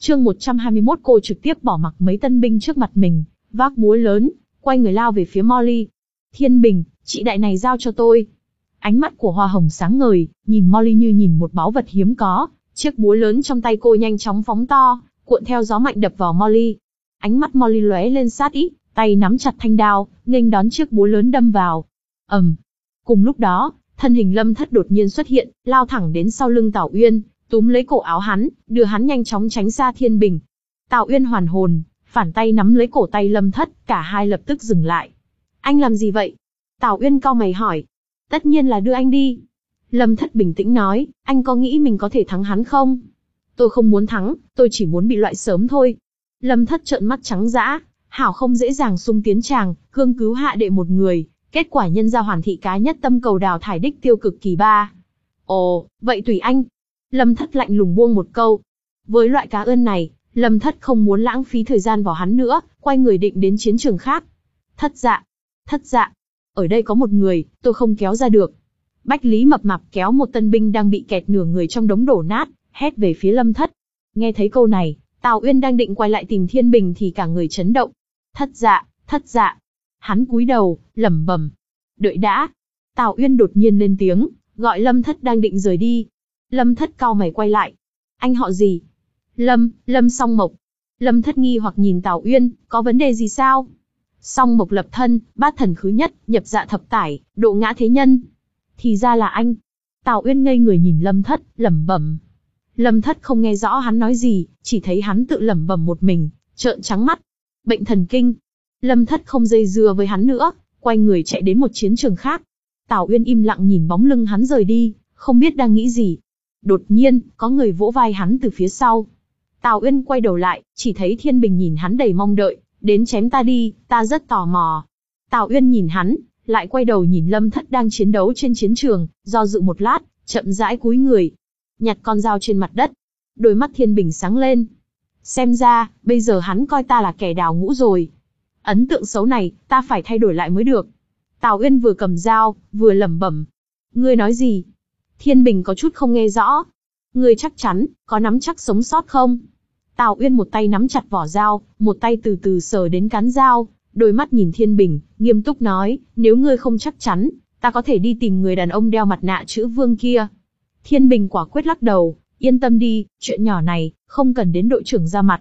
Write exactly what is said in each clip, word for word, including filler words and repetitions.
Chương một trăm hai mươi mốt cô trực tiếp bỏ mặc mấy tân binh trước mặt mình, vác búa lớn, quay người lao về phía Molly. Thiên Bình, chị đại này giao cho tôi. Ánh mắt của Hoa Hồng sáng ngời, nhìn Molly như nhìn một báu vật hiếm có. Chiếc búa lớn trong tay cô nhanh chóng phóng to, cuộn theo gió mạnh đập vào Molly. Ánh mắt Molly lóe lên sát ý, tay nắm chặt thanh đao, nghênh đón chiếc búa lớn đâm vào. ầm. Cùng lúc đó, thân hình Lâm Thất đột nhiên xuất hiện, lao thẳng đến sau lưng Tào Uyên, túm lấy cổ áo hắn, đưa hắn nhanh chóng tránh xa Thiên Bình. Tào Uyên hoàn hồn, phản tay nắm lấy cổ tay Lâm Thất, cả hai lập tức dừng lại. Anh làm gì vậy? Tào Uyên cau mày hỏi. Tất nhiên là đưa anh đi. Lâm Thất bình tĩnh nói, anh có nghĩ mình có thể thắng hắn không? Tôi không muốn thắng, tôi chỉ muốn bị loại sớm thôi. Lâm Thất trợn mắt trắng dã, hảo không dễ dàng xung tiến tràng, cương cứu hạ đệ một người, kết quả nhân ra Hoàn Thị cá nhất tâm cầu đào thải đích tiêu cực kỳ ba. Ồ, vậy tùy anh. Lâm Thất lạnh lùng buông một câu. Với loại cá ơn này, Lâm Thất không muốn lãng phí thời gian vào hắn nữa, quay người định đến chiến trường khác. Thất dạ, thất dạ, ở đây có một người, tôi không kéo ra được. Bách Lý mập mạp kéo một tân binh đang bị kẹt nửa người trong đống đổ nát, hét về phía Lâm Thất. Nghe thấy câu này, Tào Uyên đang định quay lại tìm Thiên Bình thì cả người chấn động. Thất dạ, thất dạ. Hắn cúi đầu, lẩm bẩm. Đợi đã. Tào Uyên đột nhiên lên tiếng, gọi Lâm Thất đang định rời đi. Lâm Thất cau mày quay lại. Anh họ gì? Lâm, Lâm Song Mộc. Lâm Thất nghi hoặc nhìn Tào Uyên, có vấn đề gì sao? Song Mộc lập thân, bát thần khứ nhất, nhập dạ thập tải, độ ngã thế nhân. Thì ra là anh. Tào Uyên ngây người nhìn Lâm Thất, lẩm bẩm. Lâm Thất không nghe rõ hắn nói gì, chỉ thấy hắn tự lẩm bẩm một mình, trợn trắng mắt. Bệnh thần kinh. Lâm Thất không dây dưa với hắn nữa, quay người chạy đến một chiến trường khác. Tào Uyên im lặng nhìn bóng lưng hắn rời đi, không biết đang nghĩ gì. Đột nhiên, có người vỗ vai hắn từ phía sau. Tào Uyên quay đầu lại, chỉ thấy Thiên Bình nhìn hắn đầy mong đợi, đến chém ta đi, ta rất tò mò. Tào Uyên nhìn hắn, lại quay đầu nhìn Lâm Thất đang chiến đấu trên chiến trường, do dự một lát, chậm rãi cúi người, nhặt con dao trên mặt đất. Đôi mắt Thiên Bình sáng lên. Xem ra, bây giờ hắn coi ta là kẻ đào ngũ rồi. Ấn tượng xấu này, ta phải thay đổi lại mới được. Tào Uyên vừa cầm dao, vừa lẩm bẩm. Ngươi nói gì? Thiên Bình có chút không nghe rõ. Ngươi chắc chắn, có nắm chắc sống sót không? Tào Uyên một tay nắm chặt vỏ dao, một tay từ từ sờ đến cán dao, đôi mắt nhìn Thiên Bình, nghiêm túc nói, nếu ngươi không chắc chắn, ta có thể đi tìm người đàn ông đeo mặt nạ chữ Vương kia. Thiên Bình quả quyết lắc đầu, yên tâm đi, chuyện nhỏ này, không cần đến đội trưởng ra mặt.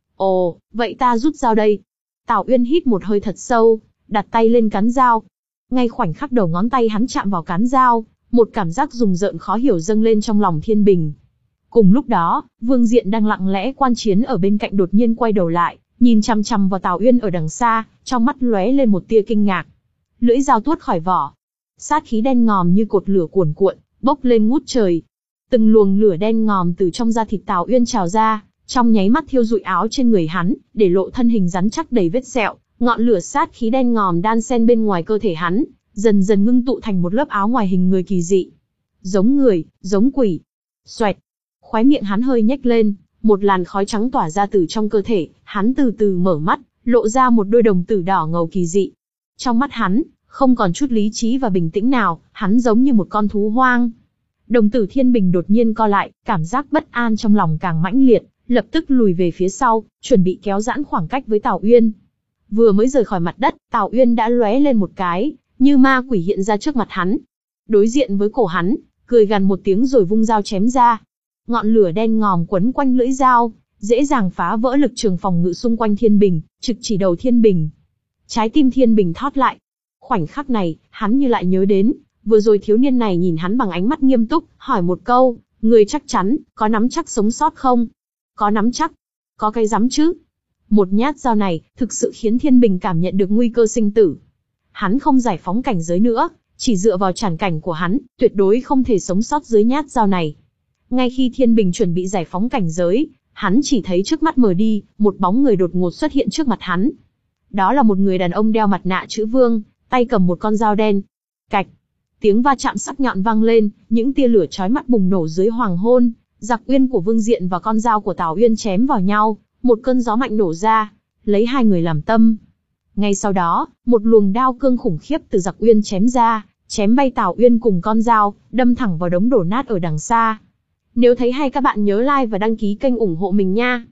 Ồ, vậy ta rút dao đây. Tào Uyên hít một hơi thật sâu, đặt tay lên cán dao. Ngay khoảnh khắc đầu ngón tay hắn chạm vào cán dao, một cảm giác rùng rợn khó hiểu dâng lên trong lòng Thiên Bình. Cùng lúc đó, Vương Diện đang lặng lẽ quan chiến ở bên cạnh đột nhiên quay đầu lại, nhìn chằm chằm vào Tào Uyên ở đằng xa, trong mắt lóe lên một tia kinh ngạc. Lưỡi dao tuốt khỏi vỏ, sát khí đen ngòm như cột lửa cuồn cuộn, bốc lên ngút trời. Từng luồng lửa đen ngòm từ trong da thịt Tào Uyên trào ra, trong nháy mắt thiêu rụi áo trên người hắn, để lộ thân hình rắn chắc đầy vết sẹo. Ngọn lửa sát khí đen ngòm đan xen bên ngoài cơ thể hắn, dần dần ngưng tụ thành một lớp áo ngoài hình người kỳ dị. Giống người, giống quỷ. Xoẹt. Khóe miệng hắn hơi nhếch lên, một làn khói trắng tỏa ra từ trong cơ thể, hắn từ từ mở mắt, lộ ra một đôi đồng tử đỏ ngầu kỳ dị. Trong mắt hắn, không còn chút lý trí và bình tĩnh nào, hắn giống như một con thú hoang. Đồng tử Thiên Bình đột nhiên co lại, cảm giác bất an trong lòng càng mãnh liệt, lập tức lùi về phía sau, chuẩn bị kéo giãn khoảng cách với Tào Uyên. Vừa mới rời khỏi mặt đất, Tào Uyên đã lóe lên một cái, như ma quỷ hiện ra trước mặt hắn. Đối diện với cổ hắn, cười gằn một tiếng rồi vung dao chém ra. Ngọn lửa đen ngòm quấn quanh lưỡi dao, dễ dàng phá vỡ lực trường phòng ngự xung quanh Thiên Bình, trực chỉ đầu Thiên Bình. Trái tim Thiên Bình thót lại. Khoảnh khắc này, hắn như lại nhớ đến, vừa rồi thiếu niên này nhìn hắn bằng ánh mắt nghiêm túc, hỏi một câu, người chắc chắn, có nắm chắc sống sót không? Có nắm chắc? Có cái rắm chứ? Một nhát dao này, thực sự khiến Thiên Bình cảm nhận được nguy cơ sinh tử. Hắn không giải phóng cảnh giới nữa, chỉ dựa vào trảm cảnh của hắn, tuyệt đối không thể sống sót dưới nhát dao này. Ngay khi Thiên Bình chuẩn bị giải phóng cảnh giới, hắn chỉ thấy trước mắt mờ đi, một bóng người đột ngột xuất hiện trước mặt hắn. Đó là một người đàn ông đeo mặt nạ chữ Vương, tay cầm một con dao đen. Cạch, tiếng va chạm sắc nhọn vang lên, những tia lửa chói mắt bùng nổ dưới hoàng hôn. Giặc Uyên của Vương Diện và con dao của Tào Uyên chém vào nhau, một cơn gió mạnh nổ ra, lấy hai người làm tâm. Ngay sau đó, một luồng đao cương khủng khiếp từ Giặc Uyên chém ra, chém bay Tào Uyên cùng con dao, đâm thẳng vào đống đổ nát ở đằng xa. Nếu thấy hay các bạn nhớ like và đăng ký kênh ủng hộ mình nha.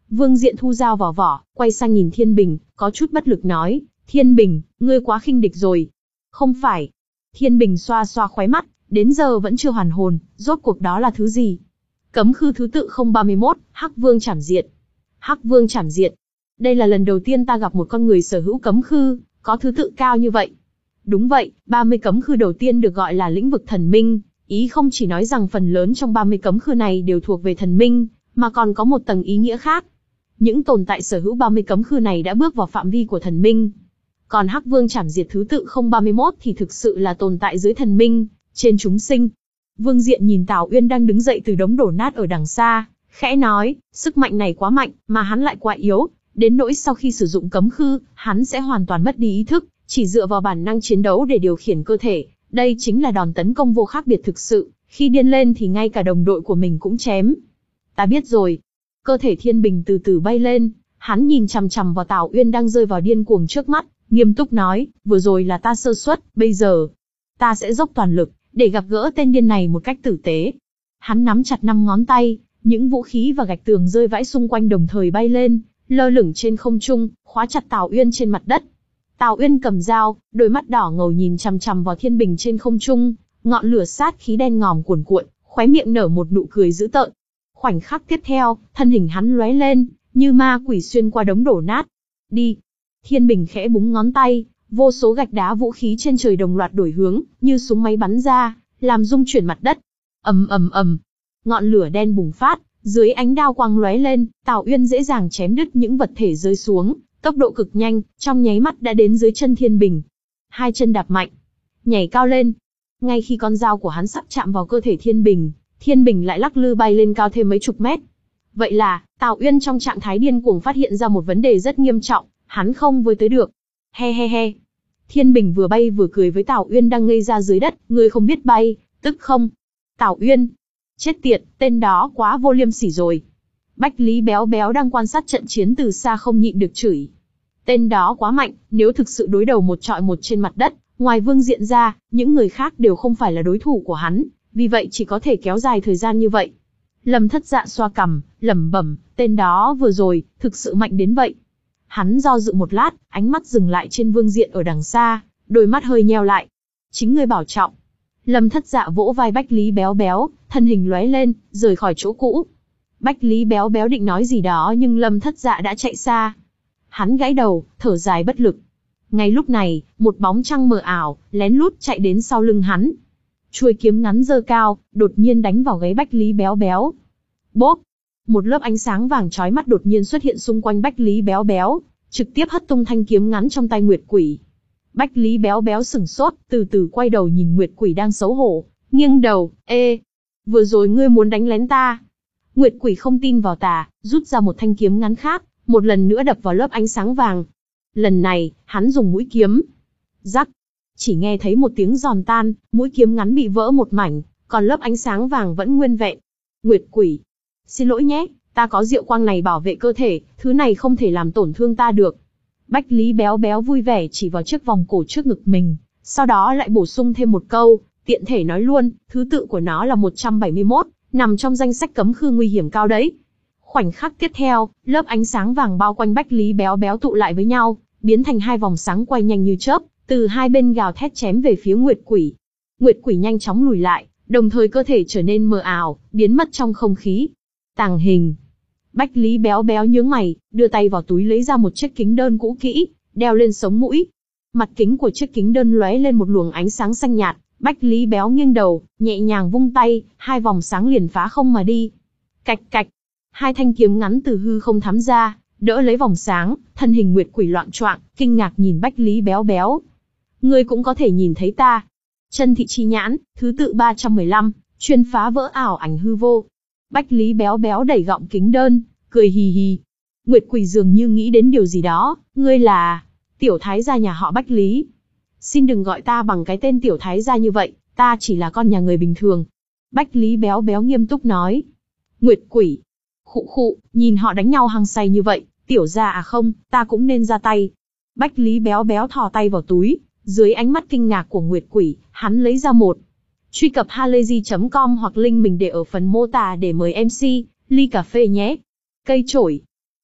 Vương Diện thu dao vào vỏ, quay sang nhìn Thiên Bình, có chút bất lực nói, Thiên Bình, ngươi quá khinh địch rồi. Không phải. Thiên Bình xoa xoa khóe mắt, đến giờ vẫn chưa hoàn hồn, rốt cuộc đó là thứ gì? Cấm khư thứ tự không ba mươi mốt, Hắc Vương Chảm Diệt. Hắc Vương Chảm Diệt. Đây là lần đầu tiên ta gặp một con người sở hữu cấm khư, có thứ tự cao như vậy. Đúng vậy, ba mươi cấm khư đầu tiên được gọi là lĩnh vực thần minh, ý không chỉ nói rằng phần lớn trong ba mươi cấm khư này đều thuộc về thần minh, mà còn có một tầng ý nghĩa khác. Những tồn tại sở hữu ba mươi cấm khư này đã bước vào phạm vi của thần minh. Còn Hắc Vương Chảm Diệt thứ tự không ba mươi mốt thì thực sự là tồn tại dưới thần minh, trên chúng sinh. Vương Diện nhìn Tào Uyên đang đứng dậy từ đống đổ nát ở đằng xa, khẽ nói, sức mạnh này quá mạnh, mà hắn lại quá yếu, đến nỗi sau khi sử dụng cấm khư, hắn sẽ hoàn toàn mất đi ý thức, chỉ dựa vào bản năng chiến đấu để điều khiển cơ thể. Đây chính là đòn tấn công vô khác biệt thực sự, khi điên lên thì ngay cả đồng đội của mình cũng chém. Ta biết rồi. Cơ thể Thiên Bình từ từ bay lên, hắn nhìn chằm chằm vào Tào Uyên đang rơi vào điên cuồng trước mắt, nghiêm túc nói, vừa rồi là ta sơ suất, bây giờ, ta sẽ dốc toàn lực, để gặp gỡ tên điên này một cách tử tế. Hắn nắm chặt năm ngón tay, những vũ khí và gạch tường rơi vãi xung quanh đồng thời bay lên, lơ lửng trên không trung, khóa chặt Tào Uyên trên mặt đất. Tào Uyên cầm dao, đôi mắt đỏ ngầu nhìn chằm chằm vào Thiên Bình trên không trung, ngọn lửa sát khí đen ngòm cuồn cuộn, khóe miệng nở một nụ cười dữ tợn. Khoảnh khắc tiếp theo, thân hình hắn lóe lên, như ma quỷ xuyên qua đống đổ nát. Đi. Thiên Bình khẽ búng ngón tay, vô số gạch đá vũ khí trên trời đồng loạt đổi hướng, như súng máy bắn ra, làm rung chuyển mặt đất. Ầm ầm ầm. Ngọn lửa đen bùng phát, dưới ánh đao quang lóe lên, Tào Uyên dễ dàng chém đứt những vật thể rơi xuống, tốc độ cực nhanh, trong nháy mắt đã đến dưới chân Thiên Bình. Hai chân đạp mạnh, nhảy cao lên. Ngay khi con dao của hắn sắp chạm vào cơ thể Thiên Bình, Thiên Bình lại lắc lư bay lên cao thêm mấy chục mét. Vậy là, Tào Uyên trong trạng thái điên cuồng phát hiện ra một vấn đề rất nghiêm trọng, hắn không với tới được. He he he. Thiên Bình vừa bay vừa cười với Tào Uyên đang ngây ra dưới đất, ngươi không biết bay, tức không? Tào Uyên, chết tiệt, tên đó quá vô liêm sỉ rồi. Bách Lý Béo Béo đang quan sát trận chiến từ xa không nhịn được chửi. Tên đó quá mạnh, nếu thực sự đối đầu một trọi một trên mặt đất, ngoài Vương Diện ra, những người khác đều không phải là đối thủ của hắn, vì vậy chỉ có thể kéo dài thời gian như vậy. Lâm Thất Dạ xoa cằm, lẩm bẩm, tên đó vừa rồi, thực sự mạnh đến vậy. Hắn do dự một lát, ánh mắt dừng lại trên Vương Diện ở đằng xa, đôi mắt hơi nheo lại. Chính ngươi bảo trọng. Lâm Thất Dạ vỗ vai Bách Lý Béo Béo, thân hình lóe lên, rời khỏi chỗ cũ. Bách Lý Béo Béo định nói gì đó nhưng Lâm Thất Dạ đã chạy xa. Hắn gãy đầu, thở dài bất lực. Ngay lúc này, một bóng trăng mờ ảo, lén lút chạy đến sau lưng hắn. Chuôi kiếm ngắn giơ cao, đột nhiên đánh vào gáy Bách Lý Béo Béo. Bốp! Một lớp ánh sáng vàng chói mắt đột nhiên xuất hiện xung quanh Bách Lý Béo Béo, trực tiếp hất tung thanh kiếm ngắn trong tay Nguyệt Quỷ. Bách Lý Béo Béo sửng sốt, từ từ quay đầu nhìn Nguyệt Quỷ đang xấu hổ, nghiêng đầu, ê, vừa rồi ngươi muốn đánh lén ta. Nguyệt Quỷ không tin vào tà, rút ra một thanh kiếm ngắn khác, một lần nữa đập vào lớp ánh sáng vàng. Lần này, hắn dùng mũi kiếm. Rắc, chỉ nghe thấy một tiếng giòn tan, mũi kiếm ngắn bị vỡ một mảnh, còn lớp ánh sáng vàng vẫn nguyên vẹn. Nguyệt Quỷ, xin lỗi nhé, ta có diệu quang này bảo vệ cơ thể, thứ này không thể làm tổn thương ta được. Bách Lý Béo Béo vui vẻ chỉ vào chiếc vòng cổ trước ngực mình, sau đó lại bổ sung thêm một câu, tiện thể nói luôn, thứ tự của nó là một trăm bảy mươi mốt, nằm trong danh sách cấm khư nguy hiểm cao đấy. Khoảnh khắc tiếp theo, lớp ánh sáng vàng bao quanh Bách Lý Béo Béo tụ lại với nhau, biến thành hai vòng sáng quay nhanh như chớp, từ hai bên gào thét chém về phía Nguyệt Quỷ. Nguyệt Quỷ nhanh chóng lùi lại, đồng thời cơ thể trở nên mờ ảo, biến mất trong không khí. Tàng hình. Bách Lý Béo Béo nhướng mày, đưa tay vào túi lấy ra một chiếc kính đơn cũ kỹ, đeo lên sống mũi. Mặt kính của chiếc kính đơn lóe lên một luồng ánh sáng xanh nhạt, Bách Lý Béo nghiêng đầu, nhẹ nhàng vung tay, hai vòng sáng liền phá không mà đi. Cạch cạch, hai thanh kiếm ngắn từ hư không thắm ra, đỡ lấy vòng sáng, thân hình Nguyệt Quỷ loạng choạng, kinh ngạc nhìn Bách Lý Béo Béo. Ngươi cũng có thể nhìn thấy ta. Chân thị chi nhãn, thứ tự ba trăm mười lăm, chuyên phá vỡ ảo ảnh hư vô. Bách Lý Béo Béo đẩy gọng kính đơn, cười hì hì. Nguyệt Quỷ dường như nghĩ đến điều gì đó, ngươi là tiểu thái gia nhà họ Bách Lý. Xin đừng gọi ta bằng cái tên tiểu thái gia như vậy, ta chỉ là con nhà người bình thường. Bách Lý Béo Béo nghiêm túc nói. Nguyệt Quỷ, khụ khụ, nhìn họ đánh nhau hăng say như vậy, tiểu gia à không, ta cũng nên ra tay. Bách Lý Béo Béo thò tay vào túi, dưới ánh mắt kinh ngạc của Nguyệt Quỷ, hắn lấy ra một. Truy cập halayzi chấm com hoặc link mình để ở phần mô tả để mời em xê, ly cà phê nhé. Cây chổi.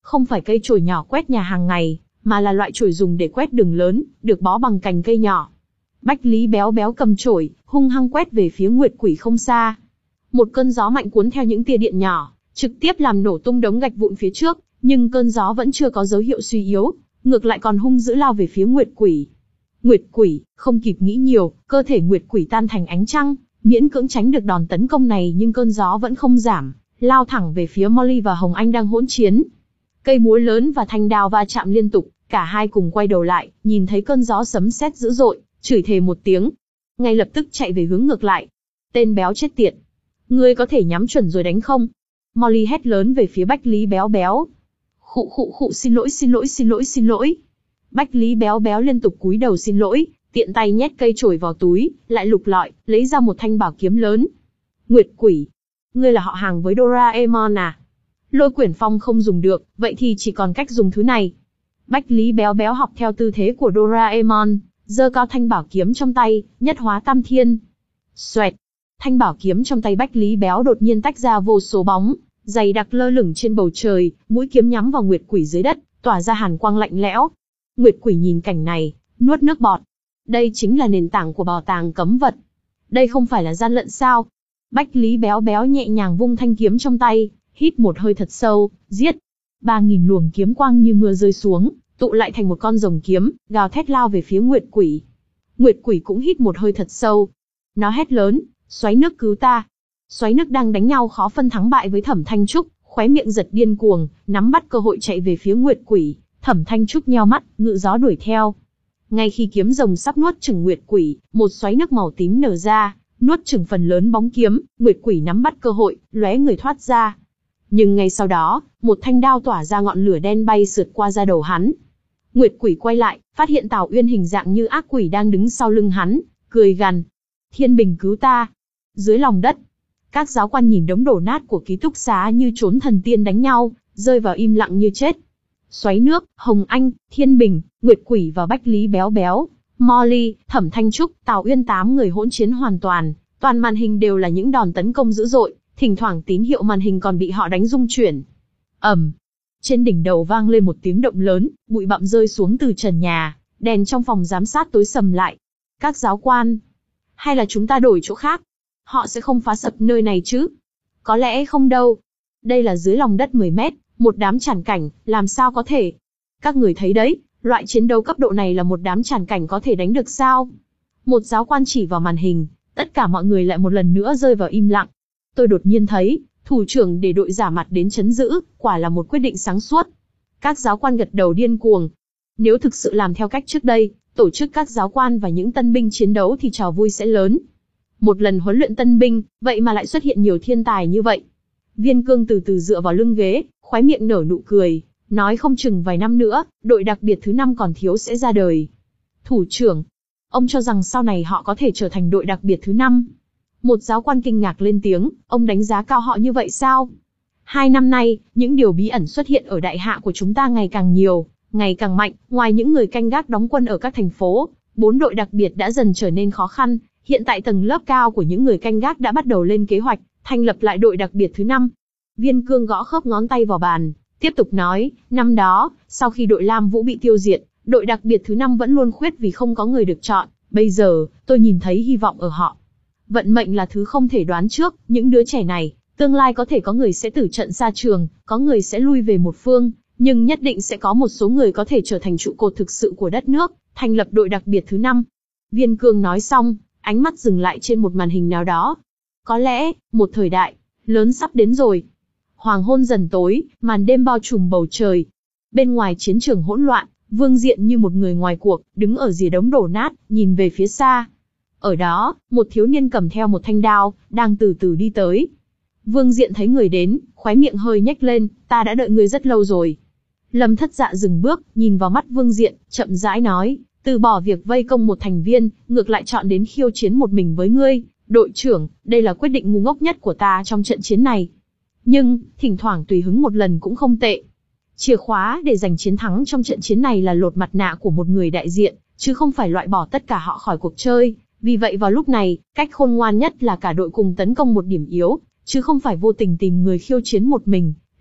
Không phải cây chổi nhỏ quét nhà hàng ngày, mà là loại chổi dùng để quét đường lớn, được bó bằng cành cây nhỏ. Bách Lý Béo Béo cầm chổi, hung hăng quét về phía Nguyệt Quỷ không xa. Một cơn gió mạnh cuốn theo những tia điện nhỏ, trực tiếp làm nổ tung đống gạch vụn phía trước, nhưng cơn gió vẫn chưa có dấu hiệu suy yếu, ngược lại còn hung dữ lao về phía Nguyệt Quỷ. Nguyệt Quỷ không kịp nghĩ nhiều, cơ thể Nguyệt Quỷ tan thành ánh trăng, miễn cưỡng tránh được đòn tấn công này, nhưng cơn gió vẫn không giảm, lao thẳng về phía Molly và Hồng Anh đang hỗn chiến. Cây búa lớn và thanh đao va chạm liên tục, cả hai cùng quay đầu lại, nhìn thấy cơn gió sấm sét dữ dội, chửi thề một tiếng, ngay lập tức chạy về hướng ngược lại. Tên béo chết tiệt, ngươi có thể nhắm chuẩn rồi đánh không? Molly hét lớn về phía Bách Lý Béo Béo. Khụ khụ khụ, xin lỗi xin lỗi xin lỗi xin lỗi. Bách Lý Béo Béo liên tục cúi đầu xin lỗi, tiện tay nhét cây chổi vào túi, lại lục lọi, lấy ra một thanh bảo kiếm lớn. Nguyệt Quỷ, ngươi là họ hàng với Doraemon à? Lôi Quyển Phong không dùng được, vậy thì chỉ còn cách dùng thứ này. Bách Lý Béo Béo học theo tư thế của Doraemon, giơ cao thanh bảo kiếm trong tay, nhất hóa tam thiên. Xoẹt, thanh bảo kiếm trong tay Bách Lý Béo đột nhiên tách ra vô số bóng, dày đặc lơ lửng trên bầu trời, mũi kiếm nhắm vào Nguyệt Quỷ dưới đất, tỏa ra hàn quang lạnh lẽo. Nguyệt Quỷ nhìn cảnh này, nuốt nước bọt. Đây chính là nền tảng của bảo tàng cấm vật. Đây không phải là gian lận sao? Bách Lý Béo Béo nhẹ nhàng vung thanh kiếm trong tay, hít một hơi thật sâu, giết. Ba nghìn luồng kiếm quang như mưa rơi xuống, tụ lại thành một con rồng kiếm, gào thét lao về phía Nguyệt Quỷ. Nguyệt Quỷ cũng hít một hơi thật sâu. Nó hét lớn, xoáy nước cứu ta. Xoáy nước đang đánh nhau khó phân thắng bại với Thẩm Thanh Trúc, khóe miệng giật điên cuồng, nắm bắt cơ hội chạy về phía Nguyệt Quỷ. Thẩm Thanh Trúc nheo mắt, ngự gió đuổi theo. Ngay khi kiếm rồng sắp nuốt chửng Nguyệt Quỷ, một xoáy nước màu tím nở ra, nuốt chửng phần lớn bóng kiếm. Nguyệt Quỷ nắm bắt cơ hội, lóe người thoát ra. Nhưng ngay sau đó, một thanh đao tỏa ra ngọn lửa đen bay sượt qua da đầu hắn. Nguyệt Quỷ quay lại, phát hiện Tào Uyên hình dạng như ác quỷ đang đứng sau lưng hắn, cười gằn. Thiên Bình cứu ta. Dưới lòng đất, các giáo quan nhìn đống đổ nát của ký túc xá như trốn thần tiên đánh nhau, rơi vào im lặng như chết. Xoáy nước, Hồng Anh, Thiên Bình, Nguyệt Quỷ và Bách Lý Béo Béo, Molly, Thẩm Thanh Trúc, Tào Uyên tám người hỗn chiến hoàn toàn, toàn màn hình đều là những đòn tấn công dữ dội, thỉnh thoảng tín hiệu màn hình còn bị họ đánh rung chuyển. Ầm. Trên đỉnh đầu vang lên một tiếng động lớn, bụi bặm rơi xuống từ trần nhà, đèn trong phòng giám sát tối sầm lại. Các giáo quan, hay là chúng ta đổi chỗ khác? Họ sẽ không phá sập nơi này chứ? Có lẽ không đâu. Đây là dưới lòng đất mười mét, một đám tràn cảnh, làm sao có thể? Các người thấy đấy, loại chiến đấu cấp độ này là một đám tràn cảnh có thể đánh được sao? Một giáo quan chỉ vào màn hình, tất cả mọi người lại một lần nữa rơi vào im lặng. Tôi đột nhiên thấy, thủ trưởng để đội giả mặt đến trấn giữ, quả là một quyết định sáng suốt. Các giáo quan gật đầu điên cuồng. Nếu thực sự làm theo cách trước đây, tổ chức các giáo quan và những tân binh chiến đấu thì trò vui sẽ lớn. Một lần huấn luyện tân binh, vậy mà lại xuất hiện nhiều thiên tài như vậy. Viên Cương từ từ dựa vào lưng ghế, khóe miệng nở nụ cười, nói không chừng vài năm nữa, đội đặc biệt thứ năm còn thiếu sẽ ra đời. Thủ trưởng, ông cho rằng sau này họ có thể trở thành đội đặc biệt thứ năm? Một giáo quan kinh ngạc lên tiếng, ông đánh giá cao họ như vậy sao? Hai năm nay, những điều bí ẩn xuất hiện ở đại hạ của chúng ta ngày càng nhiều, ngày càng mạnh, ngoài những người canh gác đóng quân ở các thành phố, bốn đội đặc biệt đã dần trở nên khó khăn, hiện tại tầng lớp cao của những người canh gác đã bắt đầu lên kế hoạch, thành lập lại đội đặc biệt thứ năm. Viên Cương gõ khớp ngón tay vào bàn, tiếp tục nói, năm đó, sau khi đội Lam Vũ bị tiêu diệt, đội đặc biệt thứ năm vẫn luôn khuyết vì không có người được chọn, bây giờ, tôi nhìn thấy hy vọng ở họ. Vận mệnh là thứ không thể đoán trước, những đứa trẻ này, tương lai có thể có người sẽ tử trận xa trường, có người sẽ lui về một phương, nhưng nhất định sẽ có một số người có thể trở thành trụ cột thực sự của đất nước, thành lập đội đặc biệt thứ năm. Viên Cương nói xong, ánh mắt dừng lại trên một màn hình nào đó. Có lẽ, một thời đại lớn sắp đến rồi. Hoàng hôn dần tối, màn đêm bao trùm bầu trời. Bên ngoài chiến trường hỗn loạn, Vương Diện như một người ngoài cuộc, đứng ở rìa đống đổ nát, nhìn về phía xa. Ở đó, một thiếu niên cầm theo một thanh đao, đang từ từ đi tới. Vương Diện thấy người đến, khóe miệng hơi nhếch lên, ta đã đợi ngươi rất lâu rồi. Lâm Thất Dạ dừng bước, nhìn vào mắt Vương Diện, chậm rãi nói, từ bỏ việc vây công một thành viên, ngược lại chọn đến khiêu chiến một mình với ngươi. Đội trưởng, đây là quyết định ngu ngốc nhất của ta trong trận chiến này. Nhưng, thỉnh thoảng tùy hứng một lần cũng không tệ. Chìa khóa để giành chiến thắng trong trận chiến này là lột mặt nạ của một người đại diện, chứ không phải loại bỏ tất cả họ khỏi cuộc chơi. Vì vậy vào lúc này, cách khôn ngoan nhất là cả đội cùng tấn công một điểm yếu, chứ không phải vô tình tìm người khiêu chiến một mình.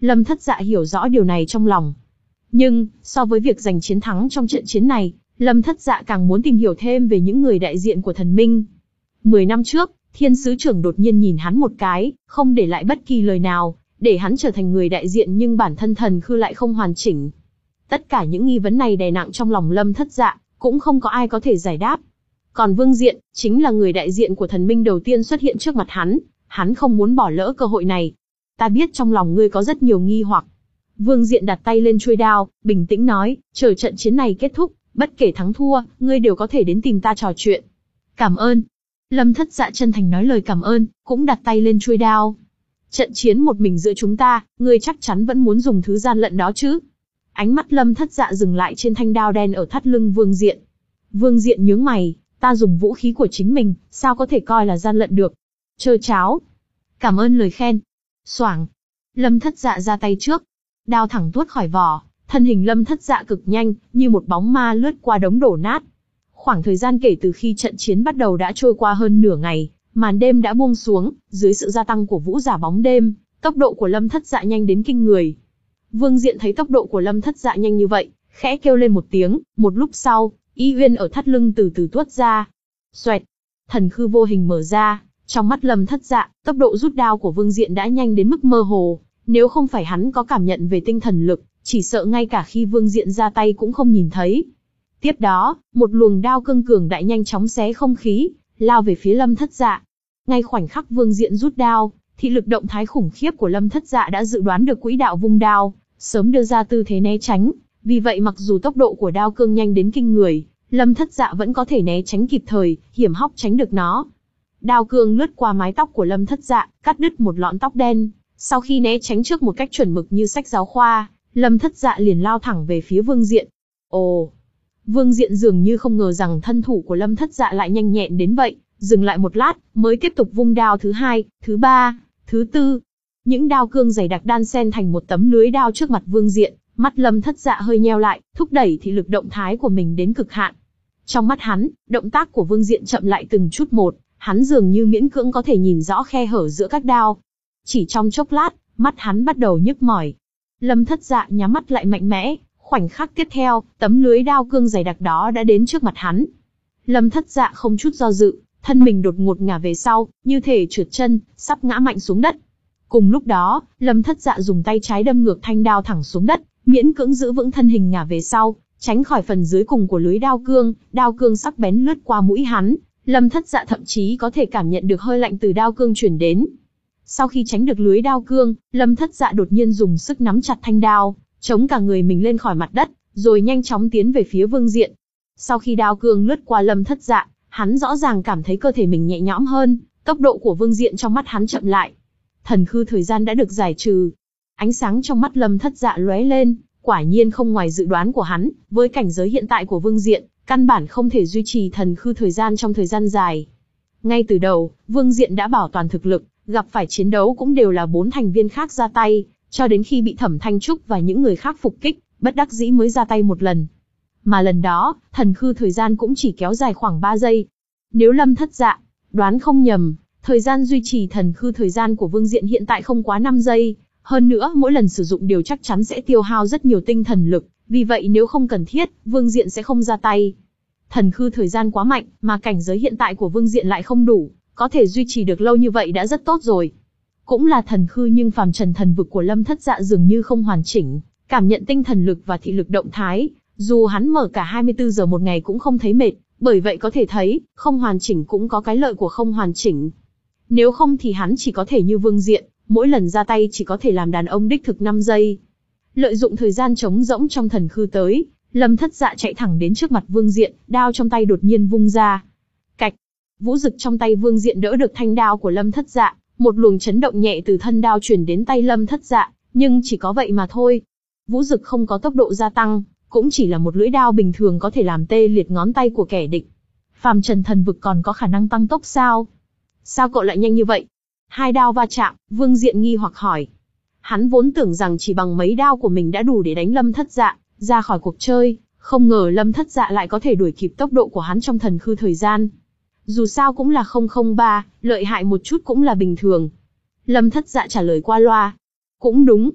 Lâm Thất Dạ hiểu rõ điều này trong lòng. Nhưng, so với việc giành chiến thắng trong trận chiến này, Lâm Thất Dạ càng muốn tìm hiểu thêm về những người đại diện của thần minh. Mười năm trước, Thiên Sứ Trưởng đột nhiên nhìn hắn một cái, không để lại bất kỳ lời nào, để hắn trở thành người đại diện nhưng bản thân thần khư lại không hoàn chỉnh. Tất cả những nghi vấn này đè nặng trong lòng Lâm Thất Dạ, cũng không có ai có thể giải đáp. Còn Vương Diện, chính là người đại diện của thần minh đầu tiên xuất hiện trước mặt hắn, hắn không muốn bỏ lỡ cơ hội này. Ta biết trong lòng ngươi có rất nhiều nghi hoặc. Vương Diện đặt tay lên chuôi đao, bình tĩnh nói, chờ trận chiến này kết thúc, bất kể thắng thua, ngươi đều có thể đến tìm ta trò chuyện. Cảm ơn. Lâm Thất Dạ chân thành nói lời cảm ơn, cũng đặt tay lên chuôi đao. Trận chiến một mình giữa chúng ta, ngươi chắc chắn vẫn muốn dùng thứ gian lận đó chứ? Ánh mắt Lâm Thất Dạ dừng lại trên thanh đao đen ở thắt lưng Vương Diện. Vương Diện nhướng mày, ta dùng vũ khí của chính mình, sao có thể coi là gian lận được? Trơ cháo. Cảm ơn lời khen. Xoảng. Lâm Thất Dạ ra tay trước. Đao thẳng tuốt khỏi vỏ, thân hình Lâm Thất Dạ cực nhanh, như một bóng ma lướt qua đống đổ nát. Khoảng thời gian kể từ khi trận chiến bắt đầu đã trôi qua hơn nửa ngày, màn đêm đã buông xuống, dưới sự gia tăng của vũ giả bóng đêm, tốc độ của Lâm Thất Dạ nhanh đến kinh người. Vương Diện thấy tốc độ của Lâm Thất Dạ nhanh như vậy, khẽ kêu lên một tiếng, một lúc sau, y uyên ở thắt lưng từ từ tuốt ra. Xoẹt, thần khư vô hình mở ra, trong mắt Lâm Thất Dạ, tốc độ rút đao của Vương Diện đã nhanh đến mức mơ hồ, nếu không phải hắn có cảm nhận về tinh thần lực, chỉ sợ ngay cả khi Vương Diện ra tay cũng không nhìn thấy. Tiếp đó, một luồng đao cương cường đại nhanh chóng xé không khí, lao về phía Lâm Thất Dạ. Ngay khoảnh khắc Vương Diện rút đao, thị lực động thái khủng khiếp của Lâm Thất Dạ đã dự đoán được quỹ đạo vung đao, sớm đưa ra tư thế né tránh. Vì vậy mặc dù tốc độ của đao cương nhanh đến kinh người, Lâm Thất Dạ vẫn có thể né tránh kịp thời, hiểm hóc tránh được nó. Đao cương lướt qua mái tóc của Lâm Thất Dạ, cắt đứt một lọn tóc đen. Sau khi né tránh trước một cách chuẩn mực như sách giáo khoa, Lâm Thất Dạ liền lao thẳng về phía Vương Diện. Ồ! Vương Diện dường như không ngờ rằng thân thủ của Lâm Thất Dạ lại nhanh nhẹn đến vậy, dừng lại một lát, mới tiếp tục vung đao thứ hai, thứ ba, thứ tư. Những đao cương dày đặc đan xen thành một tấm lưới đao trước mặt Vương Diện, mắt Lâm Thất Dạ hơi nheo lại, thúc đẩy thị lực động thái của mình đến cực hạn. Trong mắt hắn, động tác của Vương Diện chậm lại từng chút một, hắn dường như miễn cưỡng có thể nhìn rõ khe hở giữa các đao. Chỉ trong chốc lát, mắt hắn bắt đầu nhức mỏi. Lâm Thất Dạ nhắm mắt lại mạnh mẽ, khoảnh khắc tiếp theo, tấm lưới đao cương dày đặc đó đã đến trước mặt hắn. Lâm Thất Dạ không chút do dự, thân mình đột ngột ngả về sau, như thể trượt chân, sắp ngã mạnh xuống đất. Cùng lúc đó, Lâm Thất Dạ dùng tay trái đâm ngược thanh đao thẳng xuống đất, miễn cưỡng giữ vững thân hình ngả về sau, tránh khỏi phần dưới cùng của lưới đao cương, đao cương sắc bén lướt qua mũi hắn. Lâm Thất Dạ thậm chí có thể cảm nhận được hơi lạnh từ đao cương truyền đến. Sau khi tránh được lưới đao cương, Lâm Thất Dạ đột nhiên dùng sức nắm chặt thanh đao, chống cả người mình lên khỏi mặt đất, rồi nhanh chóng tiến về phía Vương Diện. Sau khi đao cương lướt qua Lâm Thất Dạ, hắn rõ ràng cảm thấy cơ thể mình nhẹ nhõm hơn, tốc độ của Vương Diện trong mắt hắn chậm lại. Thần khư thời gian đã được giải trừ. Ánh sáng trong mắt Lâm Thất Dạ lóe lên, quả nhiên không ngoài dự đoán của hắn, với cảnh giới hiện tại của Vương Diện, căn bản không thể duy trì thần khư thời gian trong thời gian dài. Ngay từ đầu, Vương Diện đã bảo toàn thực lực, gặp phải chiến đấu cũng đều là bốn thành viên khác ra tay, cho đến khi bị Thẩm Thanh Trúc và những người khác phục kích, bất đắc dĩ mới ra tay một lần. Mà lần đó, thần khư thời gian cũng chỉ kéo dài khoảng ba giây. Nếu Lâm Thất Dạ đoán không nhầm, thời gian duy trì thần khư thời gian của Vương Diện hiện tại không quá năm giây, hơn nữa mỗi lần sử dụng đều chắc chắn sẽ tiêu hao rất nhiều tinh thần lực, vì vậy nếu không cần thiết, Vương Diện sẽ không ra tay. Thần khư thời gian quá mạnh, mà cảnh giới hiện tại của Vương Diện lại không đủ, có thể duy trì được lâu như vậy đã rất tốt rồi. Cũng là thần khư nhưng phàm trần thần vực của Lâm Thất Dạ dường như không hoàn chỉnh, cảm nhận tinh thần lực và thị lực động thái, dù hắn mở cả hai mươi tư giờ một ngày cũng không thấy mệt, bởi vậy có thể thấy, không hoàn chỉnh cũng có cái lợi của không hoàn chỉnh. Nếu không thì hắn chỉ có thể như Vương Diện, mỗi lần ra tay chỉ có thể làm đàn ông đích thực năm giây. Lợi dụng thời gian trống rỗng trong thần khư tới, Lâm Thất Dạ chạy thẳng đến trước mặt Vương Diện, đao trong tay đột nhiên vung ra. Cạch, vũ dực trong tay Vương Diện đỡ được thanh đao của Lâm Thất Dạ, một luồng chấn động nhẹ từ thân đao truyền đến tay Lâm Thất Dạ, nhưng chỉ có vậy mà thôi. Vũ dực không có tốc độ gia tăng, cũng chỉ là một lưỡi đao bình thường có thể làm tê liệt ngón tay của kẻ địch. Phàm trần thần vực còn có khả năng tăng tốc sao? Sao cậu lại nhanh như vậy? Hai đao va chạm, Vương Diện nghi hoặc hỏi. Hắn vốn tưởng rằng chỉ bằng mấy đao của mình đã đủ để đánh Lâm Thất Dạ ra khỏi cuộc chơi, không ngờ Lâm Thất Dạ lại có thể đuổi kịp tốc độ của hắn trong thần khư thời gian. Dù sao cũng là không không ba, lợi hại một chút cũng là bình thường. Lâm Thất Dạ trả lời qua loa. Cũng đúng.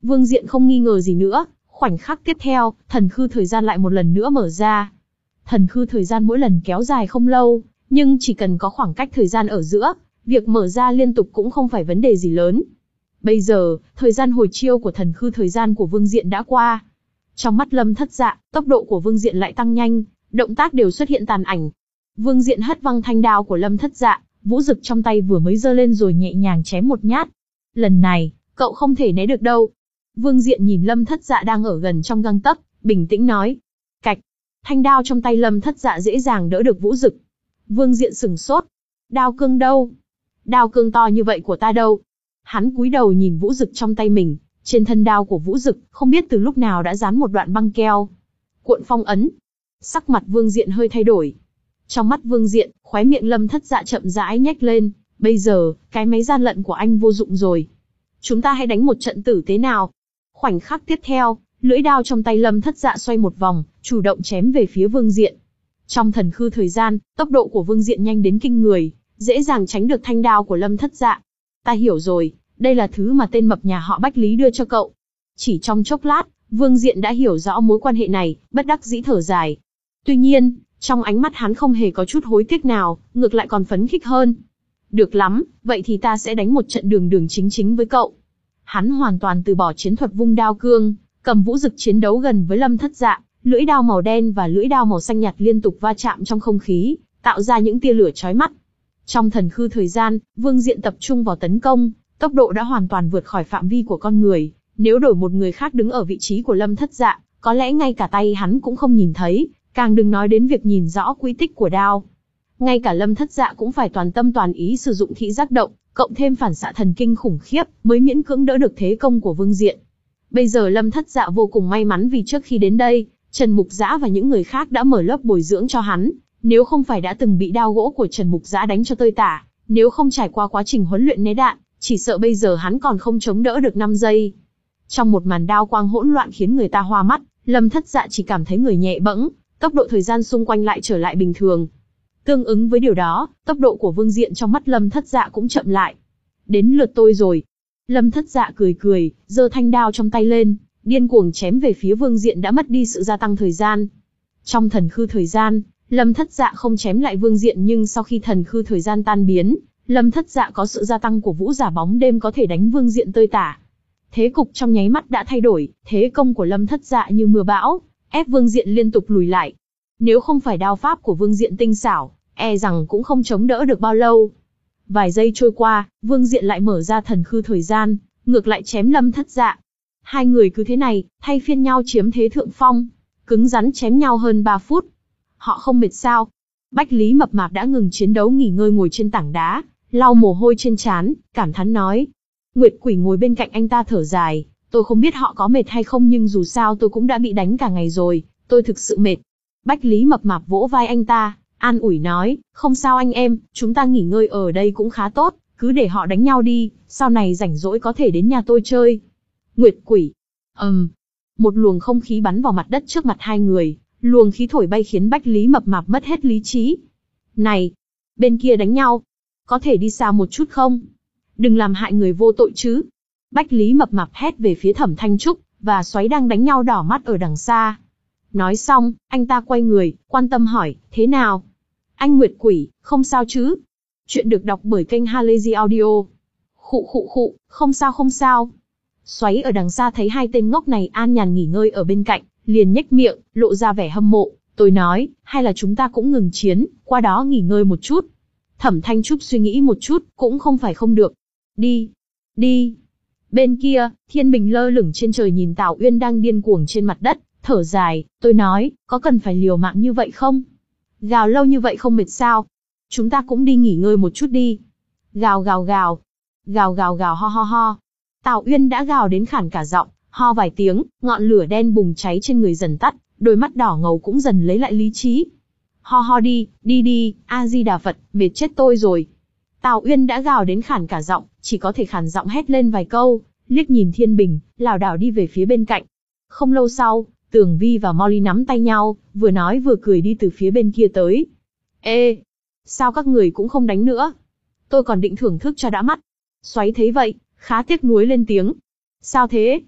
Vương Diện không nghi ngờ gì nữa, khoảnh khắc tiếp theo, thần khư thời gian lại một lần nữa mở ra. Thần khư thời gian mỗi lần kéo dài không lâu, nhưng chỉ cần có khoảng cách thời gian ở giữa, việc mở ra liên tục cũng không phải vấn đề gì lớn. Bây giờ, thời gian hồi chiêu của thần khư thời gian của Vương Diện đã qua. Trong mắt Lâm Thất Dạ, tốc độ của Vương Diện lại tăng nhanh, động tác đều xuất hiện tàn ảnh. Vương Diện hất văng thanh đao của Lâm Thất Dạ, vũ dực trong tay vừa mới giơ lên rồi nhẹ nhàng chém một nhát. Lần này, cậu không thể né được đâu. Vương Diện nhìn Lâm Thất Dạ đang ở gần trong gang tấc, bình tĩnh nói. Cạch, thanh đao trong tay Lâm Thất Dạ dễ dàng đỡ được vũ dực. Vương Diện sừng sốt. Đao cương đâu? Đao cương to như vậy của ta đâu? Hắn cúi đầu nhìn vũ dực trong tay mình, trên thân đao của vũ dực, không biết từ lúc nào đã dán một đoạn băng keo. Cuộn phong ấn. Sắc mặt Vương Diện hơi thay đổi. Trong mắt Vương Diện, khóe miệng Lâm Thất Dạ chậm rãi nhếch lên. Bây giờ, cái máy gian lận của anh vô dụng rồi. Chúng ta hãy đánh một trận tử tế nào. Khoảnh khắc tiếp theo, lưỡi đao trong tay Lâm Thất Dạ xoay một vòng, chủ động chém về phía Vương Diện. Trong thần khư thời gian, tốc độ của Vương Diện nhanh đến kinh người, dễ dàng tránh được thanh đao của Lâm Thất Dạ. Ta hiểu rồi, đây là thứ mà tên mập nhà họ Bách Lý đưa cho cậu. Chỉ trong chốc lát, Vương Diện đã hiểu rõ mối quan hệ này, bất đắc dĩ thở dài. Tuy nhiên, trong ánh mắt hắn không hề có chút hối tiếc nào, ngược lại còn phấn khích hơn. Được lắm, vậy thì ta sẽ đánh một trận đường đường chính chính với cậu. Hắn hoàn toàn từ bỏ chiến thuật vung đao cương, cầm vũ dực chiến đấu gần với Lâm Thất Dạ, lưỡi đao màu đen và lưỡi đao màu xanh nhạt liên tục va chạm trong không khí, tạo ra những tia lửa chói mắt. Trong thần khư thời gian, Vương Diện tập trung vào tấn công, tốc độ đã hoàn toàn vượt khỏi phạm vi của con người. Nếu đổi một người khác đứng ở vị trí của Lâm Thất Dạ, có lẽ ngay cả tay hắn cũng không nhìn thấy, càng đừng nói đến việc nhìn rõ quy tích của đao. Ngay cả Lâm Thất Dạ cũng phải toàn tâm toàn ý sử dụng thị giác động, cộng thêm phản xạ thần kinh khủng khiếp, mới miễn cưỡng đỡ được thế công của Vương Diện. Bây giờ Lâm Thất Dạ vô cùng may mắn vì trước khi đến đây, Trần Mục Dã và những người khác đã mở lớp bồi dưỡng cho hắn. Nếu không phải đã từng bị đao gỗ của Trần Mục Dã đánh cho tơi tả, nếu không trải qua quá trình huấn luyện né đạn, chỉ sợ bây giờ hắn còn không chống đỡ được năm giây. Trong một màn đao quang hỗn loạn khiến người ta hoa mắt, Lâm Thất Dạ chỉ cảm thấy người nhẹ bẫng, tốc độ thời gian xung quanh lại trở lại bình thường. Tương ứng với điều đó, tốc độ của Vương Diện trong mắt Lâm Thất Dạ cũng chậm lại. Đến lượt tôi rồi. Lâm Thất Dạ cười cười, giơ thanh đao trong tay lên, điên cuồng chém về phía Vương Diện đã mất đi sự gia tăng thời gian. Trong thần khư thời gian, Lâm Thất Dạ không chém lại Vương Diện, nhưng sau khi thần khư thời gian tan biến, Lâm Thất Dạ có sự gia tăng của vũ giả bóng đêm có thể đánh Vương Diện tơi tả. Thế cục trong nháy mắt đã thay đổi, thế công của Lâm Thất Dạ như mưa bão, ép Vương Diện liên tục lùi lại. Nếu không phải đao pháp của Vương Diện tinh xảo, e rằng cũng không chống đỡ được bao lâu. Vài giây trôi qua, Vương Diện lại mở ra thần khư thời gian, ngược lại chém Lâm Thất Dạ. Hai người cứ thế này, thay phiên nhau chiếm thế thượng phong, cứng rắn chém nhau hơn ba phút. Họ không mệt sao? Bách Lý mập mạp đã ngừng chiến đấu nghỉ ngơi ngồi trên tảng đá, lau mồ hôi trên trán, cảm thán nói. Nguyệt Quỷ ngồi bên cạnh anh ta thở dài, tôi không biết họ có mệt hay không, nhưng dù sao tôi cũng đã bị đánh cả ngày rồi, tôi thực sự mệt. Bách Lý mập mạp vỗ vai anh ta, an ủi nói, không sao anh em, chúng ta nghỉ ngơi ở đây cũng khá tốt, cứ để họ đánh nhau đi, sau này rảnh rỗi có thể đến nhà tôi chơi. Nguyệt Quỷ. Ầm. Um, một luồng không khí bắn vào mặt đất trước mặt hai người, luồng khí thổi bay khiến Bách Lý mập mạp mất hết lý trí. Này, bên kia đánh nhau, có thể đi xa một chút không? Đừng làm hại người vô tội chứ. Bách Lý mập mạp hét về phía Thẩm Thanh Trúc và Xoáy đang đánh nhau đỏ mắt ở đằng xa. Nói xong, anh ta quay người, quan tâm hỏi, thế nào? Anh Nguyệt Quỷ, không sao chứ? Chuyện được đọc bởi kênh Halazy Audio. Khụ khụ khụ, không sao không sao. Xoáy ở đằng xa thấy hai tên ngốc này an nhàn nghỉ ngơi ở bên cạnh, liền nhếch miệng, lộ ra vẻ hâm mộ. Tôi nói, hay là chúng ta cũng ngừng chiến, qua đó nghỉ ngơi một chút. Thẩm Thanh Trúc suy nghĩ một chút, cũng không phải không được. Đi, đi. Bên kia, Thiên Bình lơ lửng trên trời nhìn Tào Uyên đang điên cuồng trên mặt đất, thở dài. Tôi nói, có cần phải liều mạng như vậy không? Gào lâu như vậy không mệt sao? Chúng ta cũng đi nghỉ ngơi một chút đi. Gào gào gào. Gào gào gào ho ho ho. Tào Uyên đã gào đến khản cả giọng, ho vài tiếng, ngọn lửa đen bùng cháy trên người dần tắt, đôi mắt đỏ ngầu cũng dần lấy lại lý trí. Ho ho đi, đi đi, A-di-đà Phật, mệt chết tôi rồi. Tào Uyên đã gào đến khản cả giọng, chỉ có thể khản giọng hét lên vài câu, liếc nhìn Thiên Bình, lảo đảo đi về phía bên cạnh. Không lâu sau, Tường Vi và Molly nắm tay nhau, vừa nói vừa cười đi từ phía bên kia tới. Ê, sao các người cũng không đánh nữa? Tôi còn định thưởng thức cho đã mắt. Xoáy thấy vậy, khá tiếc nuối lên tiếng. Sao thế?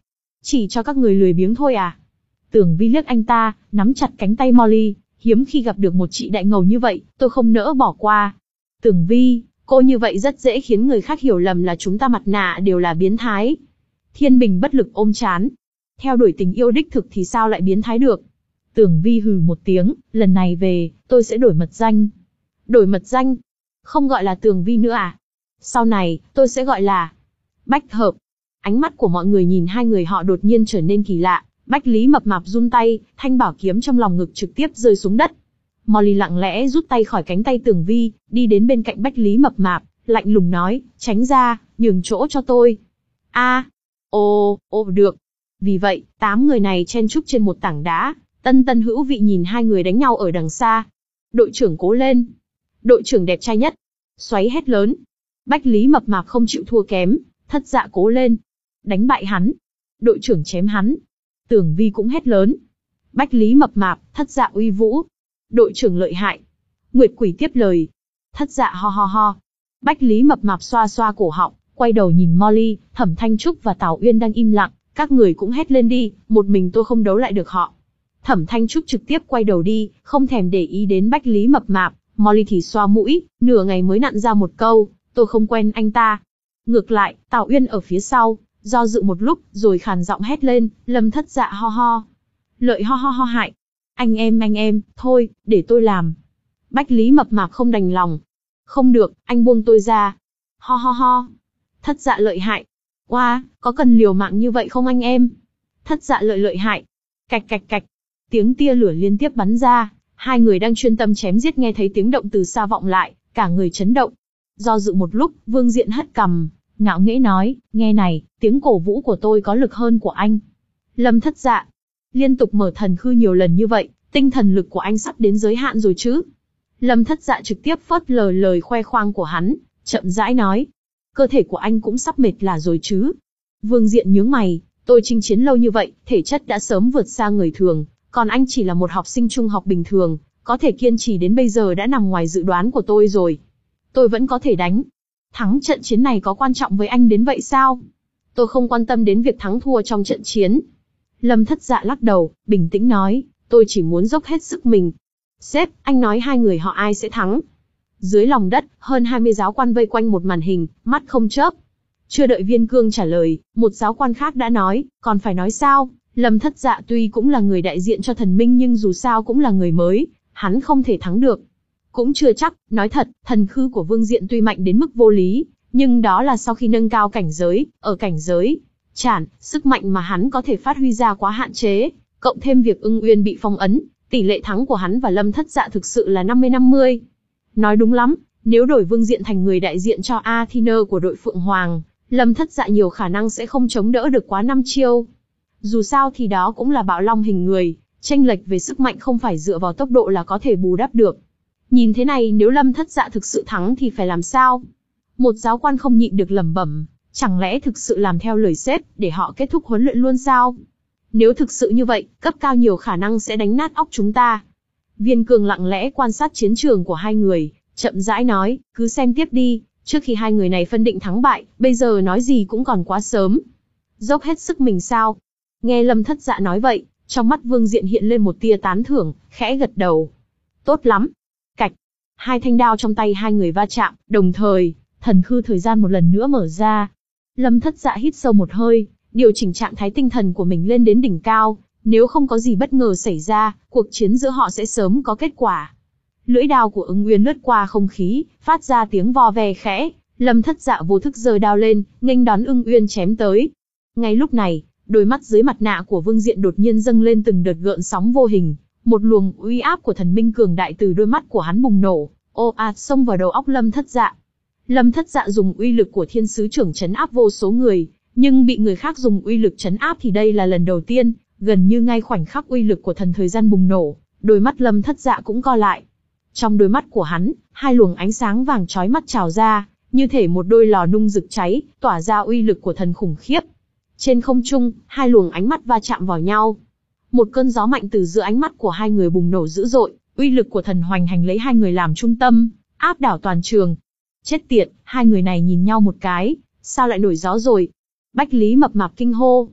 Chỉ cho các người lười biếng thôi à? Tưởng Vi liếc anh ta, nắm chặt cánh tay Molly, hiếm khi gặp được một chị đại ngầu như vậy, tôi không nỡ bỏ qua. Tưởng Vi, cô như vậy rất dễ khiến người khác hiểu lầm là chúng ta mặt nạ đều là biến thái. Thiên Bình bất lực ôm chán. Theo đuổi tình yêu đích thực thì sao lại biến thái được? Tưởng Vi hừ một tiếng, lần này về, tôi sẽ đổi mật danh. Đổi mật danh? Không gọi là Tưởng Vi nữa à? Sau này, tôi sẽ gọi là Bách Hợp. Ánh mắt của mọi người nhìn hai người họ đột nhiên trở nên kỳ lạ. Bách Lý Mập Mạp run tay, thanh bảo kiếm trong lòng ngực trực tiếp rơi xuống đất. Molly lặng lẽ rút tay khỏi cánh tay Tưởng Vi, đi đến bên cạnh Bách Lý Mập Mạp, lạnh lùng nói, tránh ra, nhường chỗ cho tôi. A, à, ô, ô được. Vì vậy, tám người này chen chúc trên một tảng đá, Tân Tân hữu vị nhìn hai người đánh nhau ở đằng xa. Đội trưởng cố lên. Đội trưởng đẹp trai nhất. Xoáy hét lớn. Bách Lý Mập Mạp không chịu thua kém, Thất Dạ cố lên. Đánh bại hắn. Đội trưởng chém hắn. Tưởng Vi cũng hét lớn. Bách Lý Mập Mạp, Thất Dạ uy vũ. Đội trưởng lợi hại. Nguyệt Quỷ tiếp lời. Thất Dạ ho ho ho. Bách Lý Mập Mạp xoa xoa cổ họng, quay đầu nhìn Molly, Thẩm Thanh Trúc và Tào Uyên đang im lặng. Các người cũng hét lên đi, một mình tôi không đấu lại được họ. Thẩm Thanh Trúc trực tiếp quay đầu đi, không thèm để ý đến Bách Lý Mập Mạp. Molly thì xoa mũi, nửa ngày mới nặn ra một câu, tôi không quen anh ta. Ngược lại, Tào Uyên ở phía sau, do dự một lúc, rồi khàn giọng hét lên, Lâm Thất Dạ ho ho. Lợi ho ho ho hại. Anh em anh em, thôi, để tôi làm. Bách Lý Mập Mạp không đành lòng. Không được, anh buông tôi ra. Ho ho ho. Thất Dạ lợi hại. Oa, wow, có cần liều mạng như vậy không anh em? Thất Dạ lợi lợi hại. Cạch cạch cạch. Tiếng tia lửa liên tiếp bắn ra, hai người đang chuyên tâm chém giết nghe thấy tiếng động từ xa vọng lại, cả người chấn động. Do dự một lúc, Vương Diện hất cằm, ngạo nghễ nói, nghe này, tiếng cổ vũ của tôi có lực hơn của anh. Lâm Thất Dạ, liên tục mở thần khư nhiều lần như vậy, tinh thần lực của anh sắp đến giới hạn rồi chứ. Lâm Thất Dạ trực tiếp phớt lờ lời khoe khoang của hắn, chậm rãi nói, cơ thể của anh cũng sắp mệt lả rồi chứ. Vương Diện nhướng mày, tôi chinh chiến lâu như vậy, thể chất đã sớm vượt xa người thường, còn anh chỉ là một học sinh trung học bình thường, có thể kiên trì đến bây giờ đã nằm ngoài dự đoán của tôi rồi. Tôi vẫn có thể đánh. Thắng trận chiến này có quan trọng với anh đến vậy sao? Tôi không quan tâm đến việc thắng thua trong trận chiến. Lâm Thất Dạ lắc đầu, bình tĩnh nói, tôi chỉ muốn dốc hết sức mình. Sếp, anh nói hai người họ ai sẽ thắng? Dưới lòng đất, hơn hai mươi giáo quan vây quanh một màn hình, mắt không chớp. Chưa đợi Viên Cương trả lời, một giáo quan khác đã nói, còn phải nói sao? Lâm Thất Dạ tuy cũng là người đại diện cho thần minh nhưng dù sao cũng là người mới, hắn không thể thắng được. Cũng chưa chắc, nói thật, thần khư của Vương Diện tuy mạnh đến mức vô lý, nhưng đó là sau khi nâng cao cảnh giới, ở cảnh giới chản, sức mạnh mà hắn có thể phát huy ra quá hạn chế, cộng thêm việc Ưng Uyên bị phong ấn, tỷ lệ thắng của hắn và Lâm Thất Dạ thực sự là năm mươi năm mươi. Nói đúng lắm, nếu đổi Vương Diện thành người đại diện cho Athena của đội Phượng Hoàng, Lâm Thất Dạ nhiều khả năng sẽ không chống đỡ được quá năm chiêu. Dù sao thì đó cũng là bạo long hình người, chênh lệch về sức mạnh không phải dựa vào tốc độ là có thể bù đắp được. Nhìn thế này nếu Lâm Thất Dạ thực sự thắng thì phải làm sao? Một giáo quan không nhịn được lẩm bẩm, chẳng lẽ thực sự làm theo lời sếp, để họ kết thúc huấn luyện luôn sao? Nếu thực sự như vậy, cấp cao nhiều khả năng sẽ đánh nát óc chúng ta. Viên Cường lặng lẽ quan sát chiến trường của hai người, chậm rãi nói, cứ xem tiếp đi, trước khi hai người này phân định thắng bại, bây giờ nói gì cũng còn quá sớm. Dốc hết sức mình sao? Nghe Lâm Thất Dạ nói vậy, trong mắt Vương Diện hiện lên một tia tán thưởng, khẽ gật đầu. Tốt lắm. Cạch. Hai thanh đao trong tay hai người va chạm, đồng thời, thần khư thời gian một lần nữa mở ra. Lâm Thất Dạ hít sâu một hơi, điều chỉnh trạng thái tinh thần của mình lên đến đỉnh cao, nếu không có gì bất ngờ xảy ra, cuộc chiến giữa họ sẽ sớm có kết quả. Lưỡi đao của Ưng Uyên lướt qua không khí, phát ra tiếng vo ve khẽ, Lâm Thất Dạ vô thức giơ đao lên, nghênh đón Ưng Uyên chém tới. Ngay lúc này, đôi mắt dưới mặt nạ của Vương Diện đột nhiên dâng lên từng đợt gợn sóng vô hình, một luồng uy áp của thần minh cường đại từ đôi mắt của hắn bùng nổ, ồ ạt xông vào đầu óc Lâm Thất Dạ. Lâm Thất Dạ dùng uy lực của thiên sứ trưởng trấn áp vô số người, nhưng bị người khác dùng uy lực trấn áp thì đây là lần đầu tiên, gần như ngay khoảnh khắc uy lực của thần thời gian bùng nổ, đôi mắt Lâm Thất Dạ cũng co lại. Trong đôi mắt của hắn, hai luồng ánh sáng vàng chói mắt trào ra, như thể một đôi lò nung rực cháy, tỏa ra uy lực của thần khủng khiếp. Trên không trung, hai luồng ánh mắt va chạm vào nhau. Một cơn gió mạnh từ giữa ánh mắt của hai người bùng nổ dữ dội, uy lực của thần hoành hành lấy hai người làm trung tâm, áp đảo toàn trường. Chết tiệt, hai người này nhìn nhau một cái, sao lại nổi gió rồi? Bách Lý Mập Mạp kinh hô.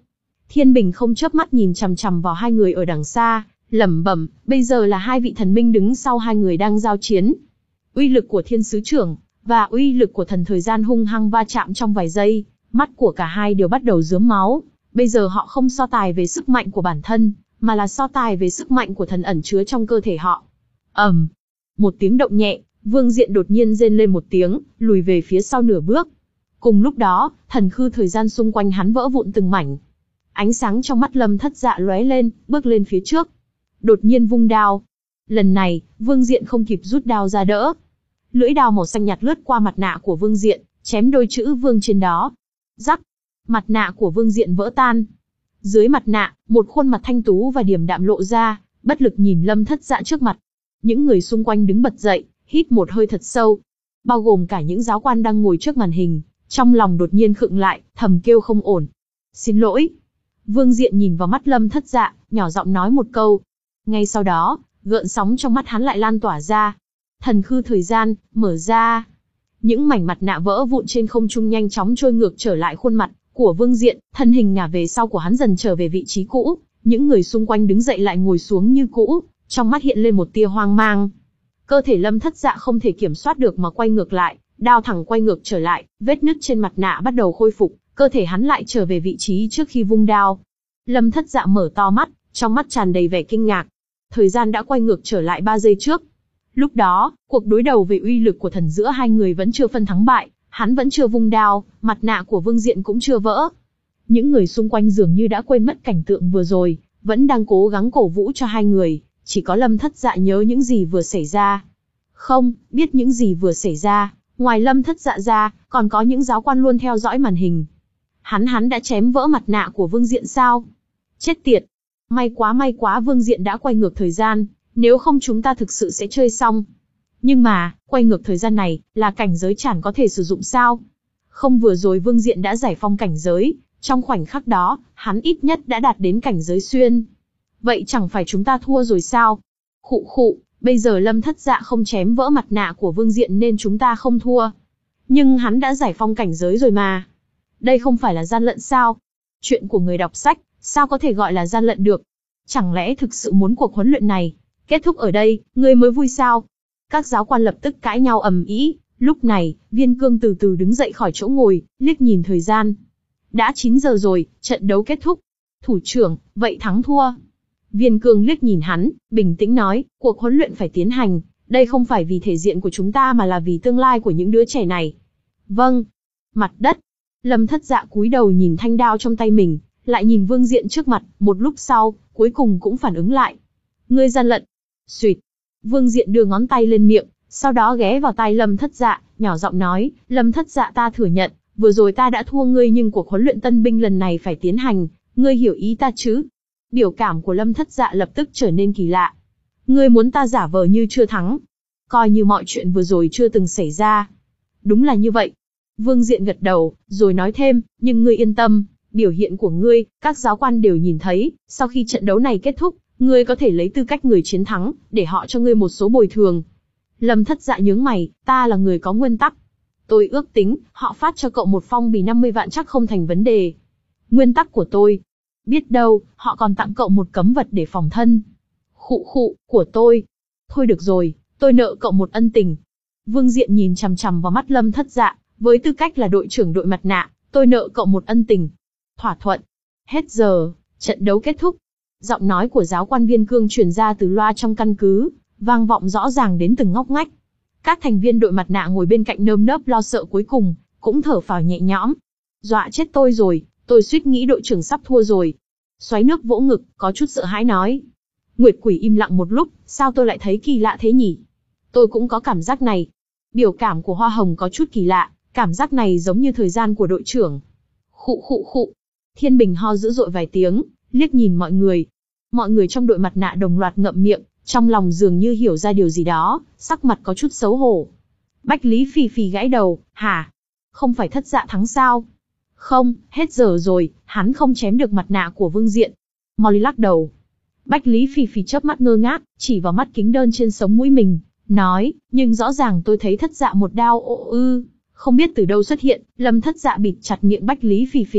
Thiên Bình không chớp mắt nhìn chằm chằm vào hai người ở đằng xa, lẩm bẩm, bây giờ là hai vị thần minh đứng sau hai người đang giao chiến. Uy lực của thiên sứ trưởng và uy lực của thần thời gian hung hăng va chạm trong vài giây, mắt của cả hai đều bắt đầu rớm máu. Bây giờ họ không so tài về sức mạnh của bản thân, mà là so tài về sức mạnh của thần ẩn chứa trong cơ thể họ. ầm, um, một tiếng động nhẹ, Vương Diện đột nhiên rên lên một tiếng, lùi về phía sau nửa bước. Cùng lúc đó, thần khư thời gian xung quanh hắn vỡ vụn từng mảnh. Ánh sáng trong mắt Lâm Thất Dạ lóe lên, bước lên phía trước. Đột nhiên vung đao. Lần này, Vương Diện không kịp rút đao ra đỡ. Lưỡi đao màu xanh nhạt lướt qua mặt nạ của Vương Diện, chém đôi chữ Vương trên đó. Rắc, mặt nạ của Vương Diện vỡ tan. Dưới mặt nạ, một khuôn mặt thanh tú và điềm đạm lộ ra, bất lực nhìn Lâm Thất Dạ trước mặt. Những người xung quanh đứng bật dậy, hít một hơi thật sâu. Bao gồm cả những giáo quan đang ngồi trước màn hình, trong lòng đột nhiên khựng lại, thầm kêu không ổn. Xin lỗi. Vương Diện nhìn vào mắt Lâm Thất Dạ, nhỏ giọng nói một câu. Ngay sau đó, gợn sóng trong mắt hắn lại lan tỏa ra. Thần khư thời gian, mở ra. Những mảnh mặt nạ vỡ vụn trên không trung nhanh chóng trôi ngược trở lại khuôn mặt của Vương Diện, thân hình ngả về sau của hắn dần trở về vị trí cũ. Những người xung quanh đứng dậy lại ngồi xuống như cũ, trong mắt hiện lên một tia hoang mang. Cơ thể Lâm Thất Dạ không thể kiểm soát được mà quay ngược lại, đao thẳng quay ngược trở lại, vết nứt trên mặt nạ bắt đầu khôi phục, cơ thể hắn lại trở về vị trí trước khi vung đao. Lâm Thất Dạ mở to mắt, trong mắt tràn đầy vẻ kinh ngạc. Thời gian đã quay ngược trở lại ba giây trước. Lúc đó, cuộc đối đầu về uy lực của thần giữa hai người vẫn chưa phân thắng bại, hắn vẫn chưa vung đao, mặt nạ của Vương Diện cũng chưa vỡ. Những người xung quanh dường như đã quên mất cảnh tượng vừa rồi, vẫn đang cố gắng cổ vũ cho hai người, chỉ có Lâm Thất Dạ nhớ những gì vừa xảy ra. Không, biết những gì vừa xảy ra, ngoài Lâm Thất Dạ ra, còn có những giáo quan luôn theo dõi màn hình. Hắn hắn đã chém vỡ mặt nạ của Vương Diện sao? Chết tiệt! May quá may quá Vương Diện đã quay ngược thời gian, nếu không chúng ta thực sự sẽ chơi xong. Nhưng mà, quay ngược thời gian này, là cảnh giới chản có thể sử dụng sao? Không, vừa rồi Vương Diện đã giải phong cảnh giới, trong khoảnh khắc đó, hắn ít nhất đã đạt đến cảnh giới xuyên. Vậy chẳng phải chúng ta thua rồi sao? Khụ khụ, bây giờ Lâm Thất Dạ không chém vỡ mặt nạ của Vương Diện nên chúng ta không thua. Nhưng hắn đã giải phong cảnh giới rồi mà. Đây không phải là gian lận sao? Chuyện của người đọc sách, sao có thể gọi là gian lận được? Chẳng lẽ thực sự muốn cuộc huấn luyện này kết thúc ở đây, ngươi mới vui sao? Các giáo quan lập tức cãi nhau ầm ĩ. Lúc này, Viên Cương từ từ đứng dậy khỏi chỗ ngồi, liếc nhìn thời gian. Đã chín giờ rồi, trận đấu kết thúc. Thủ trưởng, vậy thắng thua? Viên Cương liếc nhìn hắn, bình tĩnh nói, cuộc huấn luyện phải tiến hành, đây không phải vì thể diện của chúng ta mà là vì tương lai của những đứa trẻ này. Vâng. Mặt đất. Lâm Thất Dạ cúi đầu nhìn thanh đao trong tay mình, lại nhìn Vương Diện trước mặt, một lúc sau, cuối cùng cũng phản ứng lại. Ngươi gian lận. Xuyệt. Vương Diện đưa ngón tay lên miệng, sau đó ghé vào tai Lâm Thất Dạ, nhỏ giọng nói, Lâm Thất Dạ ta thừa nhận, vừa rồi ta đã thua ngươi nhưng cuộc huấn luyện tân binh lần này phải tiến hành, ngươi hiểu ý ta chứ? Biểu cảm của Lâm Thất Dạ lập tức trở nên kỳ lạ. Ngươi muốn ta giả vờ như chưa thắng, coi như mọi chuyện vừa rồi chưa từng xảy ra. Đúng là như vậy. Vương Diện gật đầu, rồi nói thêm, nhưng ngươi yên tâm, biểu hiện của ngươi, các giáo quan đều nhìn thấy, sau khi trận đấu này kết thúc, ngươi có thể lấy tư cách người chiến thắng, để họ cho ngươi một số bồi thường. Lâm Thất Dạ nhướng mày, ta là người có nguyên tắc. Tôi ước tính, họ phát cho cậu một phong bì năm mươi vạn chắc không thành vấn đề. Nguyên tắc của tôi. Biết đâu, họ còn tặng cậu một cấm vật để phòng thân. Khụ khụ, của tôi. Thôi được rồi, tôi nợ cậu một ân tình. Vương Diện nhìn chằm chằm vào mắt Lâm Thất Dạ, với tư cách là đội trưởng đội mặt nạ, tôi nợ cậu một ân tình. Thỏa thuận. Hết giờ, trận đấu kết thúc. Giọng nói của giáo quan Viên Cương truyền ra từ loa trong căn cứ, vang vọng rõ ràng đến từng ngóc ngách. Các thành viên đội mặt nạ ngồi bên cạnh nơm nớp lo sợ cuối cùng, cũng thở phào nhẹ nhõm. Dọa chết tôi rồi, tôi suýt nghĩ đội trưởng sắp thua rồi. Xoáy nước vỗ ngực, có chút sợ hãi nói. Nguyệt Quỷ im lặng một lúc, sao tôi lại thấy kỳ lạ thế nhỉ? Tôi cũng có cảm giác này. Biểu cảm của Hoa Hồng có chút kỳ lạ, cảm giác này giống như thời gian của đội trưởng. Khụ khụ khụ. Thiên Bình ho dữ dội vài tiếng, liếc nhìn mọi người. Mọi người trong đội mặt nạ đồng loạt ngậm miệng, trong lòng dường như hiểu ra điều gì đó, sắc mặt có chút xấu hổ. Bách Lý Phì Phì gãi đầu, hả? Không phải Thất Dạ thắng sao? Không, hết giờ rồi, hắn không chém được mặt nạ của Vương Diện. Molly lắc đầu. Bách Lý Phì Phì chớp mắt ngơ ngác, chỉ vào mắt kính đơn trên sống mũi mình, nói, nhưng rõ ràng tôi thấy Thất Dạ một đao ộ ư. Không biết từ đâu xuất hiện, Lâm Thất Dạ bịt chặt miệng Bách Lý Phì Phì,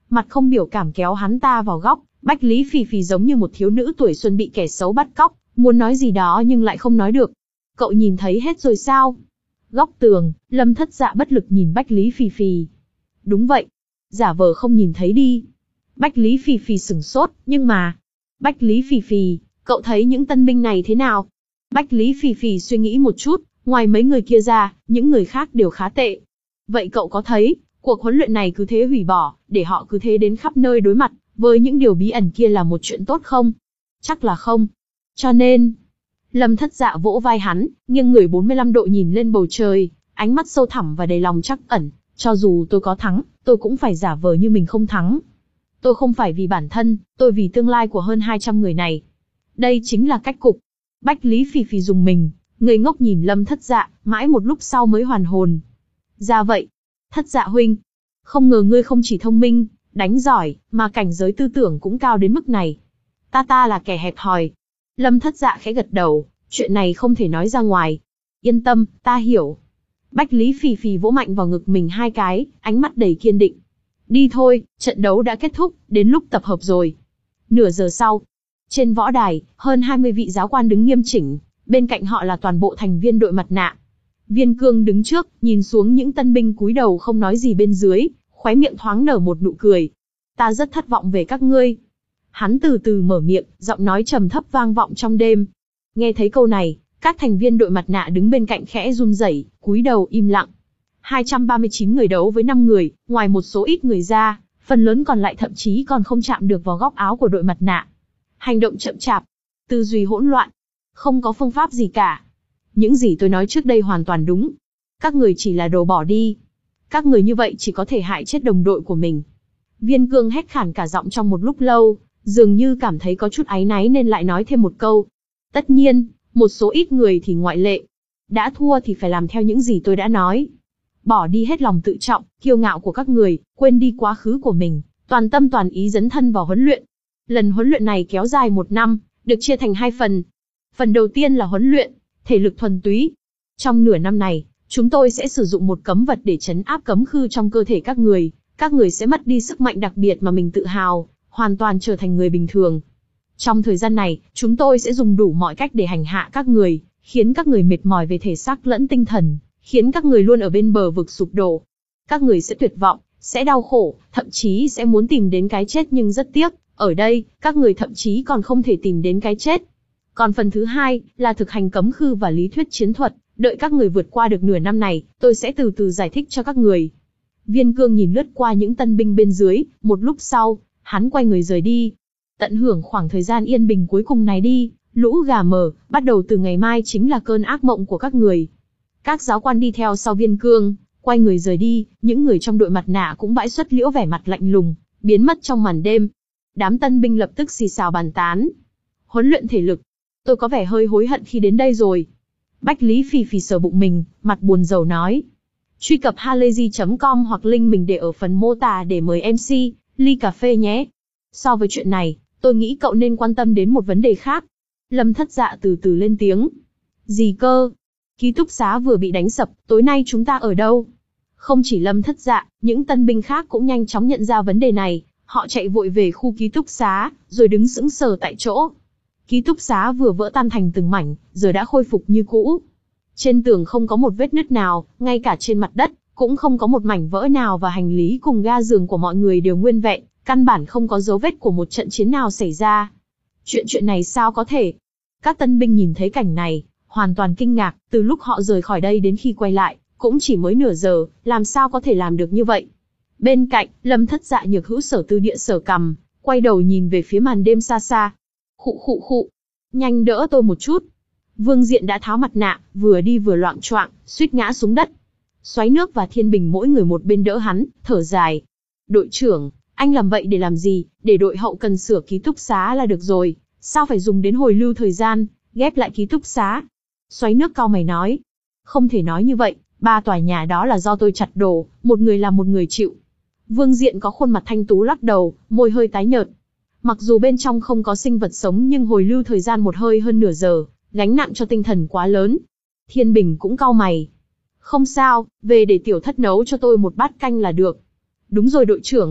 mặt không biểu cảm kéo hắn ta vào góc. Bách Lý Phì Phì giống như một thiếu nữ tuổi xuân bị kẻ xấu bắt cóc, muốn nói gì đó nhưng lại không nói được. Cậu nhìn thấy hết rồi sao? Góc tường, Lâm Thất Dạ bất lực nhìn Bách Lý Phì Phì. Đúng vậy. Giả vờ không nhìn thấy đi. Bách Lý Phì Phì sửng sốt, nhưng mà... Bách Lý Phì Phì, cậu thấy những tân binh này thế nào? Bách Lý Phì Phì suy nghĩ một chút, ngoài mấy người kia ra, những người khác đều khá tệ. Vậy cậu có thấy, cuộc huấn luyện này cứ thế hủy bỏ, để họ cứ thế đến khắp nơi đối mặt với những điều bí ẩn kia là một chuyện tốt không? Chắc là không. Cho nên... Lâm Thất Dạ vỗ vai hắn, nghiêng người bốn mươi lăm độ nhìn lên bầu trời, ánh mắt sâu thẳm và đầy lòng trắc ẩn. Cho dù tôi có thắng, tôi cũng phải giả vờ như mình không thắng. Tôi không phải vì bản thân, tôi vì tương lai của hơn hai trăm người này. Đây chính là cách cục. Bách Lý Phì Phì dùng mình, người ngốc nhìn Lâm Thất Dạ, mãi một lúc sau mới hoàn hồn. Ra vậy. Thất Dạ huynh. Không ngờ ngươi không chỉ thông minh, đánh giỏi, mà cảnh giới tư tưởng cũng cao đến mức này. Ta ta là kẻ hẹp hòi. Lâm Thất Dạ khẽ gật đầu, chuyện này không thể nói ra ngoài. Yên tâm, ta hiểu. Bách Lý Phì Phì vỗ mạnh vào ngực mình hai cái, ánh mắt đầy kiên định. Đi thôi, trận đấu đã kết thúc, đến lúc tập hợp rồi. Nửa giờ sau, trên võ đài, hơn hai mươi vị giáo quan đứng nghiêm chỉnh, bên cạnh họ là toàn bộ thành viên đội mặt nạ. Viên Cương đứng trước, nhìn xuống những tân binh cúi đầu không nói gì bên dưới, khóe miệng thoáng nở một nụ cười. Ta rất thất vọng về các ngươi. Hắn từ từ mở miệng, giọng nói trầm thấp vang vọng trong đêm. Nghe thấy câu này, các thành viên đội mặt nạ đứng bên cạnh khẽ run rẩy, cúi đầu im lặng. hai trăm ba mươi chín người đấu với năm người, ngoài một số ít người ra, phần lớn còn lại thậm chí còn không chạm được vào góc áo của đội mặt nạ. Hành động chậm chạp, tư duy hỗn loạn, không có phương pháp gì cả. Những gì tôi nói trước đây hoàn toàn đúng. Các người chỉ là đồ bỏ đi. Các người như vậy chỉ có thể hại chết đồng đội của mình. Viên Cương hét khản cả giọng trong một lúc lâu, dường như cảm thấy có chút áy náy nên lại nói thêm một câu. Tất nhiên, một số ít người thì ngoại lệ. Đã thua thì phải làm theo những gì tôi đã nói. Bỏ đi hết lòng tự trọng, kiêu ngạo của các người, quên đi quá khứ của mình, toàn tâm toàn ý dấn thân vào huấn luyện. Lần huấn luyện này kéo dài một năm, được chia thành hai phần. Phần đầu tiên là huấn luyện, thể lực thuần túy. Trong nửa năm này, chúng tôi sẽ sử dụng một cấm vật để trấn áp cấm khư trong cơ thể các người. Các người sẽ mất đi sức mạnh đặc biệt mà mình tự hào, hoàn toàn trở thành người bình thường. Trong thời gian này, chúng tôi sẽ dùng đủ mọi cách để hành hạ các người, khiến các người mệt mỏi về thể xác lẫn tinh thần, khiến các người luôn ở bên bờ vực sụp đổ. Các người sẽ tuyệt vọng, sẽ đau khổ, thậm chí sẽ muốn tìm đến cái chết, nhưng rất tiếc, ở đây, các người thậm chí còn không thể tìm đến cái chết. Còn phần thứ hai, là thực hành cấm khư và lý thuyết chiến thuật, đợi các người vượt qua được nửa năm này, tôi sẽ từ từ giải thích cho các người. Viên Cương nhìn lướt qua những tân binh bên dưới, một lúc sau, hắn quay người rời đi. Tận hưởng khoảng thời gian yên bình cuối cùng này đi, lũ gà mờ, bắt đầu từ ngày mai chính là cơn ác mộng của các người. Các giáo quan đi theo sau Viên Cương, quay người rời đi, những người trong đội mặt nạ cũng bãi xuất liễu vẻ mặt lạnh lùng, biến mất trong màn đêm. Đám tân binh lập tức xì xào bàn tán. Huấn luyện thể lực. Tôi có vẻ hơi hối hận khi đến đây rồi. Bách Lý Phì Phì sờ bụng mình, mặt buồn rầu nói. Truy cập halayzi chấm com hoặc link mình để ở phần mô tả để mời em xê, ly cà phê nhé. So với chuyện này, tôi nghĩ cậu nên quan tâm đến một vấn đề khác. Lâm Thất Dạ từ từ lên tiếng. Gì cơ? Ký túc xá vừa bị đánh sập, tối nay chúng ta ở đâu? Không chỉ Lâm Thất Dạ, những tân binh khác cũng nhanh chóng nhận ra vấn đề này. Họ chạy vội về khu ký túc xá, rồi đứng sững sờ tại chỗ. Ký túc xá vừa vỡ tan thành từng mảnh, giờ đã khôi phục như cũ. Trên tường không có một vết nứt nào, ngay cả trên mặt đất, cũng không có một mảnh vỡ nào, và hành lý cùng ga giường của mọi người đều nguyên vẹn, căn bản không có dấu vết của một trận chiến nào xảy ra. Chuyện chuyện này sao có thể? Các tân binh nhìn thấy cảnh này, hoàn toàn kinh ngạc, từ lúc họ rời khỏi đây đến khi quay lại, cũng chỉ mới nửa giờ, làm sao có thể làm được như vậy? Bên cạnh, Lâm Thất Dạ nhược hữu sở tư địa sở cằm, quay đầu nhìn về phía màn đêm xa xa. Khụ khụ khụ, nhanh đỡ tôi một chút. Vương Diện đã tháo mặt nạ, vừa đi vừa loạng choạng, suýt ngã xuống đất. Xoáy Nước và Thiên Bình mỗi người một bên đỡ hắn, thở dài. Đội trưởng, anh làm vậy để làm gì? Để đội hậu cần sửa ký túc xá là được rồi, sao phải dùng đến hồi lưu thời gian, ghép lại ký túc xá? Xoáy Nước cau mày nói. Không thể nói như vậy, ba tòa nhà đó là do tôi chặt đổ, một người làm một người chịu. Vương Diện có khuôn mặt thanh tú lắc đầu, môi hơi tái nhợt. Mặc dù bên trong không có sinh vật sống nhưng hồi lưu thời gian một hơi hơn nửa giờ, gánh nặng cho tinh thần quá lớn. Thiên Bình cũng cau mày. Không sao, về để tiểu thất nấu cho tôi một bát canh là được. Đúng rồi đội trưởng.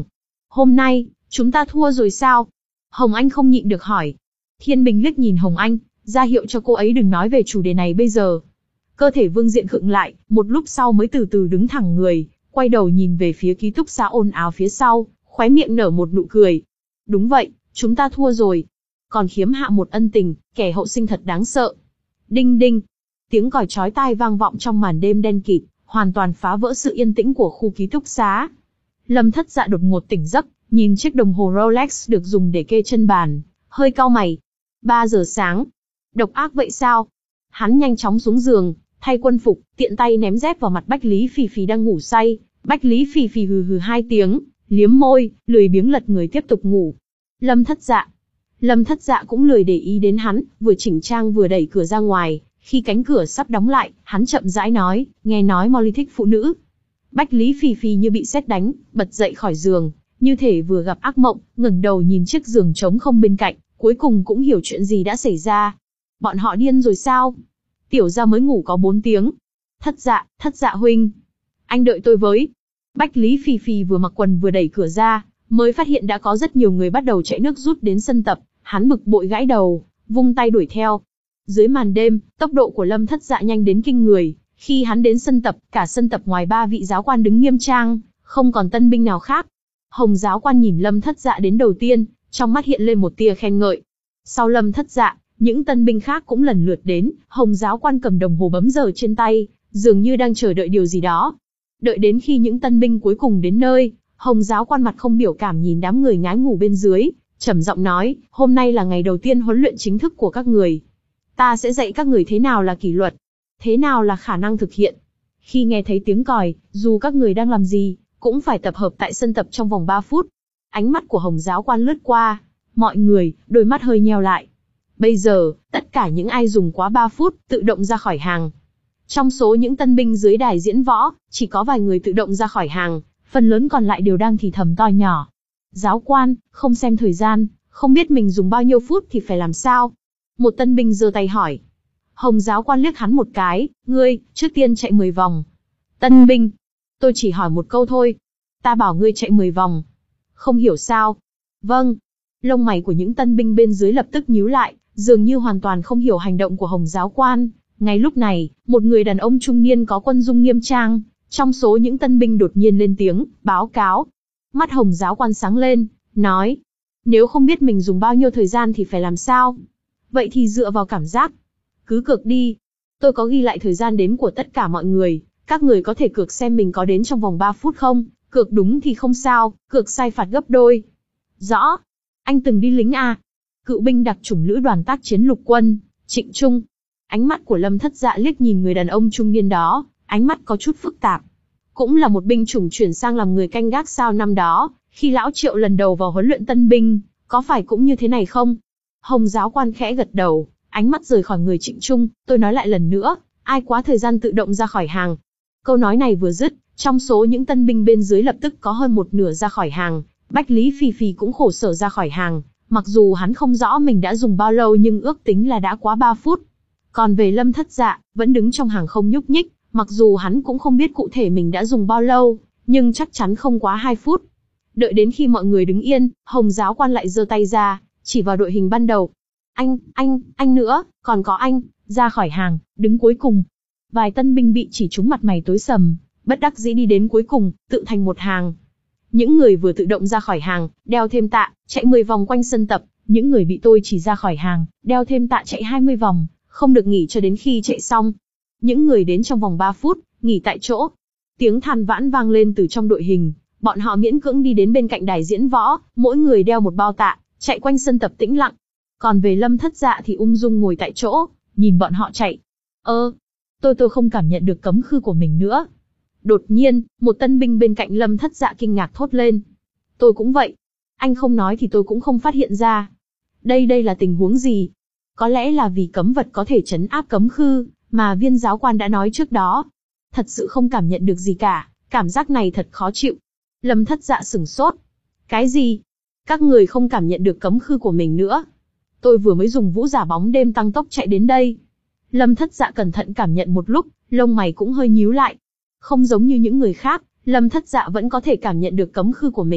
Hôm nay, chúng ta thua rồi sao? Hồng Anh không nhịn được hỏi. Thiên Bình liếc nhìn Hồng Anh, ra hiệu cho cô ấy đừng nói về chủ đề này bây giờ. Cơ thể Vương Diện khựng lại, một lúc sau mới từ từ đứng thẳng người, quay đầu nhìn về phía ký túc xá ồn ào phía sau, khóe miệng nở một nụ cười. Đúng vậy, chúng ta thua rồi. Còn khiếm hạ một ân tình, kẻ hậu sinh thật đáng sợ. Đinh đinh. Tiếng còi chói tai vang vọng trong màn đêm đen kịt, hoàn toàn phá vỡ sự yên tĩnh của khu ký túc xá. Lâm Thất Dạ đột ngột tỉnh giấc, nhìn chiếc đồng hồ Rolex được dùng để kê chân bàn, hơi cau mày. Ba giờ sáng. Độc ác vậy sao? Hắn nhanh chóng xuống giường, thay quân phục, tiện tay ném dép vào mặt Bách Lý Phì Phì đang ngủ say. Bách Lý Phì Phì hừ hừ hai tiếng, liếm môi, lười biếng lật người tiếp tục ngủ. Lâm Thất Dạ. Lâm Thất Dạ cũng lười để ý đến hắn, vừa chỉnh trang vừa đẩy cửa ra ngoài. Khi cánh cửa sắp đóng lại, hắn chậm rãi nói, nghe nói Molly thích phụ nữ. Bách Lý Phì Phì như bị sét đánh, bật dậy khỏi giường, như thể vừa gặp ác mộng, ngẩng đầu nhìn chiếc giường trống không bên cạnh, cuối cùng cũng hiểu chuyện gì đã xảy ra. Bọn họ điên rồi sao? Tiểu gia mới ngủ có bốn tiếng. Thất Dạ, Thất Dạ huynh, anh đợi tôi với. Bách Lý Phì Phì vừa mặc quần vừa đẩy cửa ra, mới phát hiện đã có rất nhiều người bắt đầu chạy nước rút đến sân tập, hắn bực bội gãi đầu, vung tay đuổi theo. Dưới màn đêm, tốc độ của Lâm Thất Dạ nhanh đến kinh người, khi hắn đến sân tập, cả sân tập ngoài ba vị giáo quan đứng nghiêm trang, không còn tân binh nào khác. Hồng giáo quan nhìn Lâm Thất Dạ đến đầu tiên, trong mắt hiện lên một tia khen ngợi. Sau Lâm Thất Dạ, những tân binh khác cũng lần lượt đến, Hồng giáo quan cầm đồng hồ bấm giờ trên tay, dường như đang chờ đợi điều gì đó. Đợi đến khi những tân binh cuối cùng đến nơi, Hồng giáo quan mặt không biểu cảm nhìn đám người ngái ngủ bên dưới, trầm giọng nói, hôm nay là ngày đầu tiên huấn luyện chính thức của các người. Ta sẽ dạy các người thế nào là kỷ luật, thế nào là khả năng thực hiện. Khi nghe thấy tiếng còi, dù các người đang làm gì, cũng phải tập hợp tại sân tập trong vòng ba phút. Ánh mắt của Hồng giáo quan lướt qua, mọi người, đôi mắt hơi nheo lại. Bây giờ, tất cả những ai dùng quá ba phút, tự động ra khỏi hàng. Trong số những tân binh dưới đài diễn võ, chỉ có vài người tự động ra khỏi hàng, phần lớn còn lại đều đang thì thầm to nhỏ. Giáo quan, không xem thời gian, không biết mình dùng bao nhiêu phút thì phải làm sao? Một tân binh giơ tay hỏi. Hồng giáo quan liếc hắn một cái, ngươi, trước tiên chạy mười vòng. Tân binh, tôi chỉ hỏi một câu thôi. Ta bảo ngươi chạy mười vòng. Không hiểu sao? Vâng. Lông mày của những tân binh bên dưới lập tức nhíu lại, dường như hoàn toàn không hiểu hành động của Hồng giáo quan. Ngay lúc này, một người đàn ông trung niên có quân dung nghiêm trang, trong số những tân binh đột nhiên lên tiếng, báo cáo. Mắt Hồng giáo quan sáng lên, nói. Nếu không biết mình dùng bao nhiêu thời gian thì phải làm sao? Vậy thì dựa vào cảm giác. Cứ cược đi. Tôi có ghi lại thời gian đếm của tất cả mọi người, các người có thể cược xem mình có đến trong vòng ba phút không? Cược đúng thì không sao, cược sai phạt gấp đôi. Rõ. Anh từng đi lính à? Cựu binh đặc chủng lữ đoàn tác chiến lục quân, Trịnh Trung. Ánh mắt của Lâm Thất Dạ liếc nhìn người đàn ông trung niên đó, ánh mắt có chút phức tạp. Cũng là một binh chủng chuyển sang làm người canh gác sao năm đó, khi lão Triệu lần đầu vào huấn luyện tân binh, có phải cũng như thế này không? Hồng giáo quan khẽ gật đầu, ánh mắt rời khỏi người Trịnh Trung, tôi nói lại lần nữa, ai quá thời gian tự động ra khỏi hàng. Câu nói này vừa dứt, trong số những tân binh bên dưới lập tức có hơn một nửa ra khỏi hàng, Bách Lý Phì Phì cũng khổ sở ra khỏi hàng, mặc dù hắn không rõ mình đã dùng bao lâu nhưng ước tính là đã quá ba phút. Còn về Lâm Thất Dạ, vẫn đứng trong hàng không nhúc nhích, mặc dù hắn cũng không biết cụ thể mình đã dùng bao lâu, nhưng chắc chắn không quá hai phút. Đợi đến khi mọi người đứng yên, Hồng giáo quan lại giơ tay ra, chỉ vào đội hình ban đầu. Anh, anh, anh nữa, còn có anh, ra khỏi hàng, đứng cuối cùng. Vài tân binh bị chỉ trúng mặt mày tối sầm, bất đắc dĩ đi đến cuối cùng, tự thành một hàng. Những người vừa tự động ra khỏi hàng, đeo thêm tạ, chạy mười vòng quanh sân tập, những người bị tôi chỉ ra khỏi hàng, đeo thêm tạ chạy hai mươi vòng, không được nghỉ cho đến khi chạy xong. Những người đến trong vòng ba phút, nghỉ tại chỗ. Tiếng than vãn vang lên từ trong đội hình, bọn họ miễn cưỡng đi đến bên cạnh đài diễn võ, mỗi người đeo một bao tạ, chạy quanh sân tập tĩnh lặng. Còn về Lâm Thất Dạ thì ung dung ngồi tại chỗ, nhìn bọn họ chạy. Ơ, tôi tôi không cảm nhận được cấm khư của mình nữa. Đột nhiên, một tân binh bên cạnh Lâm Thất Dạ kinh ngạc thốt lên. Tôi cũng vậy. Anh không nói thì tôi cũng không phát hiện ra. Đây đây là tình huống gì? Có lẽ là vì cấm vật có thể trấn áp cấm khư, mà viên giáo quan đã nói trước đó. Thật sự không cảm nhận được gì cả, cảm giác này thật khó chịu. Lâm Thất Dạ sửng sốt. Cái gì? Các người không cảm nhận được cấm khư của mình nữa? Tôi vừa mới dùng vũ giả bóng đêm tăng tốc chạy đến đây. Lâm Thất Dạ cẩn thận cảm nhận một lúc, lông mày cũng hơi nhíu lại. Không giống như những người khác, Lâm Thất Dạ vẫn có thể cảm nhận được cấm khư của mình,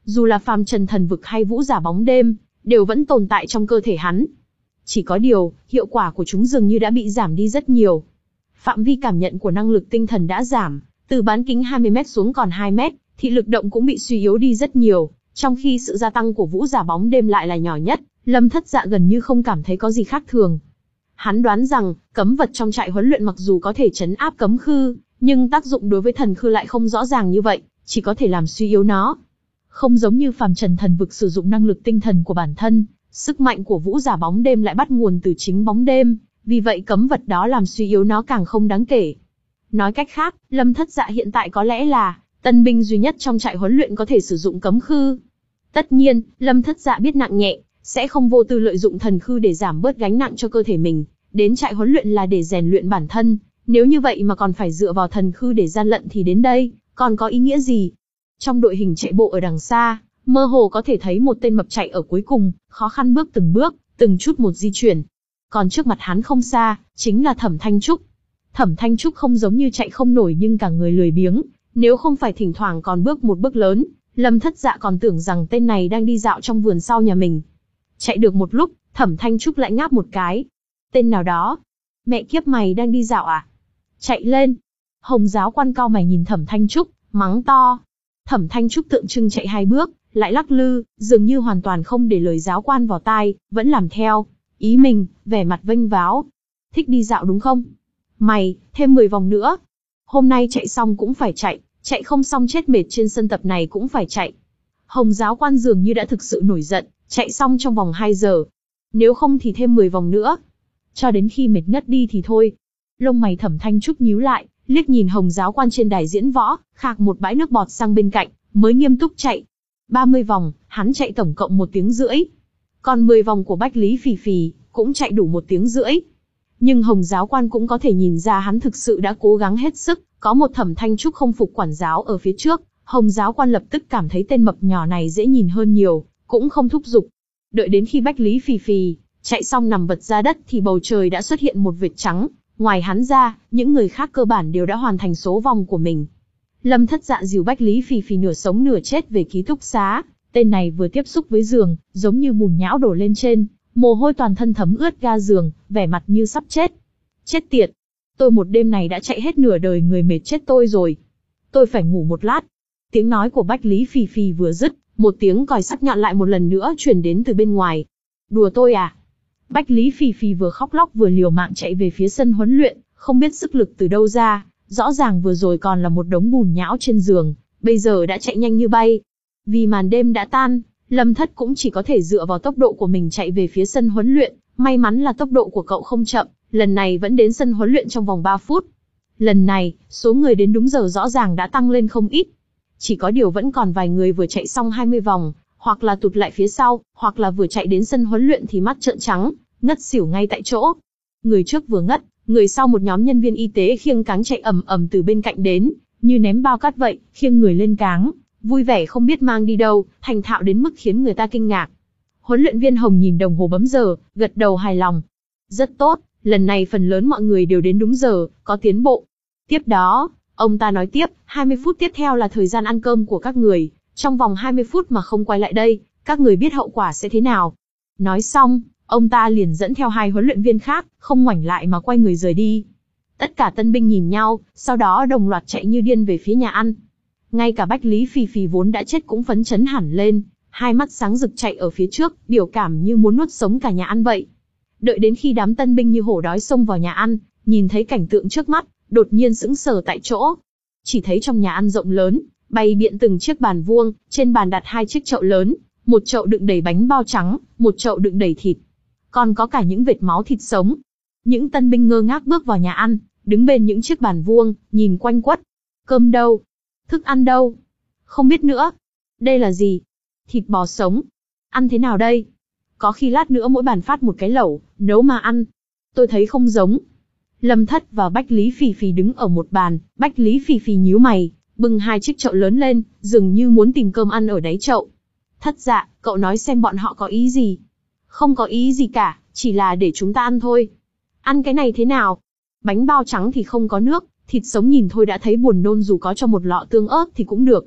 dù là phàm trần thần vực hay vũ giả bóng đêm, đều vẫn tồn tại trong cơ thể hắn. Chỉ có điều, hiệu quả của chúng dường như đã bị giảm đi rất nhiều. Phạm vi cảm nhận của năng lực tinh thần đã giảm, từ bán kính hai mươi mét xuống còn hai mét, thị lực động cũng bị suy yếu đi rất nhiều, trong khi sự gia tăng của vũ giả bóng đêm lại là nhỏ nhất. Lâm Thất Dạ gần như không cảm thấy có gì khác thường. Hắn đoán rằng, cấm vật trong trại huấn luyện mặc dù có thể trấn áp cấm khư, nhưng tác dụng đối với thần khư lại không rõ ràng như vậy, chỉ có thể làm suy yếu nó. Không giống như phàm trần thần vực sử dụng năng lực tinh thần của bản thân, sức mạnh của vũ giả bóng đêm lại bắt nguồn từ chính bóng đêm, vì vậy cấm vật đó làm suy yếu nó càng không đáng kể. Nói cách khác, Lâm Thất Dạ hiện tại có lẽ là tân binh duy nhất trong trại huấn luyện có thể sử dụng cấm khư. Tất nhiên, Lâm Thất Dạ biết nặng nhẹ, sẽ không vô tư lợi dụng thần khư để giảm bớt gánh nặng cho cơ thể mình, đến trại huấn luyện là để rèn luyện bản thân, nếu như vậy mà còn phải dựa vào thần khư để gian lận thì đến đây, còn có ý nghĩa gì? Trong đội hình chạy bộ ở đằng xa, mơ hồ có thể thấy một tên mập chạy ở cuối cùng, khó khăn bước từng bước, từng chút một di chuyển. Còn trước mặt hắn không xa, chính là Thẩm Thanh Trúc. Thẩm Thanh Trúc không giống như chạy không nổi nhưng cả người lười biếng, nếu không phải thỉnh thoảng còn bước một bước lớn, Lâm Thất Dạ còn tưởng rằng tên này đang đi dạo trong vườn sau nhà mình. Chạy được một lúc, Thẩm Thanh Trúc lại ngáp một cái. Tên nào đó? Mẹ kiếp mày đang đi dạo à? Chạy lên! Hồng giáo quan cao mày nhìn Thẩm Thanh Trúc, mắng to. Thẩm Thanh Trúc tượng trưng chạy hai bước, lại lắc lư, dường như hoàn toàn không để lời giáo quan vào tai, vẫn làm theo ý mình, vẻ mặt vênh váo. Thích đi dạo đúng không? Mày, thêm mười vòng nữa. Hôm nay chạy xong cũng phải chạy, chạy không xong chết mệt trên sân tập này cũng phải chạy. Hồng giáo quan dường như đã thực sự nổi giận, chạy xong trong vòng hai giờ. Nếu không thì thêm mười vòng nữa. Cho đến khi mệt ngất đi thì thôi. Lông mày Thẩm Thanh Trúc nhíu lại, liếc nhìn Hồng giáo quan trên đài diễn võ, khạc một bãi nước bọt sang bên cạnh, mới nghiêm túc chạy. ba mươi vòng, hắn chạy tổng cộng một tiếng rưỡi. Còn mười vòng của Bách Lý Phì Phì, cũng chạy đủ một tiếng rưỡi. Nhưng Hồng giáo quan cũng có thể nhìn ra hắn thực sự đã cố gắng hết sức, có một Thẩm Thanh Trúc không phục quản giáo ở phía trước, Hồng giáo quan lập tức cảm thấy tên mập nhỏ này dễ nhìn hơn nhiều, cũng không thúc giục. Đợi đến khi Bách Lý Phì Phì chạy xong nằm vật ra đất thì bầu trời đã xuất hiện một vệt trắng, ngoài hắn ra, những người khác cơ bản đều đã hoàn thành số vòng của mình. Lâm Thất Dạ dìu Bách Lý Phì Phì nửa sống nửa chết về ký túc xá, tên này vừa tiếp xúc với giường, giống như bùn nhão đổ lên trên, mồ hôi toàn thân thấm ướt ga giường, vẻ mặt như sắp chết. Chết tiệt! Tôi một đêm này đã chạy hết nửa đời người mệt chết tôi rồi. Tôi phải ngủ một lát. Tiếng nói của Bách Lý Phì Phì vừa dứt, một tiếng còi sắc nhọn lại một lần nữa truyền đến từ bên ngoài. Đùa tôi à? Bách Lý Phì Phì vừa khóc lóc vừa liều mạng chạy về phía sân huấn luyện, không biết sức lực từ đâu ra, rõ ràng vừa rồi còn là một đống bùn nhão trên giường, bây giờ đã chạy nhanh như bay. Vì màn đêm đã tan, Lâm Thất cũng chỉ có thể dựa vào tốc độ của mình chạy về phía sân huấn luyện, may mắn là tốc độ của cậu không chậm, lần này vẫn đến sân huấn luyện trong vòng ba phút. Lần này, số người đến đúng giờ rõ ràng đã tăng lên không ít. Chỉ có điều vẫn còn vài người vừa chạy xong hai mươi vòng, hoặc là tụt lại phía sau, hoặc là vừa chạy đến sân huấn luyện thì mắt trợn trắng, ngất xỉu ngay tại chỗ. Người trước vừa ngất, người sau một nhóm nhân viên y tế khiêng cáng chạy ầm ầm từ bên cạnh đến, như ném bao cát vậy, khiêng người lên cáng, vui vẻ không biết mang đi đâu, thành thạo đến mức khiến người ta kinh ngạc. Huấn luyện viên Hồng nhìn đồng hồ bấm giờ, gật đầu hài lòng. Rất tốt, lần này phần lớn mọi người đều đến đúng giờ, có tiến bộ. Tiếp đó, ông ta nói tiếp, hai mươi phút tiếp theo là thời gian ăn cơm của các người, trong vòng hai mươi phút mà không quay lại đây, các người biết hậu quả sẽ thế nào. Nói xong, ông ta liền dẫn theo hai huấn luyện viên khác, không ngoảnh lại mà quay người rời đi. Tất cả tân binh nhìn nhau, sau đó đồng loạt chạy như điên về phía nhà ăn. Ngay cả Bách Lý Phì Phì vốn đã chết cũng phấn chấn hẳn lên, hai mắt sáng rực chạy ở phía trước, biểu cảm như muốn nuốt sống cả nhà ăn vậy. Đợi đến khi đám tân binh như hổ đói xông vào nhà ăn, nhìn thấy cảnh tượng trước mắt, đột nhiên sững sờ tại chỗ. Chỉ thấy trong nhà ăn rộng lớn, bày biện từng chiếc bàn vuông, trên bàn đặt hai chiếc chậu lớn, một chậu đựng đầy bánh bao trắng, một chậu đựng đầy thịt. Còn có cả những vệt máu thịt sống. Những tân binh ngơ ngác bước vào nhà ăn, đứng bên những chiếc bàn vuông, nhìn quanh quất. Cơm đâu? Thức ăn đâu? Không biết nữa. Đây là gì? Thịt bò sống. Ăn thế nào đây? Có khi lát nữa mỗi bàn phát một cái lẩu, nấu mà ăn. Tôi thấy không giống. Lâm Thất và Bách Lý Phì Phì đứng ở một bàn, Bách Lý Phì Phì nhíu mày, bưng hai chiếc chậu lớn lên, dường như muốn tìm cơm ăn ở đáy chậu. Thất Dạ, cậu nói xem bọn họ có ý gì? Không có ý gì cả, chỉ là để chúng ta ăn thôi. Ăn cái này thế nào? Bánh bao trắng thì không có nước, thịt sống nhìn thôi đã thấy buồn nôn, dù có cho một lọ tương ớt thì cũng được.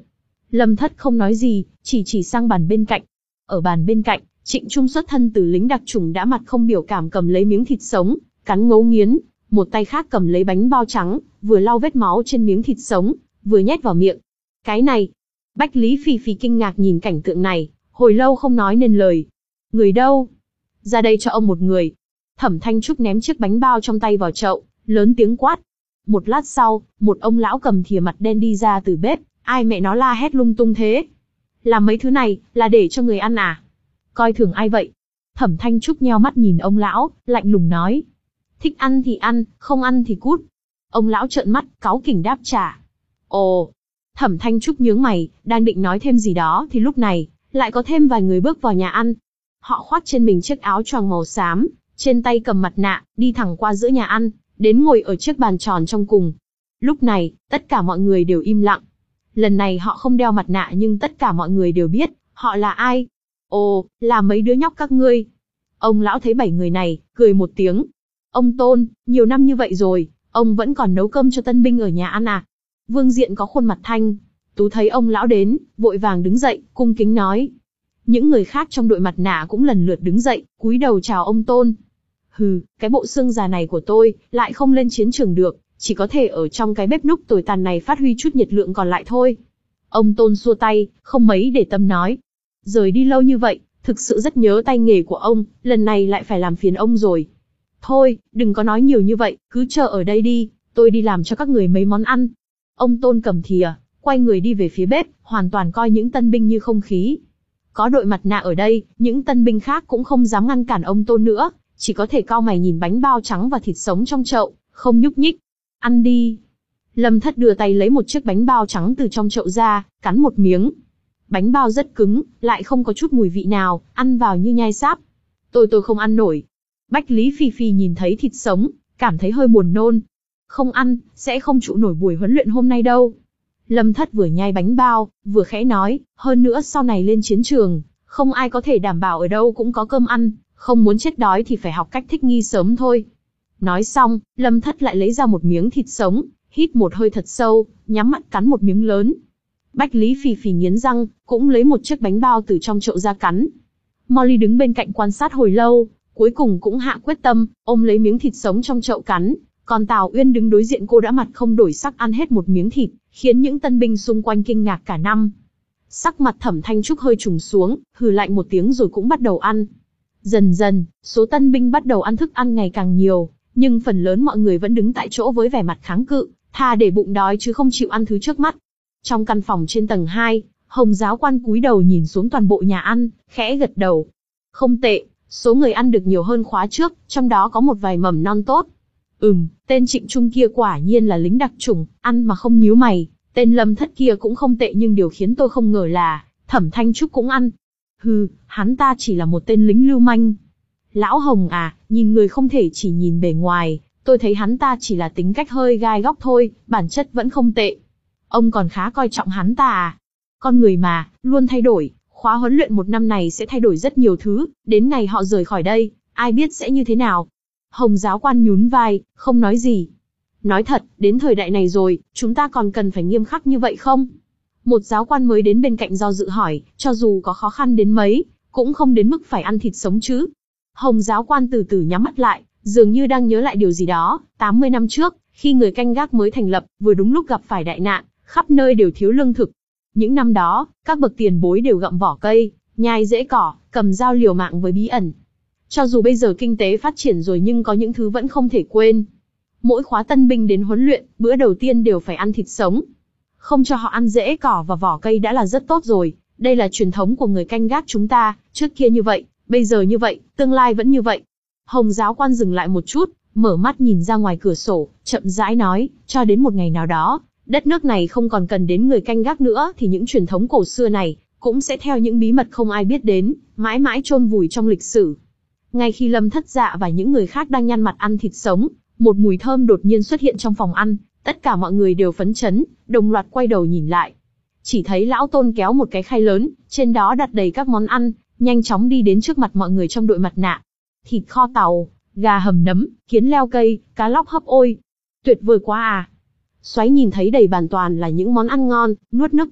Lâm Thất không nói gì, chỉ chỉ sang bàn bên cạnh. Ở bàn bên cạnh, Trịnh Trung xuất thân từ lính đặc chủng đã mặt không biểu cảm cầm lấy miếng thịt sống, cắn ngấu nghiến, một tay khác cầm lấy bánh bao trắng, vừa lau vết máu trên miếng thịt sống, vừa nhét vào miệng. Cái này, Bách Lý Phi Phi kinh ngạc nhìn cảnh tượng này, hồi lâu không nói nên lời. Người đâu? Ra đây cho ông một người. Thẩm Thanh Trúc ném chiếc bánh bao trong tay vào chậu, lớn tiếng quát. Một lát sau, một ông lão cầm thìa mặt đen đi ra từ bếp, ai mẹ nó la hét lung tung thế? Làm mấy thứ này, là để cho người ăn à? Coi thường ai vậy? Thẩm Thanh Trúc nheo mắt nhìn ông lão, lạnh lùng nói. Thích ăn thì ăn, không ăn thì cút. Ông lão trợn mắt, cáu kỉnh đáp trả. Ồ! Thẩm Thanh Trúc nhướng mày, đang định nói thêm gì đó thì lúc này, lại có thêm vài người bước vào nhà ăn. Họ khoác trên mình chiếc áo choàng màu xám, trên tay cầm mặt nạ, đi thẳng qua giữa nhà ăn, đến ngồi ở chiếc bàn tròn trong cùng. Lúc này, tất cả mọi người đều im lặng. Lần này họ không đeo mặt nạ nhưng tất cả mọi người đều biết, họ là ai. Ồ, là mấy đứa nhóc các ngươi. Ông lão thấy bảy người này, cười một tiếng. Ông Tôn, nhiều năm như vậy rồi, ông vẫn còn nấu cơm cho tân binh ở nhà ăn à? Vương Diện có khuôn mặt thanh tú thấy ông lão đến, vội vàng đứng dậy, cung kính nói. Những người khác trong đội mặt nạ cũng lần lượt đứng dậy, cúi đầu chào ông Tôn. Hừ, cái bộ xương già này của tôi, lại không lên chiến trường được, chỉ có thể ở trong cái bếp núc tồi tàn này phát huy chút nhiệt lượng còn lại thôi. Ông Tôn xua tay, không mấy để tâm nói. Rời đi lâu như vậy, thực sự rất nhớ tay nghề của ông, lần này lại phải làm phiền ông rồi. Thôi, đừng có nói nhiều như vậy, cứ chờ ở đây đi, tôi đi làm cho các người mấy món ăn. Ông Tôn cầm thìa, quay người đi về phía bếp, hoàn toàn coi những tân binh như không khí. Có đội mặt nạ ở đây, những tân binh khác cũng không dám ngăn cản ông Tôn nữa, chỉ có thể cau mày nhìn bánh bao trắng và thịt sống trong chậu, không nhúc nhích. Ăn đi. Lâm Thất đưa tay lấy một chiếc bánh bao trắng từ trong chậu ra, cắn một miếng. Bánh bao rất cứng, lại không có chút mùi vị nào, ăn vào như nhai sáp. Tôi tôi không ăn nổi. Bách Lý Phi Phi nhìn thấy thịt sống, cảm thấy hơi buồn nôn. Không ăn, sẽ không trụ nổi buổi huấn luyện hôm nay đâu. Lâm Thất vừa nhai bánh bao, vừa khẽ nói, hơn nữa sau này lên chiến trường, không ai có thể đảm bảo ở đâu cũng có cơm ăn, không muốn chết đói thì phải học cách thích nghi sớm thôi. Nói xong, Lâm Thất lại lấy ra một miếng thịt sống, hít một hơi thật sâu, nhắm mắt cắn một miếng lớn. Bách Lý Phì Phì nghiến răng, cũng lấy một chiếc bánh bao từ trong chậu ra cắn. Molly đứng bên cạnh quan sát hồi lâu, cuối cùng cũng hạ quyết tâm, ôm lấy miếng thịt sống trong chậu cắn. Còn Tào Uyên đứng đối diện cô đã mặt không đổi sắc ăn hết một miếng thịt, khiến những tân binh xung quanh kinh ngạc cả năm. Sắc mặt Thẩm Thanh Trúc hơi trùng xuống, hừ lạnh một tiếng rồi cũng bắt đầu ăn. Dần dần, số tân binh bắt đầu ăn thức ăn ngày càng nhiều, nhưng phần lớn mọi người vẫn đứng tại chỗ với vẻ mặt kháng cự, thà để bụng đói chứ không chịu ăn thứ trước mắt. Trong căn phòng trên tầng hai, Hồng giáo quan cúi đầu nhìn xuống toàn bộ nhà ăn, khẽ gật đầu. Không tệ, số người ăn được nhiều hơn khóa trước, trong đó có một vài mầm non tốt. Ừm, tên Trịnh Trung kia quả nhiên là lính đặc chủng, ăn mà không nhíu mày. Tên Lâm Thất kia cũng không tệ nhưng điều khiến tôi không ngờ là, Thẩm Thanh Trúc cũng ăn. Hừ, hắn ta chỉ là một tên lính lưu manh. Lão Hồng à, nhìn người không thể chỉ nhìn bề ngoài, tôi thấy hắn ta chỉ là tính cách hơi gai góc thôi, bản chất vẫn không tệ. Ông còn khá coi trọng hắn ta à? Con người mà, luôn thay đổi, khóa huấn luyện một năm này sẽ thay đổi rất nhiều thứ, đến ngày họ rời khỏi đây, ai biết sẽ như thế nào. Hồng giáo quan nhún vai, không nói gì. Nói thật, đến thời đại này rồi, chúng ta còn cần phải nghiêm khắc như vậy không? Một giáo quan mới đến bên cạnh do dự hỏi, cho dù có khó khăn đến mấy, cũng không đến mức phải ăn thịt sống chứ. Hồng giáo quan từ từ nhắm mắt lại, dường như đang nhớ lại điều gì đó. tám mươi năm trước, khi người canh gác mới thành lập, vừa đúng lúc gặp phải đại nạn, khắp nơi đều thiếu lương thực. Những năm đó, các bậc tiền bối đều gặm vỏ cây, nhai rễ cỏ, cầm dao liều mạng với bí ẩn. Cho dù bây giờ kinh tế phát triển rồi nhưng có những thứ vẫn không thể quên. Mỗi khóa tân binh đến huấn luyện, bữa đầu tiên đều phải ăn thịt sống. Không cho họ ăn rễ cỏ và vỏ cây đã là rất tốt rồi. Đây là truyền thống của người canh gác chúng ta, trước kia như vậy, bây giờ như vậy, tương lai vẫn như vậy. Hồng giáo quan dừng lại một chút, mở mắt nhìn ra ngoài cửa sổ, chậm rãi nói, cho đến một ngày nào đó, đất nước này không còn cần đến người canh gác nữa thì những truyền thống cổ xưa này cũng sẽ theo những bí mật không ai biết đến, mãi mãi chôn vùi trong lịch sử. Ngay khi Lâm Thất Dạ và những người khác đang nhăn mặt ăn thịt sống, một mùi thơm đột nhiên xuất hiện trong phòng ăn, tất cả mọi người đều phấn chấn, đồng loạt quay đầu nhìn lại. Chỉ thấy lão Tôn kéo một cái khay lớn, trên đó đặt đầy các món ăn, nhanh chóng đi đến trước mặt mọi người trong đội mặt nạ. Thịt kho tàu, gà hầm nấm, kiến leo cây, cá lóc hấp ôi. Tuyệt vời quá à. Xoáy nhìn thấy đầy bàn toàn là những món ăn ngon, nuốt nước bọt,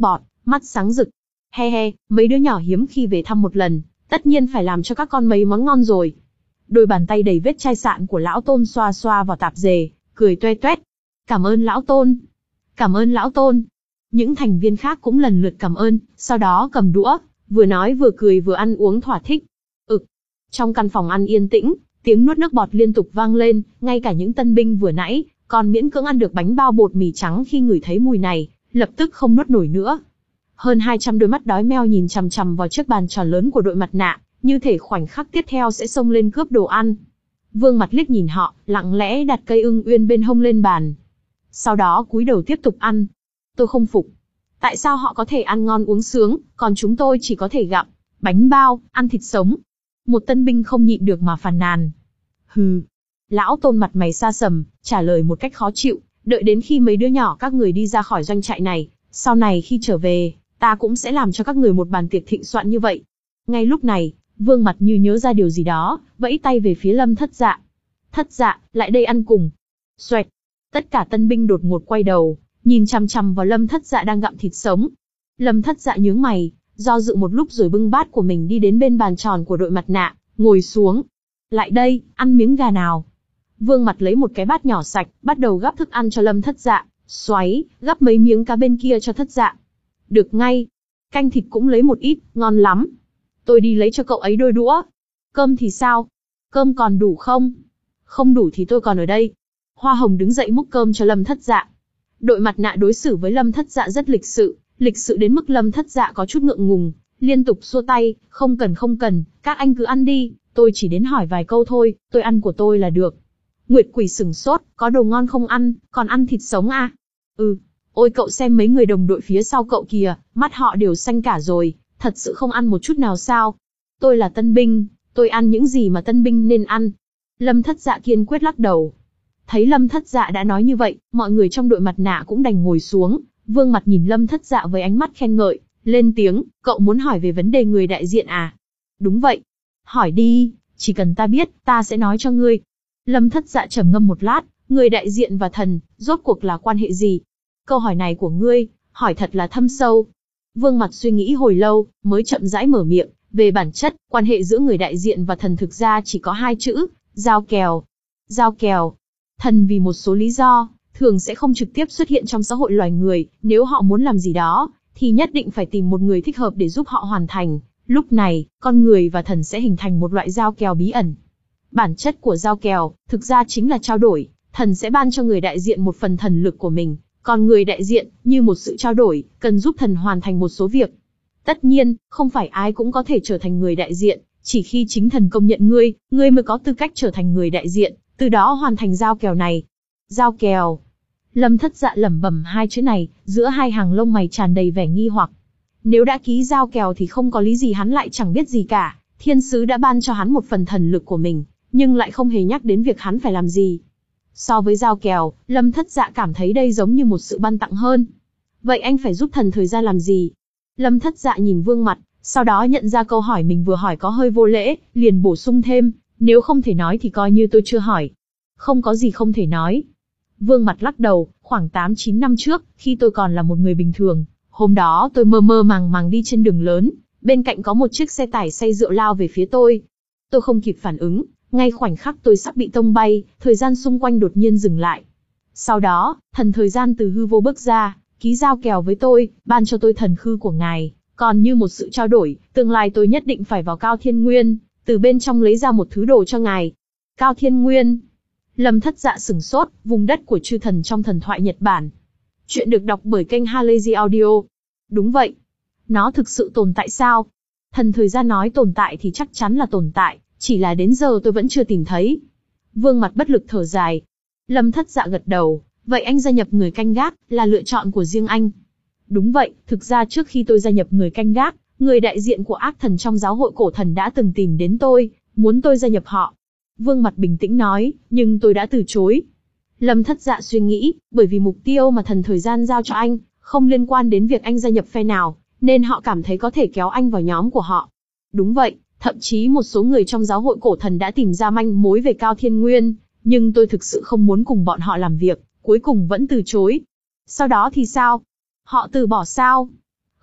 mắt sáng rực. He he, mấy đứa nhỏ hiếm khi về thăm một lần, tất nhiên phải làm cho các con mấy món ngon rồi. Đôi bàn tay đầy vết chai sạn của lão Tôn xoa xoa vào tạp dề, cười toe toét. Cảm ơn lão Tôn. Cảm ơn lão Tôn. Những thành viên khác cũng lần lượt cảm ơn, sau đó cầm đũa, vừa nói vừa cười vừa ăn uống thỏa thích. Ực. Trong căn phòng ăn yên tĩnh, tiếng nuốt nước bọt liên tục vang lên, ngay cả những tân binh vừa nãy còn miễn cưỡng ăn được bánh bao bột mì trắng khi ngửi thấy mùi này, lập tức không nuốt nổi nữa. Hơn hai trăm đôi mắt đói meo nhìn chằm chằm vào chiếc bàn tròn lớn của đội mặt nạ, như thể khoảnh khắc tiếp theo sẽ xông lên cướp đồ ăn. Vương Mặt liếc nhìn họ, lặng lẽ đặt cây ưng uyên bên hông lên bàn. Sau đó cúi đầu tiếp tục ăn. Tôi không phục. Tại sao họ có thể ăn ngon uống sướng, còn chúng tôi chỉ có thể gặm bánh bao, ăn thịt sống? Một tân binh không nhịn được mà phàn nàn. Hừ. Lão Tôn mặt mày sa sầm, trả lời một cách khó chịu, đợi đến khi mấy đứa nhỏ các người đi ra khỏi doanh trại này, sau này khi trở về, ta cũng sẽ làm cho các người một bàn tiệc thịnh soạn như vậy. Ngay lúc này, Vương Mặt như nhớ ra điều gì đó, vẫy tay về phía Lâm Thất Dạ. Thất Dạ, lại đây ăn cùng. Xoẹt. Tất cả tân binh đột ngột quay đầu, nhìn chằm chằm vào Lâm Thất Dạ đang gặm thịt sống. Lâm Thất Dạ nhướng mày, do dự một lúc rồi bưng bát của mình đi đến bên bàn tròn của đội mặt nạ, ngồi xuống. Lại đây, ăn miếng gà nào. Vương Mặt lấy một cái bát nhỏ sạch, bắt đầu gắp thức ăn cho Lâm Thất Dạ, xoáy, gắp mấy miếng cá bên kia cho Thất Dạ. Được ngay. Canh thịt cũng lấy một ít, ngon lắm. Tôi đi lấy cho cậu ấy đôi đũa. Cơm thì sao? Cơm còn đủ không? Không đủ thì tôi còn ở đây. Hoa Hồng đứng dậy múc cơm cho Lâm Thất Dạ. Đội mặt nạ đối xử với Lâm Thất Dạ rất lịch sự, lịch sự đến mức Lâm Thất Dạ có chút ngượng ngùng, liên tục xua tay, không cần không cần, các anh cứ ăn đi, tôi chỉ đến hỏi vài câu thôi, tôi ăn của tôi là được. Nguyệt Quỷ sửng sốt, có đồ ngon không ăn, còn ăn thịt sống à? Ừ. Ôi cậu xem mấy người đồng đội phía sau cậu kìa, mắt họ đều xanh cả rồi, thật sự không ăn một chút nào sao? Tôi là tân binh, tôi ăn những gì mà tân binh nên ăn. Lâm Thất Dạ kiên quyết lắc đầu. Thấy Lâm Thất Dạ đã nói như vậy, mọi người trong đội mặt nạ cũng đành ngồi xuống. Vương Mặt nhìn Lâm Thất Dạ với ánh mắt khen ngợi, lên tiếng, cậu muốn hỏi về vấn đề người đại diện à? Đúng vậy. Hỏi đi, chỉ cần ta biết, ta sẽ nói cho ngươi. Lâm Thất Dạ trầm ngâm một lát, người đại diện và thần, rốt cuộc là quan hệ gì? Câu hỏi này của ngươi, hỏi thật là thâm sâu. Vương Mặt suy nghĩ hồi lâu, mới chậm rãi mở miệng, về bản chất, quan hệ giữa người đại diện và thần thực ra chỉ có hai chữ, giao kèo. Giao kèo. Thần vì một số lý do, thường sẽ không trực tiếp xuất hiện trong xã hội loài người, nếu họ muốn làm gì đó, thì nhất định phải tìm một người thích hợp để giúp họ hoàn thành. Lúc này, con người và thần sẽ hình thành một loại giao kèo bí ẩn. Bản chất của giao kèo, thực ra chính là trao đổi, thần sẽ ban cho người đại diện một phần thần lực của mình, còn người đại diện, như một sự trao đổi, cần giúp thần hoàn thành một số việc. Tất nhiên, không phải ai cũng có thể trở thành người đại diện, chỉ khi chính thần công nhận ngươi, ngươi mới có tư cách trở thành người đại diện, từ đó hoàn thành giao kèo này. Giao kèo. Lâm Thất Dạ lẩm bẩm hai chữ này, giữa hai hàng lông mày tràn đầy vẻ nghi hoặc. Nếu đã ký giao kèo thì không có lý gì hắn lại chẳng biết gì cả, thiên sứ đã ban cho hắn một phần thần lực của mình, nhưng lại không hề nhắc đến việc hắn phải làm gì. So với giao kèo, Lâm Thất Dạ cảm thấy đây giống như một sự ban tặng hơn. Vậy anh phải giúp thần thời gian làm gì? Lâm Thất Dạ nhìn Vương Mặt, sau đó nhận ra câu hỏi mình vừa hỏi có hơi vô lễ, liền bổ sung thêm, nếu không thể nói thì coi như tôi chưa hỏi. Không có gì không thể nói. Vương Mặt lắc đầu, khoảng tám chín năm trước, khi tôi còn là một người bình thường, hôm đó tôi mơ mơ màng màng đi trên đường lớn, bên cạnh có một chiếc xe tải say rượu lao về phía tôi. Tôi không kịp phản ứng, ngay khoảnh khắc tôi sắp bị tông bay, thời gian xung quanh đột nhiên dừng lại. Sau đó, thần thời gian từ hư vô bước ra, ký giao kèo với tôi, ban cho tôi thần khư của ngài, còn như một sự trao đổi, tương lai tôi nhất định phải vào Cao Thiên Nguyên, từ bên trong lấy ra một thứ đồ cho ngài. Cao Thiên Nguyên. Lâm Thất Dạ sửng sốt, vùng đất của chư thần trong thần thoại Nhật Bản. Chuyện được đọc bởi kênh Halazy Audio. Đúng vậy. Nó thực sự tồn tại sao? Thần thời gian nói tồn tại thì chắc chắn là tồn tại, chỉ là đến giờ tôi vẫn chưa tìm thấy. Vương Mặt bất lực thở dài. Lâm Thất Dạ gật đầu, vậy anh gia nhập người canh gác, là lựa chọn của riêng anh. Đúng vậy, thực ra trước khi tôi gia nhập người canh gác, người đại diện của ác thần trong giáo hội cổ thần đã từng tìm đến tôi, muốn tôi gia nhập họ. Vương Mặt bình tĩnh nói, nhưng tôi đã từ chối. Lâm Thất Dạ suy nghĩ, bởi vì mục tiêu mà thần thời gian giao cho anh, không liên quan đến việc anh gia nhập phe nào, nên họ cảm thấy có thể kéo anh vào nhóm của họ. Đúng vậy, thậm chí một số người trong giáo hội cổ thần đã tìm ra manh mối về Cao Thiên Nguyên, nhưng tôi thực sự không muốn cùng bọn họ làm việc, cuối cùng vẫn từ chối. Sau đó thì sao? Họ từ bỏ sao?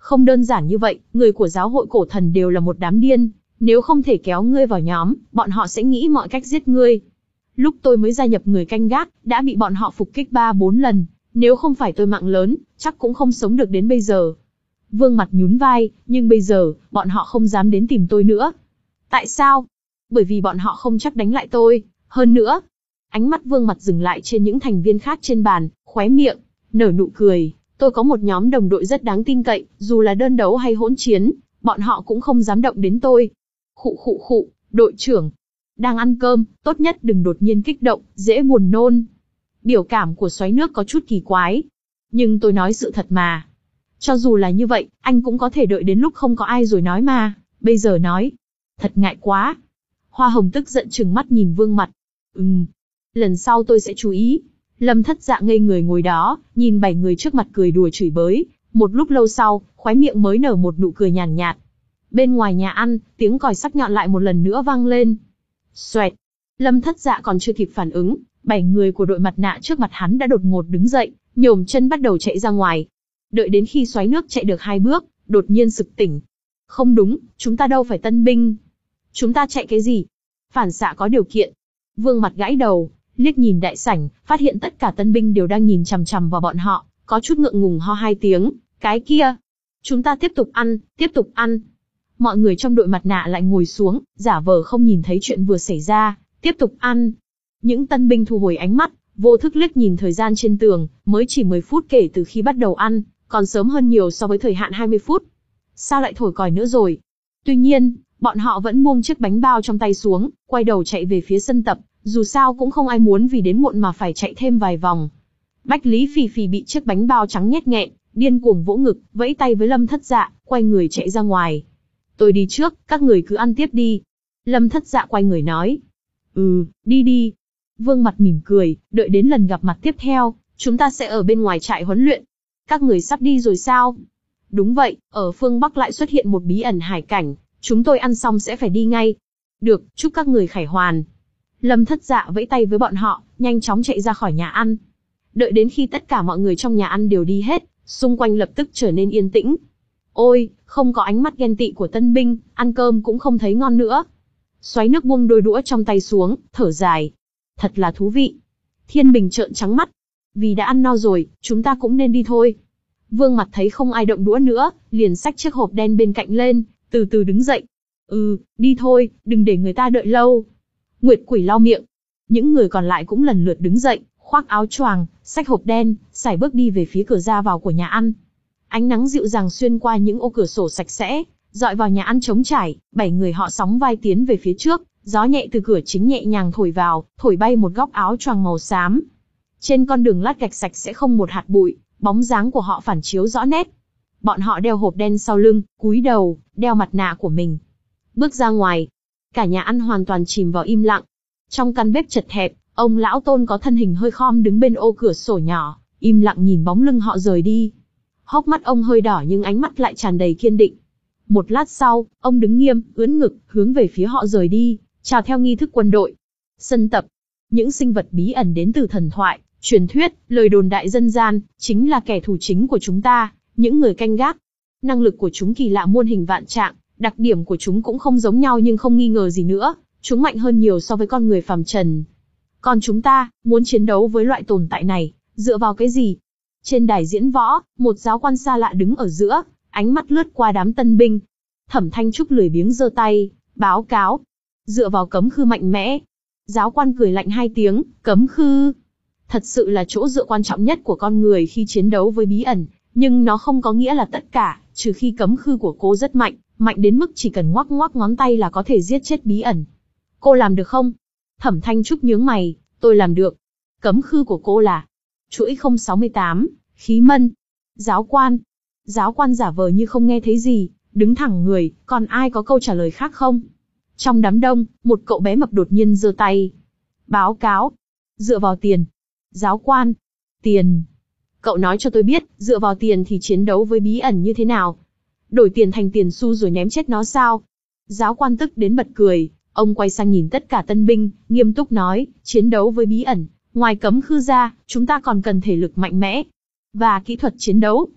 Không đơn giản như vậy, người của giáo hội cổ thần đều là một đám điên, nếu không thể kéo ngươi vào nhóm, bọn họ sẽ nghĩ mọi cách giết ngươi. Lúc tôi mới gia nhập người canh gác, đã bị bọn họ phục kích ba bốn lần, nếu không phải tôi mạng lớn, chắc cũng không sống được đến bây giờ. Vương Mặt nhún vai, nhưng bây giờ, bọn họ không dám đến tìm tôi nữa. Tại sao? Bởi vì bọn họ không chắc đánh lại tôi, hơn nữa. Ánh mắt Vương Mặt dừng lại trên những thành viên khác trên bàn, khóe miệng, nở nụ cười. Tôi có một nhóm đồng đội rất đáng tin cậy, dù là đơn đấu hay hỗn chiến, bọn họ cũng không dám động đến tôi. Khụ khụ khụ, đội trưởng. Đang ăn cơm, tốt nhất đừng đột nhiên kích động, dễ buồn nôn. Biểu cảm của xoáy nước có chút kỳ quái. Nhưng tôi nói sự thật mà. Cho dù là như vậy, anh cũng có thể đợi đến lúc không có ai rồi nói mà. Bây giờ nói. Thật ngại quá. Hoa Hồng tức giận trừng mắt nhìn Vương Mặt. Ừm. Lần sau tôi sẽ chú ý. Lâm Thất Dạ ngây người ngồi đó, nhìn bảy người trước mặt cười đùa chửi bới. Một lúc lâu sau, khóe miệng mới nở một nụ cười nhàn nhạt, nhạt. Bên ngoài nhà ăn, tiếng còi sắc nhọn lại một lần nữa vang lên. Xoẹt. Lâm Thất Dạ còn chưa kịp phản ứng, bảy người của đội mặt nạ trước mặt hắn đã đột ngột đứng dậy, nhổm chân bắt đầu chạy ra ngoài. Đợi đến khi xoáy nước chạy được hai bước, đột nhiên sực tỉnh. Không đúng, chúng ta đâu phải tân binh. Chúng ta chạy cái gì? Phản xạ có điều kiện. Vương Mặt gãi đầu, liếc nhìn đại sảnh, phát hiện tất cả tân binh đều đang nhìn chằm chằm vào bọn họ, có chút ngượng ngùng ho hai tiếng. Cái kia, chúng ta tiếp tục ăn, tiếp tục ăn. Mọi người trong đội mặt nạ lại ngồi xuống, giả vờ không nhìn thấy chuyện vừa xảy ra, tiếp tục ăn. Những tân binh thu hồi ánh mắt, vô thức liếc nhìn thời gian trên tường, mới chỉ mười phút kể từ khi bắt đầu ăn, còn sớm hơn nhiều so với thời hạn hai mươi phút. Sao lại thổi còi nữa rồi? Tuy nhiên, bọn họ vẫn buông chiếc bánh bao trong tay xuống, quay đầu chạy về phía sân tập, dù sao cũng không ai muốn vì đến muộn mà phải chạy thêm vài vòng. Bách Lý Phì Phì bị chiếc bánh bao trắng nhét nghẹn, điên cuồng vỗ ngực, vẫy tay với Lâm Thất Dạ, quay người chạy ra ngoài. Tôi đi trước, các người cứ ăn tiếp đi. Lâm Thất Dạ quay người nói. Ừ, đi đi. Vương Mặt mỉm cười, đợi đến lần gặp mặt tiếp theo, chúng ta sẽ ở bên ngoài trại huấn luyện. Các người sắp đi rồi sao? Đúng vậy, ở phương Bắc lại xuất hiện một bí ẩn hải cảnh, chúng tôi ăn xong sẽ phải đi ngay. Được, chúc các người khải hoàn. Lâm Thất Dạ vẫy tay với bọn họ, nhanh chóng chạy ra khỏi nhà ăn. Đợi đến khi tất cả mọi người trong nhà ăn đều đi hết, xung quanh lập tức trở nên yên tĩnh. Ôi, không có ánh mắt ghen tị của tân binh, ăn cơm cũng không thấy ngon nữa. Xoáy nước buông đôi đũa trong tay xuống, thở dài. Thật là thú vị. Thiên Bình trợn trắng mắt. Vì đã ăn no rồi, chúng ta cũng nên đi thôi. Vương Mặt thấy không ai động đũa nữa, liền xách chiếc hộp đen bên cạnh lên, từ từ đứng dậy. Ừ, đi thôi, đừng để người ta đợi lâu. Nguyệt Quỷ lau miệng. Những người còn lại cũng lần lượt đứng dậy, khoác áo choàng, xách hộp đen, sải bước đi về phía cửa ra vào của nhà ăn. Ánh nắng dịu dàng xuyên qua những ô cửa sổ sạch sẽ, dọi vào nhà ăn trống trải, bảy người họ sóng vai tiến về phía trước, gió nhẹ từ cửa chính nhẹ nhàng thổi vào, thổi bay một góc áo choàng màu xám. Trên con đường lát gạch sạch sẽ không một hạt bụi, bóng dáng của họ phản chiếu rõ nét. Bọn họ đeo hộp đen sau lưng, cúi đầu, đeo mặt nạ của mình. Bước ra ngoài, cả nhà ăn hoàn toàn chìm vào im lặng. Trong căn bếp chật hẹp, ông lão Tôn có thân hình hơi khom đứng bên ô cửa sổ nhỏ, im lặng nhìn bóng lưng họ rời đi. Hốc mắt ông hơi đỏ nhưng ánh mắt lại tràn đầy kiên định. Một lát sau, ông đứng nghiêm, ưỡn ngực, hướng về phía họ rời đi, chào theo nghi thức quân đội. Sân tập, những sinh vật bí ẩn đến từ thần thoại, truyền thuyết, lời đồn đại dân gian, chính là kẻ thù chính của chúng ta, những người canh gác. Năng lực của chúng kỳ lạ muôn hình vạn trạng, đặc điểm của chúng cũng không giống nhau nhưng không nghi ngờ gì nữa, chúng mạnh hơn nhiều so với con người phàm trần. Còn chúng ta, muốn chiến đấu với loại tồn tại này, dựa vào cái gì? Trên đài diễn võ, một giáo quan xa lạ đứng ở giữa, ánh mắt lướt qua đám tân binh. Thẩm Thanh Trúc lười biếng giơ tay, báo cáo. Dựa vào cấm khư mạnh mẽ. Giáo quan cười lạnh hai tiếng, cấm khư. Thật sự là chỗ dựa quan trọng nhất của con người khi chiến đấu với bí ẩn, nhưng nó không có nghĩa là tất cả, trừ khi cấm khư của cô rất mạnh, mạnh đến mức chỉ cần ngoắc ngoắc ngón tay là có thể giết chết bí ẩn. Cô làm được không? Thẩm Thanh Trúc nhướng mày, tôi làm được. Cấm khư của cô là chuỗi không sáu tám, khí mân. Giáo quan. Giáo quan giả vờ như không nghe thấy gì, đứng thẳng người, còn ai có câu trả lời khác không? Trong đám đông, một cậu bé mập đột nhiên giơ tay. Báo cáo. Dựa vào tiền. Giáo quan. Tiền. Cậu nói cho tôi biết, dựa vào tiền thì chiến đấu với bí ẩn như thế nào? Đổi tiền thành tiền xu rồi ném chết nó sao? Giáo quan tức đến bật cười, ông quay sang nhìn tất cả tân binh, nghiêm túc nói, chiến đấu với bí ẩn, ngoài cấm khư ra, chúng ta còn cần thể lực mạnh mẽ. Và kỹ thuật chiến đấu.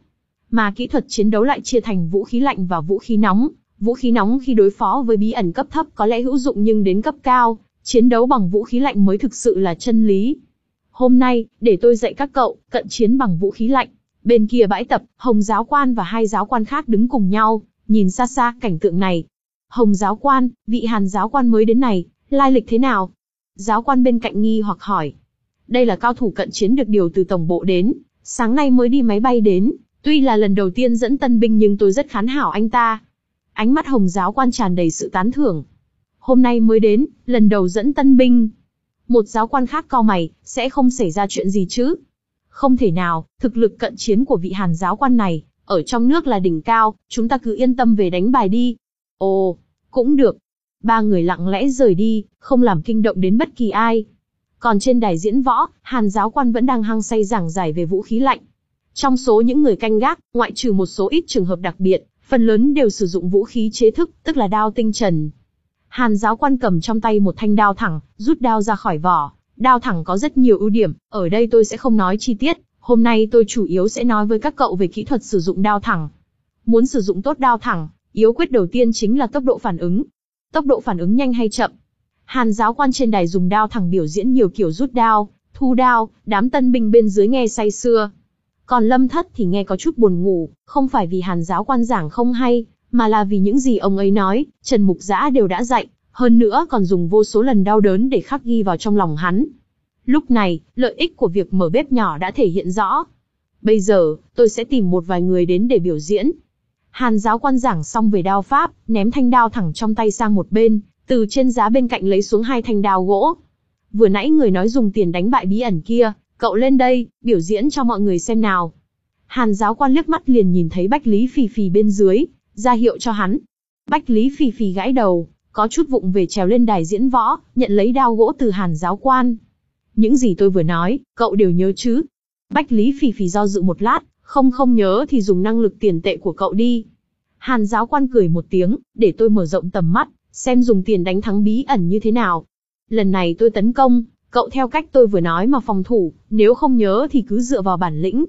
Mà kỹ thuật chiến đấu lại chia thành vũ khí lạnh và vũ khí nóng. Vũ khí nóng khi đối phó với bí ẩn cấp thấp có lẽ hữu dụng, nhưng đến cấp cao, chiến đấu bằng vũ khí lạnh mới thực sự là chân lý. Hôm nay, để tôi dạy các cậu, cận chiến bằng vũ khí lạnh. Bên kia bãi tập, Hồng giáo quan và hai giáo quan khác đứng cùng nhau, nhìn xa xa cảnh tượng này. Hồng giáo quan, vị Hàn giáo quan mới đến này, lai lịch thế nào? Giáo quan bên cạnh nghi hoặc hỏi. Đây là cao thủ cận chiến được điều từ tổng bộ đến, sáng nay mới đi máy bay đến, tuy là lần đầu tiên dẫn tân binh nhưng tôi rất khán hảo anh ta. Ánh mắt Hồng giáo quan tràn đầy sự tán thưởng. Hôm nay mới đến, lần đầu dẫn tân binh. Một giáo quan khác cau mày, sẽ không xảy ra chuyện gì chứ? Không thể nào, thực lực cận chiến của vị Hàn giáo quan này, ở trong nước là đỉnh cao, chúng ta cứ yên tâm về đánh bài đi. Ồ, cũng được. Ba người lặng lẽ rời đi, không làm kinh động đến bất kỳ ai. Còn trên đài diễn võ, Hàn giáo quan vẫn đang hăng say giảng giải về vũ khí lạnh. Trong số những người canh gác, ngoại trừ một số ít trường hợp đặc biệt, phần lớn đều sử dụng vũ khí chế thức, tức là đao tinh trần. Hàn giáo quan cầm trong tay một thanh đao thẳng, rút đao ra khỏi vỏ. Đao thẳng có rất nhiều ưu điểm, ở đây tôi sẽ không nói chi tiết, hôm nay tôi chủ yếu sẽ nói với các cậu về kỹ thuật sử dụng đao thẳng. Muốn sử dụng tốt đao thẳng, yếu quyết đầu tiên chính là tốc độ phản ứng. Tốc độ phản ứng nhanh hay chậm. Hàn giáo quan trên đài dùng đao thẳng biểu diễn nhiều kiểu rút đao, thu đao, đám tân binh bên dưới nghe say sưa. Còn Lâm Thất thì nghe có chút buồn ngủ, không phải vì Hàn giáo quan giảng không hay, mà là vì những gì ông ấy nói, Trần Mục Dã đều đã dạy, hơn nữa còn dùng vô số lần đau đớn để khắc ghi vào trong lòng hắn. Lúc này, lợi ích của việc mở bếp nhỏ đã thể hiện rõ. Bây giờ, tôi sẽ tìm một vài người đến để biểu diễn. Hàn giáo quan giảng xong về đao pháp, ném thanh đao thẳng trong tay sang một bên, từ trên giá bên cạnh lấy xuống hai thanh đao gỗ. Vừa nãy người nói dùng tiền đánh bại bí ẩn kia, cậu lên đây, biểu diễn cho mọi người xem nào. Hàn giáo quan liếc mắt liền nhìn thấy Bách Lý Phì Phì bên dưới, ra hiệu cho hắn. Bách Lý Phì Phì gãi đầu, có chút vụng về trèo lên đài diễn võ, nhận lấy đao gỗ từ Hàn giáo quan. Những gì tôi vừa nói, cậu đều nhớ chứ? Bách Lý Phì Phì do dự một lát, không không nhớ thì dùng năng lực tiền tệ của cậu đi. Hàn giáo quan cười một tiếng, để tôi mở rộng tầm mắt, xem dùng tiền đánh thắng bí ẩn như thế nào. Lần này tôi tấn công, cậu theo cách tôi vừa nói mà phòng thủ, nếu không nhớ thì cứ dựa vào bản lĩnh.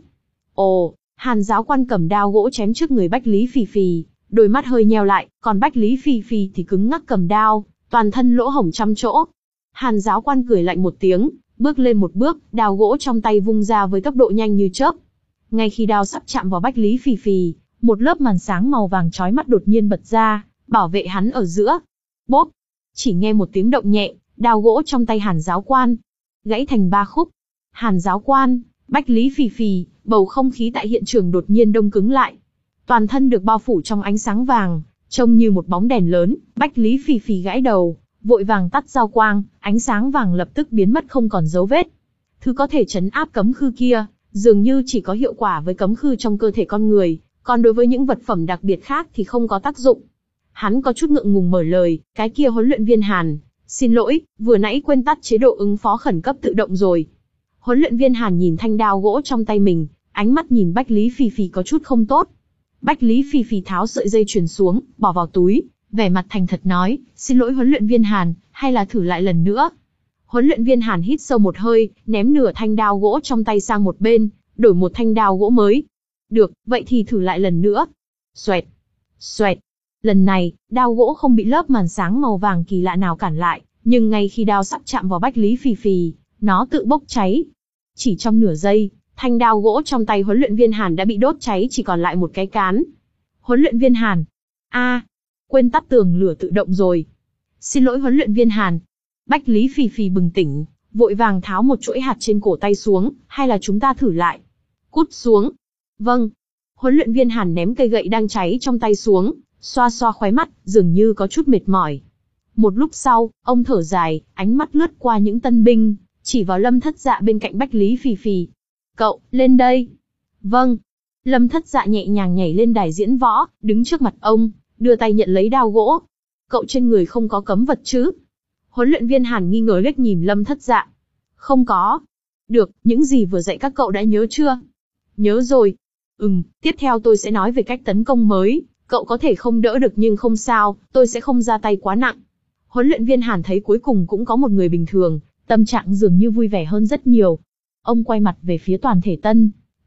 Ồ, Hàn giáo quan cầm đao gỗ chém trước người Bách Lý Phì Phì, đôi mắt hơi nheo lại, còn Bách Lý Phì Phì thì cứng ngắc cầm đao, toàn thân lỗ hổng trăm chỗ. Hàn giáo quan cười lạnh một tiếng, bước lên một bước, đao gỗ trong tay vung ra với tốc độ nhanh như chớp. Ngay khi đao sắp chạm vào Bách Lý Phì Phì, một lớp màn sáng màu vàng chói mắt đột nhiên bật ra, bảo vệ hắn ở giữa. Bốp! Chỉ nghe một tiếng động nhẹ, đao gỗ trong tay Hàn giáo quan gãy thành ba khúc. Hàn giáo quan, Bách Lý Phì Phì, bầu không khí tại hiện trường đột nhiên đông cứng lại. Toàn thân được bao phủ trong ánh sáng vàng, trông như một bóng đèn lớn. Bách Lý Phì Phì gãi đầu, vội vàng tắt giao quang, ánh sáng vàng lập tức biến mất không còn dấu vết. Thứ có thể trấn áp cấm khư kia, dường như chỉ có hiệu quả với cấm khư trong cơ thể con người, còn đối với những vật phẩm đặc biệt khác thì không có tác dụng. Hắn có chút ngượng ngùng mở lời, cái kia huấn luyện viên Hàn, xin lỗi, vừa nãy quên tắt chế độ ứng phó khẩn cấp tự động rồi. Huấn luyện viên Hàn nhìn thanh đao gỗ trong tay mình, ánh mắt nhìn Bách Lý Phì Phì có chút không tốt. Bách Lý Phì Phì tháo sợi dây chuyền xuống, bỏ vào túi, vẻ mặt thành thật nói, xin lỗi huấn luyện viên Hàn, hay là thử lại lần nữa. Huấn luyện viên Hàn hít sâu một hơi, ném nửa thanh đao gỗ trong tay sang một bên, đổi một thanh đao gỗ mới. Được, vậy thì thử lại lần nữa. Xoẹt, xoẹt. Lần này, đao gỗ không bị lớp màn sáng màu vàng kỳ lạ nào cản lại, nhưng ngay khi đao sắp chạm vào Bách Lý Phì Phì, nó tự bốc cháy. Chỉ trong nửa giây, thanh đao gỗ trong tay huấn luyện viên Hàn đã bị đốt cháy chỉ còn lại một cái cán. Huấn luyện viên Hàn, a, à, quên tắt tường lửa tự động rồi. Xin lỗi huấn luyện viên Hàn. Bách Lý Phì Phì bừng tỉnh, vội vàng tháo một chuỗi hạt trên cổ tay xuống, hay là chúng ta thử lại. Cút xuống. Vâng. Huấn luyện viên Hàn ném cây gậy đang cháy trong tay xuống, xoa xoa khóe mắt, dường như có chút mệt mỏi. Một lúc sau, ông thở dài, ánh mắt lướt qua những tân binh, chỉ vào Lâm Thất Dạ bên cạnh Bách Lý Phì Phì. Cậu, lên đây. Vâng. Lâm Thất Dạ nhẹ nhàng nhảy lên đài diễn võ, đứng trước mặt ông, đưa tay nhận lấy đao gỗ. Cậu trên người không có cấm vật chứ? Huấn luyện viên Hàn nghi ngờ liếc nhìn Lâm Thất Dạ. Không có. Được, những gì vừa dạy các cậu đã nhớ chưa? Nhớ rồi. Ừm, tiếp theo tôi sẽ nói về cách tấn công mới. Cậu có thể không đỡ được nhưng không sao, tôi sẽ không ra tay quá nặng. Huấn luyện viên Hàn thấy cuối cùng cũng có một người bình thường, tâm trạng dường như vui vẻ hơn rất nhiều. Ông quay mặt về phía toàn thể tân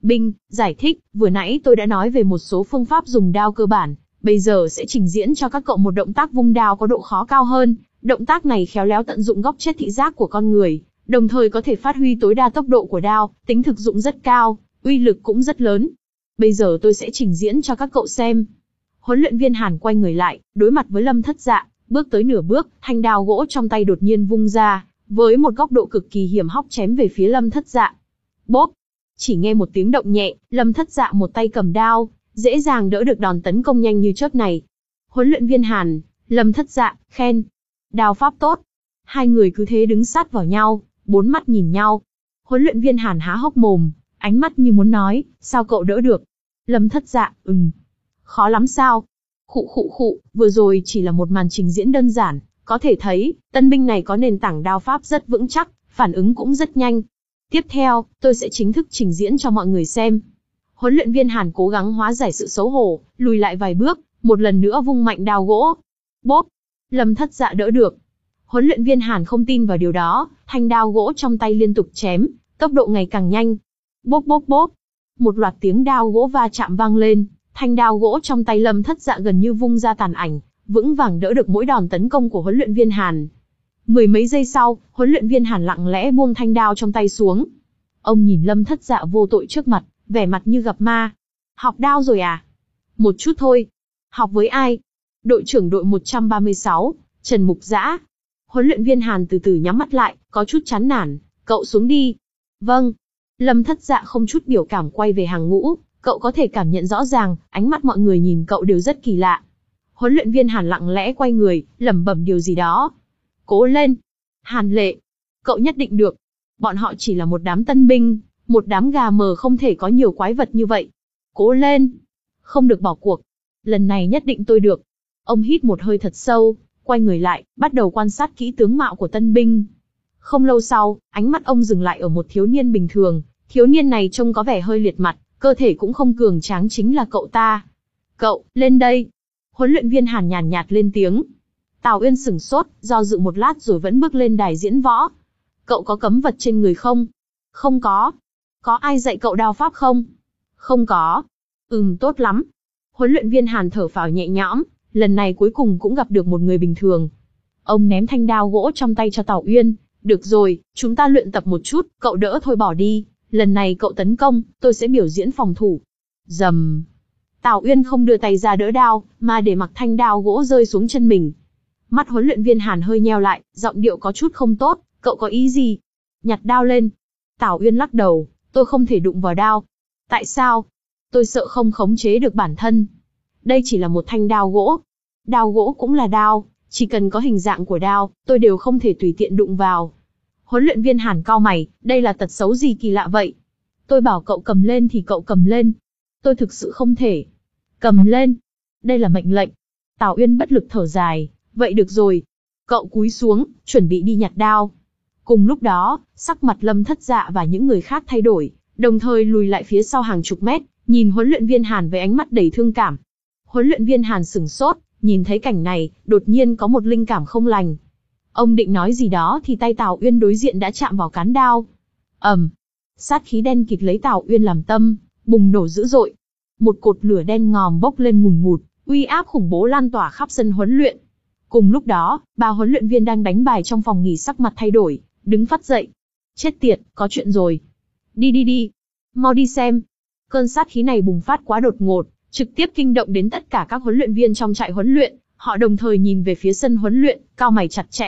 Binh, giải thích, vừa nãy tôi đã nói về một số phương pháp dùng đao cơ bản, bây giờ sẽ trình diễn cho các cậu một động tác vung đao có độ khó cao hơn. Động tác này khéo léo tận dụng góc chết thị giác của con người, đồng thời có thể phát huy tối đa tốc độ của đao, tính thực dụng rất cao, uy lực cũng rất lớn. Bây giờ tôi sẽ trình diễn cho các cậu xem. Huấn luyện viên Hàn quay người lại, đối mặt với Lâm Thất Dạ, bước tới nửa bước, thanh đao gỗ trong tay đột nhiên vung ra, với một góc độ cực kỳ hiểm hóc chém về phía Lâm Thất Dạ. Bốp! Chỉ nghe một tiếng động nhẹ, Lâm Thất Dạ một tay cầm đao, dễ dàng đỡ được đòn tấn công nhanh như chớp này. Huấn luyện viên Hàn, Lâm Thất Dạ, khen. Đao pháp tốt. Hai người cứ thế đứng sát vào nhau, bốn mắt nhìn nhau. Huấn luyện viên Hàn há hốc mồm, ánh mắt như muốn nói, sao cậu đỡ được? Lâm Thất Dạ, ừm. Khó lắm sao? Khụ khụ khụ, vừa rồi chỉ là một màn trình diễn đơn giản, có thể thấy, tân binh này có nền tảng đao pháp rất vững chắc, phản ứng cũng rất nhanh. Tiếp theo, tôi sẽ chính thức trình diễn cho mọi người xem. Huấn luyện viên Hàn cố gắng hóa giải sự xấu hổ, lùi lại vài bước, một lần nữa vung mạnh đao gỗ. Bốp! Lâm Thất Dạ đỡ được. Huấn luyện viên Hàn không tin vào điều đó, thanh đao gỗ trong tay liên tục chém, tốc độ ngày càng nhanh. Bốp bốp bốp! Một loạt tiếng đao gỗ va chạm vang lên, thanh đao gỗ trong tay Lâm Thất Dạ gần như vung ra tàn ảnh, vững vàng đỡ được mỗi đòn tấn công của huấn luyện viên Hàn. Mười mấy giây sau, huấn luyện viên Hàn lặng lẽ buông thanh đao trong tay xuống. Ông nhìn Lâm Thất Dạ vô tội trước mặt, vẻ mặt như gặp ma. Học đao rồi à? Một chút thôi. Học với ai? Đội trưởng đội một trăm ba mươi sáu, Trần Mục Dã. Huấn luyện viên Hàn từ từ nhắm mắt lại, có chút chán nản. Cậu xuống đi. Vâng. Lâm Thất Dạ không chút biểu cảm quay về hàng ngũ. Cậu có thể cảm nhận rõ ràng, ánh mắt mọi người nhìn cậu đều rất kỳ lạ. Huấn luyện viên Hàn lặng lẽ quay người, lẩm bẩm điều gì đó. Cố lên. Hàn Lệ. Cậu nhất định được. Bọn họ chỉ là một đám tân binh, một đám gà mờ không thể có nhiều quái vật như vậy. Cố lên. Không được bỏ cuộc. Lần này nhất định tôi được. Ông hít một hơi thật sâu, quay người lại, bắt đầu quan sát kỹ tướng mạo của tân binh. Không lâu sau, ánh mắt ông dừng lại ở một thiếu niên bình thường. Thiếu niên này trông có vẻ hơi liệt mặt, cơ thể cũng không cường tráng, chính là cậu ta. Cậu, lên đây. Huấn luyện viên Hàn nhàn nhạt lên tiếng. Tào Uyên sửng sốt, do dự một lát rồi vẫn bước lên đài diễn võ. Cậu có cấm vật trên người không? Không có. Có ai dạy cậu đao pháp không? Không có. Ừm, tốt lắm. Huấn luyện viên Hàn thở phào nhẹ nhõm, lần này cuối cùng cũng gặp được một người bình thường. Ông ném thanh đao gỗ trong tay cho Tào Uyên. Được rồi, chúng ta luyện tập một chút, cậu đỡ thôi bỏ đi. Lần này cậu tấn công, tôi sẽ biểu diễn phòng thủ. Rầm. Tào Uyên không đưa tay ra đỡ đao, mà để mặc thanh đao gỗ rơi xuống chân mình. Mắt huấn luyện viên Hàn hơi nheo lại, giọng điệu có chút không tốt. Cậu có ý gì? Nhặt đao lên. Tào Uyên lắc đầu, tôi không thể đụng vào đao. Tại sao? Tôi sợ không khống chế được bản thân. Đây chỉ là một thanh đao gỗ. Đao gỗ cũng là đao, chỉ cần có hình dạng của đao, tôi đều không thể tùy tiện đụng vào. Huấn luyện viên Hàn cau mày, đây là tật xấu gì kỳ lạ vậy? Tôi bảo cậu cầm lên thì cậu cầm lên. Tôi thực sự không thể. Cầm lên. Đây là mệnh lệnh. Tào Uyên bất lực thở dài, vậy được rồi. Cậu cúi xuống, chuẩn bị đi nhặt đao. Cùng lúc đó, sắc mặt Lâm Thất Dạ và những người khác thay đổi, đồng thời lùi lại phía sau hàng chục mét, nhìn huấn luyện viên Hàn với ánh mắt đầy thương cảm. Huấn luyện viên Hàn sửng sốt, nhìn thấy cảnh này, đột nhiên có một linh cảm không lành. Ông định nói gì đó thì tay Tào Uyên đối diện đã chạm vào cán đao. ầm, sát khí đen kịt lấy Tào Uyên làm tâm, bùng nổ dữ dội. Một cột lửa đen ngòm bốc lên ngùn ngụt, uy áp khủng bố lan tỏa khắp sân huấn luyện. Cùng lúc đó, ba huấn luyện viên đang đánh bài trong phòng nghỉ sắc mặt thay đổi, đứng phắt dậy. Chết tiệt, có chuyện rồi. Đi đi đi, mau đi xem. Cơn sát khí này bùng phát quá đột ngột, trực tiếp kinh động đến tất cả các huấn luyện viên trong trại huấn luyện. Họ đồng thời nhìn về phía sân huấn luyện, cau mày chặt chẽ.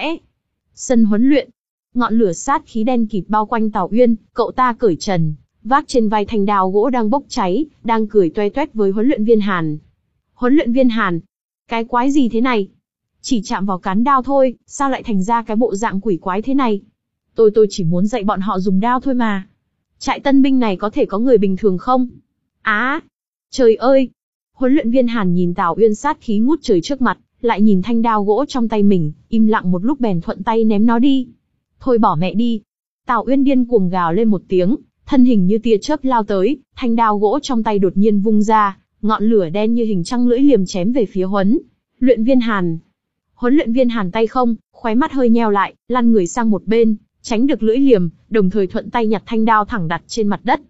Sân huấn luyện, ngọn lửa sát khí đen kịt bao quanh Tào Uyên, cậu ta cởi trần, vác trên vai thanh đao gỗ đang bốc cháy, đang cười toe toét với huấn luyện viên Hàn. Huấn luyện viên Hàn, cái quái gì thế này? Chỉ chạm vào cán đao thôi, sao lại thành ra cái bộ dạng quỷ quái thế này? Tôi tôi chỉ muốn dạy bọn họ dùng đao thôi mà. Trại tân binh này có thể có người bình thường không? Á, trời ơi! Huấn luyện viên Hàn nhìn Tào Uyên sát khí ngút trời trước mặt, lại nhìn thanh đao gỗ trong tay mình, im lặng một lúc bèn thuận tay ném nó đi. Thôi bỏ mẹ đi! Tào Uyên điên cuồng gào lên một tiếng, thân hình như tia chớp lao tới, thanh đao gỗ trong tay đột nhiên vung ra, ngọn lửa đen như hình trăng lưỡi liềm chém về phía huấn luyện viên Hàn. Huấn luyện viên Hàn tay không, khóe mắt hơi nheo lại, lăn người sang một bên, tránh được lưỡi liềm, đồng thời thuận tay nhặt thanh đao thẳng đặt trên mặt đất.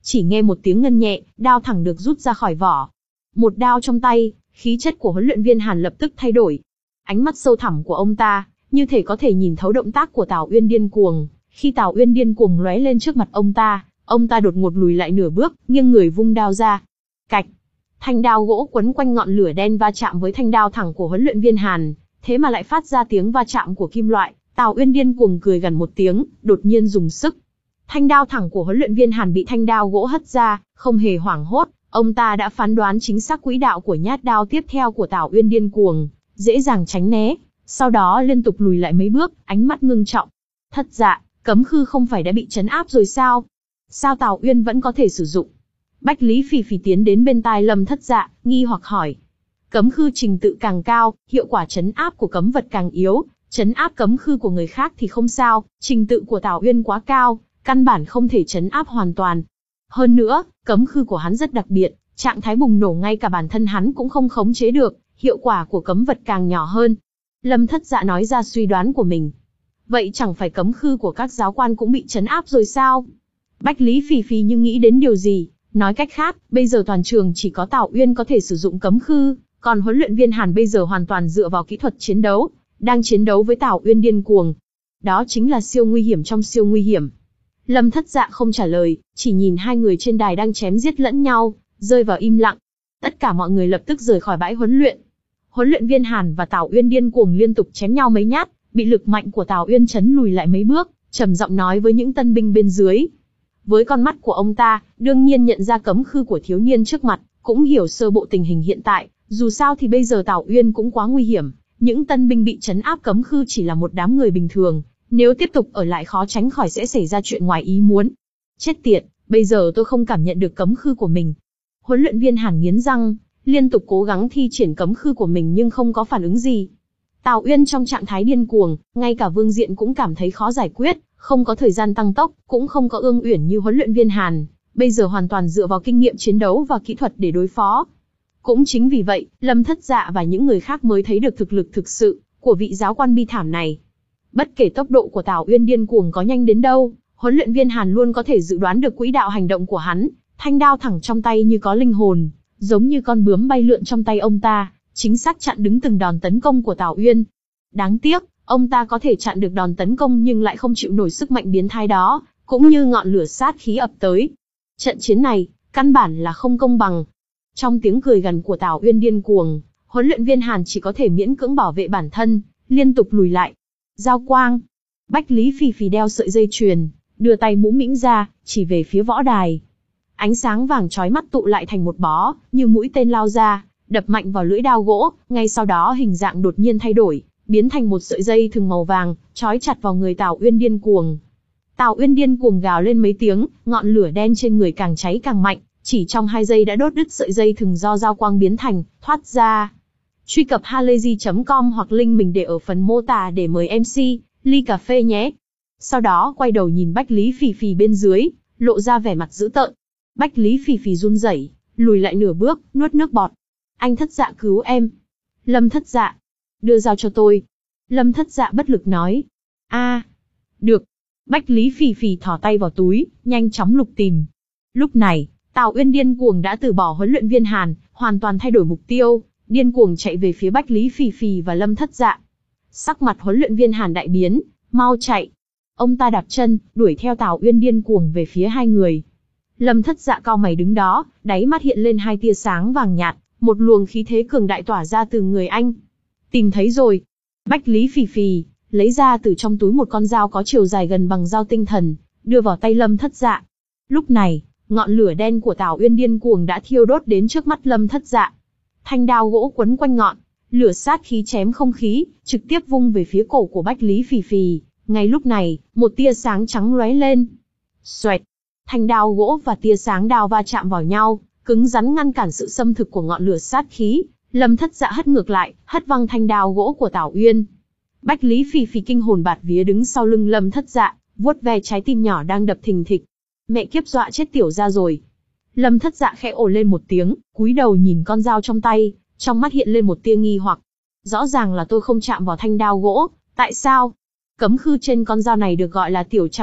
Chỉ nghe một tiếng ngân nhẹ, đao thẳng được rút ra khỏi vỏ. Một đao trong tay, khí chất của huấn luyện viên Hàn lập tức thay đổi. Ánh mắt sâu thẳm của ông ta, như thể có thể nhìn thấu động tác của Tào Uyên điên cuồng. Khi Tào Uyên điên cuồng lóe lên trước mặt ông ta, ông ta đột ngột lùi lại nửa bước, nghiêng người vung đao ra. Cạch. Thanh đao gỗ quấn quanh ngọn lửa đen va chạm với thanh đao thẳng của huấn luyện viên Hàn, thế mà lại phát ra tiếng va chạm của kim loại. Tào Uyên điên cuồng cười gằn một tiếng, đột nhiên dùng sức. Thanh đao thẳng của huấn luyện viên Hàn bị thanh đao gỗ hất ra, không hề hoảng hốt, ông ta đã phán đoán chính xác quỹ đạo của nhát đao tiếp theo của Tào Uyên điên cuồng, dễ dàng tránh né, sau đó liên tục lùi lại mấy bước, ánh mắt ngưng trọng. Thất dạ, cấm khư không phải đã bị trấn áp rồi sao? Sao Tào Uyên vẫn có thể sử dụng? Bách Lý Phì Phì tiến đến bên tai Lâm Thất Dạ, nghi hoặc hỏi. Cấm khư trình tự càng cao, hiệu quả trấn áp của cấm vật càng yếu, trấn áp cấm khư của người khác thì không sao, trình tự của Tào Uyên quá cao, căn bản không thể trấn áp hoàn toàn. Hơn nữa, cấm khư của hắn rất đặc biệt, trạng thái bùng nổ ngay cả bản thân hắn cũng không khống chế được, hiệu quả của cấm vật càng nhỏ hơn. Lâm Thất Dạ nói ra suy đoán của mình. Vậy chẳng phải cấm khư của các giáo quan cũng bị trấn áp rồi sao? Bách Lý Phì Phì nhưng nghĩ đến điều gì? Nói cách khác, bây giờ toàn trường chỉ có Tào Uyên có thể sử dụng cấm khư, còn huấn luyện viên Hàn bây giờ hoàn toàn dựa vào kỹ thuật chiến đấu, đang chiến đấu với Tào Uyên điên cuồng. Đó chính là siêu nguy hiểm trong siêu nguy hiểm. Lâm Thất Dạ không trả lời, chỉ nhìn hai người trên đài đang chém giết lẫn nhau, rơi vào im lặng. Tất cả mọi người lập tức rời khỏi bãi huấn luyện. Huấn luyện viên Hàn và Tào Uyên điên cuồng liên tục chém nhau mấy nhát, bị lực mạnh của Tào Uyên chấn lùi lại mấy bước, trầm giọng nói với những tân binh bên dưới. Với con mắt của ông ta, đương nhiên nhận ra cấm khư của thiếu niên trước mặt, cũng hiểu sơ bộ tình hình hiện tại, dù sao thì bây giờ Tào Uyên cũng quá nguy hiểm, những tân binh bị trấn áp cấm khư chỉ là một đám người bình thường, nếu tiếp tục ở lại khó tránh khỏi sẽ xảy ra chuyện ngoài ý muốn. Chết tiệt, bây giờ tôi không cảm nhận được cấm khư của mình. Huấn luyện viên Hàn nghiến răng, liên tục cố gắng thi triển cấm khư của mình nhưng không có phản ứng gì. Tào Uyên trong trạng thái điên cuồng, ngay cả Vương Diện cũng cảm thấy khó giải quyết, không có thời gian tăng tốc, cũng không có ương uyển như huấn luyện viên Hàn, bây giờ hoàn toàn dựa vào kinh nghiệm chiến đấu và kỹ thuật để đối phó. Cũng chính vì vậy, Lâm Thất Dạ và những người khác mới thấy được thực lực thực sự của vị giáo quan bi thảm này. Bất kể tốc độ của Tào Uyên điên cuồng có nhanh đến đâu, huấn luyện viên Hàn luôn có thể dự đoán được quỹ đạo hành động của hắn, thanh đao thẳng trong tay như có linh hồn, giống như con bướm bay lượn trong tay ông ta, chính xác chặn đứng từng đòn tấn công của Tào Uyên. Đáng tiếc, ông ta có thể chặn được đòn tấn công nhưng lại không chịu nổi sức mạnh biến thái đó, cũng như ngọn lửa sát khí ập tới. Trận chiến này, căn bản là không công bằng. Trong tiếng cười gằn của Tào Uyên điên cuồng, huấn luyện viên Hàn chỉ có thể miễn cưỡng bảo vệ bản thân, liên tục lùi lại. Giao quang. Bách Lý Phì Phì đeo sợi dây chuyền, đưa tay mũm mĩm ra, chỉ về phía võ đài. Ánh sáng vàng chói mắt tụ lại thành một bó, như mũi tên lao ra, đập mạnh vào lưỡi đao gỗ, ngay sau đó hình dạng đột nhiên thay đổi, biến thành một sợi dây thừng màu vàng, trói chặt vào người Tào Uyên điên cuồng. Tào Uyên điên cuồng gào lên mấy tiếng, ngọn lửa đen trên người càng cháy càng mạnh, chỉ trong hai giây đã đốt đứt sợi dây thừng do giao quang biến thành, thoát ra. Truy cập halayzi chấm com hoặc link mình để ở phần mô tả để mời em xê, ly cà phê nhé. Sau đó quay đầu nhìn Bách Lý Phì Phì bên dưới, lộ ra vẻ mặt dữ tợn. Bách Lý Phì Phì run rẩy, lùi lại nửa bước, nuốt nước bọt. Anh Thất Dạ cứu em. Lâm Thất Dạ. Đưa dao cho tôi. Lâm Thất Dạ bất lực nói. A, được. Bách Lý Phì Phì thò tay vào túi, nhanh chóng lục tìm. Lúc này, Tào Uyên điên cuồng đã từ bỏ huấn luyện viên Hàn, hoàn toàn thay đổi mục tiêu, điên cuồng chạy về phía Bách Lý Phì Phì và Lâm Thất Dạ. Sắc mặt huấn luyện viên Hàn đại biến, mau chạy. Ông ta đạp chân, đuổi theo Tào Uyên điên cuồng về phía hai người. Lâm Thất Dạ cau mày đứng đó, đáy mắt hiện lên hai tia sáng vàng nhạt, một luồng khí thế cường đại tỏa ra từ người anh. Tìm thấy rồi. Bách Lý Phì Phì lấy ra từ trong túi một con dao có chiều dài gần bằng dao tinh thần, đưa vào tay Lâm Thất Dạ. Lúc này, ngọn lửa đen của Tào Uyên điên cuồng đã thiêu đốt đến trước mắt Lâm Thất Dạ. Thanh đao gỗ quấn quanh ngọn lửa sát khí chém không khí, trực tiếp vung về phía cổ của Bách Lý Phì Phì. Ngay lúc này, một tia sáng trắng lóe lên. Xoẹt, thanh đao gỗ và tia sáng đao va chạm vào nhau, cứng rắn ngăn cản sự xâm thực của ngọn lửa sát khí. Lâm Thất Dạ hất ngược lại, hất văng thanh đao gỗ của Tào Uyên. Bách Lý Phì Phì kinh hồn bạt vía đứng sau lưng Lâm Thất Dạ, vuốt ve trái tim nhỏ đang đập thình thịch. Mẹ kiếp, dọa chết tiểu gia rồi. Lâm Thất Dạ khẽ ồ lên một tiếng, cúi đầu nhìn con dao trong tay, trong mắt hiện lên một tia nghi hoặc. Rõ ràng là tôi không chạm vào thanh đao gỗ, tại sao? Cấm khư trên con dao này được gọi là tiểu trảm bạch,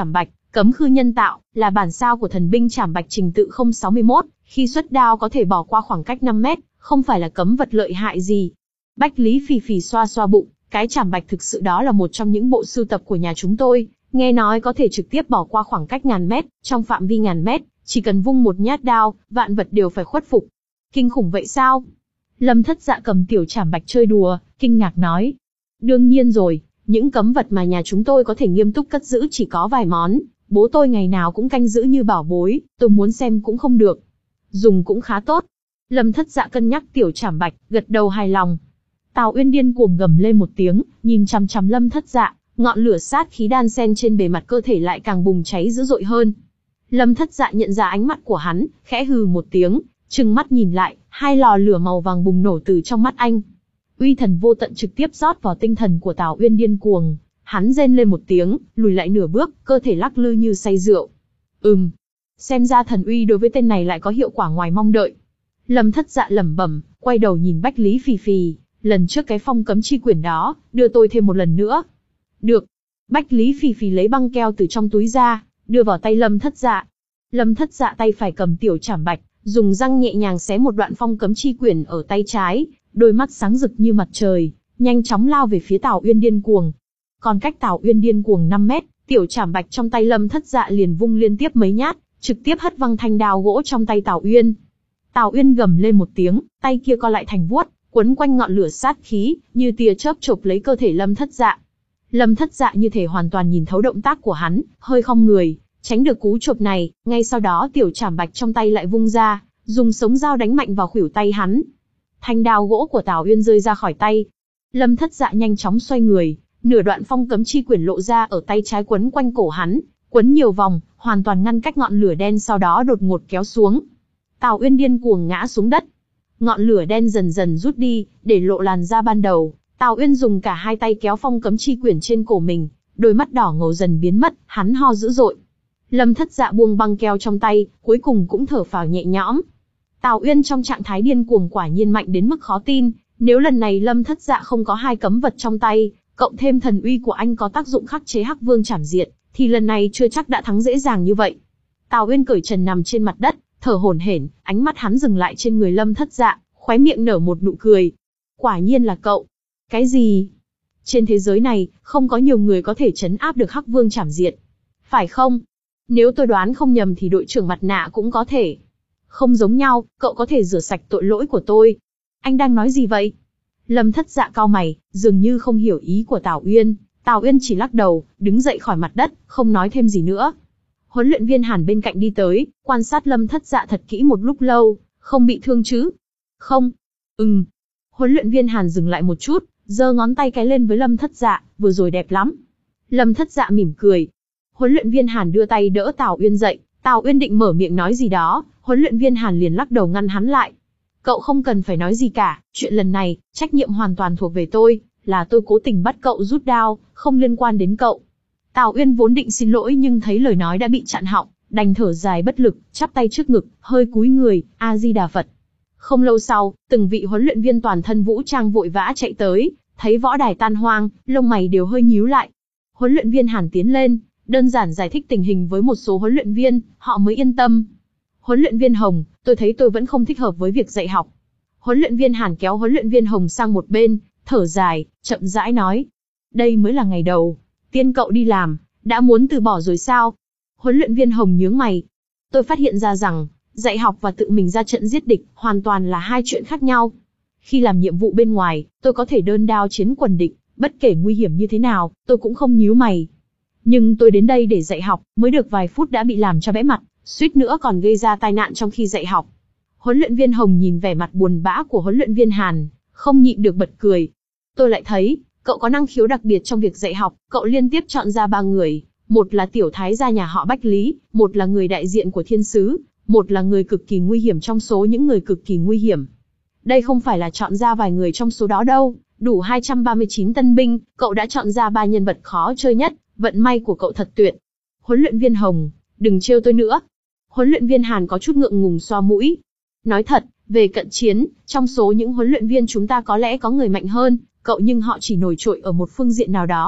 Cấm khư nhân tạo, là bản sao của thần binh trảm bạch trình tự không sáu mốt, khi xuất đao có thể bỏ qua khoảng cách năm mét, không phải là cấm vật lợi hại gì. Bách Lý phì phì xoa xoa bụng, cái trảm bạch thực sự đó là một trong những bộ sưu tập của nhà chúng tôi, nghe nói có thể trực tiếp bỏ qua khoảng cách ngàn mét, trong phạm vi ngàn mét, chỉ cần vung một nhát đao, vạn vật đều phải khuất phục. Kinh khủng vậy sao? Lâm Thất Dạ cầm tiểu trảm bạch chơi đùa, kinh ngạc nói. Đương nhiên rồi, những cấm vật mà nhà chúng tôi có thể nghiêm túc cất giữ chỉ có vài món, bố tôi ngày nào cũng canh giữ như bảo bối, tôi muốn xem cũng không được. Dùng cũng khá tốt. Lâm Thất Dạ cân nhắc tiểu trảm bạch, gật đầu hài lòng. Tào Uyên điên cuồng gầm lên một tiếng, nhìn chằm chằm Lâm Thất Dạ, ngọn lửa sát khí đan xen trên bề mặt cơ thể lại càng bùng cháy dữ dội hơn. Lâm Thất Dạ nhận ra ánh mắt của hắn, khẽ hừ một tiếng, trừng mắt nhìn lại, hai lò lửa màu vàng bùng nổ từ trong mắt anh. Uy thần vô tận trực tiếp rót vào tinh thần của Tào Uyên điên cuồng, hắn rên lên một tiếng, lùi lại nửa bước, cơ thể lắc lư như say rượu. Ừm, xem ra thần uy đối với tên này lại có hiệu quả ngoài mong đợi. Lâm Thất Dạ lẩm bẩm, quay đầu nhìn Bách Lý phì phì, lần trước cái phong cấm chi quyển đó, đưa tôi thêm một lần nữa. Được. Bách Lý phì phì lấy băng keo từ trong túi ra, đưa vào tay Lâm Thất Dạ. Lâm Thất Dạ tay phải cầm tiểu trảm bạch, dùng răng nhẹ nhàng xé một đoạn phong cấm chi quyển ở tay trái, đôi mắt sáng rực như mặt trời, nhanh chóng lao về phía Tào Uyên điên cuồng. Còn cách Tào Uyên điên cuồng năm mét, tiểu trảm bạch trong tay Lâm Thất Dạ liền vung liên tiếp mấy nhát, trực tiếp hất văng thanh đao gỗ trong tay Tào Uyên. Tào Uyên gầm lên một tiếng, tay kia co lại thành vuốt, quấn quanh ngọn lửa sát khí, như tia chớp chộp lấy cơ thể Lâm Thất Dạ. Lâm Thất Dạ như thể hoàn toàn nhìn thấu động tác của hắn, hơi khom người, tránh được cú chộp này, ngay sau đó tiểu trảm bạch trong tay lại vung ra, dùng sống dao đánh mạnh vào khuỷu tay hắn. Thanh đao gỗ của Tào Uyên rơi ra khỏi tay. Lâm Thất Dạ nhanh chóng xoay người, nửa đoạn phong cấm chi quyển lộ ra ở tay trái quấn quanh cổ hắn, quấn nhiều vòng, hoàn toàn ngăn cách ngọn lửa đen, sau đó đột ngột kéo xuống. Tào Uyên điên cuồng ngã xuống đất. Ngọn lửa đen dần dần rút đi, để lộ làn da ban đầu. Tào Uyên dùng cả hai tay kéo phong cấm chi quyển trên cổ mình, đôi mắt đỏ ngầu dần biến mất, hắn ho dữ dội. Lâm Thất Dạ buông băng keo trong tay, cuối cùng cũng thở phào nhẹ nhõm. Tào Uyên trong trạng thái điên cuồng quả nhiên mạnh đến mức khó tin, nếu lần này Lâm Thất Dạ không có hai cấm vật trong tay, cộng thêm thần uy của anh có tác dụng khắc chế Hắc Vương Trảm Diệt, thì lần này chưa chắc đã thắng dễ dàng như vậy. Tào Uyên cởi trần nằm trên mặt đất, thở hổn hển, ánh mắt hắn dừng lại trên người Lâm Thất Dạ, khóe miệng nở một nụ cười. Quả nhiên là cậu. Cái gì? Trên thế giới này, không có nhiều người có thể trấn áp được Hắc Vương Trảm Diệt. Phải không? Nếu tôi đoán không nhầm thì đội trưởng mặt nạ cũng có thể. Không giống nhau, cậu có thể rửa sạch tội lỗi của tôi. Anh đang nói gì vậy? Lâm Thất Dạ cau mày, dường như không hiểu ý của Tào Uyên. Tào Uyên chỉ lắc đầu, đứng dậy khỏi mặt đất, không nói thêm gì nữa. Huấn luyện viên Hàn bên cạnh đi tới, quan sát Lâm Thất Dạ thật kỹ một lúc lâu, không bị thương chứ? Không. Ừm. Huấn luyện viên Hàn dừng lại một chút, giơ ngón tay cái lên với Lâm Thất Dạ, vừa rồi đẹp lắm. Lâm Thất Dạ mỉm cười. Huấn luyện viên Hàn đưa tay đỡ Tào Uyên dậy, Tào Uyên định mở miệng nói gì đó, huấn luyện viên Hàn liền lắc đầu ngăn hắn lại. Cậu không cần phải nói gì cả, chuyện lần này, trách nhiệm hoàn toàn thuộc về tôi, là tôi cố tình bắt cậu rút đao, không liên quan đến cậu. Tào Uyên vốn định xin lỗi nhưng thấy lời nói đã bị chặn họng, đành thở dài bất lực, chắp tay trước ngực, hơi cúi người, A Di Đà Phật. Không lâu sau, từng vị huấn luyện viên toàn thân vũ trang vội vã chạy tới, thấy võ đài tan hoang, lông mày đều hơi nhíu lại. Huấn luyện viên Hàn tiến lên, đơn giản giải thích tình hình với một số huấn luyện viên, họ mới yên tâm. Huấn luyện viên Hồng, tôi thấy tôi vẫn không thích hợp với việc dạy học. Huấn luyện viên Hàn kéo huấn luyện viên Hồng sang một bên, thở dài, chậm rãi nói. Đây mới là ngày đầu. Tiên cậu đi làm, đã muốn từ bỏ rồi sao? Huấn luyện viên Hồng nhướng mày. Tôi phát hiện ra rằng, dạy học và tự mình ra trận giết địch, hoàn toàn là hai chuyện khác nhau. Khi làm nhiệm vụ bên ngoài, tôi có thể đơn đao chiến quần địch, bất kể nguy hiểm như thế nào, tôi cũng không nhíu mày. Nhưng tôi đến đây để dạy học, mới được vài phút đã bị làm cho bẽ mặt, suýt nữa còn gây ra tai nạn trong khi dạy học. Huấn luyện viên Hồng nhìn vẻ mặt buồn bã của huấn luyện viên Hàn, không nhịn được bật cười. Tôi lại thấy, cậu có năng khiếu đặc biệt trong việc dạy học, cậu liên tiếp chọn ra ba người, một là tiểu thái gia nhà họ Bách Lý, một là người đại diện của thiên sứ, một là người cực kỳ nguy hiểm trong số những người cực kỳ nguy hiểm. Đây không phải là chọn ra vài người trong số đó đâu, đủ hai trăm ba mươi chín tân binh, cậu đã chọn ra ba nhân vật khó chơi nhất, vận may của cậu thật tuyệt. Huấn luyện viên Hồng, đừng trêu tôi nữa. Huấn luyện viên Hàn có chút ngượng ngùng xoa mũi. Nói thật, về cận chiến, trong số những huấn luyện viên chúng ta có lẽ có người mạnh hơn cậu, nhưng họ chỉ nổi trội ở một phương diện nào đó,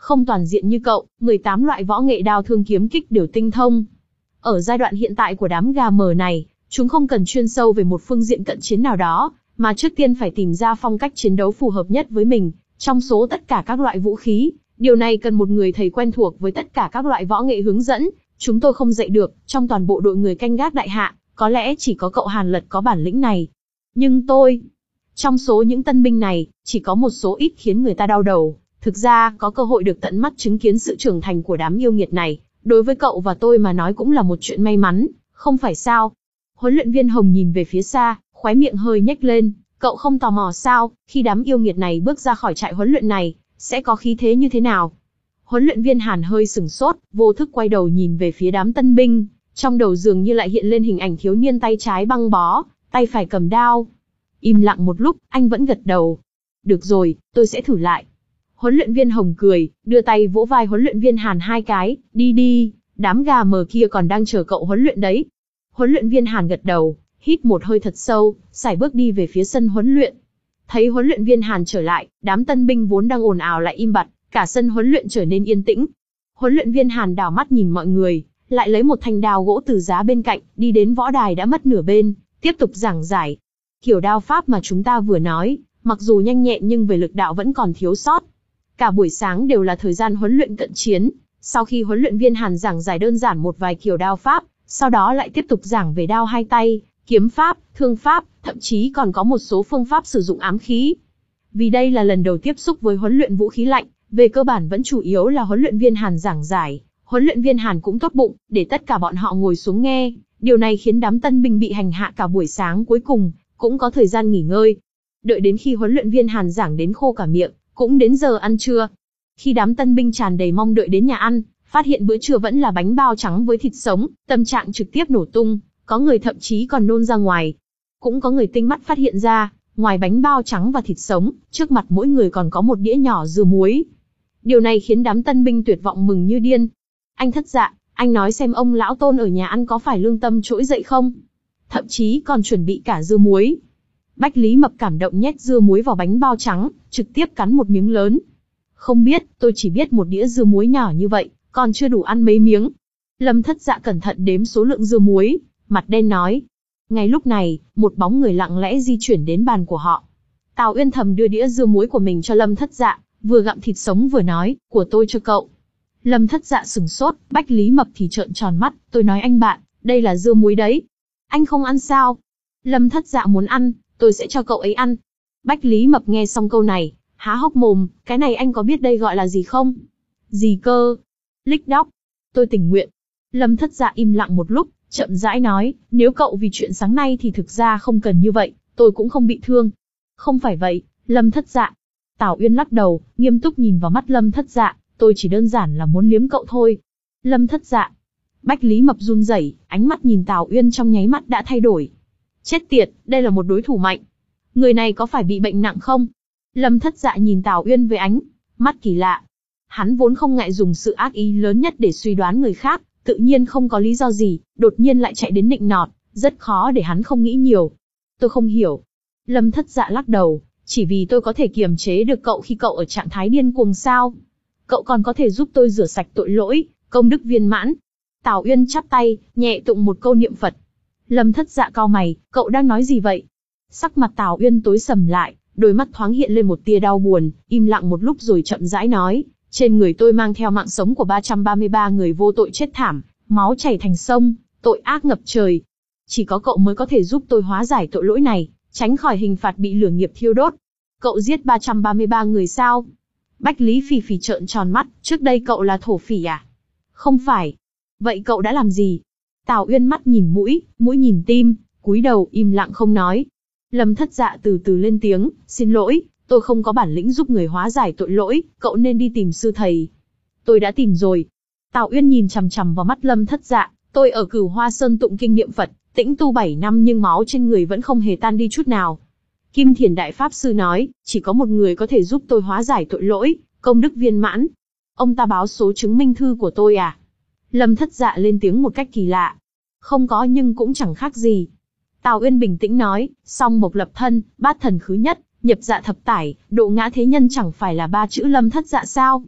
Không toàn diện như cậu, mười tám loại võ nghệ đao thương kiếm kích đều tinh thông. Ở giai đoạn hiện tại của đám gà mờ này, chúng không cần chuyên sâu về một phương diện cận chiến nào đó, mà trước tiên phải tìm ra phong cách chiến đấu phù hợp nhất với mình. Trong số tất cả các loại vũ khí, điều này cần một người thầy quen thuộc với tất cả các loại võ nghệ hướng dẫn. Chúng tôi không dạy được, trong toàn bộ đội người canh gác đại hạ, có lẽ chỉ có cậu Hàn Lật có bản lĩnh này. Nhưng tôi, trong số những tân binh này, chỉ có một số ít khiến người ta đau đầu. Thực ra, có cơ hội được tận mắt chứng kiến sự trưởng thành của đám yêu nghiệt này, đối với cậu và tôi mà nói cũng là một chuyện may mắn, không phải sao? Huấn luyện viên Hồng nhìn về phía xa, khóe miệng hơi nhếch lên, cậu không tò mò sao, khi đám yêu nghiệt này bước ra khỏi trại huấn luyện này, sẽ có khí thế như thế nào? Huấn luyện viên Hàn hơi sửng sốt, vô thức quay đầu nhìn về phía đám tân binh, trong đầu dường như lại hiện lên hình ảnh thiếu niên tay trái băng bó, tay phải cầm đao. Im lặng một lúc, anh vẫn gật đầu. Được rồi, tôi sẽ thử lại. Huấn luyện viên Hồng cười, đưa tay vỗ vai huấn luyện viên Hàn hai cái, đi đi, đám gà mờ kia còn đang chờ cậu huấn luyện đấy. Huấn luyện viên Hàn gật đầu, hít một hơi thật sâu, sải bước đi về phía sân huấn luyện. Thấy huấn luyện viên Hàn trở lại, đám tân binh vốn đang ồn ào lại im bặt, cả sân huấn luyện trở nên yên tĩnh. Huấn luyện viên Hàn đảo mắt nhìn mọi người, lại lấy một thanh đao gỗ từ giá bên cạnh, đi đến võ đài đã mất nửa bên, tiếp tục giảng giải. Kiểu đao pháp mà chúng ta vừa nói, mặc dù nhanh nhẹn nhưng về lực đạo vẫn còn thiếu sót. Cả buổi sáng đều là thời gian huấn luyện cận chiến. Sau khi huấn luyện viên Hàn giảng giải đơn giản một vài kiểu đao pháp, sau đó lại tiếp tục giảng về đao hai tay, kiếm pháp, thương pháp, thậm chí còn có một số phương pháp sử dụng ám khí. Vì đây là lần đầu tiếp xúc với huấn luyện vũ khí lạnh, về cơ bản vẫn chủ yếu là huấn luyện viên Hàn giảng giải. Huấn luyện viên Hàn cũng tốt bụng, để tất cả bọn họ ngồi xuống nghe. Điều này khiến đám tân binh bị hành hạ cả buổi sáng cuối cùng, cũng có thời gian nghỉ ngơi. Đợi đến khi huấn luyện viên Hàn giảng đến khô cả miệng, cũng đến giờ ăn trưa. Khi đám tân binh tràn đầy mong đợi đến nhà ăn, phát hiện bữa trưa vẫn là bánh bao trắng với thịt sống, tâm trạng trực tiếp nổ tung, có người thậm chí còn nôn ra ngoài. Cũng có người tinh mắt phát hiện ra, ngoài bánh bao trắng và thịt sống, trước mặt mỗi người còn có một đĩa nhỏ dưa muối. Điều này khiến đám tân binh tuyệt vọng mừng như điên. Anh Thất Dạ, anh nói xem ông lão Tôn ở nhà ăn có phải lương tâm trỗi dậy không? Thậm chí còn chuẩn bị cả dưa muối. Bách Lý Mập cảm động nhét dưa muối vào bánh bao trắng, trực tiếp cắn một miếng lớn. Không biết, tôi chỉ biết một đĩa dưa muối nhỏ như vậy, còn chưa đủ ăn mấy miếng. Lâm Thất Dạ cẩn thận đếm số lượng dưa muối, mặt đen nói. Ngay lúc này, một bóng người lặng lẽ di chuyển đến bàn của họ. Tào Uyên thầm đưa đĩa dưa muối của mình cho Lâm Thất Dạ, vừa gặm thịt sống vừa nói, của tôi cho cậu. Lâm Thất Dạ sừng sốt, Bách Lý Mập thì trợn tròn mắt, tôi nói anh bạn, đây là dưa muối đấy. Anh không ăn sao? Lâm Thất Dạ muốn ăn, tôi sẽ cho cậu ấy ăn. Bách Lý Mập nghe xong câu này, há hốc mồm, cái này anh có biết đây gọi là gì không? Gì cơ? Lích đóc. Tôi tình nguyện. Lâm Thất Dạ im lặng một lúc, chậm rãi nói, nếu cậu vì chuyện sáng nay thì thực ra không cần như vậy, tôi cũng không bị thương. Không phải vậy, Lâm Thất Dạ. Tào Uyên lắc đầu, nghiêm túc nhìn vào mắt Lâm Thất Dạ, tôi chỉ đơn giản là muốn liếm cậu thôi. Lâm Thất Dạ. Bách Lý Mập run rẩy, ánh mắt nhìn Tào Uyên trong nháy mắt đã thay đổi. Chết tiệt, đây là một đối thủ mạnh. Người này có phải bị bệnh nặng không? Lâm Thất Dạ nhìn Tào Uyên với ánh mắt kỳ lạ. Hắn vốn không ngại dùng sự ác ý lớn nhất để suy đoán người khác, tự nhiên không có lý do gì, đột nhiên lại chạy đến nịnh nọt, rất khó để hắn không nghĩ nhiều. Tôi không hiểu. Lâm Thất Dạ lắc đầu, chỉ vì tôi có thể kiềm chế được cậu khi cậu ở trạng thái điên cuồng sao? Cậu còn có thể giúp tôi rửa sạch tội lỗi, công đức viên mãn. Tào Uyên chắp tay, nhẹ tụng một câu niệm Phật. Lâm Thất Dạ cau mày, cậu đang nói gì vậy? Sắc mặt Tào Uyên tối sầm lại, đôi mắt thoáng hiện lên một tia đau buồn, im lặng một lúc rồi chậm rãi nói, trên người tôi mang theo mạng sống của ba trăm ba mươi ba người vô tội chết thảm, máu chảy thành sông, tội ác ngập trời. Chỉ có cậu mới có thể giúp tôi hóa giải tội lỗi này, tránh khỏi hình phạt bị lửa nghiệp thiêu đốt. Cậu giết ba trăm ba mươi ba người sao? Bách Lý Phì Phì trợn tròn mắt, trước đây cậu là thổ phỉ à? Không phải. Vậy cậu đã làm gì? Tào Uyên mắt nhìn mũi, mũi nhìn tim, cúi đầu im lặng không nói. Lâm Thất Dạ từ từ lên tiếng, xin lỗi, tôi không có bản lĩnh giúp người hóa giải tội lỗi, cậu nên đi tìm sư thầy. Tôi đã tìm rồi. Tào Uyên nhìn chằm chằm vào mắt Lâm Thất Dạ, tôi ở Cửu Hoa Sơn tụng kinh niệm Phật, tĩnh tu bảy năm nhưng máu trên người vẫn không hề tan đi chút nào. Kim Thiền Đại Pháp Sư nói, chỉ có một người có thể giúp tôi hóa giải tội lỗi, công đức viên mãn. Ông ta báo số chứng minh thư của tôi à? Lâm Thất Dạ lên tiếng một cách kỳ lạ. Không có nhưng cũng chẳng khác gì. Tào Uyên bình tĩnh nói, song mộc lập thân, bát thần khứ nhất, nhập dạ thập tải, độ ngã thế nhân chẳng phải là ba chữ Lâm Thất Dạ sao?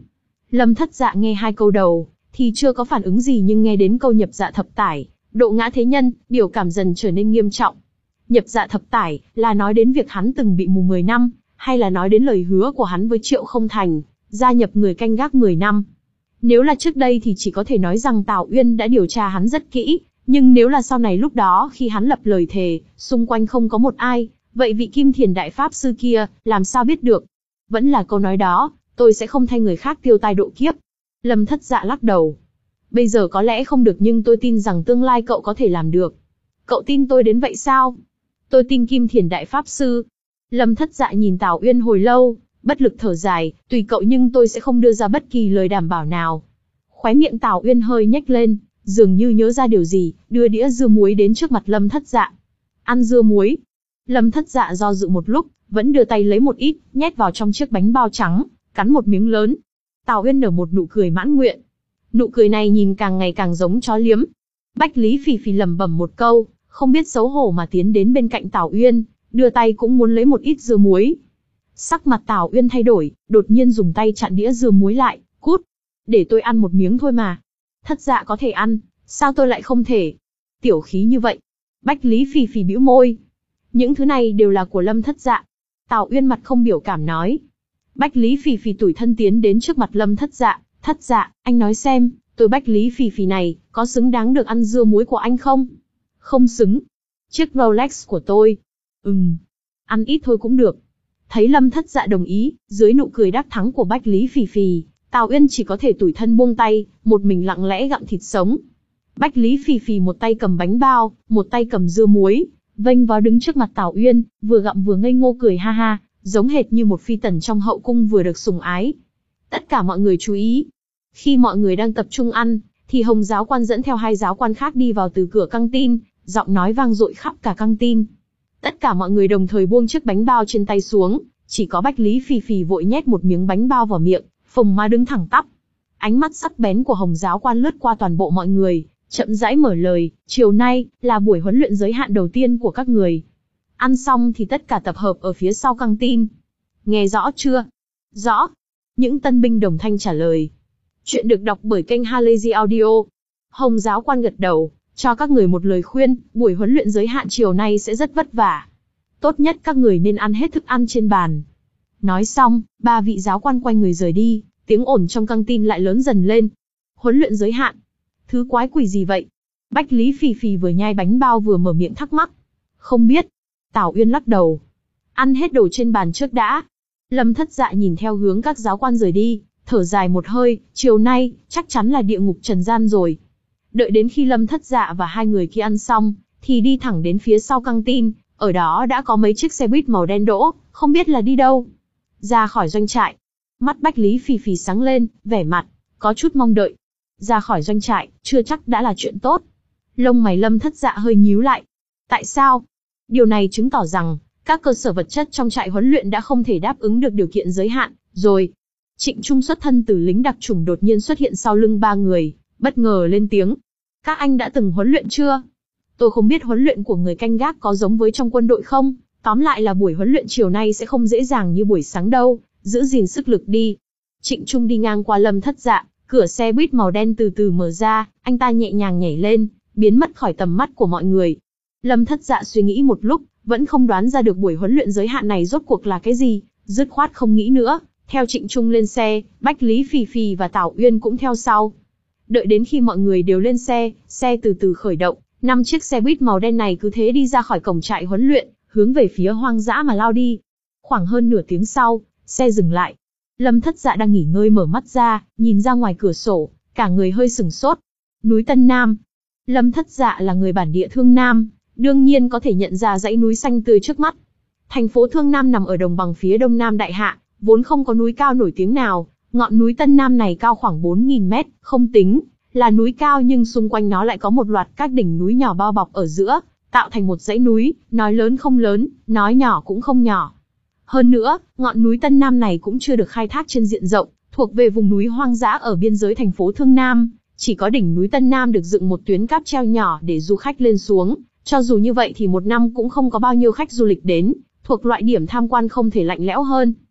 Lâm Thất Dạ nghe hai câu đầu, thì chưa có phản ứng gì, nhưng nghe đến câu nhập dạ thập tải, độ ngã thế nhân, biểu cảm dần trở nên nghiêm trọng. Nhập dạ thập tải, là nói đến việc hắn từng bị mù mười năm, hay là nói đến lời hứa của hắn với Triệu Không Thành, gia nhập người canh gác mười năm. Nếu là trước đây thì chỉ có thể nói rằng Tào Uyên đã điều tra hắn rất kỹ, nhưng nếu là sau này lúc đó khi hắn lập lời thề, xung quanh không có một ai, vậy vị Kim Thiền Đại Pháp Sư kia, làm sao biết được? Vẫn là câu nói đó, tôi sẽ không thay người khác tiêu tai độ kiếp. Lâm Thất Dạ lắc đầu. Bây giờ có lẽ không được, nhưng tôi tin rằng tương lai cậu có thể làm được. Cậu tin tôi đến vậy sao? Tôi tin Kim Thiền Đại Pháp Sư. Lâm Thất Dạ nhìn Tào Uyên hồi lâu, bất lực thở dài, tùy cậu nhưng tôi sẽ không đưa ra bất kỳ lời đảm bảo nào. Khóe miệng Tào Uyên hơi nhếch lên, dường như nhớ ra điều gì, đưa đĩa dưa muối đến trước mặt Lâm Thất Dạ. Ăn dưa muối. Lâm Thất Dạ do dự một lúc, vẫn đưa tay lấy một ít, nhét vào trong chiếc bánh bao trắng, cắn một miếng lớn. Tào Uyên nở một nụ cười mãn nguyện. Nụ cười này nhìn càng ngày càng giống chó liếm. Bách Lý Phì Phì lẩm bẩm một câu, không biết xấu hổ mà tiến đến bên cạnh Tào Uyên, đưa tay cũng muốn lấy một ít dưa muối. Sắc mặt Tào Uyên thay đổi, đột nhiên dùng tay chặn đĩa dưa muối lại, cút. Để tôi ăn một miếng thôi mà. Thất Dạ có thể ăn, sao tôi lại không thể? Tiểu khí như vậy. Bách Lý Phì Phì bĩu môi. Những thứ này đều là của Lâm Thất Dạ. Tào Uyên mặt không biểu cảm nói. Bách Lý Phì Phì tủi thân tiến đến trước mặt Lâm Thất Dạ. Thất Dạ, anh nói xem, tôi Bách Lý Phì Phì này, có xứng đáng được ăn dưa muối của anh không? Không xứng. Chiếc Rolex của tôi. Ừm. Ăn ít thôi cũng được. Thấy Lâm Thất Dạ đồng ý, dưới nụ cười đắc thắng của Bách Lý Phì Phì, Tào Uyên chỉ có thể tủi thân buông tay, một mình lặng lẽ gặm thịt sống. Bách Lý Phì Phì một tay cầm bánh bao, một tay cầm dưa muối, vênh váo đứng trước mặt Tào Uyên, vừa gặm vừa ngây ngô cười ha ha, giống hệt như một phi tần trong hậu cung vừa được sủng ái. Tất cả mọi người chú ý. Khi mọi người đang tập trung ăn, thì Hồng giáo quan dẫn theo hai giáo quan khác đi vào từ cửa căng tin, giọng nói vang dội khắp cả căng tin. Tất cả mọi người đồng thời buông chiếc bánh bao trên tay xuống, chỉ có Bách Lý Phì Phì vội nhét một miếng bánh bao vào miệng, phồng má đứng thẳng tắp. Ánh mắt sắc bén của Hồng giáo quan lướt qua toàn bộ mọi người, chậm rãi mở lời, chiều nay là buổi huấn luyện giới hạn đầu tiên của các người. Ăn xong thì tất cả tập hợp ở phía sau căng tin. Nghe rõ chưa? Rõ. Những tân binh đồng thanh trả lời. Chuyện được đọc bởi kênh Halazy Audio. Hồng giáo quan gật đầu, cho các người một lời khuyên, buổi huấn luyện giới hạn chiều nay sẽ rất vất vả. Tốt nhất các người nên ăn hết thức ăn trên bàn. Nói xong, ba vị giáo quan quay người rời đi, tiếng ồn trong căng tin lại lớn dần lên. Huấn luyện giới hạn? Thứ quái quỷ gì vậy? Bách Lý Phì Phì vừa nhai bánh bao vừa mở miệng thắc mắc. Không biết. Tào Uyên lắc đầu. Ăn hết đồ trên bàn trước đã. Lâm Thất Dạ nhìn theo hướng các giáo quan rời đi, thở dài một hơi, chiều nay, chắc chắn là địa ngục trần gian rồi. Đợi đến khi Lâm Thất Dạ và hai người kia ăn xong, thì đi thẳng đến phía sau căng tin, ở đó đã có mấy chiếc xe buýt màu đen đỗ, không biết là đi đâu. Ra khỏi doanh trại. Mắt Bách Lý Phì Phì sáng lên, vẻ mặt, có chút mong đợi. Ra khỏi doanh trại, chưa chắc đã là chuyện tốt. Lông mày Lâm Thất Dạ hơi nhíu lại. Tại sao? Điều này chứng tỏ rằng, các cơ sở vật chất trong trại huấn luyện đã không thể đáp ứng được điều kiện giới hạn, rồi. Trịnh Trung xuất thân từ lính đặc chủng đột nhiên xuất hiện sau lưng ba người, bất ngờ lên tiếng. Các anh đã từng huấn luyện chưa? Tôi không biết huấn luyện của người canh gác có giống với trong quân đội không, tóm lại là buổi huấn luyện chiều nay sẽ không dễ dàng như buổi sáng đâu, giữ gìn sức lực đi. Trịnh Trung đi ngang qua Lâm Thất Dạ, cửa xe buýt màu đen từ từ mở ra, anh ta nhẹ nhàng nhảy lên, biến mất khỏi tầm mắt của mọi người. Lâm Thất Dạ suy nghĩ một lúc, vẫn không đoán ra được buổi huấn luyện giới hạn này rốt cuộc là cái gì, dứt khoát không nghĩ nữa, theo Trịnh Trung lên xe, Bách Lý Phì Phì và Tào Uyên cũng theo sau. Đợi đến khi mọi người đều lên xe, xe từ từ khởi động, năm chiếc xe buýt màu đen này cứ thế đi ra khỏi cổng trại huấn luyện, hướng về phía hoang dã mà lao đi. Khoảng hơn nửa tiếng sau, xe dừng lại. Lâm Thất Dạ đang nghỉ ngơi mở mắt ra, nhìn ra ngoài cửa sổ, cả người hơi sửng sốt. Núi Tân Nam. Lâm Thất Dạ là người bản địa Thương Nam, đương nhiên có thể nhận ra dãy núi xanh tươi trước mắt. Thành phố Thương Nam nằm ở đồng bằng phía đông nam Đại Hạ, vốn không có núi cao nổi tiếng nào. Ngọn núi Tân Nam này cao khoảng bốn nghìn mét, không tính là núi cao nhưng xung quanh nó lại có một loạt các đỉnh núi nhỏ bao bọc ở giữa, tạo thành một dãy núi, nói lớn không lớn, nói nhỏ cũng không nhỏ. Hơn nữa, ngọn núi Tân Nam này cũng chưa được khai thác trên diện rộng, thuộc về vùng núi hoang dã ở biên giới thành phố Thương Nam, chỉ có đỉnh núi Tân Nam được dựng một tuyến cáp treo nhỏ để du khách lên xuống, cho dù như vậy thì một năm cũng không có bao nhiêu khách du lịch đến, thuộc loại điểm tham quan không thể lạnh lẽo hơn.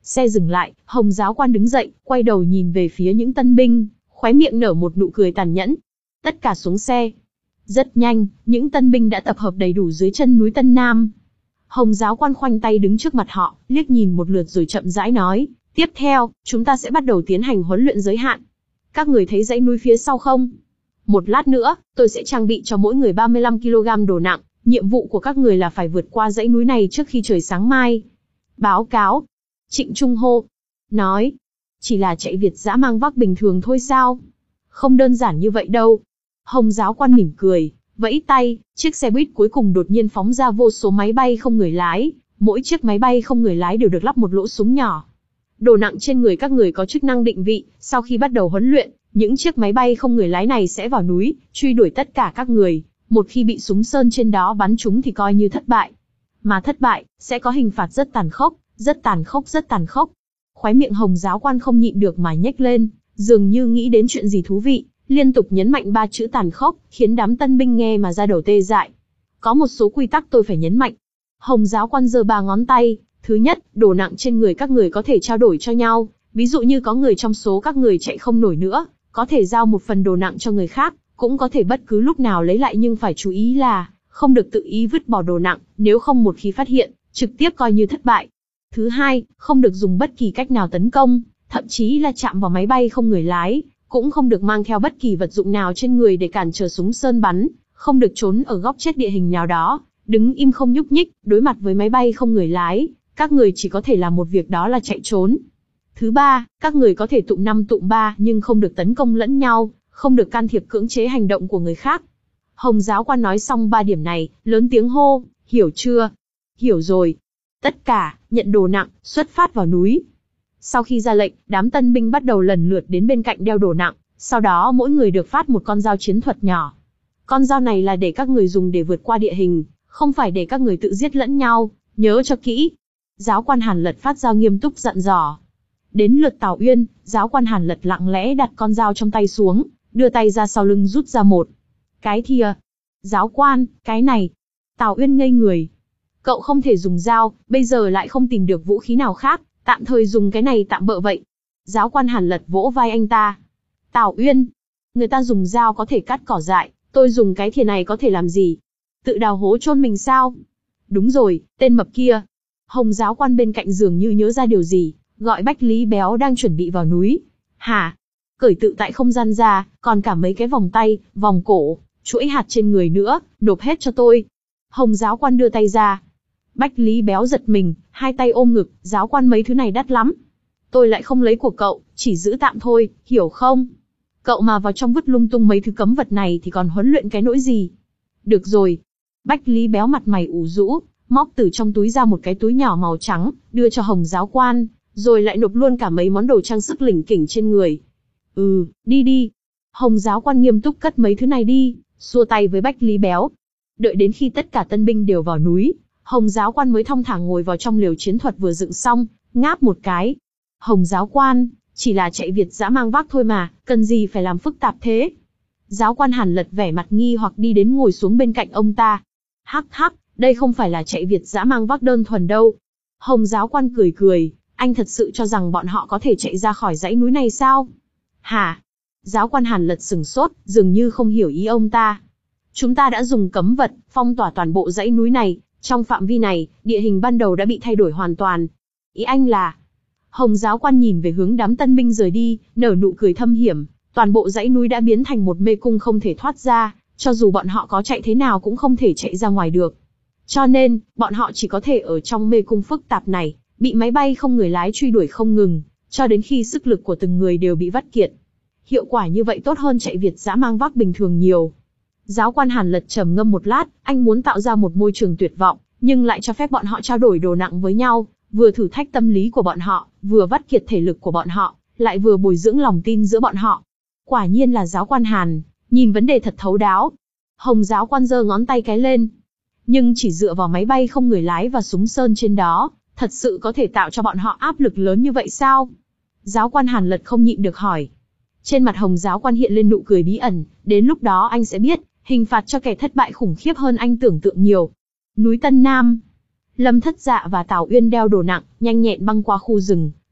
Xe dừng lại, Hồng giáo quan đứng dậy, quay đầu nhìn về phía những tân binh, khóe miệng nở một nụ cười tàn nhẫn. Tất cả xuống xe. Rất nhanh, những tân binh đã tập hợp đầy đủ dưới chân núi Tân Nam. Hồng giáo quan khoanh tay đứng trước mặt họ, liếc nhìn một lượt rồi chậm rãi nói, tiếp theo, chúng ta sẽ bắt đầu tiến hành huấn luyện giới hạn. Các người thấy dãy núi phía sau không? Một lát nữa, tôi sẽ trang bị cho mỗi người ba mươi lăm ki lô gam đồ nặng, nhiệm vụ của các người là phải vượt qua dãy núi này trước khi trời sáng mai. Báo cáo. Trịnh Trung hô. Nói. Chỉ là chạy Việt dã mang vác bình thường thôi sao? Không đơn giản như vậy đâu. Hồng giáo quan mỉm cười, vẫy tay, chiếc xe buýt cuối cùng đột nhiên phóng ra vô số máy bay không người lái, mỗi chiếc máy bay không người lái đều được lắp một lỗ súng nhỏ. Đồ nặng trên người các người có chức năng định vị, sau khi bắt đầu huấn luyện, những chiếc máy bay không người lái này sẽ vào núi, truy đuổi tất cả các người, một khi bị súng sơn trên đó bắn trúng thì coi như thất bại. Mà thất bại, sẽ có hình phạt rất tàn khốc, rất tàn khốc rất tàn khốc. Khóe miệng Hồng giáo quan không nhịn được mà nhếch lên, dường như nghĩ đến chuyện gì thú vị, liên tục nhấn mạnh ba chữ tàn khốc, khiến đám tân binh nghe mà da đầu tê dại. Có một số quy tắc tôi phải nhấn mạnh. Hồng giáo quan giơ ba ngón tay, thứ nhất, đồ nặng trên người các người có thể trao đổi cho nhau, ví dụ như có người trong số các người chạy không nổi nữa, có thể giao một phần đồ nặng cho người khác, cũng có thể bất cứ lúc nào lấy lại, nhưng phải chú ý là không được tự ý vứt bỏ đồ nặng, nếu không một khi phát hiện, trực tiếp coi như thất bại. Thứ hai, không được dùng bất kỳ cách nào tấn công, thậm chí là chạm vào máy bay không người lái, cũng không được mang theo bất kỳ vật dụng nào trên người để cản trở súng sơn bắn, không được trốn ở góc chết địa hình nào đó, đứng im không nhúc nhích, đối mặt với máy bay không người lái, các người chỉ có thể làm một việc, đó là chạy trốn. Thứ ba, các người có thể tụng năm tụng ba nhưng không được tấn công lẫn nhau, không được can thiệp cưỡng chế hành động của người khác. Hồng giáo quan nói xong ba điểm này, lớn tiếng hô, hiểu chưa? Hiểu rồi. Tất cả, nhận đồ nặng, xuất phát vào núi. Sau khi ra lệnh, đám tân binh bắt đầu lần lượt đến bên cạnh đeo đồ nặng, sau đó mỗi người được phát một con dao chiến thuật nhỏ. Con dao này là để các người dùng để vượt qua địa hình, không phải để các người tự giết lẫn nhau, nhớ cho kỹ. Giáo quan Hàn Lật phát dao nghiêm túc dặn dò. Đến lượt Tào Uyên, giáo quan Hàn Lật lặng lẽ đặt con dao trong tay xuống, đưa tay ra sau lưng rút ra một cái thìa. Giáo quan, cái này. Tào Uyên ngây người. Cậu không thể dùng dao, bây giờ lại không tìm được vũ khí nào khác, tạm thời dùng cái này tạm bợ vậy. Giáo quan Hàn Lật vỗ vai anh ta. Tào Uyên, người ta dùng dao có thể cắt cỏ dại, tôi dùng cái thìa này có thể làm gì? Tự đào hố chôn mình sao? Đúng rồi, tên mập kia. Hồng giáo quan bên cạnh dường như nhớ ra điều gì, gọi Bách Lý Béo đang chuẩn bị vào núi. Hả? Cởi tự tại không gian ra, còn cả mấy cái vòng tay, vòng cổ, chuỗi hạt trên người nữa, nộp hết cho tôi. Hồng giáo quan đưa tay ra. Bách Lý Béo giật mình, hai tay ôm ngực, giáo quan mấy thứ này đắt lắm. Tôi lại không lấy của cậu, chỉ giữ tạm thôi, hiểu không? Cậu mà vào trong vứt lung tung mấy thứ cấm vật này thì còn huấn luyện cái nỗi gì? Được rồi. Bách Lý Béo mặt mày ủ rũ, móc từ trong túi ra một cái túi nhỏ màu trắng, đưa cho Hồng giáo quan, rồi lại nộp luôn cả mấy món đồ trang sức lỉnh kỉnh trên người. Ừ, đi đi. Hồng giáo quan nghiêm túc cất mấy thứ này đi, xua tay với Bách Lý Béo. Đợi đến khi tất cả tân binh đều vào núi, Hồng giáo quan mới thong thả ngồi vào trong liều chiến thuật vừa dựng xong, ngáp một cái. Hồng giáo quan, chỉ là chạy Việt dã mang vác thôi mà, cần gì phải làm phức tạp thế? Giáo quan Hàn Lật vẻ mặt nghi hoặc đi đến ngồi xuống bên cạnh ông ta. Hắc hắc, đây không phải là chạy Việt dã mang vác đơn thuần đâu. Hồng giáo quan cười cười, anh thật sự cho rằng bọn họ có thể chạy ra khỏi dãy núi này sao? Hả? Giáo quan Hàn Lật sửng sốt, dường như không hiểu ý ông ta. Chúng ta đã dùng cấm vật, phong tỏa toàn bộ dãy núi này, trong phạm vi này, địa hình ban đầu đã bị thay đổi hoàn toàn. Ý anh là... Hồng giáo quan nhìn về hướng đám tân binh rời đi, nở nụ cười thâm hiểm, toàn bộ dãy núi đã biến thành một mê cung không thể thoát ra, cho dù bọn họ có chạy thế nào cũng không thể chạy ra ngoài được. Cho nên, bọn họ chỉ có thể ở trong mê cung phức tạp này, bị máy bay không người lái truy đuổi không ngừng, cho đến khi sức lực của từng người đều bị vắt kiệt. Hiệu quả như vậy tốt hơn chạy Việt dã mang vác bình thường nhiều. Giáo quan Hàn Lật trầm ngâm một lát, anh muốn tạo ra một môi trường tuyệt vọng, nhưng lại cho phép bọn họ trao đổi đồ nặng với nhau, vừa thử thách tâm lý của bọn họ, vừa vắt kiệt thể lực của bọn họ, lại vừa bồi dưỡng lòng tin giữa bọn họ. Quả nhiên là giáo quan Hàn, nhìn vấn đề thật thấu đáo. Hồng giáo quan giơ ngón tay cái lên. Nhưng chỉ dựa vào máy bay không người lái và súng sơn trên đó, thật sự có thể tạo cho bọn họ áp lực lớn như vậy sao? Giáo quan Hàn Lật không nhịn được hỏi. Trên mặt Hồng giáo quan hiện lên nụ cười bí ẩn, đến lúc đó anh sẽ biết, hình phạt cho kẻ thất bại khủng khiếp hơn anh tưởng tượng nhiều. Núi Tân Nam. Lâm Thất Dạ và Tào Uyên đeo đồ nặng, nhanh nhẹn băng qua khu rừng,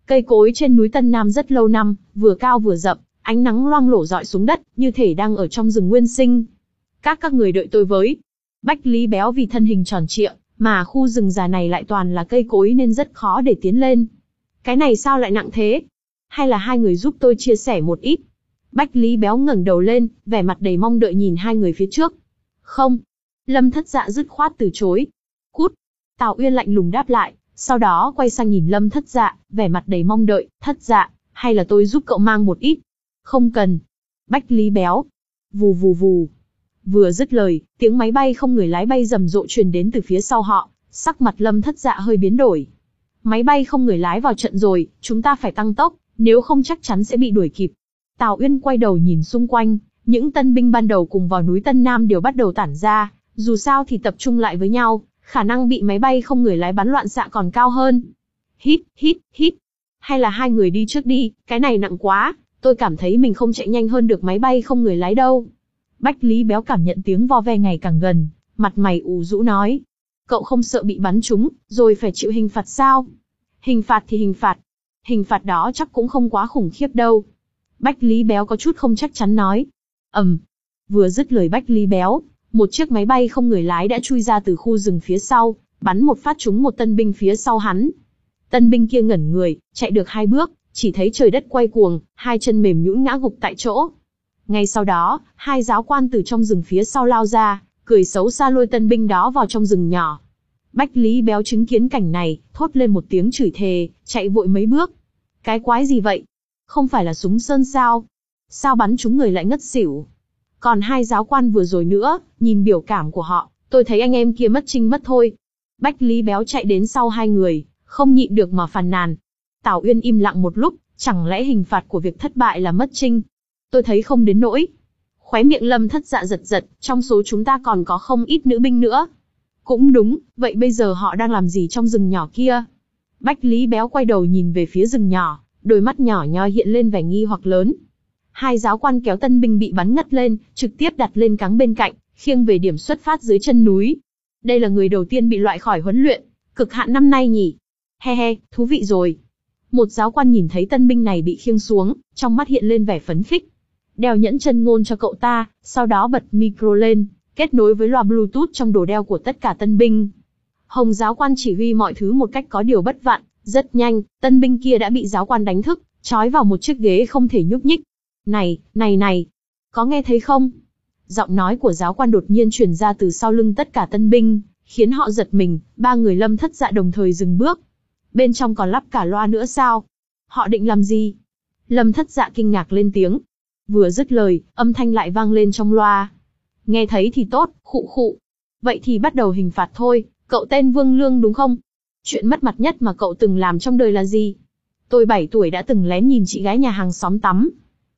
Cây cối trên núi Tân Nam rất lâu năm, vừa cao vừa rậm, ánh nắng loang lổ rọi xuống đất, như thể đang ở trong rừng nguyên sinh. Các các người đợi tôi với. Bách Lý Béo vì thân hình tròn trịa, mà khu rừng già này lại toàn là cây cối nên rất khó để tiến lên. Cái này sao lại nặng thế? Hay là hai người giúp tôi chia sẻ một ít? Bách Lý Béo ngẩng đầu lên, vẻ mặt đầy mong đợi nhìn hai người phía trước. Không. Lâm Thất Dạ dứt khoát từ chối. Cút. Tào Uyên lạnh lùng đáp lại, sau đó quay sang nhìn Lâm Thất Dạ, vẻ mặt đầy mong đợi. Thất Dạ, hay là tôi giúp cậu mang một ít? Không cần. Bách Lý Béo. Vù vù vù. Vừa dứt lời, tiếng máy bay không người lái bay rầm rộ truyền đến từ phía sau họ, sắc mặt Lâm Thất Dạ hơi biến đổi. Máy bay không người lái vào trận rồi, chúng ta phải tăng tốc, nếu không chắc chắn sẽ bị đuổi kịp. Tào Uyên quay đầu nhìn xung quanh, những tân binh ban đầu cùng vào núi Tân Nam đều bắt đầu tản ra, dù sao thì tập trung lại với nhau, khả năng bị máy bay không người lái bắn loạn xạ còn cao hơn. Hít, hít, hít. Hay là hai người đi trước đi, cái này nặng quá, tôi cảm thấy mình không chạy nhanh hơn được máy bay không người lái đâu. Bách Lý Béo cảm nhận tiếng vo ve ngày càng gần, mặt mày ủ rũ nói. Cậu không sợ bị bắn trúng, rồi phải chịu hình phạt sao? Hình phạt thì hình phạt. Hình phạt đó chắc cũng không quá khủng khiếp đâu. Bách Lý Béo có chút không chắc chắn nói. Ầm. Um. Vừa dứt lời Bách Lý Béo, một chiếc máy bay không người lái đã chui ra từ khu rừng phía sau, bắn một phát trúng một tân binh phía sau hắn. Tân binh kia ngẩn người, chạy được hai bước, chỉ thấy trời đất quay cuồng, hai chân mềm nhũn ngã gục tại chỗ. Ngay sau đó, hai giáo quan từ trong rừng phía sau lao ra, cười xấu xa lôi tân binh đó vào trong rừng nhỏ. Bách Lý Béo chứng kiến cảnh này, thốt lên một tiếng chửi thề, chạy vội mấy bước. Cái quái gì vậy? Không phải là súng sơn sao? Sao bắn trúng người lại ngất xỉu? Còn hai giáo quan vừa rồi nữa, nhìn biểu cảm của họ, tôi thấy anh em kia mất trinh mất thôi. Bách Lý Béo chạy đến sau hai người, không nhịn được mà phàn nàn. Tào Uyên im lặng một lúc, chẳng lẽ hình phạt của việc thất bại là mất trinh? Tôi thấy không đến nỗi. Khóe miệng Lâm Thất Dạ giật giật, trong số chúng ta còn có không ít nữ binh nữa. Cũng đúng, vậy bây giờ họ đang làm gì trong rừng nhỏ kia? Bách Lý Béo quay đầu nhìn về phía rừng nhỏ, đôi mắt nhỏ nhoi hiện lên vẻ nghi hoặc lớn. Hai giáo quan kéo tân binh bị bắn ngất lên, trực tiếp đặt lên cáng bên cạnh, khiêng về điểm xuất phát dưới chân núi. Đây là người đầu tiên bị loại khỏi huấn luyện, cực hạn năm nay nhỉ? He he, thú vị rồi. Một giáo quan nhìn thấy tân binh này bị khiêng xuống, trong mắt hiện lên vẻ phấn khích. Đeo nhẫn chân ngôn cho cậu ta, sau đó bật micro lên, kết nối với loa Bluetooth trong đồ đeo của tất cả tân binh. Hồng giáo quan chỉ huy mọi thứ một cách có điều bất vặn, rất nhanh, tân binh kia đã bị giáo quan đánh thức, trói vào một chiếc ghế không thể nhúc nhích. Này, này này, có nghe thấy không? Giọng nói của giáo quan đột nhiên truyền ra từ sau lưng tất cả tân binh, khiến họ giật mình, ba người Lâm Thất Dạ đồng thời dừng bước. Bên trong còn lắp cả loa nữa sao? Họ định làm gì? Lâm Thất Dạ kinh ngạc lên tiếng. Vừa dứt lời, âm thanh lại vang lên trong loa. Nghe thấy thì tốt, khụ khụ. Vậy thì bắt đầu hình phạt thôi, cậu tên Vương Lương đúng không? Chuyện mất mặt nhất mà cậu từng làm trong đời là gì? Tôi bảy tuổi đã từng lén nhìn chị gái nhà hàng xóm tắm.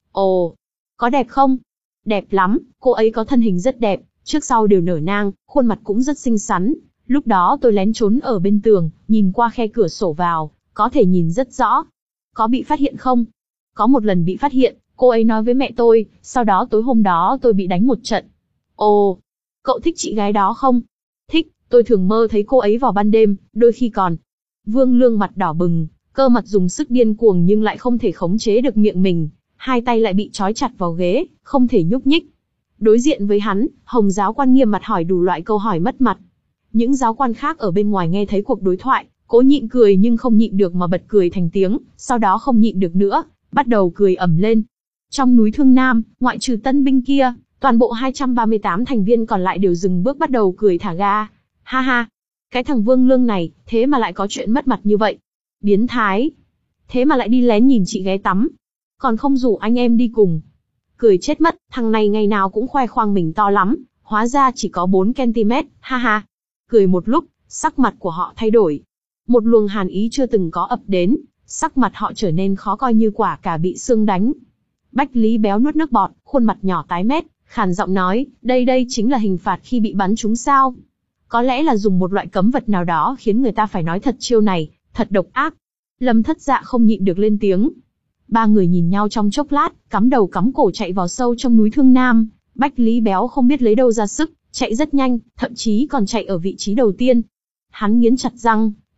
Ồ, có đẹp không? Đẹp lắm, cô ấy có thân hình rất đẹp, trước sau đều nở nang, khuôn mặt cũng rất xinh xắn. Lúc đó tôi lén trốn ở bên tường, nhìn qua khe cửa sổ vào, có thể nhìn rất rõ. Có bị phát hiện không? Có một lần bị phát hiện, cô ấy nói với mẹ tôi, sau đó tối hôm đó tôi bị đánh một trận. Ồ, cậu thích chị gái đó không? Thích, tôi thường mơ thấy cô ấy vào ban đêm, đôi khi còn. Vương Lương mặt đỏ bừng, cơ mặt dùng sức điên cuồng nhưng lại không thể khống chế được miệng mình, hai tay lại bị trói chặt vào ghế, không thể nhúc nhích. Đối diện với hắn, Hồng giáo quan nghiêm mặt hỏi đủ loại câu hỏi mất mặt. Những giáo quan khác ở bên ngoài nghe thấy cuộc đối thoại, cố nhịn cười nhưng không nhịn được mà bật cười thành tiếng, sau đó không nhịn được nữa, bắt đầu cười ầm lên. Trong núi Thương Nam, ngoại trừ tân binh kia, toàn bộ hai trăm ba mươi tám thành viên còn lại đều dừng bước bắt đầu cười thả ga. Ha ha, cái thằng Vương Lương này, thế mà lại có chuyện mất mặt như vậy. Biến thái. Thế mà lại đi lén nhìn chị gái tắm. Còn không rủ anh em đi cùng. Cười chết mất, thằng này ngày nào cũng khoe khoang mình to lắm, hóa ra chỉ có bốn ki lô mét, ha ha. Cười một lúc, sắc mặt của họ thay đổi. Một luồng hàn ý chưa từng có ập đến, sắc mặt họ trở nên khó coi như quả cà bị sương đánh. Bách Lý Béo nuốt nước bọt, khuôn mặt nhỏ tái mét, khàn giọng nói, đây đây chính là hình phạt khi bị bắn trúng sao? Có lẽ là dùng một loại cấm vật nào đó khiến người ta phải nói thật chiêu này, thật độc ác. Lâm Thất Dạ không nhịn được lên tiếng. Ba người nhìn nhau trong chốc lát, cắm đầu cắm cổ chạy vào sâu trong núi Thương Nam. Bách Lý Béo không biết lấy đâu ra sức, chạy rất nhanh, thậm chí còn chạy ở vị trí đầu tiên. Hắn nghiến chặt răng,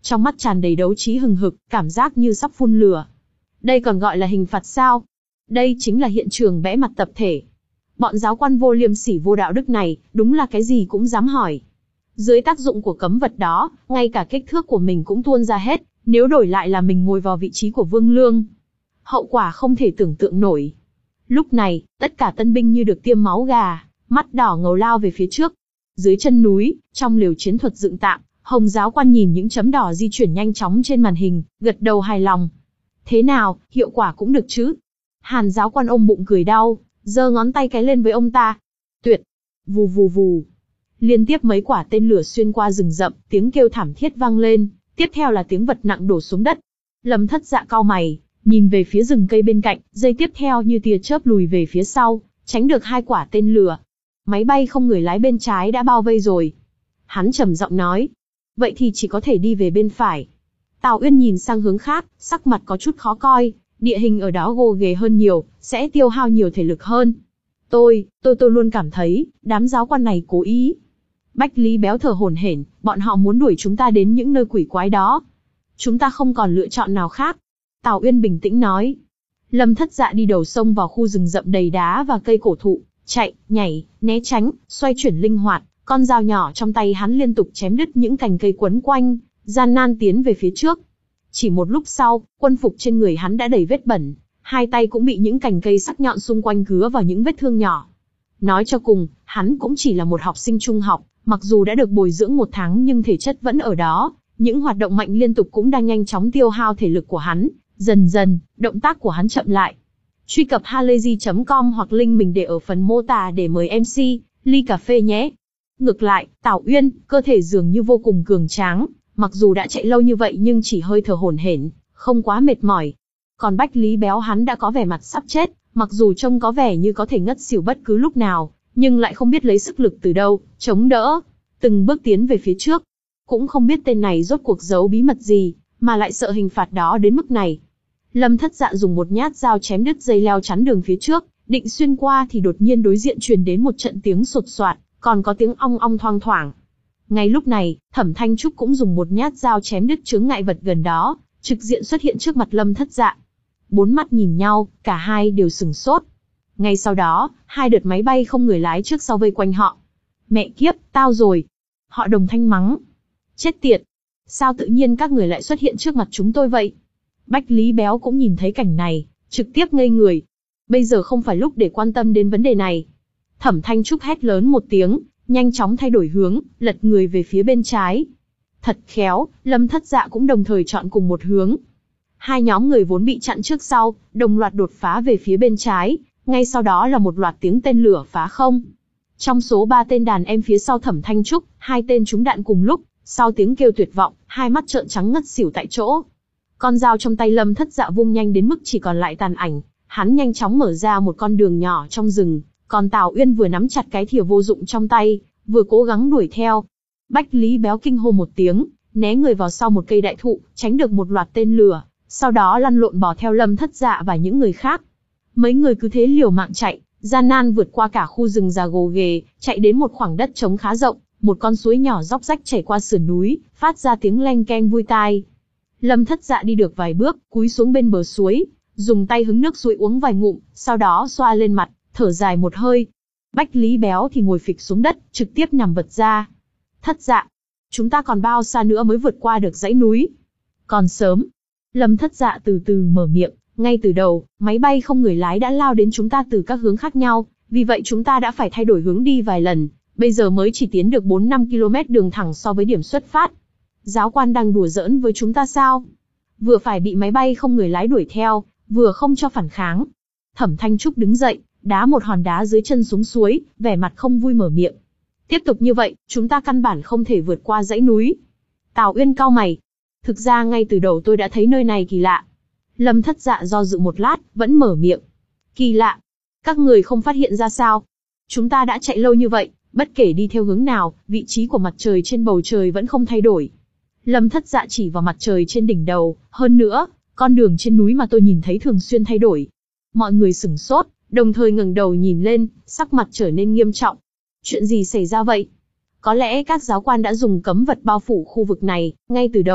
trong mắt tràn đầy đấu trí hừng hực, cảm giác như sắp phun lửa. Đây còn gọi là hình phạt sao? Đây chính là hiện trường bẽ mặt tập thể. Bọn giáo quan vô liêm sỉ vô đạo đức này, đúng là cái gì cũng dám hỏi. Dưới tác dụng của cấm vật đó, ngay cả kích thước của mình cũng tuôn ra hết, nếu đổi lại là mình ngồi vào vị trí của Vương Lương. Hậu quả không thể tưởng tượng nổi. Lúc này, tất cả tân binh như được tiêm máu gà, mắt đỏ ngầu lao về phía trước. Dưới chân núi, trong lều chiến thuật dựng tạm, Hồng giáo quan nhìn những chấm đỏ di chuyển nhanh chóng trên màn hình, gật đầu hài lòng. Thế nào, hiệu quả cũng được chứ? Hàn giáo quan ôm bụng cười đau, giơ ngón tay cái lên với ông ta. Tuyệt! Vù vù vù. Liên tiếp mấy quả tên lửa xuyên qua rừng rậm, tiếng kêu thảm thiết vang lên, tiếp theo là tiếng vật nặng đổ xuống đất. Lâm Thất Dạ cau mày, nhìn về phía rừng cây bên cạnh, giây tiếp theo như tia chớp lùi về phía sau, tránh được hai quả tên lửa. Máy bay không người lái bên trái đã bao vây rồi. Hắn trầm giọng nói. Vậy thì chỉ có thể đi về bên phải. Tào Uyên nhìn sang hướng khác, sắc mặt có chút khó coi, địa hình ở đó gồ ghề hơn nhiều, sẽ tiêu hao nhiều thể lực hơn. Tôi, tôi tôi luôn cảm thấy, đám giáo quan này cố ý. Bách Lý Béo thở hổn hển, bọn họ muốn đuổi chúng ta đến những nơi quỷ quái đó. Chúng ta không còn lựa chọn nào khác. Tào Uyên bình tĩnh nói. Lâm Thất Dạ đi đầu sông vào khu rừng rậm đầy đá và cây cổ thụ, chạy, nhảy, né tránh, xoay chuyển linh hoạt, con dao nhỏ trong tay hắn liên tục chém đứt những cành cây quấn quanh, gian nan tiến về phía trước. Chỉ một lúc sau, quân phục trên người hắn đã đầy vết bẩn, hai tay cũng bị những cành cây sắc nhọn xung quanh cứa vào những vết thương nhỏ. Nói cho cùng, hắn cũng chỉ là một học sinh trung học, mặc dù đã được bồi dưỡng một tháng nhưng thể chất vẫn ở đó, những hoạt động mạnh liên tục cũng đang nhanh chóng tiêu hao thể lực của hắn, dần dần, động tác của hắn chậm lại. Truy cập halayzi chấm com hoặc link mình để ở phần mô tả để mời em xê, ly cà phê nhé. Ngược lại, Tào Uyên, cơ thể dường như vô cùng cường tráng, mặc dù đã chạy lâu như vậy nhưng chỉ hơi thở hổn hển, không quá mệt mỏi. Còn Bách Lý Béo hắn đã có vẻ mặt sắp chết, mặc dù trông có vẻ như có thể ngất xỉu bất cứ lúc nào, nhưng lại không biết lấy sức lực từ đâu, chống đỡ, từng bước tiến về phía trước. Cũng không biết tên này rốt cuộc giấu bí mật gì, mà lại sợ hình phạt đó đến mức này. Lâm Thất Dạ dùng một nhát dao chém đứt dây leo chắn đường phía trước, định xuyên qua thì đột nhiên đối diện truyền đến một trận tiếng sột soạt, còn có tiếng ong ong thoang thoảng. Ngay lúc này, Thẩm Thanh Trúc cũng dùng một nhát dao chém đứt chướng ngại vật gần đó, trực diện xuất hiện trước mặt Lâm Thất Dạ. Bốn mắt nhìn nhau, cả hai đều sừng sốt. Ngay sau đó, hai đợt máy bay không người lái trước sau vây quanh họ. Mẹ kiếp, tao rồi. Họ đồng thanh mắng. Chết tiệt. Sao tự nhiên các người lại xuất hiện trước mặt chúng tôi vậy? Bách Lý Béo cũng nhìn thấy cảnh này, trực tiếp ngây người. Bây giờ không phải lúc để quan tâm đến vấn đề này. Thẩm Thanh Trúc hét lớn một tiếng, nhanh chóng thay đổi hướng, lật người về phía bên trái. Thật khéo, Lâm Thất Dạ cũng đồng thời chọn cùng một hướng. Hai nhóm người vốn bị chặn trước sau, đồng loạt đột phá về phía bên trái, ngay sau đó là một loạt tiếng tên lửa phá không. Trong số ba tên đàn em phía sau Thẩm Thanh Trúc, hai tên trúng đạn cùng lúc, sau tiếng kêu tuyệt vọng, hai mắt trợn trắng ngất xỉu tại chỗ. Con dao trong tay Lâm Thất Dạ vung nhanh đến mức chỉ còn lại tàn ảnh, hắn nhanh chóng mở ra một con đường nhỏ trong rừng, còn Tào Uyên vừa nắm chặt cái thìa vô dụng trong tay, vừa cố gắng đuổi theo. Bách Lý Béo kinh hô một tiếng, né người vào sau một cây đại thụ, tránh được một loạt tên lửa, sau đó lăn lộn bò theo Lâm Thất Dạ và những người khác. Mấy người cứ thế liều mạng chạy, gian nan vượt qua cả khu rừng già gồ ghề, chạy đến một khoảng đất trống khá rộng, một con suối nhỏ róc rách chảy qua sườn núi, phát ra tiếng leng keng vui tai. Lâm Thất Dạ đi được vài bước, cúi xuống bên bờ suối, dùng tay hứng nước suối uống vài ngụm, sau đó xoa lên mặt, thở dài một hơi. Bách Lý Béo thì ngồi phịch xuống đất, trực tiếp nằm vật ra. Thất Dạ, chúng ta còn bao xa nữa mới vượt qua được dãy núi? Còn sớm. Lâm Thất Dạ từ từ mở miệng, ngay từ đầu, máy bay không người lái đã lao đến chúng ta từ các hướng khác nhau, vì vậy chúng ta đã phải thay đổi hướng đi vài lần, bây giờ mới chỉ tiến được bốn năm ki lô mét đường thẳng so với điểm xuất phát. Giáo quan đang đùa giỡn với chúng ta sao? Vừa phải bị máy bay không người lái đuổi theo, vừa không cho phản kháng. Thẩm Thanh Trúc đứng dậy, đá một hòn đá dưới chân xuống suối, vẻ mặt không vui mở miệng. Tiếp tục như vậy, chúng ta căn bản không thể vượt qua dãy núi. Tào Uyên cau mày. Thực ra ngay từ đầu tôi đã thấy nơi này kỳ lạ. Lâm Thất Dạ do dự một lát, vẫn mở miệng. Kỳ lạ? Các người không phát hiện ra sao? Chúng ta đã chạy lâu như vậy, bất kể đi theo hướng nào, vị trí của mặt trời trên bầu trời vẫn không thay đổi. Lâm Thất Dạ chỉ vào mặt trời trên đỉnh đầu, hơn nữa, con đường trên núi mà tôi nhìn thấy thường xuyên thay đổi. Mọi người sửng sốt, đồng thời ngẩng đầu nhìn lên, sắc mặt trở nên nghiêm trọng. Chuyện gì xảy ra vậy? Có lẽ các giáo quan đã dùng cấm vật bao phủ khu vực này, ngay từ đầu,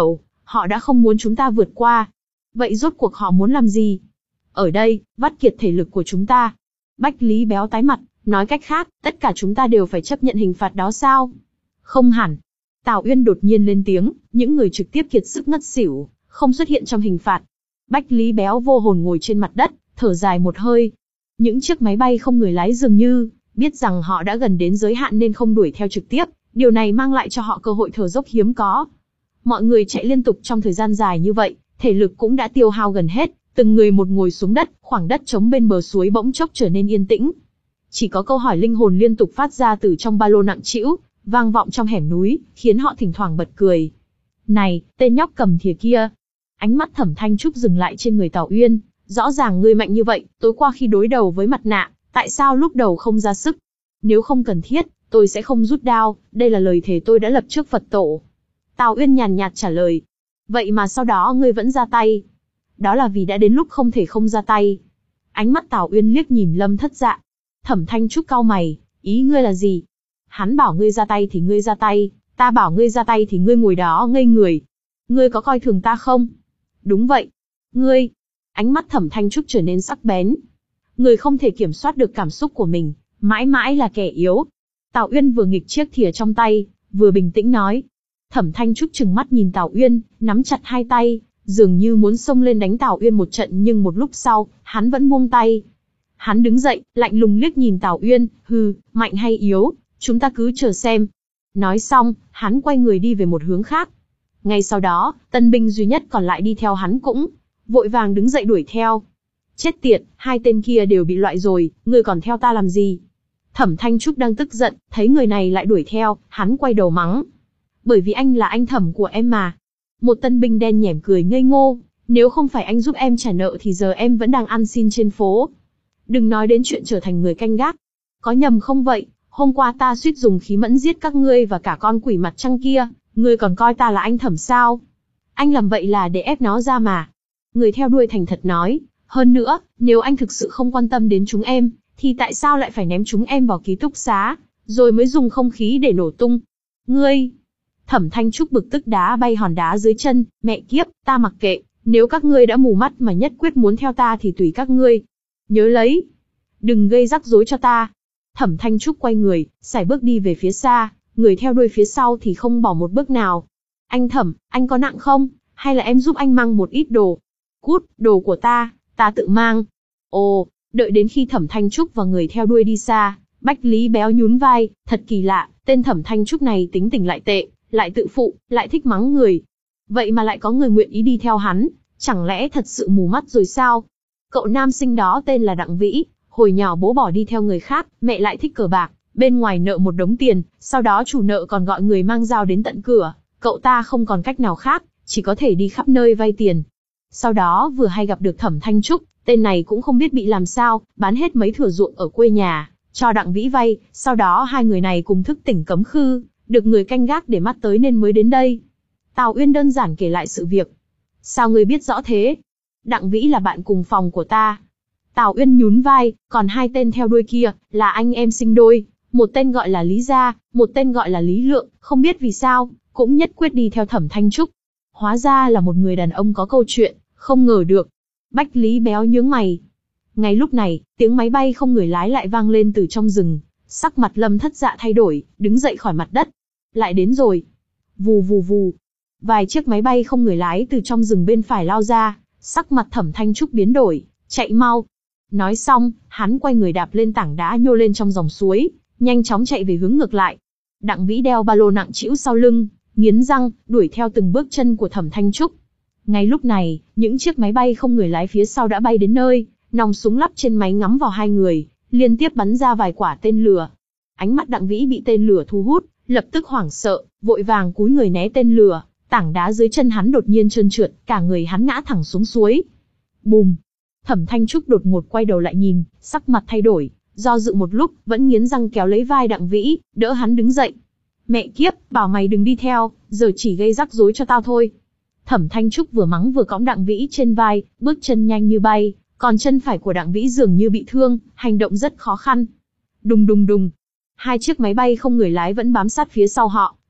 họ đã không muốn chúng ta vượt qua. Vậy rốt cuộc họ muốn làm gì? Ở đây, vắt kiệt thể lực của chúng ta. Bách Lý Béo tái mặt, nói cách khác, tất cả chúng ta đều phải chấp nhận hình phạt đó sao? Không hẳn. Tào Uyên đột nhiên lên tiếng, những người trực tiếp kiệt sức ngất xỉu, không xuất hiện trong hình phạt. Bách Lý Béo vô hồn ngồi trên mặt đất, thở dài một hơi. Những chiếc máy bay không người lái dường như biết rằng họ đã gần đến giới hạn nên không đuổi theo trực tiếp, điều này mang lại cho họ cơ hội thở dốc hiếm có. Mọi người chạy liên tục trong thời gian dài như vậy, thể lực cũng đã tiêu hao gần hết, từng người một ngồi xuống đất, khoảng đất trống bên bờ suối bỗng chốc trở nên yên tĩnh. Chỉ có câu hỏi linh hồn liên tục phát ra từ trong ba lô nặng trĩu, vang vọng trong hẻm núi, khiến họ thỉnh thoảng bật cười. Này, tên nhóc cầm thìa kia. Ánh mắt Thẩm Thanh Trúc dừng lại trên người Tào Uyên, rõ ràng ngươi mạnh như vậy, tối qua khi đối đầu với mặt nạ, tại sao lúc đầu không ra sức? Nếu không cần thiết, tôi sẽ không rút đao, đây là lời thề tôi đã lập trước Phật tổ. Tào Uyên nhàn nhạt trả lời. Vậy mà sau đó ngươi vẫn ra tay. Đó là vì đã đến lúc không thể không ra tay. Ánh mắt Tào Uyên liếc nhìn Lâm Thất Dạ. Thẩm Thanh Trúc cau mày, ý ngươi là gì? Hắn bảo ngươi ra tay thì ngươi ra tay, ta bảo ngươi ra tay thì ngươi ngồi đó ngây người. Ngươi có coi thường ta không? Đúng vậy. Ngươi. Ánh mắt Thẩm Thanh Trúc trở nên sắc bén. Người không thể kiểm soát được cảm xúc của mình, mãi mãi là kẻ yếu. Tào Uyên vừa nghịch chiếc thìa trong tay, vừa bình tĩnh nói. Thẩm Thanh Trúc trừng mắt nhìn Tào Uyên, nắm chặt hai tay, dường như muốn xông lên đánh Tào Uyên một trận, nhưng một lúc sau, hắn vẫn buông tay. Hắn đứng dậy, lạnh lùng liếc nhìn Tào Uyên, hừ, mạnh hay yếu, chúng ta cứ chờ xem. Nói xong, hắn quay người đi về một hướng khác. Ngay sau đó, tân binh duy nhất còn lại đi theo hắn cũng vội vàng đứng dậy đuổi theo. Chết tiệt, hai tên kia đều bị loại rồi, ngươi còn theo ta làm gì? Thẩm Thanh Trúc đang tức giận, thấy người này lại đuổi theo, hắn quay đầu mắng. Bởi vì anh là anh thẩm của em mà. Một tân binh đen nhẻm cười ngây ngô, nếu không phải anh giúp em trả nợ thì giờ em vẫn đang ăn xin trên phố. Đừng nói đến chuyện trở thành người canh gác. Có nhầm không vậy, hôm qua ta suýt dùng khí mẫn giết các ngươi và cả con quỷ mặt trăng kia, ngươi còn coi ta là anh thẩm sao? Anh làm vậy là để ép nó ra mà. Người theo đuôi thành thật nói, hơn nữa, nếu anh thực sự không quan tâm đến chúng em, thì tại sao lại phải ném chúng em vào ký túc xá, rồi mới dùng không khí để nổ tung? Ngươi! Thẩm Thanh Trúc bực tức đá bay hòn đá dưới chân, mẹ kiếp, ta mặc kệ, nếu các ngươi đã mù mắt mà nhất quyết muốn theo ta thì tùy các ngươi. Nhớ lấy, đừng gây rắc rối cho ta. Thẩm Thanh Trúc quay người, sải bước đi về phía xa, người theo đuôi phía sau thì không bỏ một bước nào. Anh Thẩm, anh có nặng không? Hay là em giúp anh mang một ít đồ? Cút, đồ của ta, ta tự mang. Ồ, đợi đến khi Thẩm Thanh Trúc và người theo đuôi đi xa, Bách Lý Béo nhún vai, thật kỳ lạ, tên Thẩm Thanh Trúc này tính tình lại tệ, lại tự phụ, lại thích mắng người. Vậy mà lại có người nguyện ý đi theo hắn, chẳng lẽ thật sự mù mắt rồi sao? Cậu nam sinh đó tên là Đặng Vĩ, hồi nhỏ bố bỏ đi theo người khác, mẹ lại thích cờ bạc, bên ngoài nợ một đống tiền, sau đó chủ nợ còn gọi người mang dao đến tận cửa, cậu ta không còn cách nào khác, chỉ có thể đi khắp nơi vay tiền. Sau đó vừa hay gặp được Thẩm Thanh Trúc, tên này cũng không biết bị làm sao, bán hết mấy thửa ruộng ở quê nhà, cho Đặng Vĩ vay, sau đó hai người này cùng thức tỉnh cấm khư, được người canh gác để mắt tới nên mới đến đây. Tào Uyên đơn giản kể lại sự việc. Sao ngươi biết rõ thế? Đặng Vĩ là bạn cùng phòng của ta. Tào Uyên nhún vai, còn hai tên theo đuôi kia, là anh em sinh đôi, một tên gọi là Lý Gia, một tên gọi là Lý Lượng, không biết vì sao, cũng nhất quyết đi theo Thẩm Thanh Trúc. Hóa ra là một người đàn ông có câu chuyện, không ngờ được. Bách Lý Béo nhướng mày. Ngay lúc này, tiếng máy bay không người lái lại vang lên từ trong rừng, sắc mặt Lâm Thất Dạ thay đổi, đứng dậy khỏi mặt đất. Lại đến rồi. Vù vù vù. Vài chiếc máy bay không người lái từ trong rừng bên phải lao ra, sắc mặt Thẩm Thanh Trúc biến đổi, chạy mau. Nói xong, hắn quay người đạp lên tảng đá nhô lên trong dòng suối, nhanh chóng chạy về hướng ngược lại. Đặng Vĩ đeo ba lô nặng trĩu sau lưng, nghiến răng, đuổi theo từng bước chân của Thẩm Thanh Trúc. Ngay lúc này, những chiếc máy bay không người lái phía sau đã bay đến nơi, nòng súng lắp trên máy ngắm vào hai người, liên tiếp bắn ra vài quả tên lửa. Ánh mắt Đặng Vĩ bị tên lửa thu hút, lập tức hoảng sợ, vội vàng cúi người né tên lửa, tảng đá dưới chân hắn đột nhiên trơn trượt, cả người hắn ngã thẳng xuống suối. Bùm! Thẩm Thanh Trúc đột ngột quay đầu lại nhìn, sắc mặt thay đổi, do dự một lúc, vẫn nghiến răng kéo lấy vai Đặng Vĩ, đỡ hắn đứng dậy. Mẹ kiếp, bảo mày đừng đi theo, giờ chỉ gây rắc rối cho tao thôi. Thẩm Thanh Trúc vừa mắng vừa cõng Đặng Vĩ trên vai, bước chân nhanh như bay, còn chân phải của Đặng Vĩ dường như bị thương, hành động rất khó khăn. Đùng đùng đùng. Hai chiếc máy bay không người lái vẫn bám sát phía sau họ,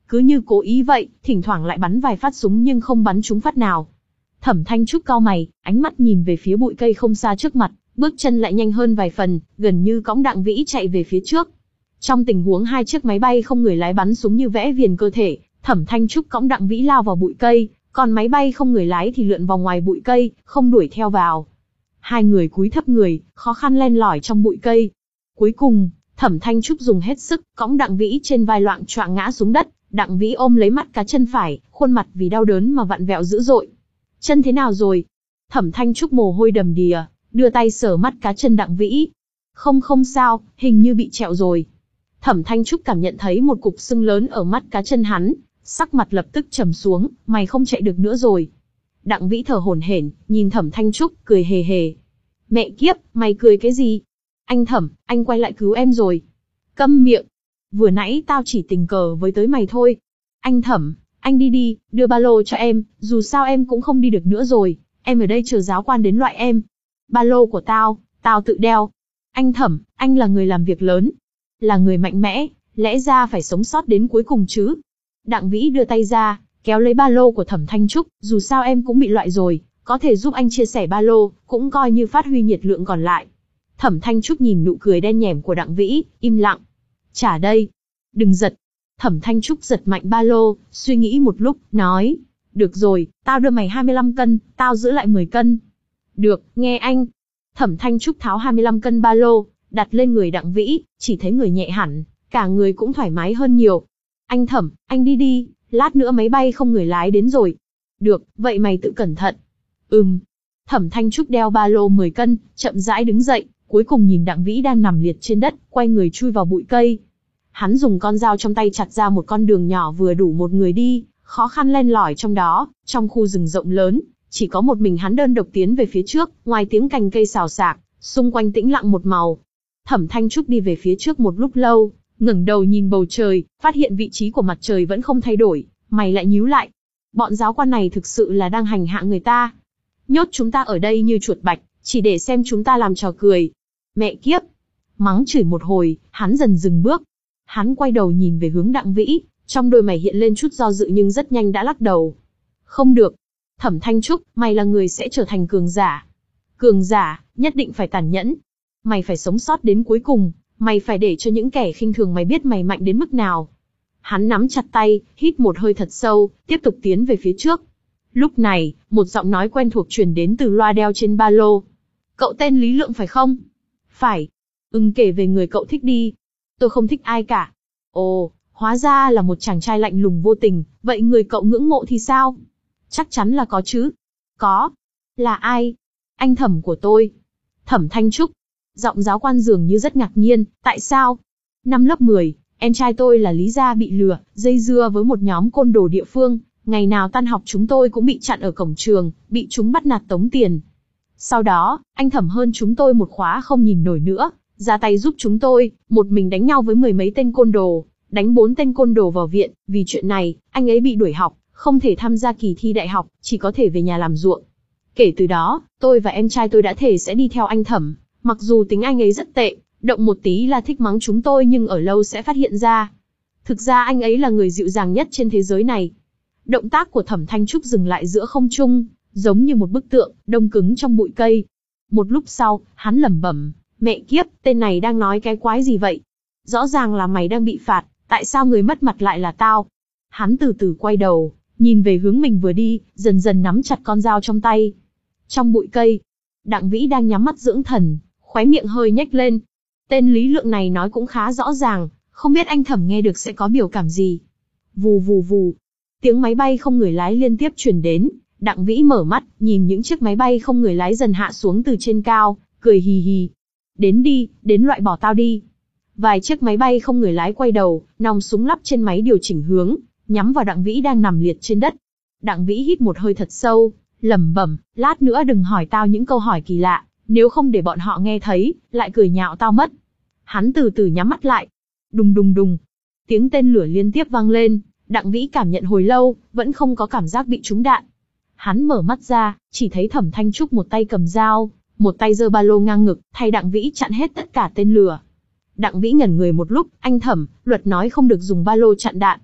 cứ như cố ý vậy, thỉnh thoảng lại bắn vài phát súng nhưng không bắn trúng phát nào. Thẩm Thanh Trúc cau mày, ánh mắt nhìn về phía bụi cây không xa trước mặt, bước chân lại nhanh hơn vài phần, gần như cõng Đặng Vĩ chạy về phía trước. Trong tình huống hai chiếc máy bay không người lái bắn súng như vẽ viền cơ thể, Thẩm Thanh Trúc cõng Đặng Vĩ lao vào bụi cây, còn máy bay không người lái thì lượn vào ngoài bụi cây, không đuổi theo vào. Hai người cúi thấp người, khó khăn len lỏi trong bụi cây. Cuối cùng, Thẩm Thanh Trúc dùng hết sức, cõng Đặng Vĩ trên vai loạng choạng ngã xuống đất. Đặng Vĩ ôm lấy mắt cá chân phải, khuôn mặt vì đau đớn mà vặn vẹo dữ dội. Chân thế nào rồi? Thẩm Thanh Trúc mồ hôi đầm đìa, đưa tay sờ mắt cá chân Đặng Vĩ. Không không sao, hình như bị trẹo rồi. Thẩm Thanh Trúc cảm nhận thấy một cục sưng lớn ở mắt cá chân hắn, sắc mặt lập tức trầm xuống, mày không chạy được nữa rồi. Đặng Vĩ thở hổn hển, nhìn Thẩm Thanh Trúc, cười hề hề. Mẹ kiếp, mày cười cái gì? Anh Thẩm, anh quay lại cứu em rồi. Câm miệng. Vừa nãy tao chỉ tình cờ với tới mày thôi. Anh Thẩm, anh đi đi, đưa ba lô cho em, dù sao em cũng không đi được nữa rồi, em ở đây chờ giáo quan đến loại em. Ba lô của tao, tao tự đeo. Anh Thẩm, anh là người làm việc lớn, là người mạnh mẽ, lẽ ra phải sống sót đến cuối cùng chứ. Đặng Vĩ đưa tay ra, kéo lấy ba lô của Thẩm Thanh Trúc, dù sao em cũng bị loại rồi, có thể giúp anh chia sẻ ba lô, cũng coi như phát huy nhiệt lượng còn lại. Thẩm Thanh Trúc nhìn nụ cười đen nhẻm của Đặng Vĩ, im lặng. Trả đây. Đừng giật. Thẩm Thanh Trúc giật mạnh ba lô, suy nghĩ một lúc, nói. Được rồi, tao đưa mày hai mươi lăm cân, tao giữ lại mười cân. Được, nghe anh. Thẩm Thanh Trúc tháo hai mươi lăm cân ba lô, đặt lên người Đặng Vĩ, chỉ thấy người nhẹ hẳn, cả người cũng thoải mái hơn nhiều. Anh Thẩm, anh đi đi, lát nữa máy bay không người lái đến rồi. Được, vậy mày tự cẩn thận. Ừm. Thẩm Thanh Trúc đeo ba lô mười cân, chậm rãi đứng dậy, cuối cùng nhìn Đặng Vĩ đang nằm liệt trên đất, quay người chui vào bụi cây. Hắn dùng con dao trong tay chặt ra một con đường nhỏ vừa đủ một người đi, khó khăn len lỏi trong đó, trong khu rừng rộng lớn, chỉ có một mình hắn đơn độc tiến về phía trước, ngoài tiếng cành cây xào xạc, xung quanh tĩnh lặng một màu. Thẩm Thanh Trúc đi về phía trước một lúc lâu, ngẩng đầu nhìn bầu trời, phát hiện vị trí của mặt trời vẫn không thay đổi, mày lại nhíu lại. Bọn giáo quan này thực sự là đang hành hạ người ta. Nhốt chúng ta ở đây như chuột bạch, chỉ để xem chúng ta làm trò cười. Mẹ kiếp! Mắng chửi một hồi, hắn dần dừng bước. Hắn quay đầu nhìn về hướng Đặng Vĩ, trong đôi mày hiện lên chút do dự nhưng rất nhanh đã lắc đầu. Không được. Thẩm Thanh Trúc, mày là người sẽ trở thành cường giả. Cường giả, nhất định phải tàn nhẫn. Mày phải sống sót đến cuối cùng, mày phải để cho những kẻ khinh thường mày biết mày mạnh đến mức nào. Hắn nắm chặt tay, hít một hơi thật sâu, tiếp tục tiến về phía trước. Lúc này, một giọng nói quen thuộc truyền đến từ loa đeo trên ba lô. Cậu tên Lý Lượng phải không? Phải. Ưng kể về người cậu thích đi. Tôi không thích ai cả. Ồ, hóa ra là một chàng trai lạnh lùng vô tình, vậy người cậu ngưỡng mộ thì sao? Chắc chắn là có chứ. Có. Là ai? Anh Thẩm của tôi. Thẩm Thanh Trúc. Giọng giáo quan dường như rất ngạc nhiên, tại sao? Năm lớp mười, em trai tôi là Lý Gia bị lừa, dây dưa với một nhóm côn đồ địa phương, ngày nào tan học chúng tôi cũng bị chặn ở cổng trường, bị chúng bắt nạt tống tiền. Sau đó, anh Thẩm hơn chúng tôi một khóa không nhìn nổi nữa, ra tay giúp chúng tôi, một mình đánh nhau với mười mấy tên côn đồ, đánh bốn tên côn đồ vào viện, vì chuyện này, anh ấy bị đuổi học, không thể tham gia kỳ thi đại học, chỉ có thể về nhà làm ruộng. Kể từ đó, tôi và em trai tôi đã thề sẽ đi theo anh Thẩm, mặc dù tính anh ấy rất tệ, động một tí là thích mắng chúng tôi nhưng ở lâu sẽ phát hiện ra. Thực ra anh ấy là người dịu dàng nhất trên thế giới này. Động tác của Thẩm Thanh Trúc dừng lại giữa không trung, giống như một bức tượng, đông cứng trong bụi cây. Một lúc sau, hắn lẩm bẩm, mẹ kiếp, tên này đang nói cái quái gì vậy? Rõ ràng là mày đang bị phạt, tại sao người mất mặt lại là tao? Hắn từ từ quay đầu, nhìn về hướng mình vừa đi, dần dần nắm chặt con dao trong tay. Trong bụi cây, Đặng Vĩ đang nhắm mắt dưỡng thần, khóe miệng hơi nhếch lên. Tên Lý Lượng này nói cũng khá rõ ràng, không biết anh Thẩm nghe được sẽ có biểu cảm gì. Vù vù vù, tiếng máy bay không người lái liên tiếp truyền đến. Đặng Vĩ mở mắt, nhìn những chiếc máy bay không người lái dần hạ xuống từ trên cao, cười hì hì. Đến đi, đến loại bỏ tao đi. Vài chiếc máy bay không người lái quay đầu, nòng súng lắp trên máy điều chỉnh hướng, nhắm vào Đặng Vĩ đang nằm liệt trên đất. Đặng Vĩ hít một hơi thật sâu, lẩm bẩm, lát nữa đừng hỏi tao những câu hỏi kỳ lạ, nếu không để bọn họ nghe thấy, lại cười nhạo tao mất. Hắn từ từ nhắm mắt lại. Đùng đùng đùng. Tiếng tên lửa liên tiếp vang lên, Đặng Vĩ cảm nhận hồi lâu, vẫn không có cảm giác bị trúng đạn. Hắn mở mắt ra, chỉ thấy Thẩm Thanh Trúc một tay cầm dao, một tay giơ ba lô ngang ngực, thay Đặng Vĩ chặn hết tất cả tên lửa. Đặng Vĩ ngẩn người một lúc, anh Thẩm, luật nói không được dùng ba lô chặn đạn.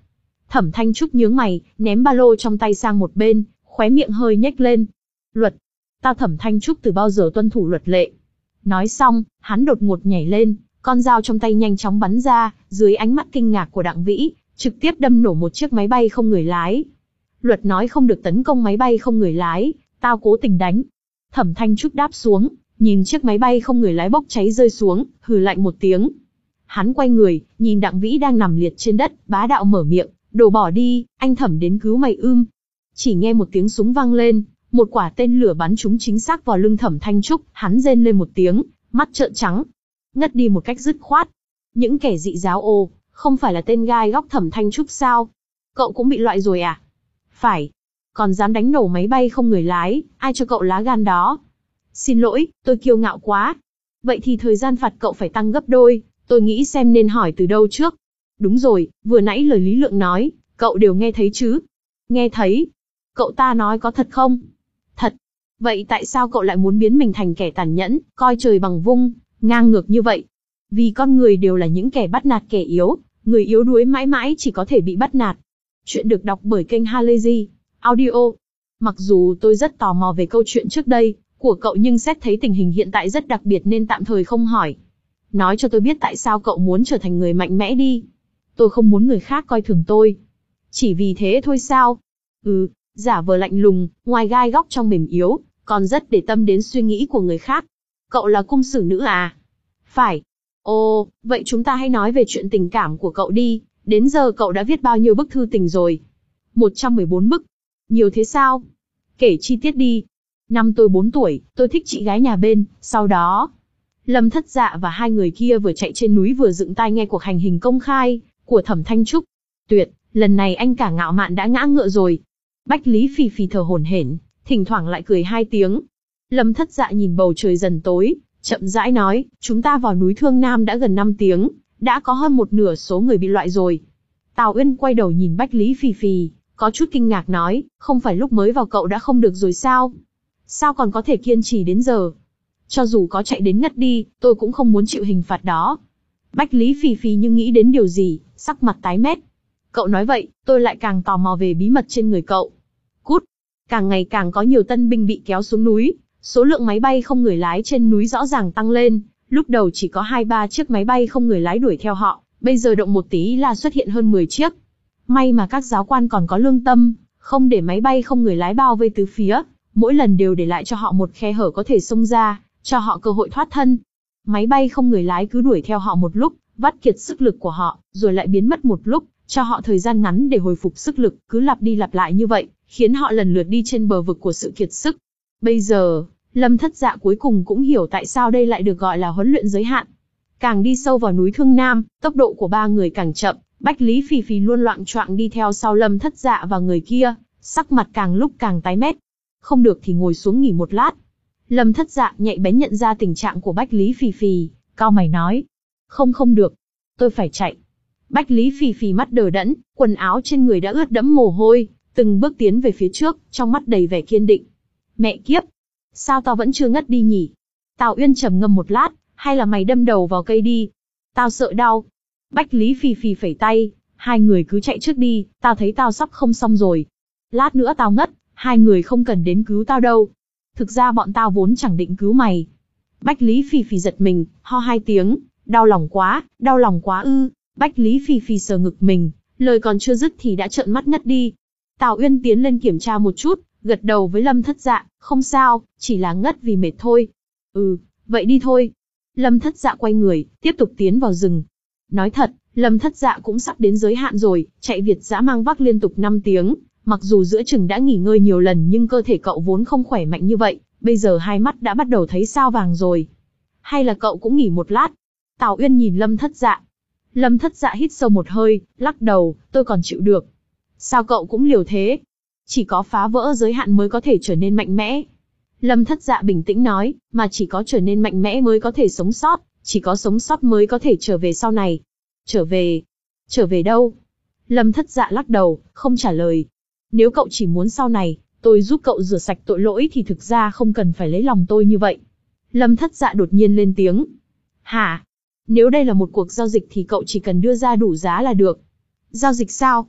Thẩm Thanh Trúc nhướng mày, ném ba lô trong tay sang một bên, khóe miệng hơi nhếch lên. Luật. Tao Thẩm Thanh Trúc từ bao giờ tuân thủ luật lệ. Nói xong, hắn đột ngột nhảy lên, con dao trong tay nhanh chóng bắn ra, dưới ánh mắt kinh ngạc của Đặng Vĩ, trực tiếp đâm nổ một chiếc máy bay không người lái. Luật nói không được tấn công máy bay không người lái, tao cố tình đánh. Thẩm Thanh Trúc đáp xuống, nhìn chiếc máy bay không người lái bốc cháy rơi xuống, hừ lạnh một tiếng. Hắn quay người, nhìn Đặng Vĩ đang nằm liệt trên đất, bá đạo mở miệng, "Đồ bỏ đi, anh Thẩm đến cứu mày ưm." Chỉ nghe một tiếng súng vang lên, một quả tên lửa bắn trúng chính xác vào lưng Thẩm Thanh Trúc, hắn rên lên một tiếng, mắt trợn trắng, ngất đi một cách dứt khoát. Những kẻ dị giáo ồ, không phải là tên gai góc Thẩm Thanh Trúc sao? Cậu cũng bị loại rồi à? Phải. Còn dám đánh nổ máy bay không người lái, ai cho cậu lá gan đó? Xin lỗi, tôi kiêu ngạo quá. Vậy thì thời gian phạt cậu phải tăng gấp đôi, tôi nghĩ xem nên hỏi từ đâu trước. Đúng rồi, vừa nãy lời Lý Lượng nói, cậu đều nghe thấy chứ? Nghe thấy. Cậu ta nói có thật không? Thật. Vậy tại sao cậu lại muốn biến mình thành kẻ tàn nhẫn, coi trời bằng vung, ngang ngược như vậy? Vì con người đều là những kẻ bắt nạt kẻ yếu, người yếu đuối mãi mãi chỉ có thể bị bắt nạt. Chuyện được đọc bởi kênh Halazy Audio. Mặc dù tôi rất tò mò về câu chuyện trước đây của cậu nhưng xét thấy tình hình hiện tại rất đặc biệt nên tạm thời không hỏi. Nói cho tôi biết tại sao cậu muốn trở thành người mạnh mẽ đi. Tôi không muốn người khác coi thường tôi. Chỉ vì thế thôi sao? Ừ, giả vờ lạnh lùng, ngoài gai góc trong mềm yếu, còn rất để tâm đến suy nghĩ của người khác. Cậu là cung sử nữ à? Phải. Ồ, vậy chúng ta hãy nói về chuyện tình cảm của cậu đi. Đến giờ cậu đã viết bao nhiêu bức thư tình rồi? một trăm mười bốn bức. Nhiều thế sao? Kể chi tiết đi. Năm tôi bốn tuổi, tôi thích chị gái nhà bên, sau đó... Lâm Thất Dạ và hai người kia vừa chạy trên núi vừa dựng tai nghe cuộc hành hình công khai của Thẩm Thanh Trúc. Tuyệt, lần này anh cả ngạo mạn đã ngã ngựa rồi. Bách Lý phì phì thở hổn hển, thỉnh thoảng lại cười hai tiếng. Lâm Thất Dạ nhìn bầu trời dần tối, chậm rãi nói, chúng ta vào núi Thương Nam đã gần năm tiếng, đã có hơn một nửa số người bị loại rồi. Tào Uyên quay đầu nhìn Bách Lý phì phì, có chút kinh ngạc nói, không phải lúc mới vào cậu đã không được rồi sao? Sao còn có thể kiên trì đến giờ? Cho dù có chạy đến ngất đi, tôi cũng không muốn chịu hình phạt đó. Bách Lý phì phì nhưng nghĩ đến điều gì, sắc mặt tái mét. Cậu nói vậy, tôi lại càng tò mò về bí mật trên người cậu. Cút! Càng ngày càng có nhiều tân binh bị kéo xuống núi, số lượng máy bay không người lái trên núi rõ ràng tăng lên. Lúc đầu chỉ có hai ba chiếc máy bay không người lái đuổi theo họ, bây giờ động một tí là xuất hiện hơn mười chiếc. May mà các giáo quan còn có lương tâm, không để máy bay không người lái bao vây tứ phía, mỗi lần đều để lại cho họ một khe hở có thể xông ra, cho họ cơ hội thoát thân. Máy bay không người lái cứ đuổi theo họ một lúc, vắt kiệt sức lực của họ, rồi lại biến mất một lúc, cho họ thời gian ngắn để hồi phục sức lực, cứ lặp đi lặp lại như vậy, khiến họ lần lượt đi trên bờ vực của sự kiệt sức. Bây giờ, Lâm Thất Dạ cuối cùng cũng hiểu tại sao đây lại được gọi là huấn luyện giới hạn. Càng đi sâu vào núi Thương Nam, tốc độ của ba người càng chậm, Bách Lý phì phì luôn loạng choạng đi theo sau Lâm Thất Dạ và người kia, sắc mặt càng lúc càng tái mét. Không được thì ngồi xuống nghỉ một lát. Lâm Thất Dạ nhạy bén nhận ra tình trạng của Bách Lý phì phì, cau mày nói. Không không được, tôi phải chạy. Bách Lý phì phì mắt đờ đẫn, quần áo trên người đã ướt đẫm mồ hôi, từng bước tiến về phía trước, trong mắt đầy vẻ kiên định. Mẹ kiếp! Sao tao vẫn chưa ngất đi nhỉ? Tào Uyên trầm ngâm một lát, hay là mày đâm đầu vào cây đi? Tao sợ đau. Bách Lý phì phì phẩy tay, hai người cứ chạy trước đi, tao thấy tao sắp không xong rồi. Lát nữa tao ngất, hai người không cần đến cứu tao đâu. Thực ra bọn tao vốn chẳng định cứu mày. Bách Lý phì phì giật mình, ho hai tiếng, đau lòng quá, đau lòng quá ư. Bách Lý phì phì sờ ngực mình, lời còn chưa dứt thì đã trợn mắt ngất đi. Tào Uyên tiến lên kiểm tra một chút, gật đầu với Lâm Thất Dạ, không sao, chỉ là ngất vì mệt thôi. Ừ, vậy đi thôi. Lâm Thất Dạ quay người, tiếp tục tiến vào rừng. Nói thật, Lâm Thất Dạ cũng sắp đến giới hạn rồi, chạy Việt dã mang vác liên tục năm tiếng, mặc dù giữa chừng đã nghỉ ngơi nhiều lần nhưng cơ thể cậu vốn không khỏe mạnh như vậy, bây giờ hai mắt đã bắt đầu thấy sao vàng rồi. Hay là cậu cũng nghỉ một lát? Tào Uyên nhìn Lâm Thất Dạ. Lâm Thất Dạ hít sâu một hơi, lắc đầu, tôi còn chịu được. Sao cậu cũng liều thế? Chỉ có phá vỡ giới hạn mới có thể trở nên mạnh mẽ. Lâm Thất Dạ bình tĩnh nói, mà chỉ có trở nên mạnh mẽ mới có thể sống sót, chỉ có sống sót mới có thể trở về sau này. Trở về? Trở về đâu? Lâm Thất Dạ lắc đầu, không trả lời. Nếu cậu chỉ muốn sau này, tôi giúp cậu rửa sạch tội lỗi thì thực ra không cần phải lấy lòng tôi như vậy. Lâm Thất Dạ đột nhiên lên tiếng. Hả? Nếu đây là một cuộc giao dịch thì cậu chỉ cần đưa ra đủ giá là được. Giao dịch sao?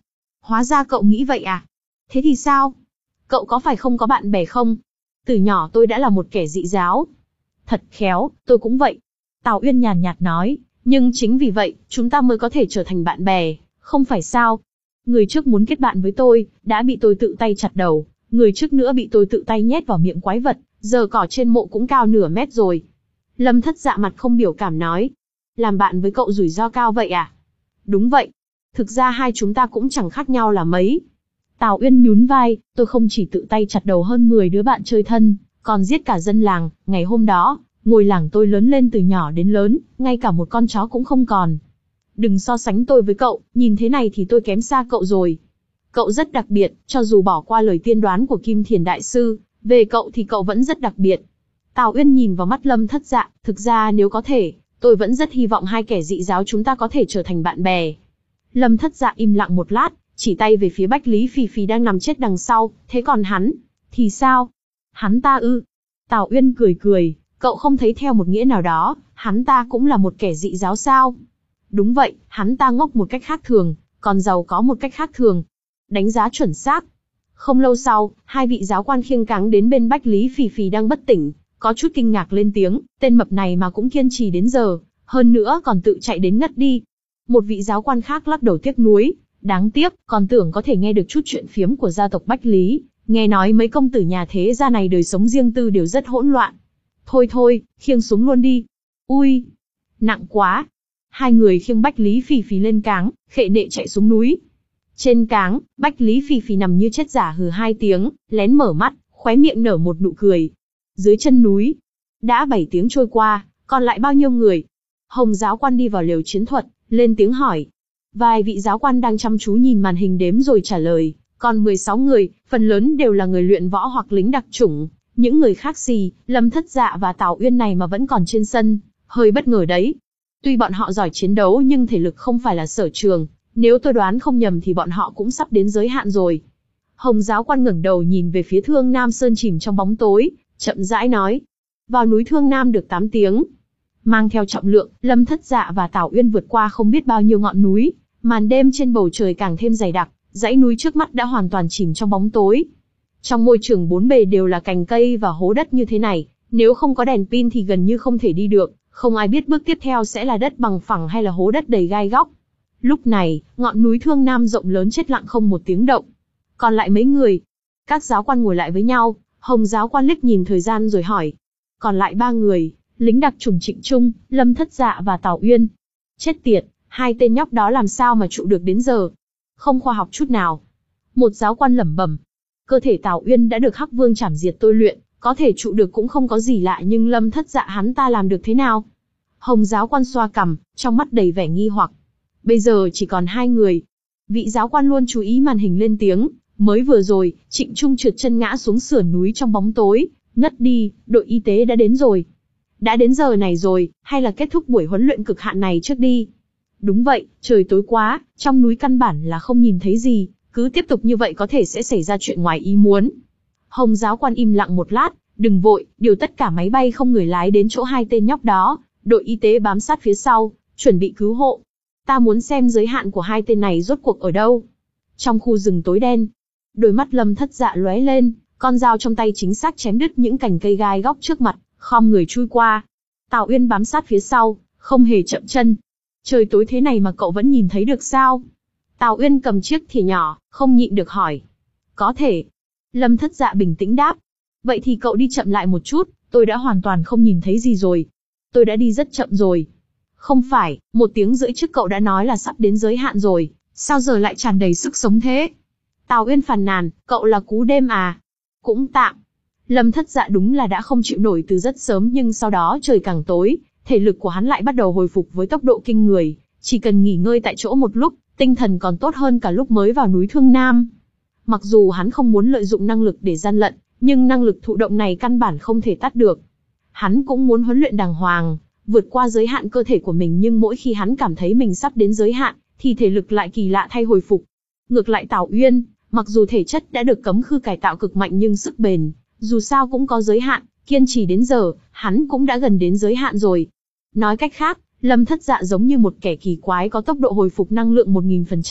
Hóa ra cậu nghĩ vậy à? Thế thì sao? Cậu có phải không có bạn bè không? Từ nhỏ tôi đã là một kẻ dị giáo. Thật khéo, tôi cũng vậy. Tào Uyên nhàn nhạt nói, nhưng chính vì vậy, chúng ta mới có thể trở thành bạn bè, không phải sao? Người trước muốn kết bạn với tôi, đã bị tôi tự tay chặt đầu, người trước nữa bị tôi tự tay nhét vào miệng quái vật, giờ cỏ trên mộ cũng cao nửa mét rồi. Lâm Thất Dạ mặt không biểu cảm nói, làm bạn với cậu rủi ro cao vậy à? Đúng vậy. Thực ra hai chúng ta cũng chẳng khác nhau là mấy. Tào Uyên nhún vai, tôi không chỉ tự tay chặt đầu hơn mười đứa bạn chơi thân, còn giết cả dân làng. Ngày hôm đó, ngôi làng tôi lớn lên từ nhỏ đến lớn, ngay cả một con chó cũng không còn. Đừng so sánh tôi với cậu, nhìn thế này thì tôi kém xa cậu rồi. Cậu rất đặc biệt, cho dù bỏ qua lời tiên đoán của Kim Thiền Đại Sư, về cậu thì cậu vẫn rất đặc biệt. Tào Uyên nhìn vào mắt Lâm Thất Dạ, thực ra nếu có thể, tôi vẫn rất hy vọng hai kẻ dị giáo chúng ta có thể trở thành bạn bè. Lâm Thất Dạ im lặng một lát, chỉ tay về phía Bách Lý Phì Phì đang nằm chết đằng sau, thế còn hắn, thì sao? Hắn ta ư? Tào Uyên cười cười, cậu không thấy theo một nghĩa nào đó, hắn ta cũng là một kẻ dị giáo sao? Đúng vậy, hắn ta ngốc một cách khác thường, còn giàu có một cách khác thường. Đánh giá chuẩn xác. Không lâu sau, hai vị giáo quan khiêng cáng đến bên Bách Lý Phì Phì đang bất tỉnh, có chút kinh ngạc lên tiếng, tên mập này mà cũng kiên trì đến giờ, hơn nữa còn tự chạy đến ngất đi. Một vị giáo quan khác lắc đầu tiếc nuối, đáng tiếc, còn tưởng có thể nghe được chút chuyện phiếm của gia tộc Bách Lý, nghe nói mấy công tử nhà thế gia này đời sống riêng tư đều rất hỗn loạn. Thôi thôi, khiêng xuống luôn đi. Ui, nặng quá. Hai người khiêng Bách Lý Phì Phì lên cáng, khệ nệ chạy xuống núi. Trên cáng, Bách Lý Phì Phì nằm như chết giả hừ hai tiếng, lén mở mắt, khóe miệng nở một nụ cười. Dưới chân núi, đã bảy tiếng trôi qua, còn lại bao nhiêu người? Hồng giáo quan đi vào lều chiến thuật, lên tiếng hỏi. Vài vị giáo quan đang chăm chú nhìn màn hình đếm rồi trả lời, còn mười sáu người, phần lớn đều là người luyện võ hoặc lính đặc chủng. Những người khác gì, Lâm Thất Dạ và Tào Uyên này mà vẫn còn trên sân, hơi bất ngờ đấy. Tuy bọn họ giỏi chiến đấu nhưng thể lực không phải là sở trường, nếu tôi đoán không nhầm thì bọn họ cũng sắp đến giới hạn rồi. Hồng giáo quan ngẩng đầu nhìn về phía Thương Nam Sơn chìm trong bóng tối, chậm rãi nói. Vào núi Thương Nam được tám tiếng. Mang theo trọng lượng, Lâm Thất Dạ và Tào Uyên vượt qua không biết bao nhiêu ngọn núi, màn đêm trên bầu trời càng thêm dày đặc, dãy núi trước mắt đã hoàn toàn chìm trong bóng tối. Trong môi trường bốn bề đều là cành cây và hố đất như thế này, nếu không có đèn pin thì gần như không thể đi được, không ai biết bước tiếp theo sẽ là đất bằng phẳng hay là hố đất đầy gai góc. Lúc này, ngọn núi Thương Nam rộng lớn chết lặng không một tiếng động. Còn lại mấy người? Các giáo quan ngồi lại với nhau, Hồng giáo quan liếc nhìn thời gian rồi hỏi. Còn lại ba người, lính đặc chủng Trịnh Trung, Lâm Thất Dạ và Tào Uyên. Chết tiệt, hai tên nhóc đó làm sao mà trụ được đến giờ? Không khoa học chút nào. Một giáo quan lẩm bẩm. Cơ thể Tào Uyên đã được Hắc Vương Trảm Diệt tôi luyện, có thể trụ được cũng không có gì lạ, nhưng Lâm Thất Dạ hắn ta làm được thế nào? Hồng giáo quan xoa cằm, trong mắt đầy vẻ nghi hoặc. Bây giờ chỉ còn hai người. Vị giáo quan luôn chú ý màn hình lên tiếng. Mới vừa rồi, Trịnh Trung trượt chân ngã xuống sườn núi trong bóng tối, ngất đi, đội y tế đã đến rồi. Đã đến giờ này rồi, hay là kết thúc buổi huấn luyện cực hạn này trước đi? Đúng vậy, trời tối quá, trong núi căn bản là không nhìn thấy gì, cứ tiếp tục như vậy có thể sẽ xảy ra chuyện ngoài ý muốn. Hồng giáo quan im lặng một lát, đừng vội, điều tất cả máy bay không người lái đến chỗ hai tên nhóc đó, đội y tế bám sát phía sau, chuẩn bị cứu hộ. Ta muốn xem giới hạn của hai tên này rốt cuộc ở đâu. Trong khu rừng tối đen, đôi mắt Lâm Thất Dạ lóe lên, con dao trong tay chính xác chém đứt những cành cây gai góc trước mặt, khom người chui qua. Tào Uyên bám sát phía sau, không hề chậm chân. Trời tối thế này mà cậu vẫn nhìn thấy được sao? Tào Uyên cầm chiếc thìa nhỏ, không nhịn được hỏi. Có thể. Lâm Thất Dạ bình tĩnh đáp. Vậy thì cậu đi chậm lại một chút, tôi đã hoàn toàn không nhìn thấy gì rồi. Tôi đã đi rất chậm rồi. Không phải, một tiếng rưỡi trước cậu đã nói là sắp đến giới hạn rồi, sao giờ lại tràn đầy sức sống thế? Tào Uyên phàn nàn, cậu là cú đêm à? Cũng tạm. Lâm Thất Dạ đúng là đã không chịu nổi từ rất sớm, nhưng sau đó trời càng tối, thể lực của hắn lại bắt đầu hồi phục với tốc độ kinh người, chỉ cần nghỉ ngơi tại chỗ một lúc, tinh thần còn tốt hơn cả lúc mới vào núi Thương Nam. Mặc dù hắn không muốn lợi dụng năng lực để gian lận, nhưng năng lực thụ động này căn bản không thể tắt được. Hắn cũng muốn huấn luyện đàng hoàng, vượt qua giới hạn cơ thể của mình, nhưng mỗi khi hắn cảm thấy mình sắp đến giới hạn, thì thể lực lại kỳ lạ thay hồi phục. Ngược lại Tào Uyên, mặc dù thể chất đã được cấm khư cải tạo cực mạnh nhưng sức bền, dù sao cũng có giới hạn, kiên trì đến giờ, hắn cũng đã gần đến giới hạn rồi. Nói cách khác, Lâm Thất Dạ giống như một kẻ kỳ quái có tốc độ hồi phục năng lượng một nghìn phần trăm,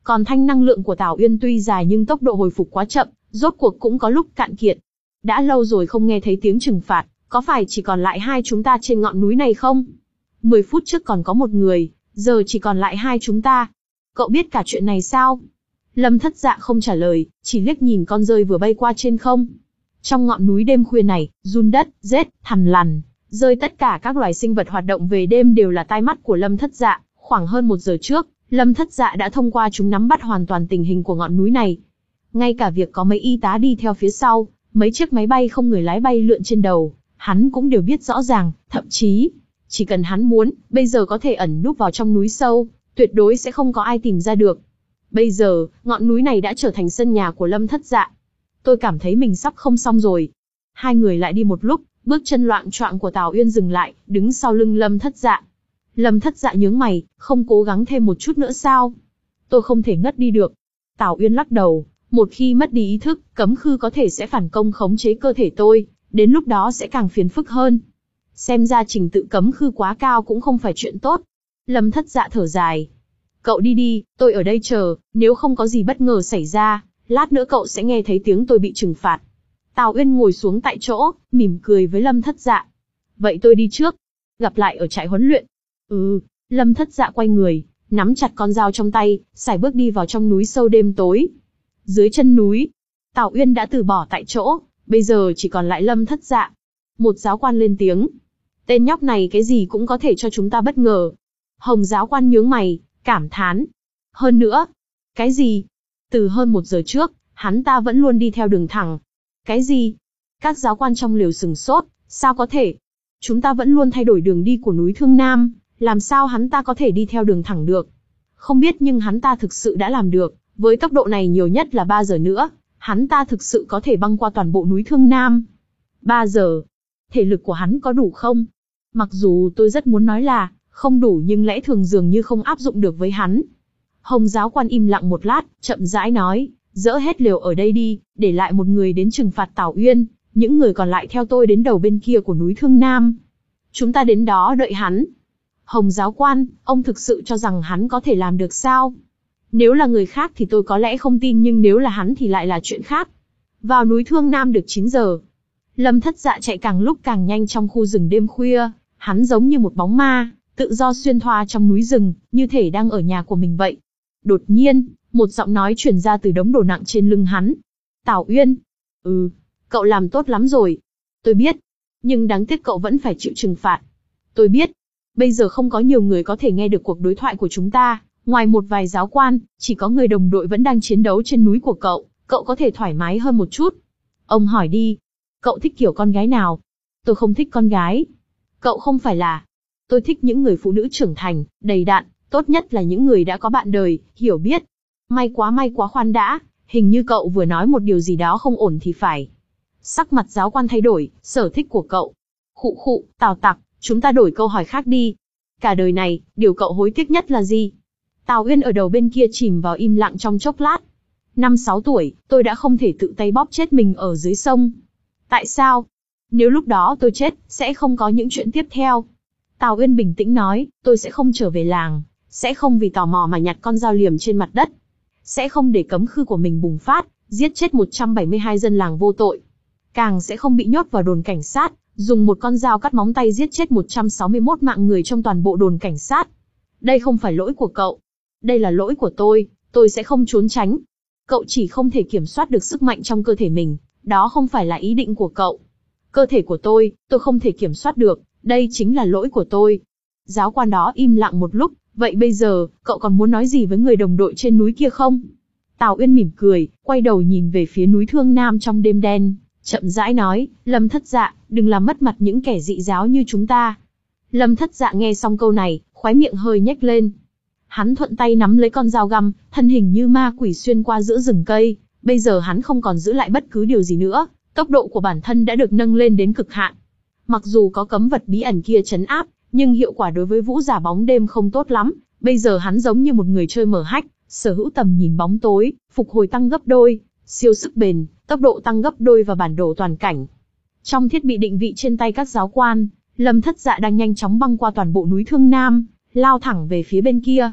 Còn thanh năng lượng của Tào Uyên tuy dài nhưng tốc độ hồi phục quá chậm, rốt cuộc cũng có lúc cạn kiệt. Đã lâu rồi không nghe thấy tiếng trừng phạt, có phải chỉ còn lại hai chúng ta trên ngọn núi này không? Mười phút trước còn có một người, giờ chỉ còn lại hai chúng ta. Cậu biết cả chuyện này sao? Lâm Thất Dạ không trả lời, chỉ liếc nhìn con dơi vừa bay qua trên không. Trong ngọn núi đêm khuya này, giun đất, rết, thằn lằn, rơi tất cả các loài sinh vật hoạt động về đêm đều là tai mắt của Lâm Thất Dạ. Khoảng hơn một giờ trước, Lâm Thất Dạ đã thông qua chúng nắm bắt hoàn toàn tình hình của ngọn núi này. Ngay cả việc có mấy y tá đi theo phía sau, mấy chiếc máy bay không người lái bay lượn trên đầu, hắn cũng đều biết rõ ràng, thậm chí, chỉ cần hắn muốn, bây giờ có thể ẩn núp vào trong núi sâu, tuyệt đối sẽ không có ai tìm ra được. Bây giờ, ngọn núi này đã trở thành sân nhà của Lâm Thất Dạ. Tôi cảm thấy mình sắp không xong rồi. Hai người lại đi một lúc, bước chân loạng choạng của Tào Uyên dừng lại, đứng sau lưng Lâm Thất Dạ. Lâm Thất Dạ nhướng mày, không cố gắng thêm một chút nữa sao? Tôi không thể ngất đi được. Tào Uyên lắc đầu, một khi mất đi ý thức, cấm khư có thể sẽ phản công khống chế cơ thể tôi, đến lúc đó sẽ càng phiền phức hơn. Xem ra trình tự cấm khư quá cao cũng không phải chuyện tốt. Lâm Thất Dạ thở dài. Cậu đi đi, tôi ở đây chờ, nếu không có gì bất ngờ xảy ra, lát nữa cậu sẽ nghe thấy tiếng tôi bị trừng phạt. Tào Uyên ngồi xuống tại chỗ, mỉm cười với Lâm Thất Dạ. Vậy tôi đi trước. Gặp lại ở trại huấn luyện. Ừ, Lâm Thất Dạ quay người, nắm chặt con dao trong tay, sải bước đi vào trong núi sâu đêm tối. Dưới chân núi, Tào Uyên đã từ bỏ tại chỗ, bây giờ chỉ còn lại Lâm Thất Dạ. Một giáo quan lên tiếng. Tên nhóc này cái gì cũng có thể cho chúng ta bất ngờ. Hồng giáo quan nhướng mày, cảm thán. Hơn nữa. Cái gì? Từ hơn một giờ trước, hắn ta vẫn luôn đi theo đường thẳng. Cái gì? Các giáo quan trong lều sừng sốt, sao có thể? Chúng ta vẫn luôn thay đổi đường đi của núi Thương Nam, làm sao hắn ta có thể đi theo đường thẳng được? Không biết nhưng hắn ta thực sự đã làm được, với tốc độ này nhiều nhất là ba giờ nữa, hắn ta thực sự có thể băng qua toàn bộ núi Thương Nam. ba giờ. Thể lực của hắn có đủ không? Mặc dù tôi rất muốn nói là không đủ nhưng lẽ thường dường như không áp dụng được với hắn. Hồng giáo quan im lặng một lát, chậm rãi nói, dỡ hết lều ở đây đi, để lại một người đến trừng phạt Tào Uyên, những người còn lại theo tôi đến đầu bên kia của núi Thương Nam. Chúng ta đến đó đợi hắn. Hồng giáo quan, ông thực sự cho rằng hắn có thể làm được sao? Nếu là người khác thì tôi có lẽ không tin nhưng nếu là hắn thì lại là chuyện khác. Vào núi Thương Nam được chín giờ. Lâm Thất Dạ chạy càng lúc càng nhanh trong khu rừng đêm khuya, hắn giống như một bóng ma, tự do xuyên thoa trong núi rừng, như thể đang ở nhà của mình vậy. Đột nhiên, một giọng nói truyền ra từ đống đồ nặng trên lưng hắn. Tào Uyên. Ừ, cậu làm tốt lắm rồi. Tôi biết. Nhưng đáng tiếc cậu vẫn phải chịu trừng phạt. Tôi biết. Bây giờ không có nhiều người có thể nghe được cuộc đối thoại của chúng ta, ngoài một vài giáo quan, chỉ có người đồng đội vẫn đang chiến đấu trên núi của cậu, cậu có thể thoải mái hơn một chút. Ông hỏi đi. Cậu thích kiểu con gái nào? Tôi không thích con gái. Cậu không phải là... Tôi thích những người phụ nữ trưởng thành, đầy đặn, tốt nhất là những người đã có bạn đời, hiểu biết. May quá may quá khoan đã, hình như cậu vừa nói một điều gì đó không ổn thì phải. Sắc mặt giáo quan thay đổi, sở thích của cậu. Khụ khụ, Tào Tặc, chúng ta đổi câu hỏi khác đi. Cả đời này, điều cậu hối tiếc nhất là gì? Tào Uyên ở đầu bên kia chìm vào im lặng trong chốc lát. Năm sáu tuổi, tôi đã không thể tự tay bóp chết mình ở dưới sông. Tại sao? Nếu lúc đó tôi chết, sẽ không có những chuyện tiếp theo. Tào Uyên bình tĩnh nói, tôi sẽ không trở về làng, sẽ không vì tò mò mà nhặt con dao liềm trên mặt đất. Sẽ không để cấm khư của mình bùng phát, giết chết một trăm bảy mươi hai dân làng vô tội. Càng sẽ không bị nhốt vào đồn cảnh sát, dùng một con dao cắt móng tay giết chết một trăm sáu mươi mốt mạng người trong toàn bộ đồn cảnh sát. Đây không phải lỗi của cậu. Đây là lỗi của tôi, tôi sẽ không trốn tránh. Cậu chỉ không thể kiểm soát được sức mạnh trong cơ thể mình, đó không phải là ý định của cậu. Cơ thể của tôi, tôi không thể kiểm soát được, đây chính là lỗi của tôi. Giáo quan đó im lặng một lúc, vậy bây giờ, cậu còn muốn nói gì với người đồng đội trên núi kia không? Tào Uyên mỉm cười, quay đầu nhìn về phía núi Thương Nam trong đêm đen, chậm rãi nói, Lâm Thất Dạ, đừng làm mất mặt những kẻ dị giáo như chúng ta. Lâm Thất Dạ nghe xong câu này, khóe miệng hơi nhếch lên. Hắn thuận tay nắm lấy con dao găm, thân hình như ma quỷ xuyên qua giữa rừng cây, bây giờ hắn không còn giữ lại bất cứ điều gì nữa, tốc độ của bản thân đã được nâng lên đến cực hạn. Mặc dù có cấm vật bí ẩn kia trấn áp, nhưng hiệu quả đối với vũ giả bóng đêm không tốt lắm, bây giờ hắn giống như một người chơi mở hách, sở hữu tầm nhìn bóng tối, phục hồi tăng gấp đôi, siêu sức bền, tốc độ tăng gấp đôi và bản đồ toàn cảnh. Trong thiết bị định vị trên tay các giáo quan, Lâm Thất Dạ đang nhanh chóng băng qua toàn bộ núi Thương Nam, lao thẳng về phía bên kia.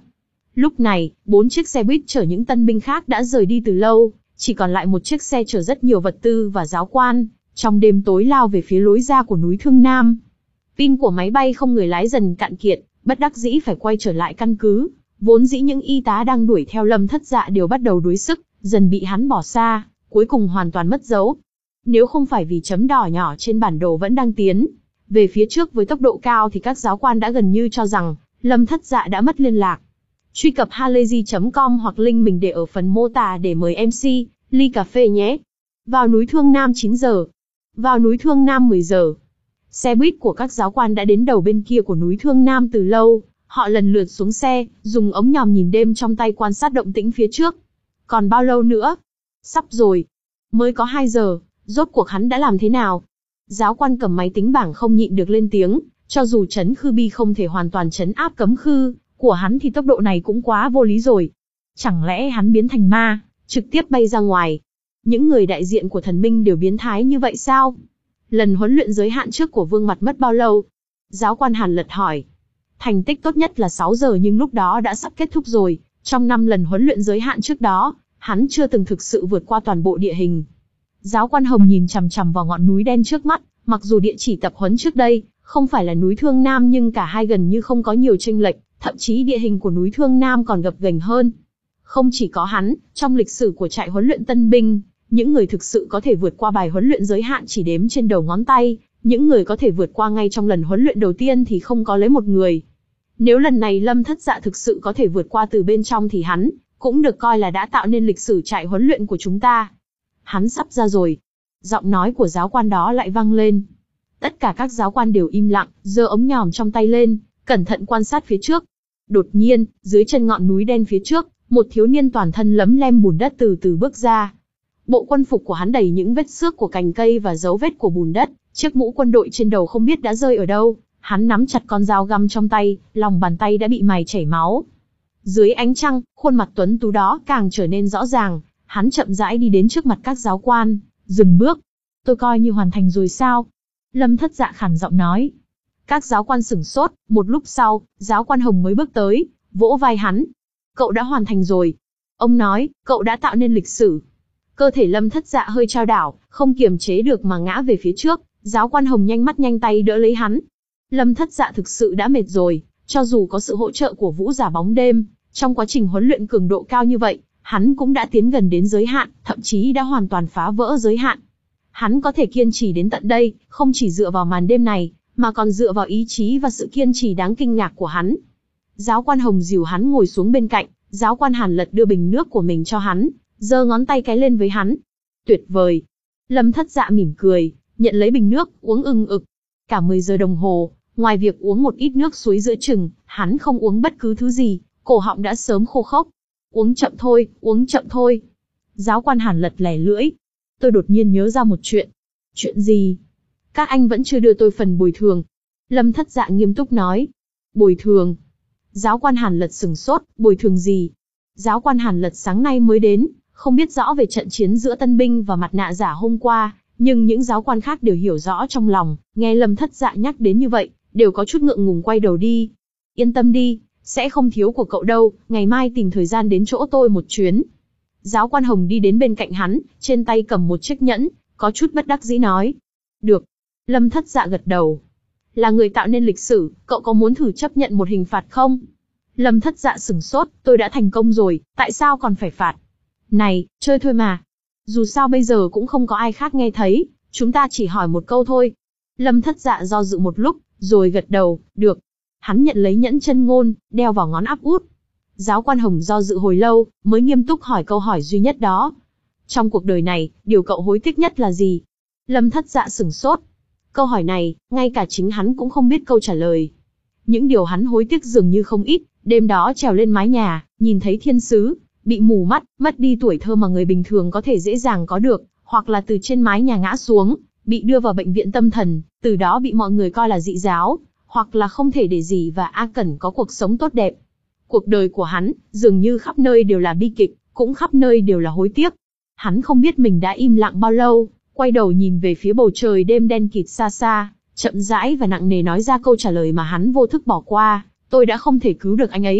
Lúc này, bốn chiếc xe buýt chở những tân binh khác đã rời đi từ lâu, chỉ còn lại một chiếc xe chở rất nhiều vật tư và giáo quan, trong đêm tối lao về phía lối ra của núi Thương Nam. Pin của máy bay không người lái dần cạn kiệt, bất đắc dĩ phải quay trở lại căn cứ. Vốn dĩ những y tá đang đuổi theo Lâm Thất Dạ đều bắt đầu đuối sức, dần bị hắn bỏ xa, cuối cùng hoàn toàn mất dấu. Nếu không phải vì chấm đỏ nhỏ trên bản đồ vẫn đang tiến về phía trước với tốc độ cao thì các giáo quan đã gần như cho rằng Lâm Thất Dạ đã mất liên lạc. Truy cập halayzi chấm com hoặc link mình để ở phần mô tả để mời em xê, ly cà phê nhé. Vào núi Thương Nam chín giờ. Vào núi Thương Nam mười giờ. Xe buýt của các giáo quan đã đến đầu bên kia của núi Thương Nam từ lâu. Họ lần lượt xuống xe, dùng ống nhòm nhìn đêm trong tay quan sát động tĩnh phía trước. Còn bao lâu nữa? Sắp rồi. Mới có hai giờ, rốt cuộc hắn đã làm thế nào? Giáo quan cầm máy tính bảng không nhịn được lên tiếng, cho dù trấn khư bi không thể hoàn toàn trấn áp cấm khư của hắn thì tốc độ này cũng quá vô lý rồi. Chẳng lẽ hắn biến thành ma, trực tiếp bay ra ngoài? Những người đại diện của thần minh đều biến thái như vậy sao? Lần huấn luyện giới hạn trước của Vương Mặt mất bao lâu? Giáo quan Hàn Lật hỏi. Thành tích tốt nhất là sáu giờ nhưng lúc đó đã sắp kết thúc rồi. Trong năm lần huấn luyện giới hạn trước đó, hắn chưa từng thực sự vượt qua toàn bộ địa hình. Giáo quan Hồng nhìn chằm chằm vào ngọn núi đen trước mắt, mặc dù địa chỉ tập huấn trước đây không phải là núi Thương Nam nhưng cả hai gần như không có nhiều chênh lệch, thậm chí địa hình của núi Thương Nam còn gập ghềnh hơn. Không chỉ có hắn, trong lịch sử của trại huấn luyện tân binh, những người thực sự có thể vượt qua bài huấn luyện giới hạn chỉ đếm trên đầu ngón tay, những người có thể vượt qua ngay trong lần huấn luyện đầu tiên thì không có lấy một người. Nếu lần này Lâm Thất Dạ thực sự có thể vượt qua từ bên trong thì hắn cũng được coi là đã tạo nên lịch sử trại huấn luyện của chúng ta. Hắn sắp ra rồi. Giọng nói của giáo quan đó lại vang lên. Tất cả các giáo quan đều im lặng, giơ ống nhòm trong tay lên, cẩn thận quan sát phía trước. Đột nhiên, dưới chân ngọn núi đen phía trước, một thiếu niên toàn thân lấm lem bùn đất từ từ bước ra. Bộ quân phục của hắn đầy những vết xước của cành cây và dấu vết của bùn đất, chiếc mũ quân đội trên đầu không biết đã rơi ở đâu. Hắn nắm chặt con dao găm trong tay, lòng bàn tay đã bị mài chảy máu. Dưới ánh trăng, khuôn mặt tuấn tú đó càng trở nên rõ ràng. Hắn chậm rãi đi đến trước mặt các giáo quan, dừng bước. Tôi coi như hoàn thành rồi sao? Lâm Thất Dạ khản giọng nói. Các giáo quan sửng sốt, một lúc sau, giáo quan Hồng mới bước tới, vỗ vai hắn. Cậu đã hoàn thành rồi. Ông nói, cậu đã tạo nên lịch sử. Cơ thể Lâm Thất Dạ hơi chao đảo, không kiềm chế được mà ngã về phía trước. Giáo quan Hồng nhanh mắt nhanh tay đỡ lấy hắn. Lâm Thất Dạ thực sự đã mệt rồi, cho dù có sự hỗ trợ của vũ giả bóng đêm, trong quá trình huấn luyện cường độ cao như vậy, hắn cũng đã tiến gần đến giới hạn, thậm chí đã hoàn toàn phá vỡ giới hạn. Hắn có thể kiên trì đến tận đây, không chỉ dựa vào màn đêm này, mà còn dựa vào ý chí và sự kiên trì đáng kinh ngạc của hắn. Giáo quan Hồng dìu hắn ngồi xuống bên cạnh, giáo quan Hàn Lật đưa bình nước của mình cho hắn, giơ ngón tay cái lên với hắn. Tuyệt vời. Lâm Thất Dạ mỉm cười, nhận lấy bình nước, uống ưng ực. Cả mười giờ đồng hồ, ngoài việc uống một ít nước suối giữa chừng, hắn không uống bất cứ thứ gì, cổ họng đã sớm khô khốc. Uống chậm thôi, uống chậm thôi. Giáo quan Hàn Lật lẻ lưỡi. Tôi đột nhiên nhớ ra một chuyện. Chuyện gì? Các anh vẫn chưa đưa tôi phần bồi thường. Lâm Thất Dạ nghiêm túc nói. Bồi thường? Giáo quan Hàn Lật sửng sốt, bồi thường gì? Giáo quan Hàn Lật sáng nay mới đến, không biết rõ về trận chiến giữa tân binh và mặt nạ giả hôm qua, nhưng những giáo quan khác đều hiểu rõ trong lòng, nghe Lâm Thất Dạ nhắc đến như vậy, đều có chút ngượng ngùng quay đầu đi. Yên tâm đi, sẽ không thiếu của cậu đâu, ngày mai tìm thời gian đến chỗ tôi một chuyến. Giáo quan Hồng đi đến bên cạnh hắn, trên tay cầm một chiếc nhẫn, có chút bất đắc dĩ nói. Được. Lâm Thất Dạ gật đầu. Là người tạo nên lịch sử, cậu có muốn thử chấp nhận một hình phạt không? Lâm Thất Dạ sửng sốt, tôi đã thành công rồi, tại sao còn phải phạt? Này, chơi thôi mà. Dù sao bây giờ cũng không có ai khác nghe thấy, chúng ta chỉ hỏi một câu thôi. Lâm Thất Dạ do dự một lúc, rồi gật đầu, được. Hắn nhận lấy nhẫn chân ngôn, đeo vào ngón áp út. Giáo quan Hồng do dự hồi lâu, mới nghiêm túc hỏi câu hỏi duy nhất đó. Trong cuộc đời này, điều cậu hối tiếc nhất là gì? Lâm Thất Dạ sửng sốt. Câu hỏi này, ngay cả chính hắn cũng không biết câu trả lời. Những điều hắn hối tiếc dường như không ít, đêm đó trèo lên mái nhà, nhìn thấy thiên sứ, bị mù mắt, mất đi tuổi thơ mà người bình thường có thể dễ dàng có được, hoặc là từ trên mái nhà ngã xuống, bị đưa vào bệnh viện tâm thần, từ đó bị mọi người coi là dị giáo, hoặc là không thể để gì và A Cẩn có cuộc sống tốt đẹp. Cuộc đời của hắn, dường như khắp nơi đều là bi kịch, cũng khắp nơi đều là hối tiếc. Hắn không biết mình đã im lặng bao lâu, quay đầu nhìn về phía bầu trời đêm đen kịt xa xa, chậm rãi và nặng nề nói ra câu trả lời mà hắn vô thức bỏ qua, tôi đã không thể cứu được anh ấy.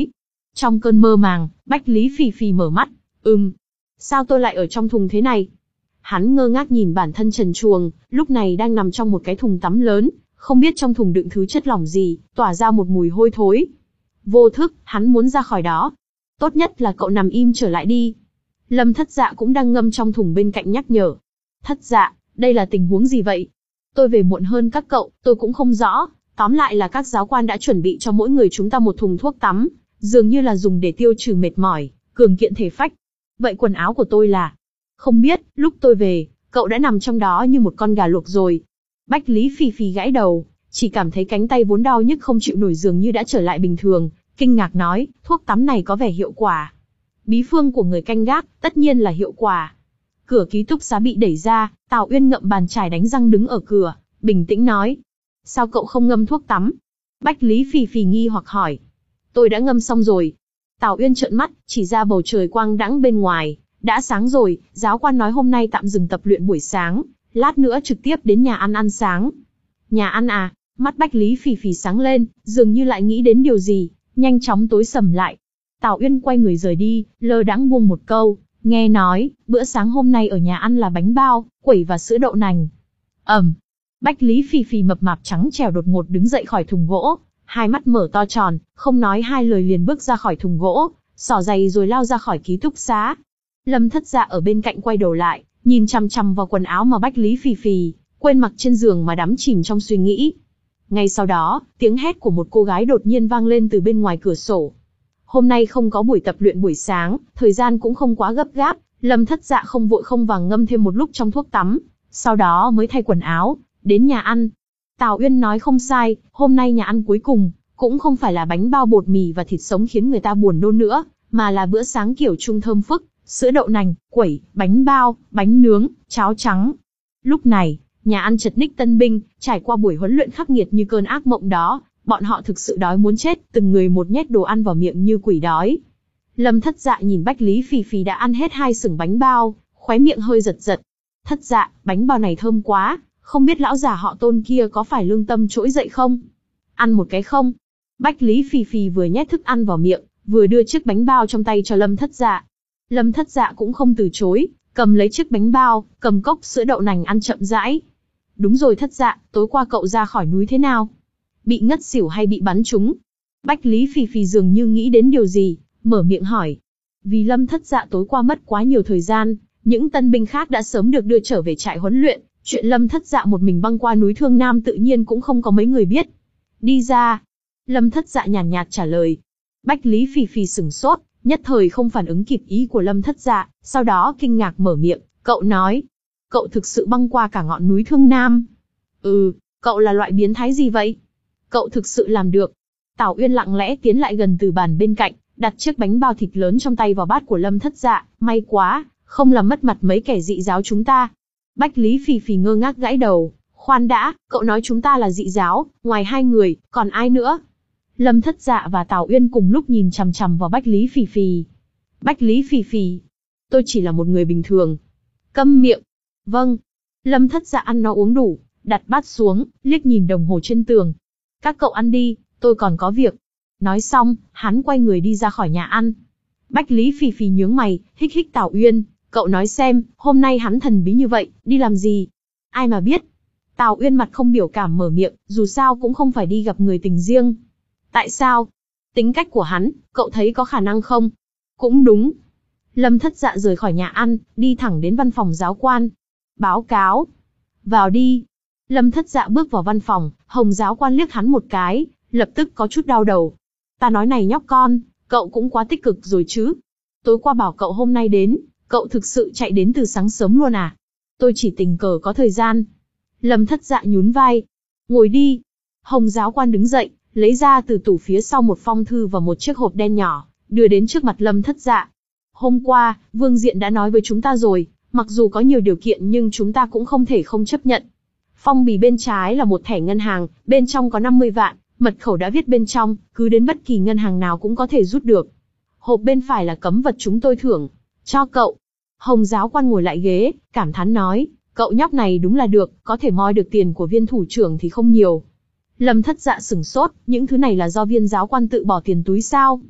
Trong cơn mơ màng, Bách Lý Phì Phì mở mắt. Ừm, sao tôi lại ở trong thùng thế này? Hắn ngơ ngác nhìn bản thân trần truồng, lúc này đang nằm trong một cái thùng tắm lớn, không biết trong thùng đựng thứ chất lỏng gì, tỏa ra một mùi hôi thối. Vô thức, hắn muốn ra khỏi đó. Tốt nhất là cậu nằm im trở lại đi. Lâm Thất Dạ cũng đang ngâm trong thùng bên cạnh nhắc nhở. Thất Dạ, đây là tình huống gì vậy? Tôi về muộn hơn các cậu, tôi cũng không rõ. Tóm lại là các giáo quan đã chuẩn bị cho mỗi người chúng ta một thùng thuốc tắm, dường như là dùng để tiêu trừ mệt mỏi, cường kiện thể phách. Vậy quần áo của tôi là? Không biết, lúc tôi về, cậu đã nằm trong đó như một con gà luộc rồi. Bách Lý Phì Phì gãi đầu, chỉ cảm thấy cánh tay vốn đau nhức không chịu nổi dường như đã trở lại bình thường, kinh ngạc nói, thuốc tắm này có vẻ hiệu quả. Bí phương của người canh gác, tất nhiên là hiệu quả. Cửa ký túc xá bị đẩy ra, Tào Uyên ngậm bàn chải đánh răng đứng ở cửa, bình tĩnh nói. Sao cậu không ngâm thuốc tắm? Bách Lý Phì Phì nghi hoặc hỏi. Tôi đã ngâm xong rồi. Tào Uyên trợn mắt, chỉ ra bầu trời quang đãng bên ngoài. Đã sáng rồi, giáo quan nói hôm nay tạm dừng tập luyện buổi sáng, lát nữa trực tiếp đến nhà ăn ăn sáng. Nhà ăn à? Mắt Bách Lý Phì Phì sáng lên, dường như lại nghĩ đến điều gì, nhanh chóng tối sầm lại. Tào Uyên quay người rời đi, lơ đãng buông một câu, nghe nói, bữa sáng hôm nay ở nhà ăn là bánh bao, quẩy và sữa đậu nành. Ẩm. Bách Lý Phì Phì mập mạp trắng trẻo đột ngột đứng dậy khỏi thùng gỗ, hai mắt mở to tròn, không nói hai lời liền bước ra khỏi thùng gỗ, xỏ giày rồi lao ra khỏi ký túc xá. Lâm Thất Dạ ở bên cạnh quay đầu lại, nhìn chằm chằm vào quần áo mà Bách Lý Phì Phì quên mặc trên giường mà đắm chìm trong suy nghĩ. Ngay sau đó, tiếng hét của một cô gái đột nhiên vang lên từ bên ngoài cửa sổ. Hôm nay không có buổi tập luyện buổi sáng, thời gian cũng không quá gấp gáp, Lâm Thất Dạ không vội không vàng ngâm thêm một lúc trong thuốc tắm, sau đó mới thay quần áo, đến nhà ăn. Tào Uyên nói không sai, hôm nay nhà ăn cuối cùng, cũng không phải là bánh bao bột mì và thịt sống khiến người ta buồn nôn nữa, mà là bữa sáng kiểu trung thơm phức, sữa đậu nành, quẩy, bánh bao, bánh nướng, cháo trắng. Lúc này, nhà ăn chật ních tân binh, trải qua buổi huấn luyện khắc nghiệt như cơn ác mộng đó, bọn họ thực sự đói muốn chết, từng người một nhét đồ ăn vào miệng như quỷ đói. Lâm Thất Dạ nhìn Bách Lý Phì Phì đã ăn hết hai sừng bánh bao, khóe miệng hơi giật giật. Thất Dạ, bánh bao này thơm quá, không biết lão già họ Tôn kia có phải lương tâm trỗi dậy không? Ăn một cái không? Bách Lý Phì Phì vừa nhét thức ăn vào miệng, vừa đưa chiếc bánh bao trong tay cho Lâm Thất Dạ. Lâm Thất Dạ cũng không từ chối, cầm lấy chiếc bánh bao, cầm cốc sữa đậu nành ăn chậm rãi. Đúng rồi Thất Dạ, tối qua cậu ra khỏi núi thế nào? Bị ngất xỉu hay bị bắn trúng? Bách Lý Phì Phì dường như nghĩ đến điều gì, mở miệng hỏi. Vì Lâm Thất Dạ tối qua mất quá nhiều thời gian, những tân binh khác đã sớm được đưa trở về trại huấn luyện, chuyện Lâm Thất Dạ một mình băng qua núi Thương Nam tự nhiên cũng không có mấy người biết. Đi ra. Lâm Thất Dạ nhàn nhạt trả lời. Bách Lý Phì Phì sửng sốt, nhất thời không phản ứng kịp ý của Lâm Thất Dạ, sau đó kinh ngạc mở miệng, cậu nói. Cậu thực sự băng qua cả ngọn núi Thương Nam? Ừ, cậu là loại biến thái gì vậy? Cậu thực sự làm được. Tào Uyên lặng lẽ tiến lại gần từ bàn bên cạnh, đặt chiếc bánh bao thịt lớn trong tay vào bát của Lâm Thất Dạ, may quá, không làm mất mặt mấy kẻ dị giáo chúng ta. Bách Lý Phì Phì ngơ ngác gãi đầu, khoan đã, cậu nói chúng ta là dị giáo, ngoài hai người, còn ai nữa? Lâm Thất Dạ và Tào Uyên cùng lúc nhìn chằm chằm vào Bách Lý Phì Phì. Bách Lý Phì Phì, tôi chỉ là một người bình thường. Câm miệng. Vâng. Lâm Thất Dạ ăn no uống đủ, đặt bát xuống, liếc nhìn đồng hồ trên tường. Các cậu ăn đi, tôi còn có việc. Nói xong, hắn quay người đi ra khỏi nhà ăn. Bách Lý Phì Phì nhướng mày, hích hích Tào Uyên, cậu nói xem, hôm nay hắn thần bí như vậy, đi làm gì? Ai mà biết. Tào Uyên mặt không biểu cảm mở miệng, dù sao cũng không phải đi gặp người tình riêng. Tại sao? Tính cách của hắn, cậu thấy có khả năng không? Cũng đúng. Lâm Thất Dạ rời khỏi nhà ăn, đi thẳng đến văn phòng giáo quan. Báo cáo. Vào đi. Lâm Thất Dạ bước vào văn phòng, Hồng giáo quan liếc hắn một cái, lập tức có chút đau đầu. Ta nói này nhóc con, cậu cũng quá tích cực rồi chứ. Tối qua bảo cậu hôm nay đến, cậu thực sự chạy đến từ sáng sớm luôn à? Tôi chỉ tình cờ có thời gian. Lâm Thất Dạ nhún vai. Ngồi đi. Hồng giáo quan đứng dậy, lấy ra từ tủ phía sau một phong thư và một chiếc hộp đen nhỏ, đưa đến trước mặt Lâm Thất Dạ. Hôm qua, Vương Diện đã nói với chúng ta rồi, mặc dù có nhiều điều kiện nhưng chúng ta cũng không thể không chấp nhận. Phong bì bên trái là một thẻ ngân hàng, bên trong có năm mươi vạn, mật khẩu đã viết bên trong, cứ đến bất kỳ ngân hàng nào cũng có thể rút được. Hộp bên phải là cấm vật chúng tôi thưởng cho cậu. Hồng giáo quan ngồi lại ghế, cảm thán nói, cậu nhóc này đúng là được, có thể moi được tiền của viên thủ trưởng thì không nhiều. Lâm Thất Dạ sửng sốt, những thứ này là do viên giáo quan tự bỏ tiền túi sao?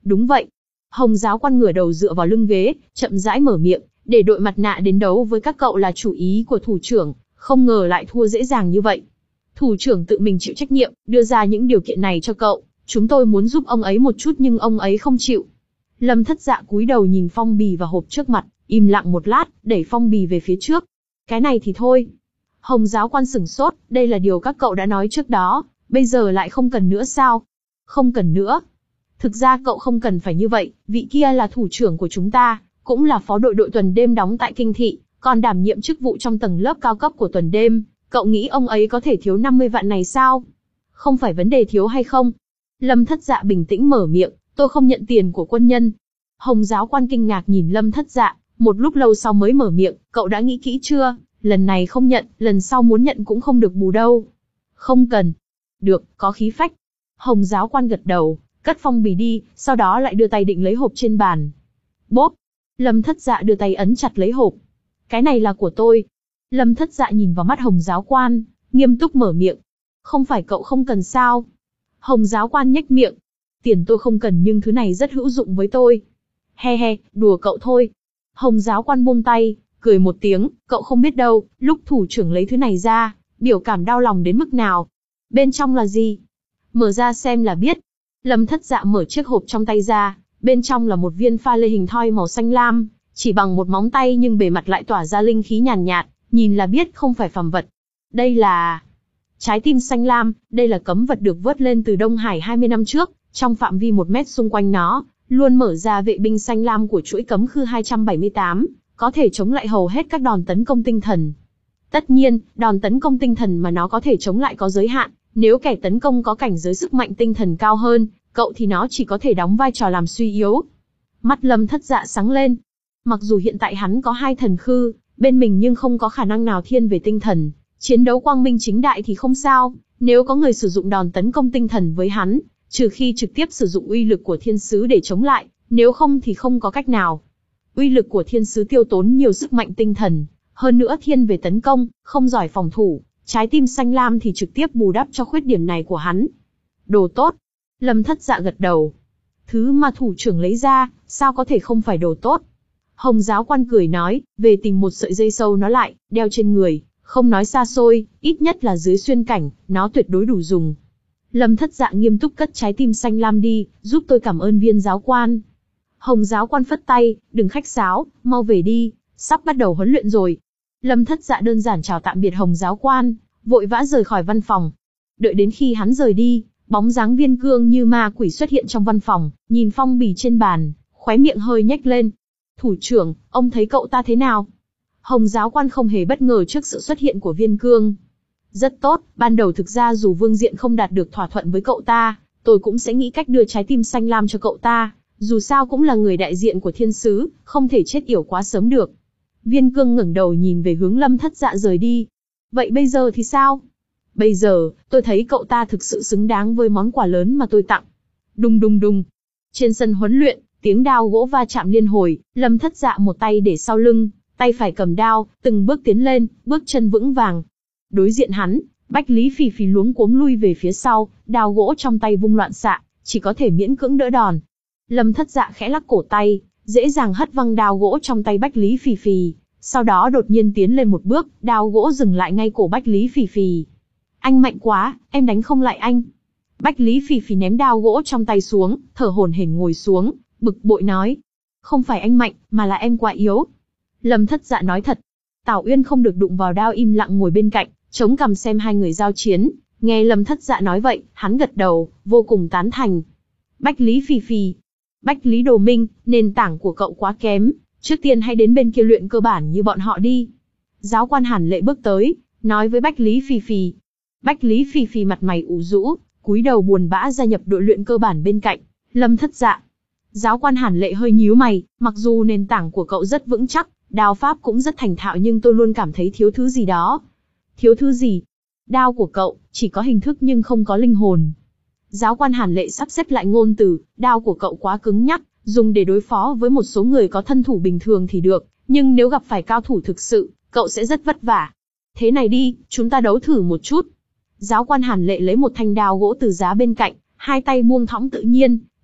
Đúng vậy. Hồng giáo quan ngửa đầu dựa vào lưng ghế, chậm rãi mở miệng, để đội mặt nạ đến đấu với các cậu là chủ ý của thủ trưởng, không ngờ lại thua dễ dàng như vậy. Thủ trưởng tự mình chịu trách nhiệm, đưa ra những điều kiện này cho cậu, chúng tôi muốn giúp ông ấy một chút nhưng ông ấy không chịu. Lâm Thất Dạ cúi đầu nhìn phong bì và hộp trước mặt, im lặng một lát, đẩy phong bì về phía trước. Cái này thì thôi. Hồng giáo quan sửng sốt, đây là điều các cậu đã nói trước đó, bây giờ lại không cần nữa sao? Không cần nữa. Thực ra cậu không cần phải như vậy, vị kia là thủ trưởng của chúng ta, cũng là phó đội đội tuần đêm đóng tại kinh thị, còn đảm nhiệm chức vụ trong tầng lớp cao cấp của tuần đêm. Cậu nghĩ ông ấy có thể thiếu năm mươi vạn này sao? Không phải vấn đề thiếu hay không. Lâm Thất Dạ bình tĩnh mở miệng, tôi không nhận tiền của quân nhân. Hồng giáo quan kinh ngạc nhìn Lâm Thất Dạ, một lúc lâu sau mới mở miệng, cậu đã nghĩ kỹ chưa? Lần này không nhận, lần sau muốn nhận cũng không được bù đâu. Không cần. Được, có khí phách. Hồng giáo quan gật đầu, cất phong bì đi, sau đó lại đưa tay định lấy hộp trên bàn. Bốp. Lâm Thất Dạ đưa tay ấn chặt lấy hộp. Cái này là của tôi. Lâm Thất Dạ nhìn vào mắt Hồng giáo quan, nghiêm túc mở miệng. Không phải cậu không cần sao? Hồng giáo quan nhếch miệng. Tiền tôi không cần nhưng thứ này rất hữu dụng với tôi. He he, đùa cậu thôi. Hồng giáo quan buông tay, cười một tiếng, cậu không biết đâu, lúc thủ trưởng lấy thứ này ra, biểu cảm đau lòng đến mức nào. Bên trong là gì? Mở ra xem là biết. Lâm Thất Dạ mở chiếc hộp trong tay ra, bên trong là một viên pha lê hình thoi màu xanh lam, chỉ bằng một móng tay nhưng bề mặt lại tỏa ra linh khí nhàn nhạt, nhạt, nhìn là biết không phải phàm vật. Đây là trái tim xanh lam, đây là cấm vật được vớt lên từ Đông Hải hai mươi năm trước, trong phạm vi một mét xung quanh nó, luôn mở ra vệ binh xanh lam của chuỗi cấm khư hai trăm bảy mươi tám, có thể chống lại hầu hết các đòn tấn công tinh thần. Tất nhiên, đòn tấn công tinh thần mà nó có thể chống lại có giới hạn, nếu kẻ tấn công có cảnh giới sức mạnh tinh thần cao hơn, cậu thì nó chỉ có thể đóng vai trò làm suy yếu. Mắt Lâm Thất Dạ sáng lên. Mặc dù hiện tại hắn có hai thần khư bên mình nhưng không có khả năng nào thiên về tinh thần, chiến đấu quang minh chính đại thì không sao, nếu có người sử dụng đòn tấn công tinh thần với hắn, trừ khi trực tiếp sử dụng uy lực của thiên sứ để chống lại, nếu không thì không có cách nào. Uy lực của thiên sứ tiêu tốn nhiều sức mạnh tinh thần, hơn nữa thiên về tấn công, không giỏi phòng thủ, trái tim xanh lam thì trực tiếp bù đắp cho khuyết điểm này của hắn. Đồ tốt. Lâm Thất Dạ gật đầu. Thứ mà thủ trưởng lấy ra, sao có thể không phải đồ tốt? Hồng giáo quan cười nói, về tìm một sợi dây sâu nó lại, đeo trên người, không nói xa xôi, ít nhất là dưới xuyên cảnh, nó tuyệt đối đủ dùng. Lâm Thất Dạ nghiêm túc cất trái tim xanh lam đi, giúp tôi cảm ơn viên giáo quan. Hồng giáo quan phất tay, đừng khách sáo, mau về đi, sắp bắt đầu huấn luyện rồi. Lâm Thất Dạ đơn giản chào tạm biệt Hồng giáo quan, vội vã rời khỏi văn phòng. Đợi đến khi hắn rời đi, bóng dáng Viên Cương như ma quỷ xuất hiện trong văn phòng, nhìn phong bì trên bàn, khóe miệng hơi nhếch lên. Thủ trưởng, ông thấy cậu ta thế nào? Hồng giáo quan không hề bất ngờ trước sự xuất hiện của Viên Cương. Rất tốt, ban đầu thực ra dù Vương Diện không đạt được thỏa thuận với cậu ta, tôi cũng sẽ nghĩ cách đưa trái tim xanh lam cho cậu ta, dù sao cũng là người đại diện của thiên sứ, không thể chết yểu quá sớm được. Viên Cương ngẩng đầu nhìn về hướng Lâm Thất Dạ rời đi. Vậy bây giờ thì sao? Bây giờ, tôi thấy cậu ta thực sự xứng đáng với món quà lớn mà tôi tặng. Đùng đùng đùng. Trên sân huấn luyện, tiếng đao gỗ va chạm liên hồi, Lâm Thất Dạ một tay để sau lưng, tay phải cầm đao, từng bước tiến lên, bước chân vững vàng. Đối diện hắn, Bách Lý Phì Phì luống cuống lui về phía sau, đao gỗ trong tay vung loạn xạ, chỉ có thể miễn cưỡng đỡ đòn. Lâm Thất Dạ khẽ lắc cổ tay, dễ dàng hất văng đao gỗ trong tay Bách Lý Phì Phì, sau đó đột nhiên tiến lên một bước, đao gỗ dừng lại ngay cổ Bách Lý Phì Phì. Anh mạnh quá, em đánh không lại anh. Bách Lý Phì Phì ném đao gỗ trong tay xuống, thở hổn hển ngồi xuống, bực bội nói. Không phải anh mạnh, mà là em quá yếu. Lâm Thất Dạ nói thật. Tào Uyên không được đụng vào đao im lặng ngồi bên cạnh, chống cằm xem hai người giao chiến. Nghe Lâm Thất Dạ nói vậy, hắn gật đầu, vô cùng tán thành. Bách Lý Phì Phì. Bách Lý Đồ Minh, nền tảng của cậu quá kém, trước tiên hãy đến bên kia luyện cơ bản như bọn họ đi. Giáo quan Hàn Lệ bước tới, nói với Bách Lý Phì Phì. Bách Lý Phì Phì mặt mày ủ rũ, cúi đầu buồn bã gia nhập đội luyện cơ bản bên cạnh Lâm Thất Dạ. Giáo quan Hàn Lệ hơi nhíu mày, mặc dù nền tảng của cậu rất vững chắc, đao pháp cũng rất thành thạo nhưng tôi luôn cảm thấy thiếu thứ gì đó. Thiếu thứ gì? Đao của cậu chỉ có hình thức nhưng không có linh hồn. Giáo quan Hàn Lệ sắp xếp lại ngôn từ, đao của cậu quá cứng nhắc, dùng để đối phó với một số người có thân thủ bình thường thì được, nhưng nếu gặp phải cao thủ thực sự, cậu sẽ rất vất vả. Thế này đi, chúng ta đấu thử một chút. Giáo quan Hàn Lệ lấy một thanh đao gỗ từ giá bên cạnh, hai tay buông thõng tự nhiên,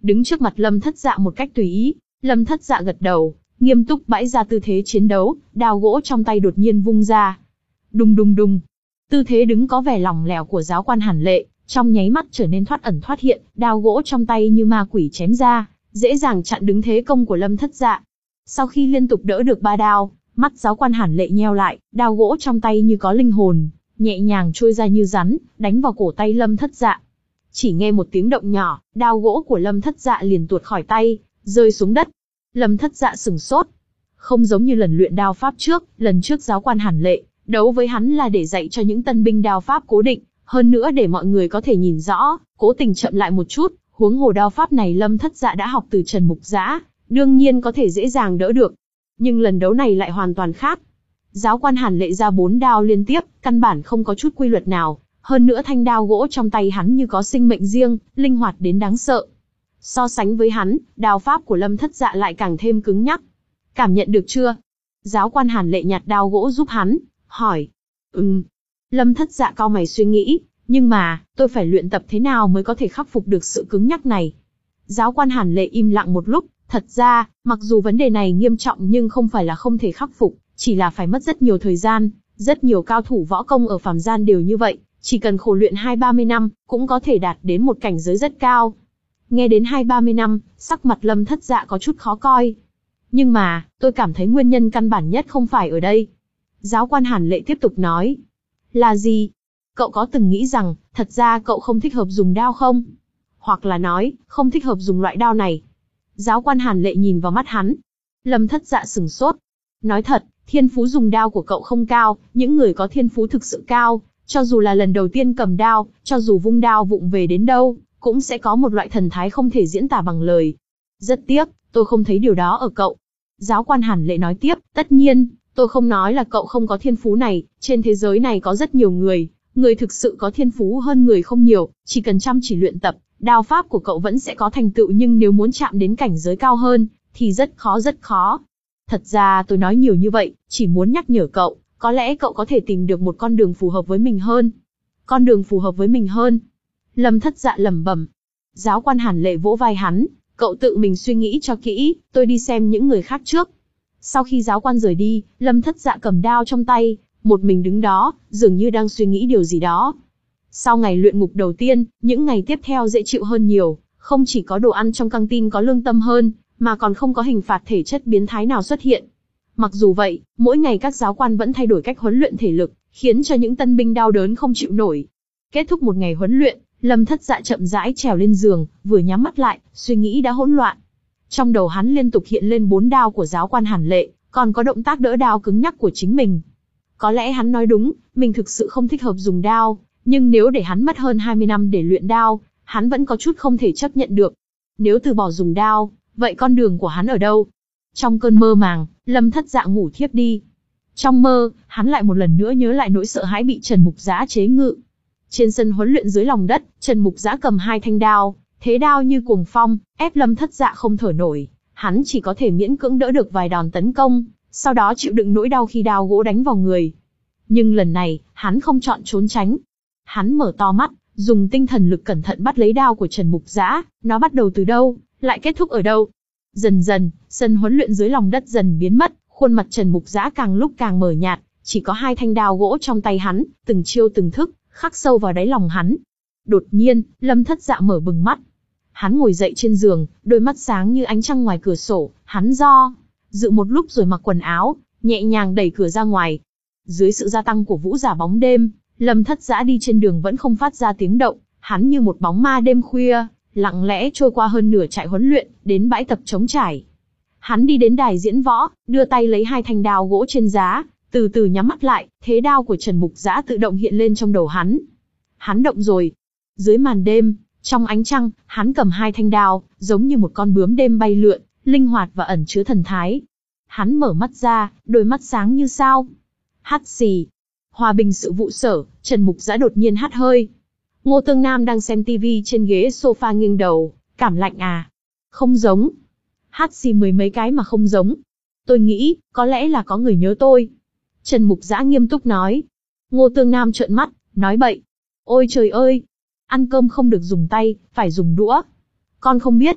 đứng trước mặt Lâm Thất Dạ một cách tùy ý. Lâm Thất Dạ gật đầu, nghiêm túc bãi ra tư thế chiến đấu, đao gỗ trong tay đột nhiên vung ra. Đùng đùng đùng. Tư thế đứng có vẻ lỏng lẻo của giáo quan Hàn Lệ, trong nháy mắt trở nên thoát ẩn thoát hiện, đao gỗ trong tay như ma quỷ chém ra, dễ dàng chặn đứng thế công của Lâm Thất Dạ. Sau khi liên tục đỡ được ba đao, mắt giáo quan Hàn Lệ nheo lại, đao gỗ trong tay như có linh hồn, nhẹ nhàng trôi ra như rắn, đánh vào cổ tay Lâm Thất Dạ. Chỉ nghe một tiếng động nhỏ, đao gỗ của Lâm Thất Dạ liền tuột khỏi tay, rơi xuống đất. Lâm Thất Dạ sửng sốt. Không giống như lần luyện đao pháp trước, lần trước giáo quan Hàn Lệ đấu với hắn là để dạy cho những tân binh đao pháp cố định, hơn nữa để mọi người có thể nhìn rõ, cố tình chậm lại một chút, huống hồ đao pháp này Lâm Thất Dạ đã học từ Trần Mục Dã, đương nhiên có thể dễ dàng đỡ được. Nhưng lần đấu này lại hoàn toàn khác. Giáo quan Hàn Lệ ra bốn đao liên tiếp, căn bản không có chút quy luật nào, hơn nữa thanh đao gỗ trong tay hắn như có sinh mệnh riêng, linh hoạt đến đáng sợ. So sánh với hắn, đao pháp của Lâm Thất Dạ lại càng thêm cứng nhắc. Cảm nhận được chưa? Giáo quan Hàn Lệ nhặt đao gỗ giúp hắn, hỏi. Ừm. Lâm Thất Dạ cau mày suy nghĩ, nhưng mà, tôi phải luyện tập thế nào mới có thể khắc phục được sự cứng nhắc này? Giáo quan Hàn Lệ im lặng một lúc, thật ra, mặc dù vấn đề này nghiêm trọng nhưng không phải là không thể khắc phục, chỉ là phải mất rất nhiều thời gian, rất nhiều cao thủ võ công ở phàm gian đều như vậy, chỉ cần khổ luyện hai ba mươi năm, cũng có thể đạt đến một cảnh giới rất cao. Nghe đến hai ba mươi năm, sắc mặt Lâm Thất Dạ có chút khó coi. Nhưng mà, tôi cảm thấy nguyên nhân căn bản nhất không phải ở đây. Giáo quan Hàn Lệ tiếp tục nói. Là gì? Cậu có từng nghĩ rằng, thật ra cậu không thích hợp dùng đao không? Hoặc là nói, không thích hợp dùng loại đao này. Giáo quan Hàn Lệ nhìn vào mắt hắn. Lâm Thất Dạ sửng sốt. Nói thật, thiên phú dùng đao của cậu không cao, những người có thiên phú thực sự cao, cho dù là lần đầu tiên cầm đao, cho dù vung đao vụng về đến đâu, cũng sẽ có một loại thần thái không thể diễn tả bằng lời. Rất tiếc, tôi không thấy điều đó ở cậu. Giáo quan Hàn Lệ nói tiếp, tất nhiên, tôi không nói là cậu không có thiên phú này, trên thế giới này có rất nhiều người, người thực sự có thiên phú hơn người không nhiều, chỉ cần chăm chỉ luyện tập, đao pháp của cậu vẫn sẽ có thành tựu, nhưng nếu muốn chạm đến cảnh giới cao hơn, thì rất khó rất khó. Thật ra tôi nói nhiều như vậy, chỉ muốn nhắc nhở cậu, có lẽ cậu có thể tìm được một con đường phù hợp với mình hơn. Con đường phù hợp với mình hơn. Lâm Thất Dạ lẩm bẩm. Giáo quan Hàn Lệ vỗ vai hắn, cậu tự mình suy nghĩ cho kỹ, tôi đi xem những người khác trước. Sau khi giáo quan rời đi, Lâm Thất Dạ cầm đao trong tay, một mình đứng đó, dường như đang suy nghĩ điều gì đó. Sau ngày luyện ngục đầu tiên, những ngày tiếp theo dễ chịu hơn nhiều, không chỉ có đồ ăn trong căng tin có lương tâm hơn, mà còn không có hình phạt thể chất biến thái nào xuất hiện. Mặc dù vậy, mỗi ngày các giáo quan vẫn thay đổi cách huấn luyện thể lực, khiến cho những tân binh đau đớn không chịu nổi. Kết thúc một ngày huấn luyện, Lâm Thất Dạ chậm rãi trèo lên giường, vừa nhắm mắt lại, suy nghĩ đã hỗn loạn. Trong đầu hắn liên tục hiện lên bốn đao của giáo quan Hàn Lệ, còn có động tác đỡ đao cứng nhắc của chính mình. Có lẽ hắn nói đúng, mình thực sự không thích hợp dùng đao, nhưng nếu để hắn mất hơn hai mươi năm để luyện đao, hắn vẫn có chút không thể chấp nhận được. Nếu từ bỏ dùng đao, vậy con đường của hắn ở đâu? Trong cơn mơ màng, Lâm Thất Dạ ngủ thiếp đi. Trong mơ, hắn lại một lần nữa nhớ lại nỗi sợ hãi bị Trần Mục Dã chế ngự. Trên sân huấn luyện dưới lòng đất, Trần Mục Dã cầm hai thanh đao, thế đao như cuồng phong, ép Lâm Thất Dạ không thở nổi. Hắn chỉ có thể miễn cưỡng đỡ được vài đòn tấn công, sau đó chịu đựng nỗi đau khi đao gỗ đánh vào người. Nhưng lần này, hắn không chọn trốn tránh. Hắn mở to mắt, dùng tinh thần lực cẩn thận bắt lấy đao của Trần Mục Dã, nó bắt đầu từ đâu, lại kết thúc ở đâu. Dần dần, sân huấn luyện dưới lòng đất dần biến mất, khuôn mặt Trần Mục Dã càng lúc càng mờ nhạt, chỉ có hai thanh đao gỗ trong tay hắn, từng chiêu từng thức, khắc sâu vào đáy lòng hắn. Đột nhiên, Lâm Thất Dạ mở bừng mắt. Hắn ngồi dậy trên giường, đôi mắt sáng như ánh trăng ngoài cửa sổ, hắn do dự một lúc rồi mặc quần áo, nhẹ nhàng đẩy cửa ra ngoài. Dưới sự gia tăng của vũ giả bóng đêm, Lâm Thất Dã đi trên đường vẫn không phát ra tiếng động, hắn như một bóng ma đêm khuya, lặng lẽ trôi qua hơn nửa trại huấn luyện, đến bãi tập trống trải. Hắn đi đến đài diễn võ, đưa tay lấy hai thanh đao gỗ trên giá, từ từ nhắm mắt lại, thế đao của Trần Mục Dã tự động hiện lên trong đầu hắn. Hắn động rồi. Dưới màn đêm, trong ánh trăng, hắn cầm hai thanh đao, giống như một con bướm đêm bay lượn, linh hoạt và ẩn chứa thần thái. Hắn mở mắt ra, đôi mắt sáng như sao. Hắt xì. Hòa bình sự vụ sở, Trần Mục Dã đột nhiên hắt hơi. Ngô Tương Nam đang xem tivi trên ghế sofa nghiêng đầu, cảm lạnh à? Không giống. Hắt xì mười mấy cái mà không giống. Tôi nghĩ, có lẽ là có người nhớ tôi. Trần Mục Dã nghiêm túc nói. Ngô Tương Nam trợn mắt, nói bậy. Ôi trời ơi! Ăn cơm không được dùng tay, phải dùng đũa. Con không biết.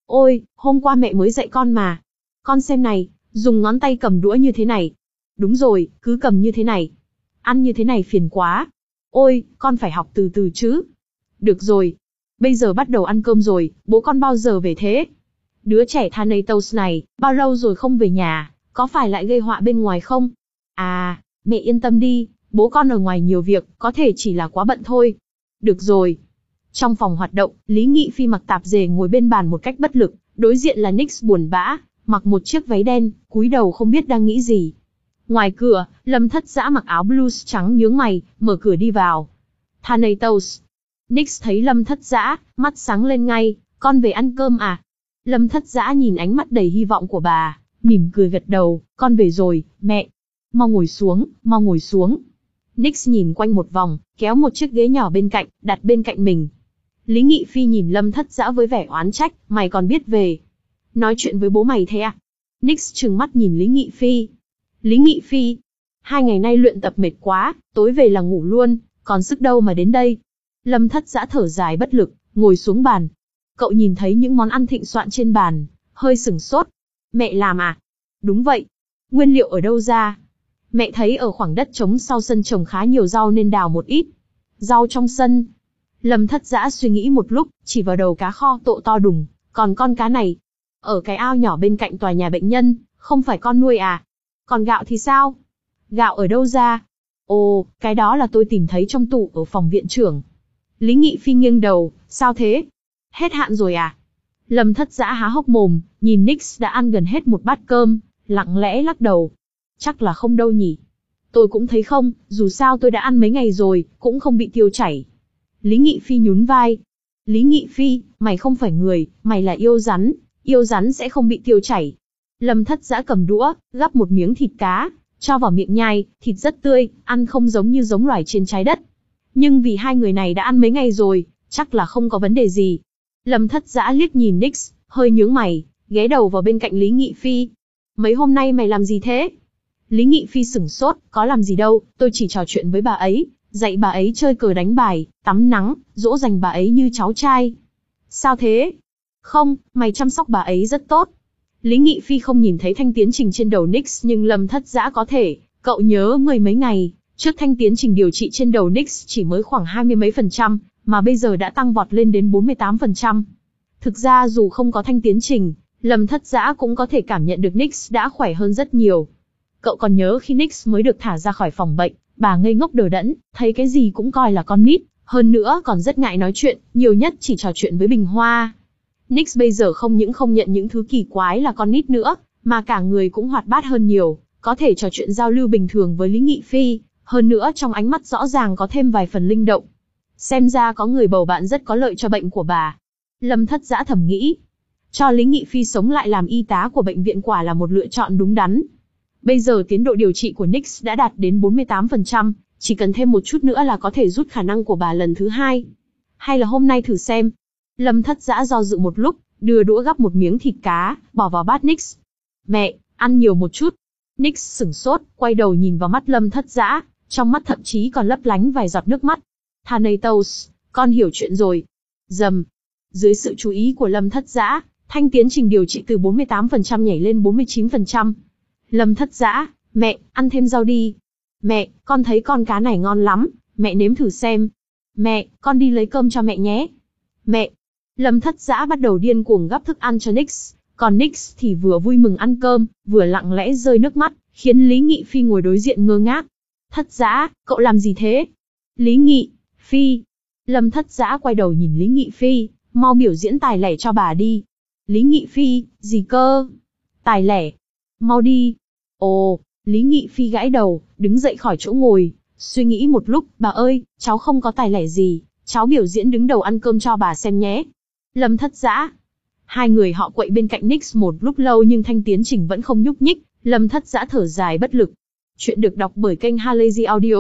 Ôi, hôm qua mẹ mới dạy con mà. Con xem này, dùng ngón tay cầm đũa như thế này. Đúng rồi, cứ cầm như thế này. Ăn như thế này phiền quá. Ôi, con phải học từ từ chứ. Được rồi. Bây giờ bắt đầu ăn cơm rồi, bố con bao giờ về thế? Đứa trẻ Thanatos này, bao lâu rồi không về nhà, có phải lại gây họa bên ngoài không? À, mẹ yên tâm đi, bố con ở ngoài nhiều việc, có thể chỉ là quá bận thôi. Được rồi. Trong phòng hoạt động, Lý Nghị Phi mặc tạp dề ngồi bên bàn một cách bất lực, đối diện là Nix buồn bã, mặc một chiếc váy đen, cúi đầu không biết đang nghĩ gì. Ngoài cửa, Lâm Thất Dã mặc áo blues trắng nhướng mày, mở cửa đi vào. Thanatos. Nix thấy Lâm Thất Dã, mắt sáng lên ngay, con về ăn cơm à? Lâm Thất Dã nhìn ánh mắt đầy hy vọng của bà, mỉm cười gật đầu, con về rồi, mẹ. Mau ngồi xuống, mau ngồi xuống. Nix nhìn quanh một vòng, kéo một chiếc ghế nhỏ bên cạnh, đặt bên cạnh mình. Lý Nghị Phi nhìn Lâm Thất Dã với vẻ oán trách, mày còn biết về nói chuyện với bố mày thế à? Nix trừng mắt nhìn Lý Nghị Phi. Lý Nghị Phi, hai ngày nay luyện tập mệt quá, tối về là ngủ luôn, còn sức đâu mà đến đây. Lâm Thất Dã thở dài bất lực, ngồi xuống bàn. Cậu nhìn thấy những món ăn thịnh soạn trên bàn, hơi sửng sốt. Mẹ làm à? Đúng vậy. Nguyên liệu ở đâu ra? Mẹ thấy ở khoảng đất trống sau sân trồng khá nhiều rau nên đào một ít. Rau trong sân. Lâm Thất Dã suy nghĩ một lúc, chỉ vào đầu cá kho tộ to đùng. Còn con cá này? Ở cái ao nhỏ bên cạnh tòa nhà bệnh nhân, không phải con nuôi à? Còn gạo thì sao? Gạo ở đâu ra? Ồ, cái đó là tôi tìm thấy trong tủ ở phòng viện trưởng. Lý Nghị Phi nghiêng đầu, sao thế? Hết hạn rồi à? Lâm Thất Dã há hốc mồm, nhìn Nix đã ăn gần hết một bát cơm, lặng lẽ lắc đầu. Chắc là không đâu nhỉ. Tôi cũng thấy không, dù sao tôi đã ăn mấy ngày rồi, cũng không bị tiêu chảy. Lý Nghị Phi nhún vai. Lý Nghị Phi, mày không phải người, mày là yêu rắn, yêu rắn sẽ không bị tiêu chảy. Lâm Thất Dã cầm đũa, gắp một miếng thịt cá, cho vào miệng nhai, thịt rất tươi, ăn không giống như giống loài trên trái đất. Nhưng vì hai người này đã ăn mấy ngày rồi, chắc là không có vấn đề gì. Lâm Thất Dã liếc nhìn Nix, hơi nhướng mày, ghé đầu vào bên cạnh Lý Nghị Phi. Mấy hôm nay mày làm gì thế? Lý Nghị Phi sửng sốt, có làm gì đâu, tôi chỉ trò chuyện với bà ấy, dạy bà ấy chơi cờ đánh bài, tắm nắng, dỗ dành bà ấy như cháu trai. Sao thế? Không, mày chăm sóc bà ấy rất tốt. Lý Nghị Phi không nhìn thấy thanh tiến trình trên đầu Nix nhưng Lâm Thất Dã có thể, cậu nhớ mười mấy ngày, trước thanh tiến trình điều trị trên đầu Nix chỉ mới khoảng hai mươi mấy phần trăm, mà bây giờ đã tăng vọt lên đến bốn mươi tám phần trăm. Thực ra dù không có thanh tiến trình, Lâm Thất Dã cũng có thể cảm nhận được Nix đã khỏe hơn rất nhiều. Cậu còn nhớ khi Nix mới được thả ra khỏi phòng bệnh, bà ngây ngốc đờ đẫn, thấy cái gì cũng coi là con nít, hơn nữa còn rất ngại nói chuyện, nhiều nhất chỉ trò chuyện với Bình Hoa. Nix bây giờ không những không nhận những thứ kỳ quái là con nít nữa, mà cả người cũng hoạt bát hơn nhiều, có thể trò chuyện giao lưu bình thường với Lý Nghị Phi, hơn nữa trong ánh mắt rõ ràng có thêm vài phần linh động. Xem ra có người bầu bạn rất có lợi cho bệnh của bà. Lâm Thất Dã thầm nghĩ. Cho Lý Nghị Phi sống lại làm y tá của bệnh viện quả là một lựa chọn đúng đắn. Bây giờ tiến độ điều trị của Nix đã đạt đến bốn mươi tám phần trăm, chỉ cần thêm một chút nữa là có thể rút khả năng của bà lần thứ hai. Hay là hôm nay thử xem. Lâm Thất Dã do dự một lúc, đưa đũa gắp một miếng thịt cá, bỏ vào bát Nix. Mẹ, ăn nhiều một chút. Nix sửng sốt, quay đầu nhìn vào mắt Lâm Thất Dã, trong mắt thậm chí còn lấp lánh vài giọt nước mắt. Thanatos, con hiểu chuyện rồi. Dầm. Dưới sự chú ý của Lâm Thất Dã, thanh tiến trình điều trị từ bốn mươi tám phần trăm nhảy lên bốn mươi chín phần trăm. Lâm Thất Dã, mẹ, ăn thêm rau đi. Mẹ, con thấy con cá này ngon lắm, mẹ nếm thử xem. Mẹ, con đi lấy cơm cho mẹ nhé. Mẹ. Lâm Thất Dã bắt đầu điên cuồng gắp thức ăn cho Nix, còn Nix thì vừa vui mừng ăn cơm, vừa lặng lẽ rơi nước mắt, khiến Lý Nghị Phi ngồi đối diện ngơ ngác. Thất Dã, cậu làm gì thế? Lý Nghị Phi. Lâm Thất Dã quay đầu nhìn Lý Nghị Phi, mau biểu diễn tài lẻ cho bà đi. Lý Nghị Phi, gì cơ? Tài lẻ? Mau đi. Ồ, Lý Nghị Phi gãi đầu, đứng dậy khỏi chỗ ngồi, suy nghĩ một lúc, bà ơi, cháu không có tài lẻ gì, cháu biểu diễn đứng đầu ăn cơm cho bà xem nhé. Lâm Thất Dã. Hai người họ quậy bên cạnh Nix một lúc lâu nhưng thanh tiến trình vẫn không nhúc nhích, Lâm Thất Dã thở dài bất lực. Chuyện được đọc bởi kênh Halazy Audio.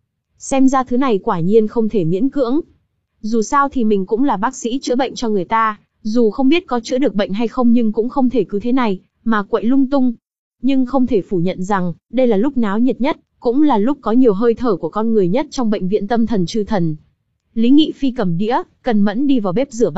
Xem ra thứ này quả nhiên không thể miễn cưỡng. Dù sao thì mình cũng là bác sĩ chữa bệnh cho người ta, dù không biết có chữa được bệnh hay không nhưng cũng không thể cứ thế này, mà quậy lung tung. Nhưng không thể phủ nhận rằng, đây là lúc náo nhiệt nhất, cũng là lúc có nhiều hơi thở của con người nhất trong bệnh viện tâm thần Chư Thần. Lý Nghị Phi cầm đĩa, cần mẫn đi vào bếp rửa bát,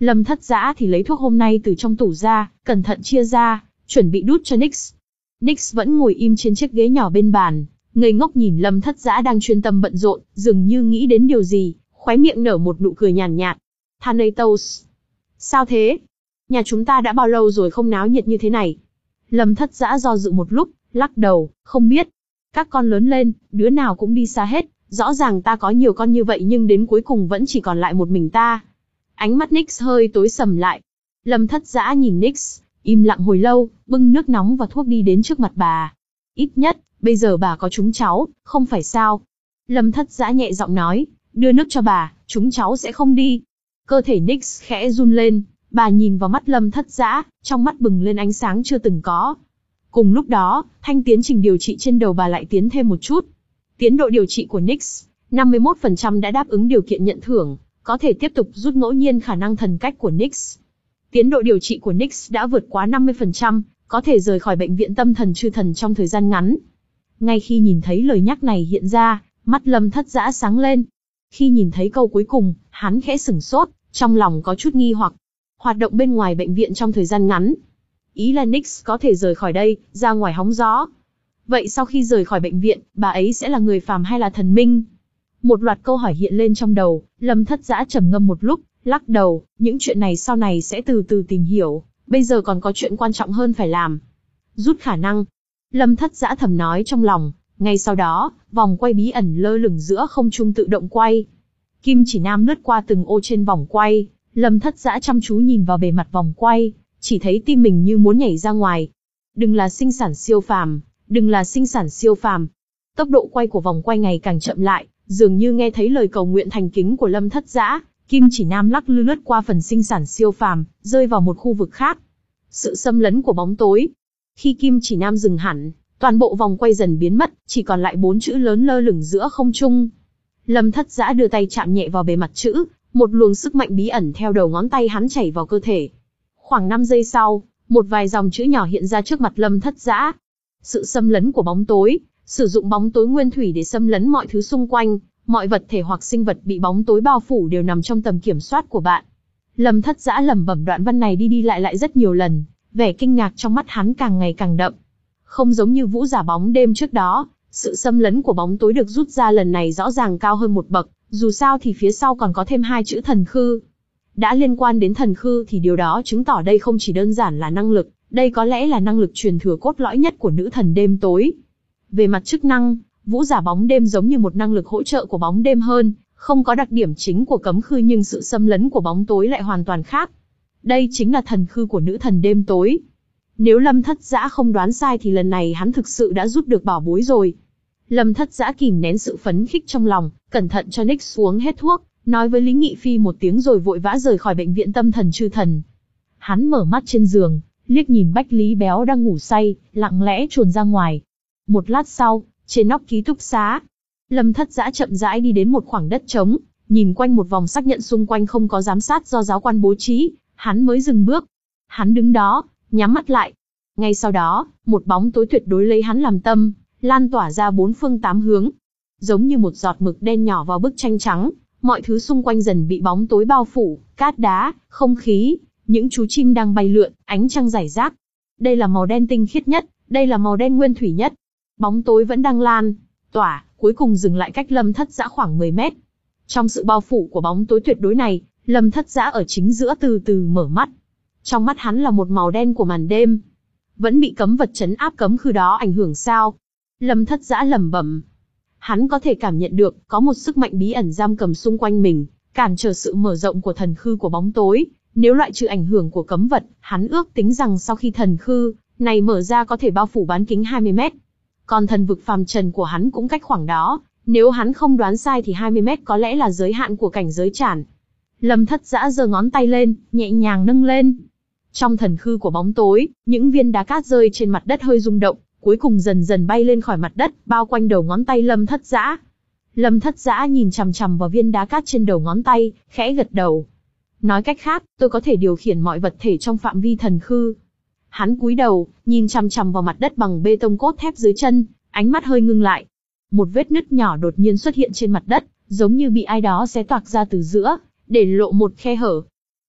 Lâm Thất Dã thì lấy thuốc hôm nay từ trong tủ ra, cẩn thận chia ra, chuẩn bị đút cho Nix. Nix vẫn ngồi im trên chiếc ghế nhỏ bên bàn, ngây ngốc nhìn Lâm Thất Dã đang chuyên tâm bận rộn, dường như nghĩ đến điều gì, khóe miệng nở một nụ cười nhàn nhạt. Thanatos, sao thế? Nhà chúng ta đã bao lâu rồi không náo nhiệt như thế này? Lâm Thất Dã do dự một lúc, lắc đầu, không biết. Các con lớn lên, đứa nào cũng đi xa hết, rõ ràng ta có nhiều con như vậy nhưng đến cuối cùng vẫn chỉ còn lại một mình ta. Ánh mắt Nix hơi tối sầm lại. Lâm Thất Dã nhìn Nix, im lặng hồi lâu, bưng nước nóng và thuốc đi đến trước mặt bà. Ít nhất, bây giờ bà có chúng cháu, không phải sao? Lâm Thất Dã nhẹ giọng nói, đưa nước cho bà, chúng cháu sẽ không đi. Cơ thể Nix khẽ run lên, bà nhìn vào mắt Lâm Thất Dã, trong mắt bừng lên ánh sáng chưa từng có. Cùng lúc đó, thanh tiến trình điều trị trên đầu bà lại tiến thêm một chút. Tiến độ điều trị của Nix, năm mươi mốt phần trăm đã đáp ứng điều kiện nhận thưởng, có thể tiếp tục rút ngẫu nhiên khả năng thần cách của Nix. Tiến độ điều trị của Nix đã vượt quá năm mươi phần trăm, có thể rời khỏi bệnh viện tâm thần chư thần trong thời gian ngắn. Ngay khi nhìn thấy lời nhắc này hiện ra, mắt Lâm Thất Dã sáng lên. Khi nhìn thấy câu cuối cùng, hắn khẽ sửng sốt, trong lòng có chút nghi hoặc. Hoạt động bên ngoài bệnh viện trong thời gian ngắn. Ý là Nix có thể rời khỏi đây, ra ngoài hóng gió. Vậy sau khi rời khỏi bệnh viện, bà ấy sẽ là người phàm hay là thần minh? Một loạt câu hỏi hiện lên trong đầu, Lâm Thất Dã trầm ngâm một lúc, lắc đầu, những chuyện này sau này sẽ từ từ tìm hiểu, bây giờ còn có chuyện quan trọng hơn phải làm. Rút khả năng. Lâm Thất Dã thầm nói trong lòng, ngay sau đó, vòng quay bí ẩn lơ lửng giữa không trung tự động quay. Kim chỉ nam lướt qua từng ô trên vòng quay, Lâm Thất Dã chăm chú nhìn vào bề mặt vòng quay, chỉ thấy tim mình như muốn nhảy ra ngoài. Đừng là sinh sản siêu phàm, đừng là sinh sản siêu phàm. Tốc độ quay của vòng quay ngày càng chậm lại, dường như nghe thấy lời cầu nguyện thành kính của Lâm Thất Dã, kim chỉ nam lắc lư lướt qua phần sinh sản siêu phàm, rơi vào một khu vực khác. Sự xâm lấn của bóng tối. Khi kim chỉ nam dừng hẳn, toàn bộ vòng quay dần biến mất, chỉ còn lại bốn chữ lớn lơ lửng giữa không trung. Lâm Thất Dã đưa tay chạm nhẹ vào bề mặt chữ, một luồng sức mạnh bí ẩn theo đầu ngón tay hắn chảy vào cơ thể. Khoảng năm giây sau, một vài dòng chữ nhỏ hiện ra trước mặt Lâm Thất Dã. Sự xâm lấn của bóng tối, sử dụng bóng tối nguyên thủy để xâm lấn mọi thứ xung quanh, mọi vật thể hoặc sinh vật bị bóng tối bao phủ đều nằm trong tầm kiểm soát của bạn. Lâm Thất Dã lẩm bẩm đoạn văn này đi đi lại lại rất nhiều lần, vẻ kinh ngạc trong mắt hắn càng ngày càng đậm. Không giống như vũ giả bóng đêm trước đó, sự xâm lấn của bóng tối được rút ra lần này rõ ràng cao hơn một bậc, dù sao thì phía sau còn có thêm hai chữ thần khư. Đã liên quan đến thần khư thì điều đó chứng tỏ đây không chỉ đơn giản là năng lực, đây có lẽ là năng lực truyền thừa cốt lõi nhất của nữ thần đêm tối. Về mặt chức năng, vũ giả bóng đêm giống như một năng lực hỗ trợ của bóng đêm hơn, không có đặc điểm chính của cấm khư nhưng sự xâm lấn của bóng tối lại hoàn toàn khác. Đây chính là thần khư của nữ thần đêm tối. Nếu Lâm Thất Dã không đoán sai thì lần này hắn thực sự đã rút được bảo bối rồi. Lâm Thất Dã kìm nén sự phấn khích trong lòng, cẩn thận cho Nick xuống hết thuốc, nói với Lý Nghị Phi một tiếng rồi vội vã rời khỏi bệnh viện tâm thần chư thần. Hắn mở mắt trên giường, liếc nhìn Bách Lý Béo đang ngủ say, lặng lẽ chuồn ra ngoài. Một lát sau, trên nóc ký túc xá, Lâm Thất Dã chậm rãi đi đến một khoảng đất trống, nhìn quanh một vòng xác nhận xung quanh không có giám sát do giáo quan bố trí, hắn mới dừng bước. Hắn đứng đó, nhắm mắt lại. Ngay sau đó, một bóng tối tuyệt đối lấy hắn làm tâm, lan tỏa ra bốn phương tám hướng. Giống như một giọt mực đen nhỏ vào bức tranh trắng, mọi thứ xung quanh dần bị bóng tối bao phủ, cát đá, không khí, những chú chim đang bay lượn, ánh trăng rải rác. Đây là màu đen tinh khiết nhất, đây là màu đen nguyên thủy nhất. Bóng tối vẫn đang lan tỏa, cuối cùng dừng lại cách Lâm Thất Dã khoảng mười mét. Trong sự bao phủ của bóng tối tuyệt đối này, Lâm Thất Dã ở chính giữa từ từ mở mắt. Trong mắt hắn là một màu đen của màn đêm. Vẫn bị cấm vật trấn áp cấm khư đó ảnh hưởng sao? Lâm Thất Dã lẩm bẩm. Hắn có thể cảm nhận được, có một sức mạnh bí ẩn giam cầm xung quanh mình, cản trở sự mở rộng của thần khư của bóng tối. Nếu loại trừ ảnh hưởng của cấm vật, hắn ước tính rằng sau khi thần khư này mở ra có thể bao phủ bán kính hai mươi mét. Còn thần vực phàm trần của hắn cũng cách khoảng đó, nếu hắn không đoán sai thì hai mươi mét có lẽ là giới hạn của cảnh giới trản. Lâm Thất Dã giơ ngón tay lên, nhẹ nhàng nâng lên. Trong thần khư của bóng tối, những viên đá cát rơi trên mặt đất hơi rung động, cuối cùng dần dần bay lên khỏi mặt đất, bao quanh đầu ngón tay Lâm Thất Dã. Lâm Thất Dã nhìn chằm chằm vào viên đá cát trên đầu ngón tay, khẽ gật đầu. Nói cách khác, tôi có thể điều khiển mọi vật thể trong phạm vi thần khư. Hắn cúi đầu, nhìn chằm chằm vào mặt đất bằng bê tông cốt thép dưới chân, ánh mắt hơi ngưng lại. Một vết nứt nhỏ đột nhiên xuất hiện trên mặt đất, giống như bị ai đó xé toạc ra từ giữa, để lộ một khe hở.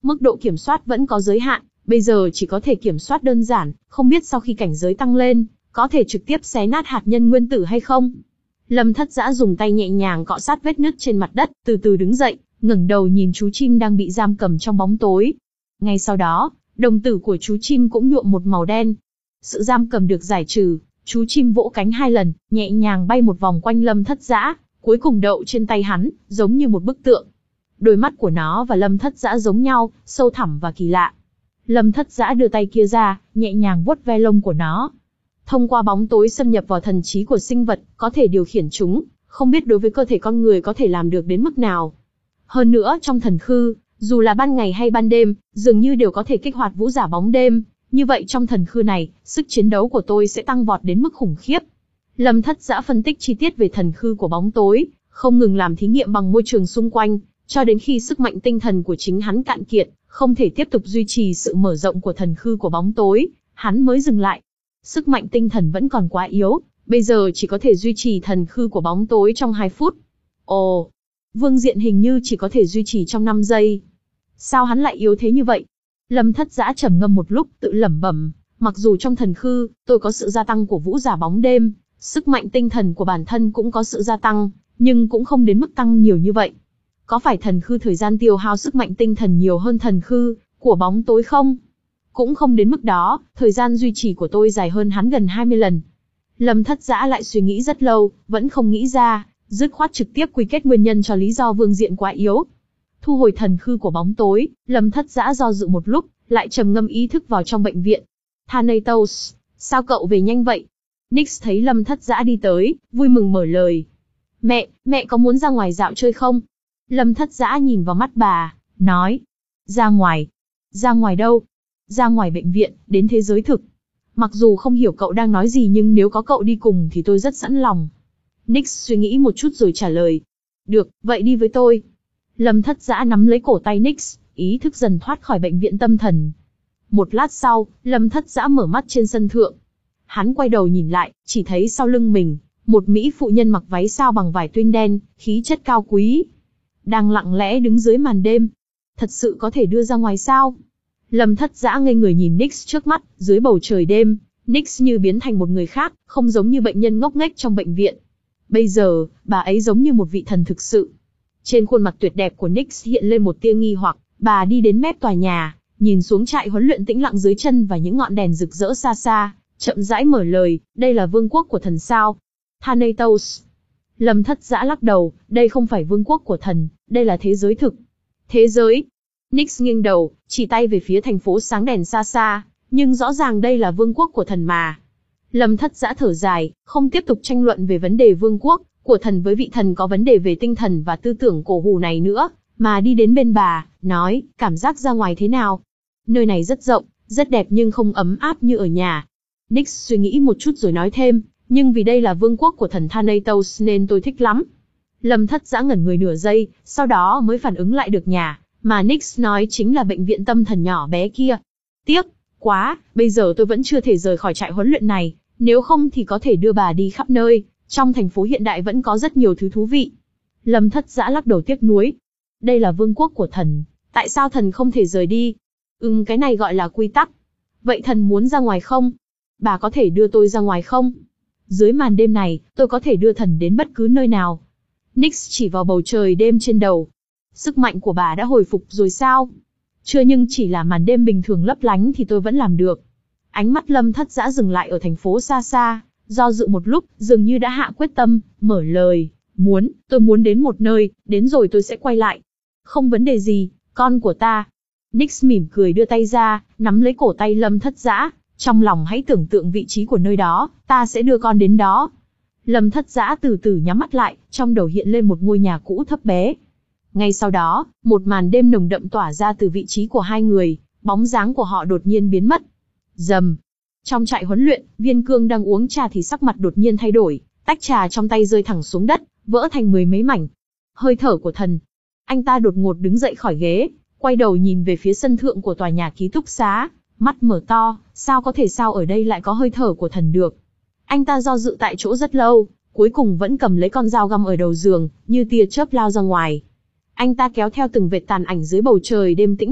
Mức độ kiểm soát vẫn có giới hạn, bây giờ chỉ có thể kiểm soát đơn giản, không biết sau khi cảnh giới tăng lên, có thể trực tiếp xé nát hạt nhân nguyên tử hay không. Lâm Thất Dã dùng tay nhẹ nhàng cọ sát vết nứt trên mặt đất, từ từ đứng dậy, ngẩng đầu nhìn chú chim đang bị giam cầm trong bóng tối. Ngay sau đó, đồng tử của chú chim cũng nhuộm một màu đen. Sự giam cầm được giải trừ, chú chim vỗ cánh hai lần, nhẹ nhàng bay một vòng quanh Lâm Thất Dã, cuối cùng đậu trên tay hắn, giống như một bức tượng. Đôi mắt của nó và Lâm Thất Dã giống nhau, sâu thẳm và kỳ lạ. Lâm Thất Dã đưa tay kia ra, nhẹ nhàng vuốt ve lông của nó. Thông qua bóng tối xâm nhập vào thần trí của sinh vật, có thể điều khiển chúng, không biết đối với cơ thể con người có thể làm được đến mức nào. Hơn nữa trong thần khư, dù là ban ngày hay ban đêm, dường như đều có thể kích hoạt vũ giả bóng đêm. Như vậy trong thần khư này, sức chiến đấu của tôi sẽ tăng vọt đến mức khủng khiếp. Lâm Thất Dã phân tích chi tiết về thần khư của bóng tối, không ngừng làm thí nghiệm bằng môi trường xung quanh, cho đến khi sức mạnh tinh thần của chính hắn cạn kiệt, không thể tiếp tục duy trì sự mở rộng của thần khư của bóng tối, hắn mới dừng lại. Sức mạnh tinh thần vẫn còn quá yếu, bây giờ chỉ có thể duy trì thần khư của bóng tối trong hai phút. Ồ, Vương Diện hình như chỉ có thể duy trì trong năm giây. Sao hắn lại yếu thế như vậy? Lâm Thất Dã trầm ngâm một lúc, tự lẩm bẩm, mặc dù trong thần khư, tôi có sự gia tăng của vũ giả bóng đêm, sức mạnh tinh thần của bản thân cũng có sự gia tăng, nhưng cũng không đến mức tăng nhiều như vậy. Có phải thần khư thời gian tiêu hao sức mạnh tinh thần nhiều hơn thần khư của bóng tối không? Cũng không đến mức đó, thời gian duy trì của tôi dài hơn hắn gần hai mươi lần. Lâm Thất Dã lại suy nghĩ rất lâu, vẫn không nghĩ ra, dứt khoát trực tiếp quy kết nguyên nhân cho lý do Vương Diện quá yếu. Thu hồi thần khư của bóng tối, Lâm Thất Dã do dự một lúc, lại trầm ngâm ý thức vào trong bệnh viện. Thanatos, sao cậu về nhanh vậy? Nix thấy Lâm Thất Dã đi tới, vui mừng mở lời. Mẹ, mẹ có muốn ra ngoài dạo chơi không? Lâm Thất Dã nhìn vào mắt bà, nói. Ra ngoài? Ra ngoài đâu? Ra ngoài bệnh viện, đến thế giới thực. Mặc dù không hiểu cậu đang nói gì nhưng nếu có cậu đi cùng thì tôi rất sẵn lòng. Nix suy nghĩ một chút rồi trả lời. Được, vậy đi với tôi. Lâm Thất Dã nắm lấy cổ tay Nix, ý thức dần thoát khỏi bệnh viện tâm thần. Một lát sau, Lâm Thất Dã mở mắt trên sân thượng. Hắn quay đầu nhìn lại, chỉ thấy sau lưng mình, một mỹ phụ nhân mặc váy sao bằng vải tuyên đen, khí chất cao quý, đang lặng lẽ đứng dưới màn đêm. Thật sự có thể đưa ra ngoài sao? Lâm Thất Dã ngây người nhìn Nix trước mắt, dưới bầu trời đêm, Nix như biến thành một người khác, không giống như bệnh nhân ngốc nghếch trong bệnh viện. Bây giờ, bà ấy giống như một vị thần thực sự. Trên khuôn mặt tuyệt đẹp của Nix hiện lên một tia nghi hoặc, bà đi đến mép tòa nhà, nhìn xuống trại huấn luyện tĩnh lặng dưới chân và những ngọn đèn rực rỡ xa xa, chậm rãi mở lời, đây là vương quốc của thần sao? Thanatos. Lâm Thất Dã lắc đầu, đây không phải vương quốc của thần, đây là thế giới thực. Thế giới? Nix nghiêng đầu, chỉ tay về phía thành phố sáng đèn xa xa, nhưng rõ ràng đây là vương quốc của thần mà. Lâm Thất Dã thở dài, không tiếp tục tranh luận về vấn đề vương quốc của thần với vị thần có vấn đề về tinh thần và tư tưởng cổ hủ này nữa, mà đi đến bên bà, nói, cảm giác ra ngoài thế nào? Nơi này rất rộng, rất đẹp nhưng không ấm áp như ở nhà. Nix suy nghĩ một chút rồi nói thêm, nhưng vì đây là vương quốc của thần Thanatos nên tôi thích lắm. Lâm Thất Dã ngẩn người nửa giây, sau đó mới phản ứng lại được nhà, mà Nix nói chính là bệnh viện tâm thần nhỏ bé kia. Tiếc quá, bây giờ tôi vẫn chưa thể rời khỏi trại huấn luyện này, nếu không thì có thể đưa bà đi khắp nơi, trong thành phố hiện đại vẫn có rất nhiều thứ thú vị. Lâm Thất Dã lắc đầu tiếc nuối. Đây là vương quốc của thần, tại sao thần không thể rời đi? Ừm, cái này gọi là quy tắc. Vậy thần muốn ra ngoài không? Bà có thể đưa tôi ra ngoài không? Dưới màn đêm này, tôi có thể đưa thần đến bất cứ nơi nào. Nix chỉ vào bầu trời đêm trên đầu. Sức mạnh của bà đã hồi phục rồi sao? Chưa, nhưng chỉ là màn đêm bình thường lấp lánh thì tôi vẫn làm được. Ánh mắt Lâm Thất Dã dừng lại ở thành phố xa xa, do dự một lúc, dường như đã hạ quyết tâm, mở lời. Muốn, tôi muốn đến một nơi, đến rồi tôi sẽ quay lại. Không vấn đề gì, con của ta. Nix mỉm cười đưa tay ra, nắm lấy cổ tay Lâm Thất Dã. Trong lòng hãy tưởng tượng vị trí của nơi đó, ta sẽ đưa con đến đó. Lâm Thất Dã từ từ nhắm mắt lại, trong đầu hiện lên một ngôi nhà cũ thấp bé. Ngay sau đó, một màn đêm nồng đậm tỏa ra từ vị trí của hai người, bóng dáng của họ đột nhiên biến mất. Rầm. Trong trại huấn luyện, Viên Cương đang uống trà thì sắc mặt đột nhiên thay đổi, tách trà trong tay rơi thẳng xuống đất, vỡ thành mười mấy mảnh. Hơi thở của thần. Anh ta đột ngột đứng dậy khỏi ghế, quay đầu nhìn về phía sân thượng của tòa nhà ký túc xá, mắt mở to, sao có thể sao ở đây lại có hơi thở của thần được. Anh ta do dự tại chỗ rất lâu, cuối cùng vẫn cầm lấy con dao găm ở đầu giường, như tia chớp lao ra ngoài. Anh ta kéo theo từng vệt tàn ảnh dưới bầu trời đêm tĩnh lặng,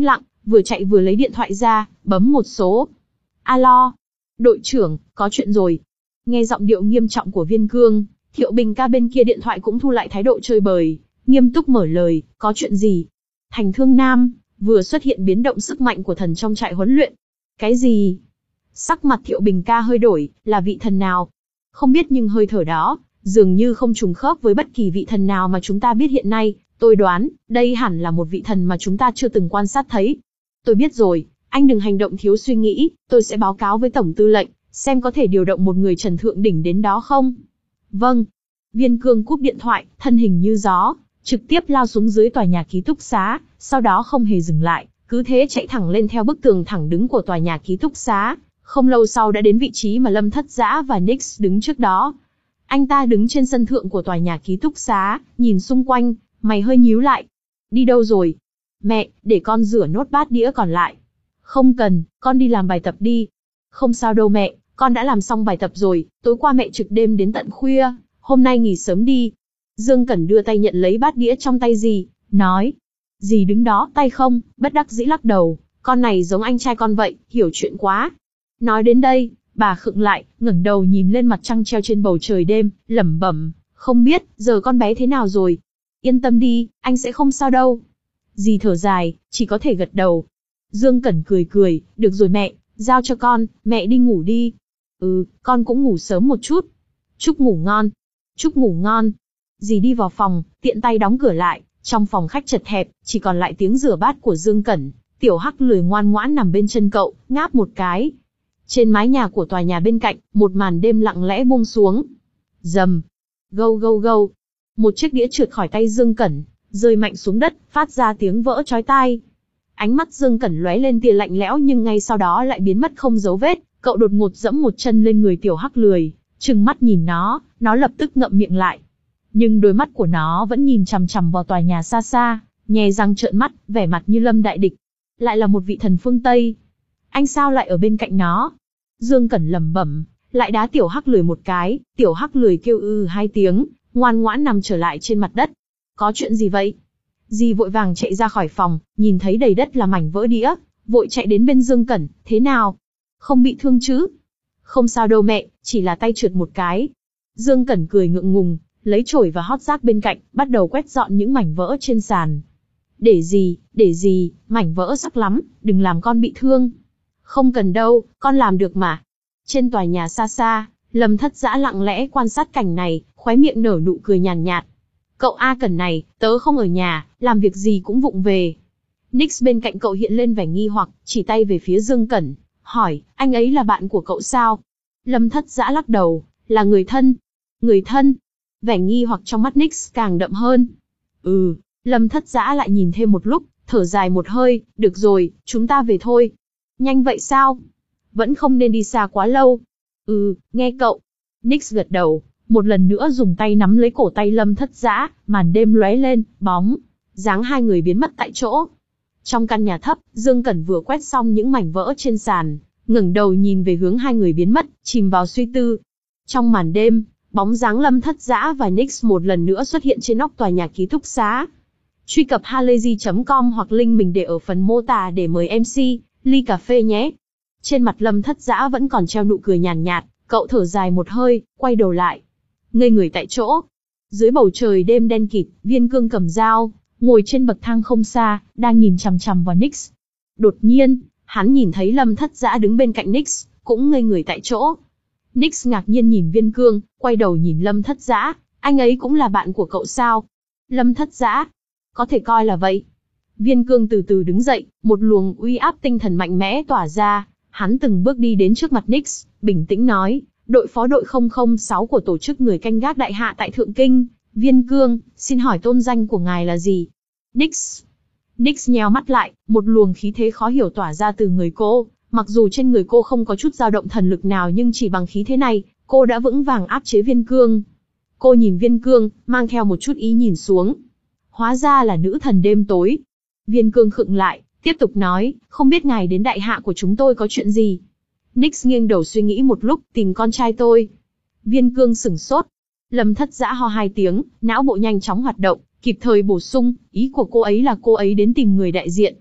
vừa chạy vừa lấy điện thoại ra, bấm một số. Alo, đội trưởng, có chuyện rồi. Nghe giọng điệu nghiêm trọng của Viên Cương, Thiệu Bình ca bên kia điện thoại cũng thu lại thái độ chơi bời, nghiêm túc mở lời, có chuyện gì? Thành Thương Nam, vừa xuất hiện biến động sức mạnh của thần trong trại huấn luyện. Cái gì? Sắc mặt Thiệu Bình ca hơi đổi, là vị thần nào? Không biết nhưng hơi thở đó, dường như không trùng khớp với bất kỳ vị thần nào mà chúng ta biết hiện nay. Tôi đoán, đây hẳn là một vị thần mà chúng ta chưa từng quan sát thấy. Tôi biết rồi, anh đừng hành động thiếu suy nghĩ, tôi sẽ báo cáo với Tổng Tư lệnh, xem có thể điều động một người Trần Thượng Đỉnh đến đó không? Vâng. Viên Cương cúp điện thoại, thân hình như gió, trực tiếp lao xuống dưới tòa nhà ký túc xá, sau đó không hề dừng lại, cứ thế chạy thẳng lên theo bức tường thẳng đứng của tòa nhà ký túc xá. Không lâu sau đã đến vị trí mà Lâm Thất Dã và Nix đứng trước đó. Anh ta đứng trên sân thượng của tòa nhà ký túc xá, nhìn xung quanh, mày hơi nhíu lại. Đi đâu rồi? Mẹ, để con rửa nốt bát đĩa còn lại. Không cần, con đi làm bài tập đi. Không sao đâu mẹ, con đã làm xong bài tập rồi, tối qua mẹ trực đêm đến tận khuya, hôm nay nghỉ sớm đi. Dương Cẩn đưa tay nhận lấy bát đĩa trong tay dì, nói. Dì đứng đó, tay không, bất đắc dĩ lắc đầu, con này giống anh trai con vậy, hiểu chuyện quá. Nói đến đây, bà khựng lại, ngẩng đầu nhìn lên mặt trăng treo trên bầu trời đêm, lẩm bẩm, không biết, giờ con bé thế nào rồi? Yên tâm đi, anh sẽ không sao đâu. Dì thở dài, chỉ có thể gật đầu. Dương Cẩn cười cười, được rồi mẹ, giao cho con, mẹ đi ngủ đi. Ừ, con cũng ngủ sớm một chút. Chúc ngủ ngon. Chúc ngủ ngon. Dì đi vào phòng, tiện tay đóng cửa lại, trong phòng khách chật hẹp, chỉ còn lại tiếng rửa bát của Dương Cẩn. Tiểu Hắc lười ngoan ngoãn nằm bên chân cậu, ngáp một cái. Trên mái nhà của tòa nhà bên cạnh, một màn đêm lặng lẽ buông xuống. Rầm, gâu gâu gâu. Một chiếc đĩa trượt khỏi tay Dương Cẩn, rơi mạnh xuống đất, phát ra tiếng vỡ chói tai. Ánh mắt Dương Cẩn lóe lên tia lạnh lẽo nhưng ngay sau đó lại biến mất không dấu vết. Cậu đột ngột dẫm một chân lên người Tiểu Hắc lười, trừng mắt nhìn nó, nó lập tức ngậm miệng lại. Nhưng đôi mắt của nó vẫn nhìn chằm chằm vào tòa nhà xa xa, nhè răng trợn mắt, vẻ mặt như lâm đại địch. Lại là một vị thần phương Tây. Anh sao lại ở bên cạnh nó? Dương Cẩn lẩm bẩm, lại đá Tiểu Hắc lười một cái, Tiểu Hắc lười kêu ư hai tiếng, ngoan ngoãn nằm trở lại trên mặt đất. Có chuyện gì vậy? Dì vội vàng chạy ra khỏi phòng, nhìn thấy đầy đất là mảnh vỡ đĩa, vội chạy đến bên Dương Cẩn, thế nào? Không bị thương chứ? Không sao đâu mẹ, chỉ là tay trượt một cái. Dương Cẩn cười ngượng ngùng, lấy chổi và hót rác bên cạnh, bắt đầu quét dọn những mảnh vỡ trên sàn. Để gì, để gì, mảnh vỡ sắc lắm, đừng làm con bị thương. Không cần đâu, con làm được mà. Trên tòa nhà xa xa, Lâm Thất Dã lặng lẽ quan sát cảnh này, khóe miệng nở nụ cười nhàn nhạt. Cậu A Cẩn này, tớ không ở nhà, làm việc gì cũng vụng về. Nix bên cạnh cậu hiện lên vẻ nghi hoặc, chỉ tay về phía Dương Cẩn, hỏi, anh ấy là bạn của cậu sao? Lâm Thất Dã lắc đầu, là người thân. Người thân? Vẻ nghi hoặc trong mắt Nix càng đậm hơn. Ừ, Lâm Thất Dã lại nhìn thêm một lúc, thở dài một hơi, được rồi, chúng ta về thôi. Nhanh vậy sao? Vẫn không nên đi xa quá lâu. Ừ, nghe cậu. Nix gật đầu, một lần nữa dùng tay nắm lấy cổ tay Lâm Thất Dã, màn đêm lóe lên, bóng, dáng hai người biến mất tại chỗ. Trong căn nhà thấp, Dương Cẩn vừa quét xong những mảnh vỡ trên sàn, ngẩng đầu nhìn về hướng hai người biến mất, chìm vào suy tư. Trong màn đêm, bóng dáng Lâm Thất Dã và Nix một lần nữa xuất hiện trên nóc tòa nhà ký túc xá. Truy cập halayzi chấm com hoặc link mình để ở phần mô tả để mời em xê, ly cà phê nhé. Trên mặt Lâm Thất Dã vẫn còn treo nụ cười nhàn nhạt, cậu thở dài một hơi, quay đầu lại. Ngây người tại chỗ. Dưới bầu trời đêm đen kịt, Viên Cương cầm dao, ngồi trên bậc thang không xa, đang nhìn chằm chằm vào Nix. Đột nhiên, hắn nhìn thấy Lâm Thất Dã đứng bên cạnh Nix, cũng ngây người tại chỗ. Nix ngạc nhiên nhìn Viên Cương, quay đầu nhìn Lâm Thất Dã, anh ấy cũng là bạn của cậu sao? Lâm Thất Dã, có thể coi là vậy. Viên Cương từ từ đứng dậy, một luồng uy áp tinh thần mạnh mẽ tỏa ra, hắn từng bước đi đến trước mặt Nix, bình tĩnh nói, đội phó đội không không sáu của tổ chức người canh gác đại hạ tại Thượng Kinh, Viên Cương, xin hỏi tôn danh của ngài là gì? Nix. Nix nheo mắt lại, một luồng khí thế khó hiểu tỏa ra từ người cô, mặc dù trên người cô không có chút dao động thần lực nào nhưng chỉ bằng khí thế này, cô đã vững vàng áp chế Viên Cương. Cô nhìn Viên Cương, mang theo một chút ý nhìn xuống. Hóa ra là nữ thần đêm tối. Viên Cương khựng lại, tiếp tục nói, không biết ngài đến đại hạ của chúng tôi có chuyện gì? Nix nghiêng đầu suy nghĩ một lúc, tìm con trai tôi. Viên Cương sửng sốt. Lâm Thất Dã ho hai tiếng, não bộ nhanh chóng hoạt động, kịp thời bổ sung, ý của cô ấy là cô ấy đến tìm người đại diện.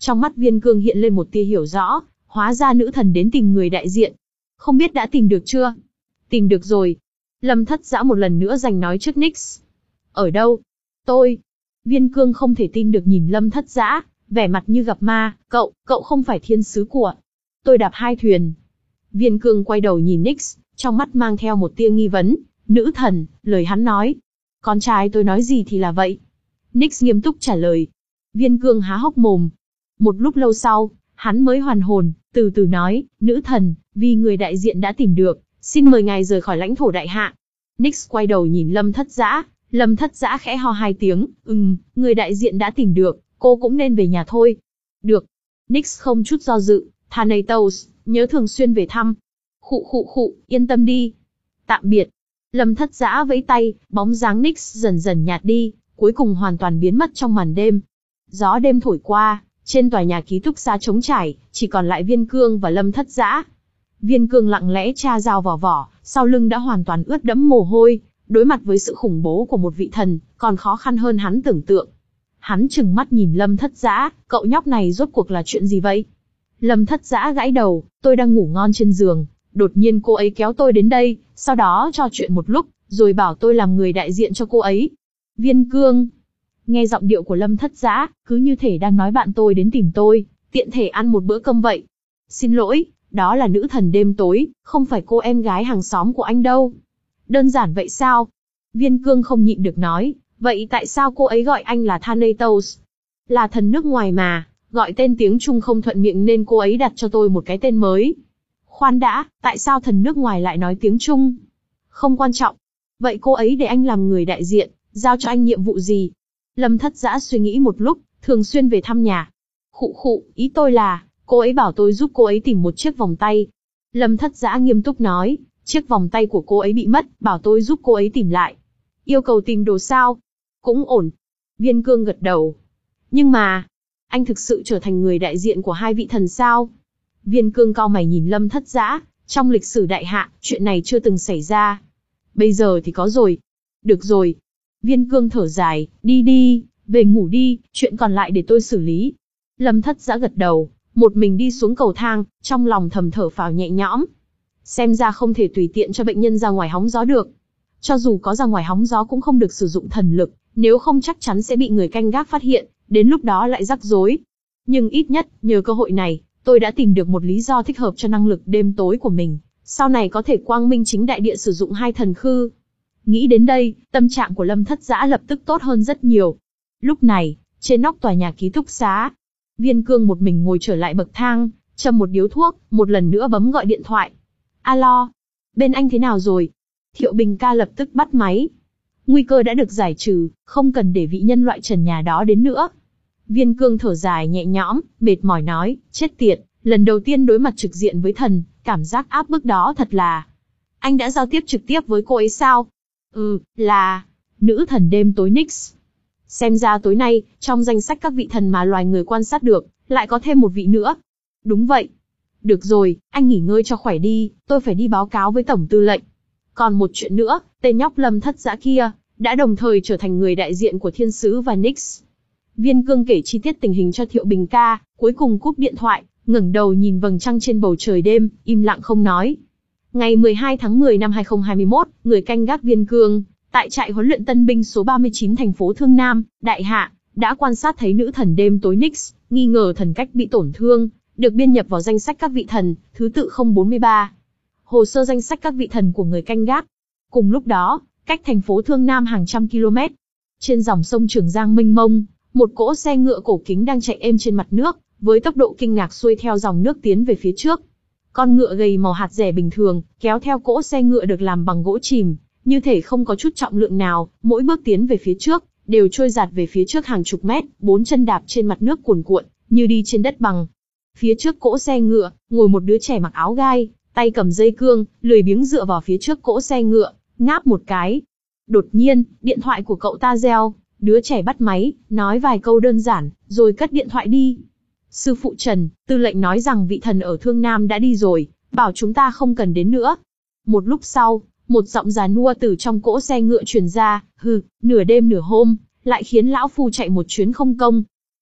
Trong mắt Viên Cương hiện lên một tia hiểu rõ, hóa ra nữ thần đến tìm người đại diện. Không biết đã tìm được chưa? Tìm được rồi. Lâm Thất Dã một lần nữa giành nói trước Nix. Ở đâu? Tôi. Viên Cương không thể tin được nhìn Lâm Thất Dã, vẻ mặt như gặp ma. Cậu, cậu không phải thiên sứ của. Tôi đạp hai thuyền. Viên Cương quay đầu nhìn Nix, trong mắt mang theo một tia nghi vấn. Nữ thần, lời hắn nói. Con trai tôi nói gì thì là vậy. Nix nghiêm túc trả lời. Viên Cương há hốc mồm. Một lúc lâu sau, hắn mới hoàn hồn, từ từ nói, nữ thần, vì người đại diện đã tìm được, xin mời ngài rời khỏi lãnh thổ đại hạ. Nix quay đầu nhìn Lâm Thất Dã, Lâm Thất Dã khẽ ho hai tiếng, ừm, người đại diện đã tìm được, cô cũng nên về nhà thôi. Được. Nix không chút do dự, Thanatos, nhớ thường xuyên về thăm. Khụ khụ khụ, yên tâm đi. Tạm biệt. Lâm Thất Dã vẫy tay, bóng dáng Nix dần dần nhạt đi, cuối cùng hoàn toàn biến mất trong màn đêm. Gió đêm thổi qua, trên tòa nhà ký túc xá trống trải, chỉ còn lại Viên Cương và Lâm Thất Dã. Viên Cương lặng lẽ tra dao vào vỏ, sau lưng đã hoàn toàn ướt đẫm mồ hôi, đối mặt với sự khủng bố của một vị thần, còn khó khăn hơn hắn tưởng tượng. Hắn trừng mắt nhìn Lâm Thất Dã, cậu nhóc này rốt cuộc là chuyện gì vậy? Lâm Thất Dã gãi đầu, tôi đang ngủ ngon trên giường, đột nhiên cô ấy kéo tôi đến đây, sau đó trò chuyện một lúc, rồi bảo tôi làm người đại diện cho cô ấy. Viên Cương. Nghe giọng điệu của Lâm Thất Dã, cứ như thể đang nói bạn tôi đến tìm tôi, tiện thể ăn một bữa cơm vậy. Xin lỗi, đó là nữ thần đêm tối, không phải cô em gái hàng xóm của anh đâu. Đơn giản vậy sao? Viên Cương không nhịn được nói, vậy tại sao cô ấy gọi anh là Thanatos? Là thần nước ngoài mà, gọi tên tiếng Trung không thuận miệng nên cô ấy đặt cho tôi một cái tên mới. Khoan đã, tại sao thần nước ngoài lại nói tiếng Trung? Không quan trọng. Vậy cô ấy để anh làm người đại diện, giao cho anh nhiệm vụ gì? Lâm Thất Dã suy nghĩ một lúc, thường xuyên về thăm nhà. Khụ khụ, ý tôi là, cô ấy bảo tôi giúp cô ấy tìm một chiếc vòng tay. Lâm Thất Dã nghiêm túc nói, chiếc vòng tay của cô ấy bị mất, bảo tôi giúp cô ấy tìm lại. Yêu cầu tìm đồ sao? Cũng ổn. Viên Cương gật đầu. Nhưng mà, anh thực sự trở thành người đại diện của hai vị thần sao? Viên Cương cau mày nhìn Lâm Thất Dã, trong lịch sử đại hạ, chuyện này chưa từng xảy ra. Bây giờ thì có rồi. Được rồi. Viên Cương thở dài, đi đi, về ngủ đi, chuyện còn lại để tôi xử lý. Lâm Thất Dã gật đầu, một mình đi xuống cầu thang, trong lòng thầm thở phào nhẹ nhõm. Xem ra không thể tùy tiện cho bệnh nhân ra ngoài hóng gió được. Cho dù có ra ngoài hóng gió cũng không được sử dụng thần lực, nếu không chắc chắn sẽ bị người canh gác phát hiện, đến lúc đó lại rắc rối. Nhưng ít nhất, nhờ cơ hội này, tôi đã tìm được một lý do thích hợp cho năng lực đêm tối của mình, sau này có thể quang minh chính đại địa sử dụng hai thần khư. Nghĩ đến đây, tâm trạng của Lâm Thất Dã lập tức tốt hơn rất nhiều. Lúc này, trên nóc tòa nhà ký túc xá, Viên Cương một mình ngồi trở lại bậc thang, châm một điếu thuốc, một lần nữa bấm gọi điện thoại. Alo, bên anh thế nào rồi? Thiệu Bình ca lập tức bắt máy. Nguy cơ đã được giải trừ, không cần để vị nhân loại trần nhà đó đến nữa. Viên Cương thở dài nhẹ nhõm, mệt mỏi nói, chết tiệt, lần đầu tiên đối mặt trực diện với thần, cảm giác áp bức đó thật là... Anh đã giao tiếp trực tiếp với cô ấy sao? Ừ, là... Nữ thần đêm tối Nix. Xem ra tối nay, trong danh sách các vị thần mà loài người quan sát được, lại có thêm một vị nữa. Đúng vậy. Được rồi, anh nghỉ ngơi cho khỏe đi, tôi phải đi báo cáo với tổng tư lệnh. Còn một chuyện nữa, tên nhóc Lâm Thất Dã kia, đã đồng thời trở thành người đại diện của thiên sứ và Nix. Viên Cương kể chi tiết tình hình cho Thiệu Bình ca, cuối cùng cúp điện thoại, ngẩng đầu nhìn vầng trăng trên bầu trời đêm, im lặng không nói. Ngày mười hai tháng mười năm hai không hai mốt, người canh gác Viên Cương, tại trại huấn luyện tân binh số ba mươi chín thành phố Thương Nam, Đại Hạ, đã quan sát thấy nữ thần đêm tối Nix, nghi ngờ thần cách bị tổn thương, được biên nhập vào danh sách các vị thần, thứ tự không bốn ba. Hồ sơ danh sách các vị thần của người canh gác. Cùng lúc đó, cách thành phố Thương Nam hàng trăm km, trên dòng sông Trường Giang mênh mông, một cỗ xe ngựa cổ kính đang chạy êm trên mặt nước, với tốc độ kinh ngạc xuôi theo dòng nước tiến về phía trước. Con ngựa gầy màu hạt rẻ bình thường, kéo theo cỗ xe ngựa được làm bằng gỗ chìm, như thể không có chút trọng lượng nào, mỗi bước tiến về phía trước, đều trôi dạt về phía trước hàng chục mét, bốn chân đạp trên mặt nước cuồn cuộn, như đi trên đất bằng. Phía trước cỗ xe ngựa, ngồi một đứa trẻ mặc áo gai, tay cầm dây cương, lười biếng dựa vào phía trước cỗ xe ngựa, ngáp một cái. Đột nhiên, điện thoại của cậu ta reo, đứa trẻ bắt máy, nói vài câu đơn giản, rồi cất điện thoại đi. Sư phụ Trần, tư lệnh nói rằng vị thần ở Thương Nam đã đi rồi, bảo chúng ta không cần đến nữa. Một lúc sau, một giọng già nua từ trong cỗ xe ngựa truyền ra, hừ, nửa đêm nửa hôm, lại khiến lão phu chạy một chuyến không công.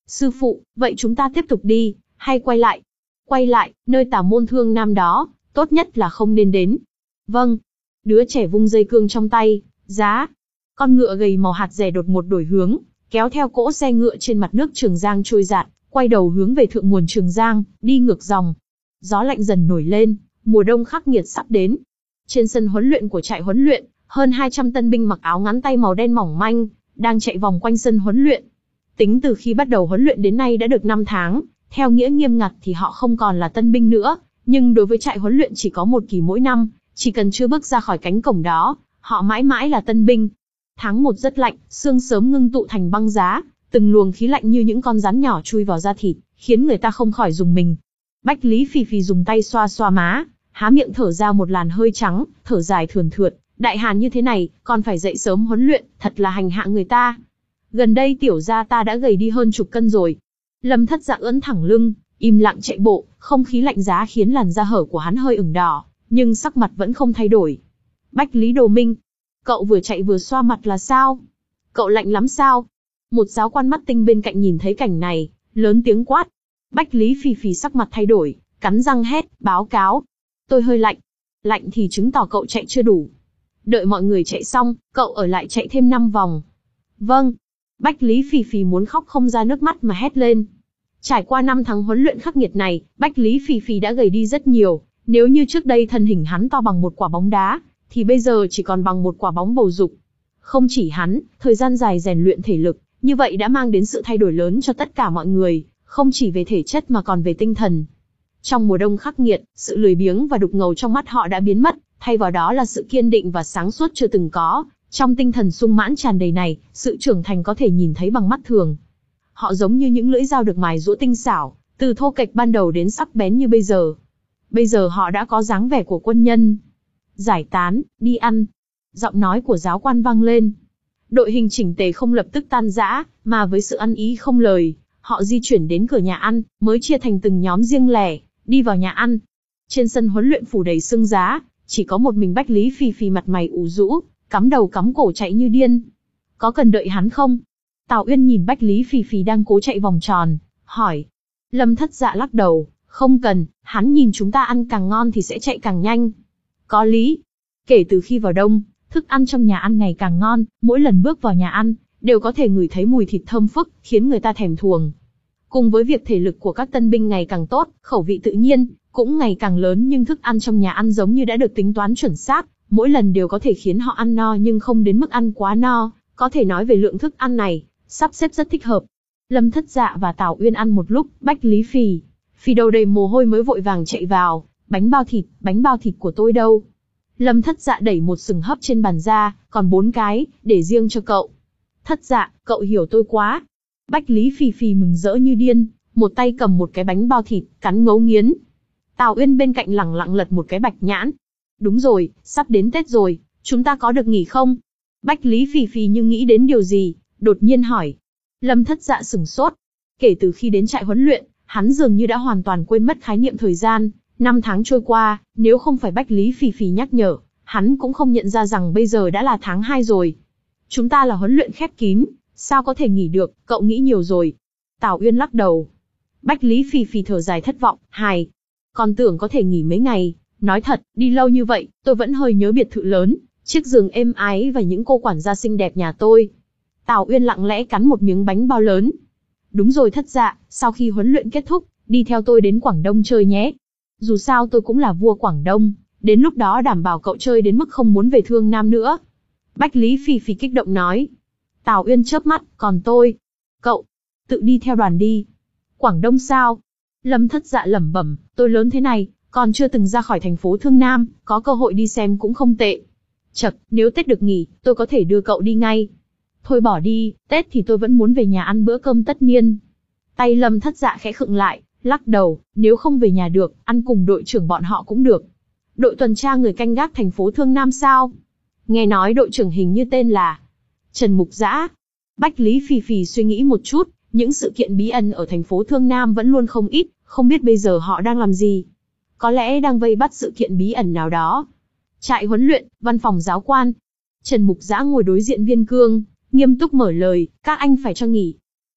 Sư phụ, vậy chúng ta tiếp tục đi, hay quay lại? Quay lại, nơi tà môn Thương Nam đó, tốt nhất là không nên đến. Vâng. Đứa trẻ vung dây cương trong tay, giá. Con ngựa gầy màu hạt rẻ đột ngột đổi hướng, kéo theo cỗ xe ngựa trên mặt nước Trường Giang trôi dạt, quay đầu hướng về thượng nguồn Trường Giang, đi ngược dòng. Gió lạnh dần nổi lên, mùa đông khắc nghiệt sắp đến. Trên sân huấn luyện của trại huấn luyện, hơn hai trăm tân binh mặc áo ngắn tay màu đen mỏng manh, đang chạy vòng quanh sân huấn luyện. Tính từ khi bắt đầu huấn luyện đến nay đã được năm tháng, theo nghĩa nghiêm ngặt thì họ không còn là tân binh nữa, nhưng đối với trại huấn luyện chỉ có một kỳ mỗi năm, chỉ cần chưa bước ra khỏi cánh cổng đó, họ mãi mãi là tân binh. Tháng một rất lạnh, sương sớm ngưng tụ thành băng giá, từng luồng khí lạnh như những con rắn nhỏ chui vào da thịt, khiến người ta không khỏi rùng mình. Bách Lý Phì Phì dùng tay xoa xoa má, há miệng thở ra một làn hơi trắng, thở dài thườn thượt, đại hàn như thế này, còn phải dậy sớm huấn luyện, thật là hành hạ người ta. Gần đây tiểu gia ta đã gầy đi hơn chục cân rồi. Lâm Thất Dạ ưỡn thẳng lưng, im lặng chạy bộ, không khí lạnh giá khiến làn da hở của hắn hơi ửng đỏ, nhưng sắc mặt vẫn không thay đổi. Bách Lý Đồ Minh, cậu vừa chạy vừa xoa mặt là sao? Cậu lạnh lắm sao? Một giáo quan mắt tinh bên cạnh nhìn thấy cảnh này, lớn tiếng quát. Bách Lý Phì Phì sắc mặt thay đổi, cắn răng hét, báo cáo. Tôi hơi lạnh. Lạnh thì chứng tỏ cậu chạy chưa đủ. Đợi mọi người chạy xong, cậu ở lại chạy thêm năm vòng. Vâng. Bách Lý Phì Phì muốn khóc không ra nước mắt mà hét lên. Trải qua năm tháng huấn luyện khắc nghiệt này, Bách Lý Phì Phì đã gầy đi rất nhiều. Nếu như trước đây thân hình hắn to bằng một quả bóng đá, thì bây giờ chỉ còn bằng một quả bóng bầu dục. Không chỉ hắn, thời gian dài rèn luyện thể lực, như vậy đã mang đến sự thay đổi lớn cho tất cả mọi người, không chỉ về thể chất mà còn về tinh thần. Trong mùa đông khắc nghiệt, sự lười biếng và đục ngầu trong mắt họ đã biến mất, thay vào đó là sự kiên định và sáng suốt chưa từng có. Trong tinh thần sung mãn tràn đầy này, sự trưởng thành có thể nhìn thấy bằng mắt thường. Họ giống như những lưỡi dao được mài giũa tinh xảo, từ thô kệch ban đầu đến sắc bén như bây giờ. Bây giờ họ đã có dáng vẻ của quân nhân. Giải tán, đi ăn. Giọng nói của giáo quan vang lên. Đội hình chỉnh tề không lập tức tan rã, mà với sự ăn ý không lời, họ di chuyển đến cửa nhà ăn, mới chia thành từng nhóm riêng lẻ, đi vào nhà ăn. Trên sân huấn luyện phủ đầy sương giá, chỉ có một mình Bách Lý Phì Phì mặt mày ủ rũ, cắm đầu cắm cổ chạy như điên. Có cần đợi hắn không? Tào Uyên nhìn Bách Lý Phì Phì đang cố chạy vòng tròn, hỏi. Lâm Thất Dạ lắc đầu, không cần, hắn nhìn chúng ta ăn càng ngon thì sẽ chạy càng nhanh. Có lý. Kể từ khi vào đông, thức ăn trong nhà ăn ngày càng ngon, mỗi lần bước vào nhà ăn, đều có thể ngửi thấy mùi thịt thơm phức, khiến người ta thèm thuồng. Cùng với việc thể lực của các tân binh ngày càng tốt, khẩu vị tự nhiên cũng ngày càng lớn, nhưng thức ăn trong nhà ăn giống như đã được tính toán chuẩn xác, mỗi lần đều có thể khiến họ ăn no nhưng không đến mức ăn quá no, có thể nói về lượng thức ăn này, sắp xếp rất thích hợp. Lâm Thất Dạ và Tào Uyên ăn một lúc, Bách Lý Phì Phì đầu đầy mồ hôi mới vội vàng chạy vào, bánh bao thịt, bánh bao thịt của tôi đâu? Lâm Thất Dạ đẩy một sừng hấp trên bàn ra, còn bốn cái, để riêng cho cậu. Thất Dạ, cậu hiểu tôi quá. Bách Lý Phì Phì mừng rỡ như điên, một tay cầm một cái bánh bao thịt, cắn ngấu nghiến. Tào Uyên bên cạnh lẳng lặng lật một cái bạch nhãn. Đúng rồi, sắp đến Tết rồi, chúng ta có được nghỉ không? Bách Lý Phì Phì như nghĩ đến điều gì, đột nhiên hỏi. Lâm Thất Dạ sửng sốt. Kể từ khi đến trại huấn luyện, hắn dường như đã hoàn toàn quên mất khái niệm thời gian. Năm tháng trôi qua, nếu không phải Bách Lý Phì Phì nhắc nhở, hắn cũng không nhận ra rằng bây giờ đã là tháng hai rồi. Chúng ta là huấn luyện khép kín, sao có thể nghỉ được, cậu nghĩ nhiều rồi. Tào Uyên lắc đầu. Bách Lý Phì Phì thở dài thất vọng, hài. Còn tưởng có thể nghỉ mấy ngày, nói thật, đi lâu như vậy, tôi vẫn hơi nhớ biệt thự lớn, chiếc giường êm ái và những cô quản gia xinh đẹp nhà tôi. Tào Uyên lặng lẽ cắn một miếng bánh bao lớn. Đúng rồi Thất Dạ, sau khi huấn luyện kết thúc, đi theo tôi đến Quảng Đông chơi nhé. Dù sao tôi cũng là vua Quảng Đông, đến lúc đó đảm bảo cậu chơi đến mức không muốn về Thương Nam nữa. Bách Lý Phì Phì kích động nói. Tào Uyên chớp mắt, còn tôi? Cậu, tự đi theo đoàn đi. Quảng Đông sao? Lâm Thất Dạ lẩm bẩm, tôi lớn thế này, còn chưa từng ra khỏi thành phố Thương Nam, có cơ hội đi xem cũng không tệ. Chật, nếu Tết được nghỉ, tôi có thể đưa cậu đi ngay. Thôi bỏ đi, Tết thì tôi vẫn muốn về nhà ăn bữa cơm tất niên. Tay Lâm Thất Dạ khẽ khựng lại, lắc đầu, nếu không về nhà được, ăn cùng đội trưởng bọn họ cũng được. Đội tuần tra người canh gác thành phố Thương Nam sao? Nghe nói đội trưởng hình như tên là Trần Mục Dã. Bách Lý Phì Phì suy nghĩ một chút, những sự kiện bí ẩn ở thành phố Thương Nam vẫn luôn không ít, không biết bây giờ họ đang làm gì. Có lẽ đang vây bắt sự kiện bí ẩn nào đó. Trại huấn luyện, văn phòng giáo quan. Trần Mục Dã ngồi đối diện Viên Cương, nghiêm túc mở lời, các anh phải cho nghỉ.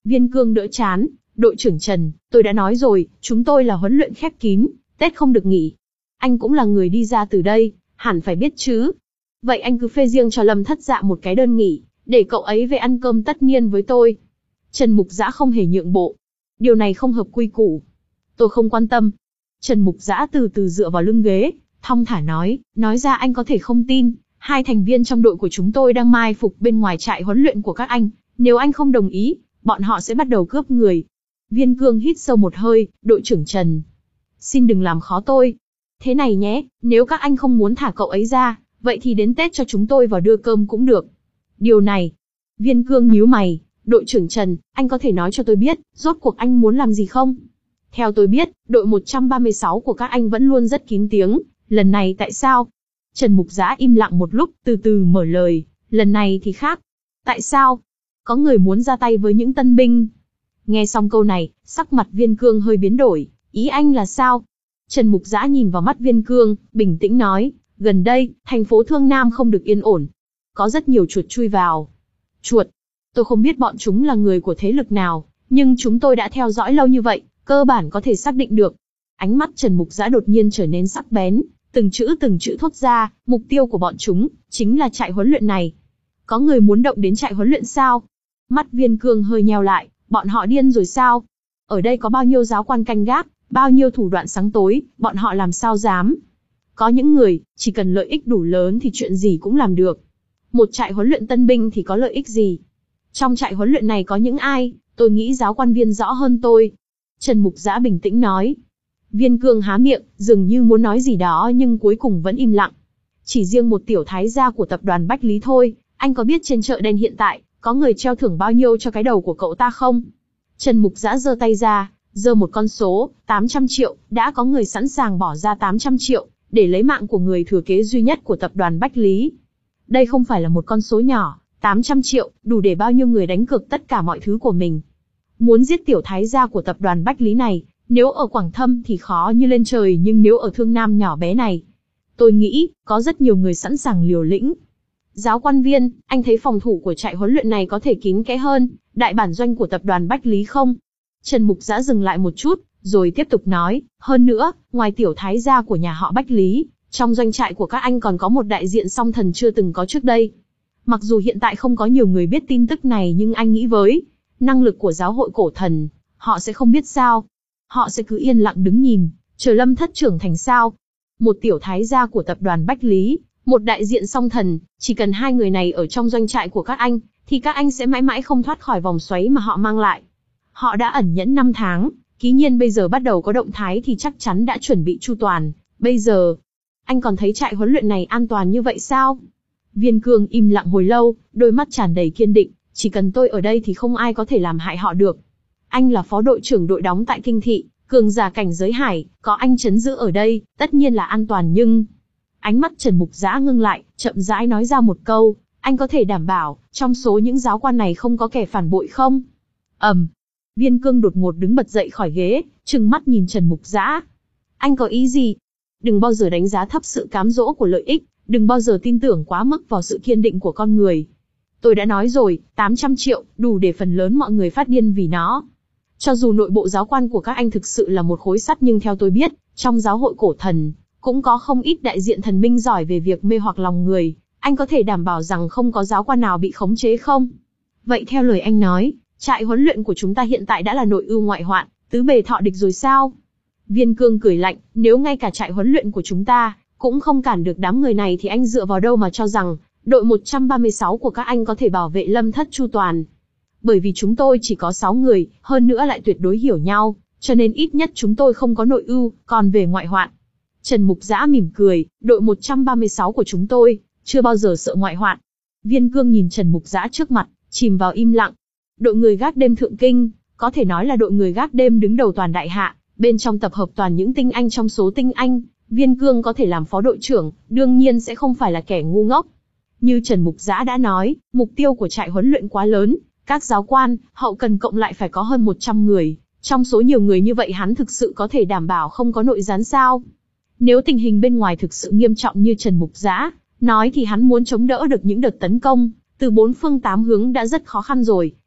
Viên Cương đỡ chán, đội trưởng Trần, tôi đã nói rồi, chúng tôi là huấn luyện khép kín, Tết không được nghỉ. Anh cũng là người đi ra từ đây, hẳn phải biết chứ. Vậy anh cứ phê riêng cho Lâm Thất Dạ một cái đơn nghỉ, để cậu ấy về ăn cơm tất niên với tôi. Trần Mục Dã không hề nhượng bộ. Điều này không hợp quy củ. Tôi không quan tâm. Trần Mục Dã từ từ dựa vào lưng ghế, thong thả nói, nói ra anh có thể không tin, hai thành viên trong đội của chúng tôi đang mai phục bên ngoài trại huấn luyện của các anh, nếu anh không đồng ý, bọn họ sẽ bắt đầu cướp người. Viên Cương hít sâu một hơi, đội trưởng Trần. Xin đừng làm khó tôi. Thế này nhé, nếu các anh không muốn thả cậu ấy ra, vậy thì đến Tết cho chúng tôi vào đưa cơm cũng được. Điều này. Viên Cương nhíu mày, đội trưởng Trần, anh có thể nói cho tôi biết, rốt cuộc anh muốn làm gì không? Theo tôi biết, đội một trăm ba mươi sáu của các anh vẫn luôn rất kín tiếng, lần này tại sao? Trần Mục Dã im lặng một lúc, từ từ mở lời, lần này thì khác. Tại sao? Có người muốn ra tay với những tân binh. Nghe xong câu này, sắc mặt Viên Cương hơi biến đổi, ý anh là sao? Trần Mục Dã nhìn vào mắt Viên Cương, bình tĩnh nói, gần đây, thành phố Thương Nam không được yên ổn. Có rất nhiều chuột chui vào. Chuột? Tôi không biết bọn chúng là người của thế lực nào, nhưng chúng tôi đã theo dõi lâu như vậy, cơ bản có thể xác định được. Ánh mắt Trần Mục Dã đột nhiên trở nên sắc bén, từng chữ từng chữ thốt ra, mục tiêu của bọn chúng, chính là trại huấn luyện này. Có người muốn động đến trại huấn luyện sao? Mắt Viên Cương hơi nheo lại, bọn họ điên rồi sao? Ở đây có bao nhiêu giáo quan canh gác, bao nhiêu thủ đoạn sáng tối, bọn họ làm sao dám? Có những người, chỉ cần lợi ích đủ lớn thì chuyện gì cũng làm được. Một trại huấn luyện tân binh thì có lợi ích gì? Trong trại huấn luyện này có những ai, tôi nghĩ giáo quan Viên rõ hơn tôi. Trần Mục Dã bình tĩnh nói. Viên Cương há miệng, dường như muốn nói gì đó nhưng cuối cùng vẫn im lặng. Chỉ riêng một tiểu thái gia của tập đoàn Bách Lý thôi, anh có biết trên chợ đen hiện tại, có người treo thưởng bao nhiêu cho cái đầu của cậu ta không? Trần Mục Dã giơ tay ra, giơ một con số, tám trăm triệu, đã có người sẵn sàng bỏ ra tám trăm triệu, để lấy mạng của người thừa kế duy nhất của tập đoàn Bách Lý. Đây không phải là một con số nhỏ, tám trăm triệu, đủ để bao nhiêu người đánh cược tất cả mọi thứ của mình. Muốn giết tiểu thái gia của tập đoàn Bách Lý này, nếu ở Quảng Thâm thì khó như lên trời, nhưng nếu ở Thương Nam nhỏ bé này, tôi nghĩ, có rất nhiều người sẵn sàng liều lĩnh. Giáo quan Viên, anh thấy phòng thủ của trại huấn luyện này có thể kín kẽ hơn đại bản doanh của tập đoàn Bách Lý không? Trần Mục Dã dừng lại một chút, rồi tiếp tục nói, hơn nữa, ngoài tiểu thái gia của nhà họ Bách Lý, trong doanh trại của các anh còn có một đại diện song thần chưa từng có trước đây. Mặc dù hiện tại không có nhiều người biết tin tức này, nhưng anh nghĩ với năng lực của giáo hội cổ thần, họ sẽ không biết sao. Họ sẽ cứ yên lặng đứng nhìn, chờ Lâm Thất trưởng thành sao. Một tiểu thái gia của tập đoàn Bách Lý, một đại diện song thần, chỉ cần hai người này ở trong doanh trại của các anh, thì các anh sẽ mãi mãi không thoát khỏi vòng xoáy mà họ mang lại. Họ đã ẩn nhẫn năm tháng, ký nhiên bây giờ bắt đầu có động thái thì chắc chắn đã chuẩn bị chu toàn. Bây giờ, anh còn thấy trại huấn luyện này an toàn như vậy sao? Viên Cương im lặng hồi lâu, đôi mắt tràn đầy kiên định, chỉ cần tôi ở đây thì không ai có thể làm hại họ được. Anh là phó đội trưởng đội đóng tại Kinh Thị, cường giả cảnh giới hải, có anh trấn giữ ở đây, tất nhiên là an toàn nhưng... Ánh mắt Trần Mục Dã ngưng lại, chậm rãi nói ra một câu, anh có thể đảm bảo, trong số những giáo quan này không có kẻ phản bội không? ầm, um, Viên Cương đột ngột đứng bật dậy khỏi ghế, trừng mắt nhìn Trần Mục Dã. Anh có ý gì? Đừng bao giờ đánh giá thấp sự cám dỗ của lợi ích, đừng bao giờ tin tưởng quá mức vào sự kiên định của con người. Tôi đã nói rồi, tám trăm triệu, đủ để phần lớn mọi người phát điên vì nó. Cho dù nội bộ giáo quan của các anh thực sự là một khối sắt, nhưng theo tôi biết, trong giáo hội cổ thần, cũng có không ít đại diện thần minh giỏi về việc mê hoặc lòng người. Anh có thể đảm bảo rằng không có giáo quan nào bị khống chế không? Vậy theo lời anh nói, trại huấn luyện của chúng ta hiện tại đã là nội ưu ngoại hoạn, tứ bề thọ địch rồi sao? Viên Cương cười lạnh, nếu ngay cả trại huấn luyện của chúng ta cũng không cản được đám người này thì anh dựa vào đâu mà cho rằng đội một trăm ba mươi sáu của các anh có thể bảo vệ Lâm Thất chu toàn? Bởi vì chúng tôi chỉ có sáu người, hơn nữa lại tuyệt đối hiểu nhau, cho nên ít nhất chúng tôi không có nội ưu, còn về ngoại hoạn. Trần Mục Dã mỉm cười, đội một trăm ba mươi sáu của chúng tôi chưa bao giờ sợ ngoại hoạn. Viên Cương nhìn Trần Mục Dã trước mặt, chìm vào im lặng. Đội người gác đêm Thượng Kinh, có thể nói là đội người gác đêm đứng đầu toàn đại hạ, bên trong tập hợp toàn những tinh anh trong số tinh anh, Viên Cương có thể làm phó đội trưởng, đương nhiên sẽ không phải là kẻ ngu ngốc. Như Trần Mục Dã đã nói, mục tiêu của trại huấn luyện quá lớn, các giáo quan, hậu cần cộng lại phải có hơn một trăm người, trong số nhiều người như vậy hắn thực sự có thể đảm bảo không có nội gián sao? Nếu tình hình bên ngoài thực sự nghiêm trọng như Trần Mục Dã nói thì hắn muốn chống đỡ được những đợt tấn công từ bốn phương tám hướng đã rất khó khăn rồi,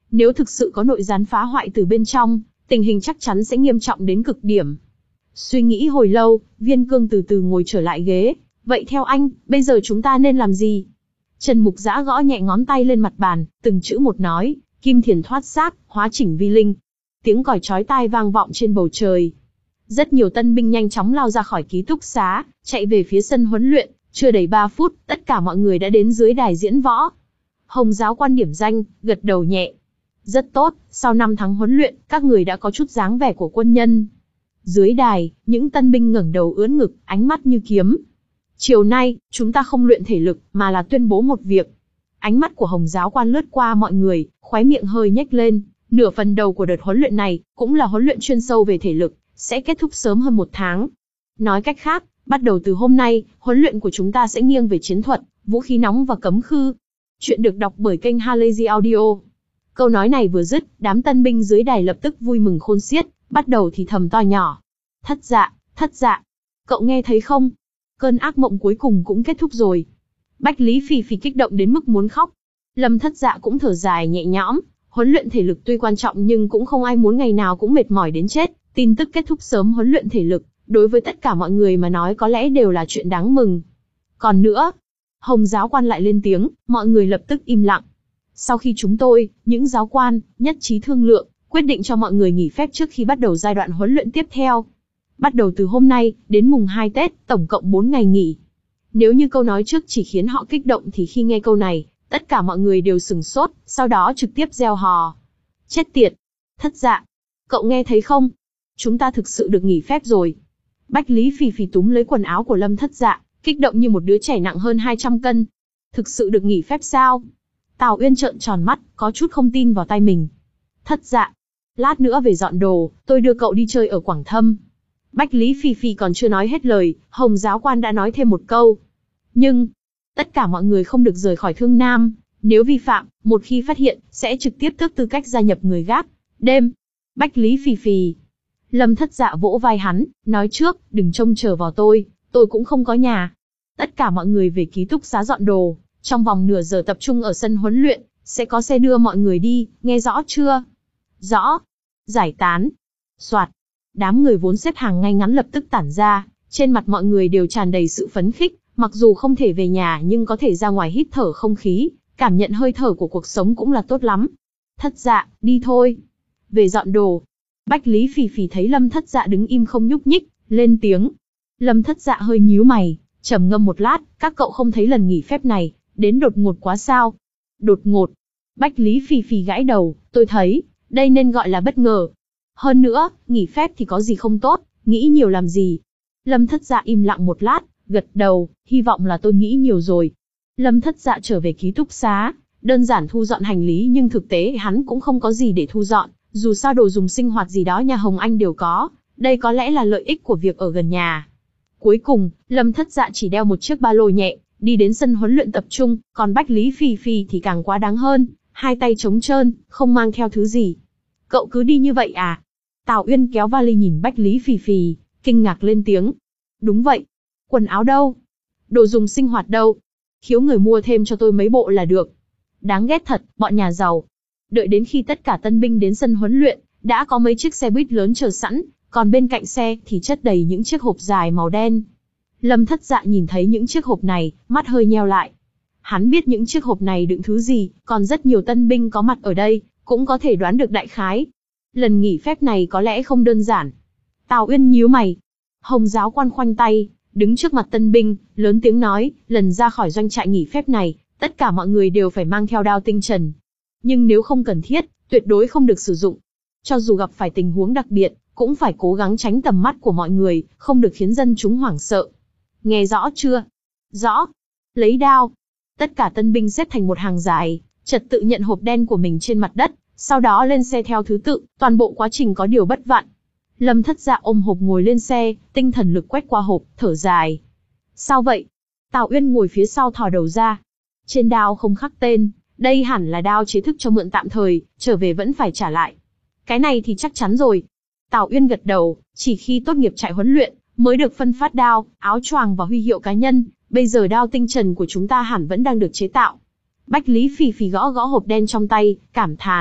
Nếu thực sự có nội gián phá hoại từ bên trong, tình hình chắc chắn sẽ nghiêm trọng đến cực điểm. Suy nghĩ hồi lâu, Viên Cương từ từ ngồi trở lại ghế. Vậy theo anh, bây giờ chúng ta nên làm gì? Trần Mục Dã gõ nhẹ ngón tay lên mặt bàn, từng chữ một nói, kim thiền thoát xác, hóa chỉnh vi linh. Tiếng còi chói tai vang vọng trên bầu trời. Rất nhiều tân binh nhanh chóng lao ra khỏi ký túc xá, chạy về phía sân huấn luyện. Chưa đầy ba phút, tất cả mọi người đã đến dưới đài diễn võ. Hồng giáo quan điểm danh, gật đầu nhẹ. Rất tốt, sau năm tháng huấn luyện, các người đã có chút dáng vẻ của quân nhân. Dưới đài, những tân binh ngẩng đầu ưỡn ngực, ánh mắt như kiếm. Chiều nay, chúng ta không luyện thể lực, mà là tuyên bố một việc. Ánh mắt của Hồng giáo quan lướt qua mọi người, khóe miệng hơi nhếch lên. Nửa phần đầu của đợt huấn luyện này, cũng là huấn luyện chuyên sâu về thể lực, sẽ kết thúc sớm hơn một tháng. Nói cách khác, bắt đầu từ hôm nay, huấn luyện của chúng ta sẽ nghiêng về chiến thuật, vũ khí nóng và cấm khư. Chuyện được đọc bởi kênh Halazy Audio. Câu nói này vừa dứt, đám tân binh dưới đài lập tức vui mừng khôn xiết, bắt đầu thì thầm to nhỏ. Thất dạ, thất dạ. Cậu nghe thấy không? Cơn ác mộng cuối cùng cũng kết thúc rồi. Bách Lý Phì Phì kích động đến mức muốn khóc. Lâm Thất Dạ cũng thở dài nhẹ nhõm. Huấn luyện thể lực tuy quan trọng nhưng cũng không ai muốn ngày nào cũng mệt mỏi đến chết. Tin tức kết thúc sớm huấn luyện thể lực, đối với tất cả mọi người mà nói có lẽ đều là chuyện đáng mừng. Còn nữa, Hồng giáo quan lại lên tiếng, mọi người lập tức im lặng. Sau khi chúng tôi, những giáo quan, nhất trí thương lượng, quyết định cho mọi người nghỉ phép trước khi bắt đầu giai đoạn huấn luyện tiếp theo. Bắt đầu từ hôm nay, đến mùng hai Tết, tổng cộng bốn ngày nghỉ. Nếu như câu nói trước chỉ khiến họ kích động thì khi nghe câu này, tất cả mọi người đều sửng sốt, sau đó trực tiếp reo hò. Chết tiệt! Thất dạ! Cậu nghe thấy không? Chúng ta thực sự được nghỉ phép rồi. Bách Lý Phì Phì túm lấy quần áo của Lâm Thất Dạ, kích động như một đứa trẻ nặng hơn hai trăm cân. Thực sự được nghỉ phép sao? Tào Uyên trợn tròn mắt, có chút không tin vào tay mình. Thất dạ! Lát nữa về dọn đồ, tôi đưa cậu đi chơi ở Quảng Thâm. Bách Lý Phì Phì còn chưa nói hết lời, Hồng giáo quan đã nói thêm một câu. Nhưng, tất cả mọi người không được rời khỏi Thương Nam. Nếu vi phạm, một khi phát hiện, sẽ trực tiếp tước tư cách gia nhập người gác. Đêm. Bách Lý Phì Phì. Lâm Thất Dạ vỗ vai hắn, nói trước, đừng trông chờ vào tôi, tôi cũng không có nhà. Tất cả mọi người về ký túc xá dọn đồ, trong vòng nửa giờ tập trung ở sân huấn luyện, sẽ có xe đưa mọi người đi, nghe rõ chưa? Rõ. Giải tán. Soạt. Đám người vốn xếp hàng ngay ngắn lập tức tản ra, trên mặt mọi người đều tràn đầy sự phấn khích, mặc dù không thể về nhà nhưng có thể ra ngoài hít thở không khí, cảm nhận hơi thở của cuộc sống cũng là tốt lắm. Thất dạ, đi thôi. Về dọn đồ. Bách Lý Phì Phì thấy Lâm Thất Dạ đứng im không nhúc nhích, lên tiếng. Lâm Thất Dạ hơi nhíu mày, trầm ngâm một lát, các cậu không thấy lần nghỉ phép này, đến đột ngột quá sao? Đột ngột. Bách Lý Phì Phì gãi đầu, tôi thấy, đây nên gọi là bất ngờ. Hơn nữa, nghỉ phép thì có gì không tốt, nghĩ nhiều làm gì? Lâm Thất Dạ im lặng một lát, gật đầu, hy vọng là tôi nghĩ nhiều rồi. Lâm Thất Dạ trở về ký túc xá, đơn giản thu dọn hành lý nhưng thực tế hắn cũng không có gì để thu dọn, dù sao đồ dùng sinh hoạt gì đó nhà Hồng Anh đều có, đây có lẽ là lợi ích của việc ở gần nhà. Cuối cùng, Lâm Thất Dạ chỉ đeo một chiếc ba lô nhẹ, đi đến sân huấn luyện tập trung, còn Bách Lý Phì Phì thì càng quá đáng hơn, hai tay trống trơn, không mang theo thứ gì. Cậu cứ đi như vậy à? Tào Uyên kéo vali nhìn Bách Lý Phì Phì, kinh ngạc lên tiếng. Đúng vậy. Quần áo đâu? Đồ dùng sinh hoạt đâu? Khiếu người mua thêm cho tôi mấy bộ là được. Đáng ghét thật, bọn nhà giàu. Đợi đến khi tất cả tân binh đến sân huấn luyện, đã có mấy chiếc xe buýt lớn chờ sẵn, còn bên cạnh xe thì chất đầy những chiếc hộp dài màu đen. Lâm Thất Dạ nhìn thấy những chiếc hộp này, mắt hơi nheo lại. Hắn biết những chiếc hộp này đựng thứ gì, còn rất nhiều tân binh có mặt ở đây, cũng có thể đoán được đại khái. Lần nghỉ phép này có lẽ không đơn giản. Tào Uyên nhíu mày. Hồng giáo quan khoanh tay, đứng trước mặt tân binh, lớn tiếng nói, lần ra khỏi doanh trại nghỉ phép này, tất cả mọi người đều phải mang theo đao tinh trần. Nhưng nếu không cần thiết, tuyệt đối không được sử dụng. Cho dù gặp phải tình huống đặc biệt, cũng phải cố gắng tránh tầm mắt của mọi người, không được khiến dân chúng hoảng sợ. Nghe rõ chưa? Rõ. Lấy đao. Tất cả tân binh xếp thành một hàng dài, trật tự nhận hộp đen của mình trên mặt đất, sau đó lên xe theo thứ tự, toàn bộ quá trình có điều bất vặn. Lâm Thất Dạ ôm hộp ngồi lên xe, tinh thần lực quét qua hộp, thở dài. Sao vậy? Tào Uyên ngồi phía sau thò đầu ra. Trên đao không khắc tên, đây hẳn là đao chế thức cho mượn tạm thời, trở về vẫn phải trả lại. Cái này thì chắc chắn rồi. Tào Uyên gật đầu, chỉ khi tốt nghiệp trại huấn luyện, mới được phân phát đao, áo choàng và huy hiệu cá nhân, bây giờ đao tinh trần của chúng ta hẳn vẫn đang được chế tạo. Bách Lý Phì Phì gõ gõ hộp đen trong tay, cảm thán,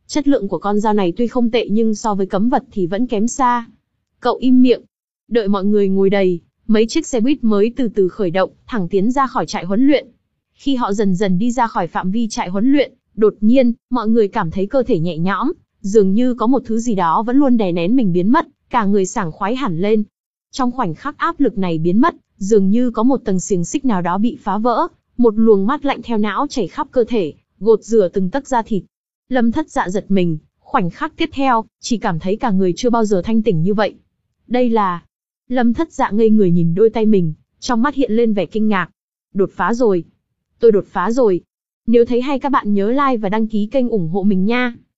Chất lượng của con dao này tuy không tệ nhưng so với cấm vật thì vẫn kém xa. Cậu im miệng. Đợi mọi người ngồi đầy, mấy chiếc xe buýt mới từ từ khởi động, thẳng tiến ra khỏi trại huấn luyện. Khi họ dần dần đi ra khỏi phạm vi trại huấn luyện, đột nhiên, mọi người cảm thấy cơ thể nhẹ nhõm, dường như có một thứ gì đó vẫn luôn đè nén mình biến mất, cả người sảng khoái hẳn lên. Trong khoảnh khắc áp lực này biến mất, dường như có một tầng xiềng xích nào đó bị phá vỡ, một luồng mát lạnh theo não chảy khắp cơ thể, gột rửa từng tấc da thịt. Lâm Thất Dạ giật mình, khoảnh khắc tiếp theo, chỉ cảm thấy cả người chưa bao giờ thanh tỉnh như vậy. Đây là... Lâm Thất Dạ ngây người nhìn đôi tay mình, trong mắt hiện lên vẻ kinh ngạc. Đột phá rồi. Tôi đột phá rồi. Nếu thấy hay các bạn nhớ like và đăng ký kênh ủng hộ mình nha.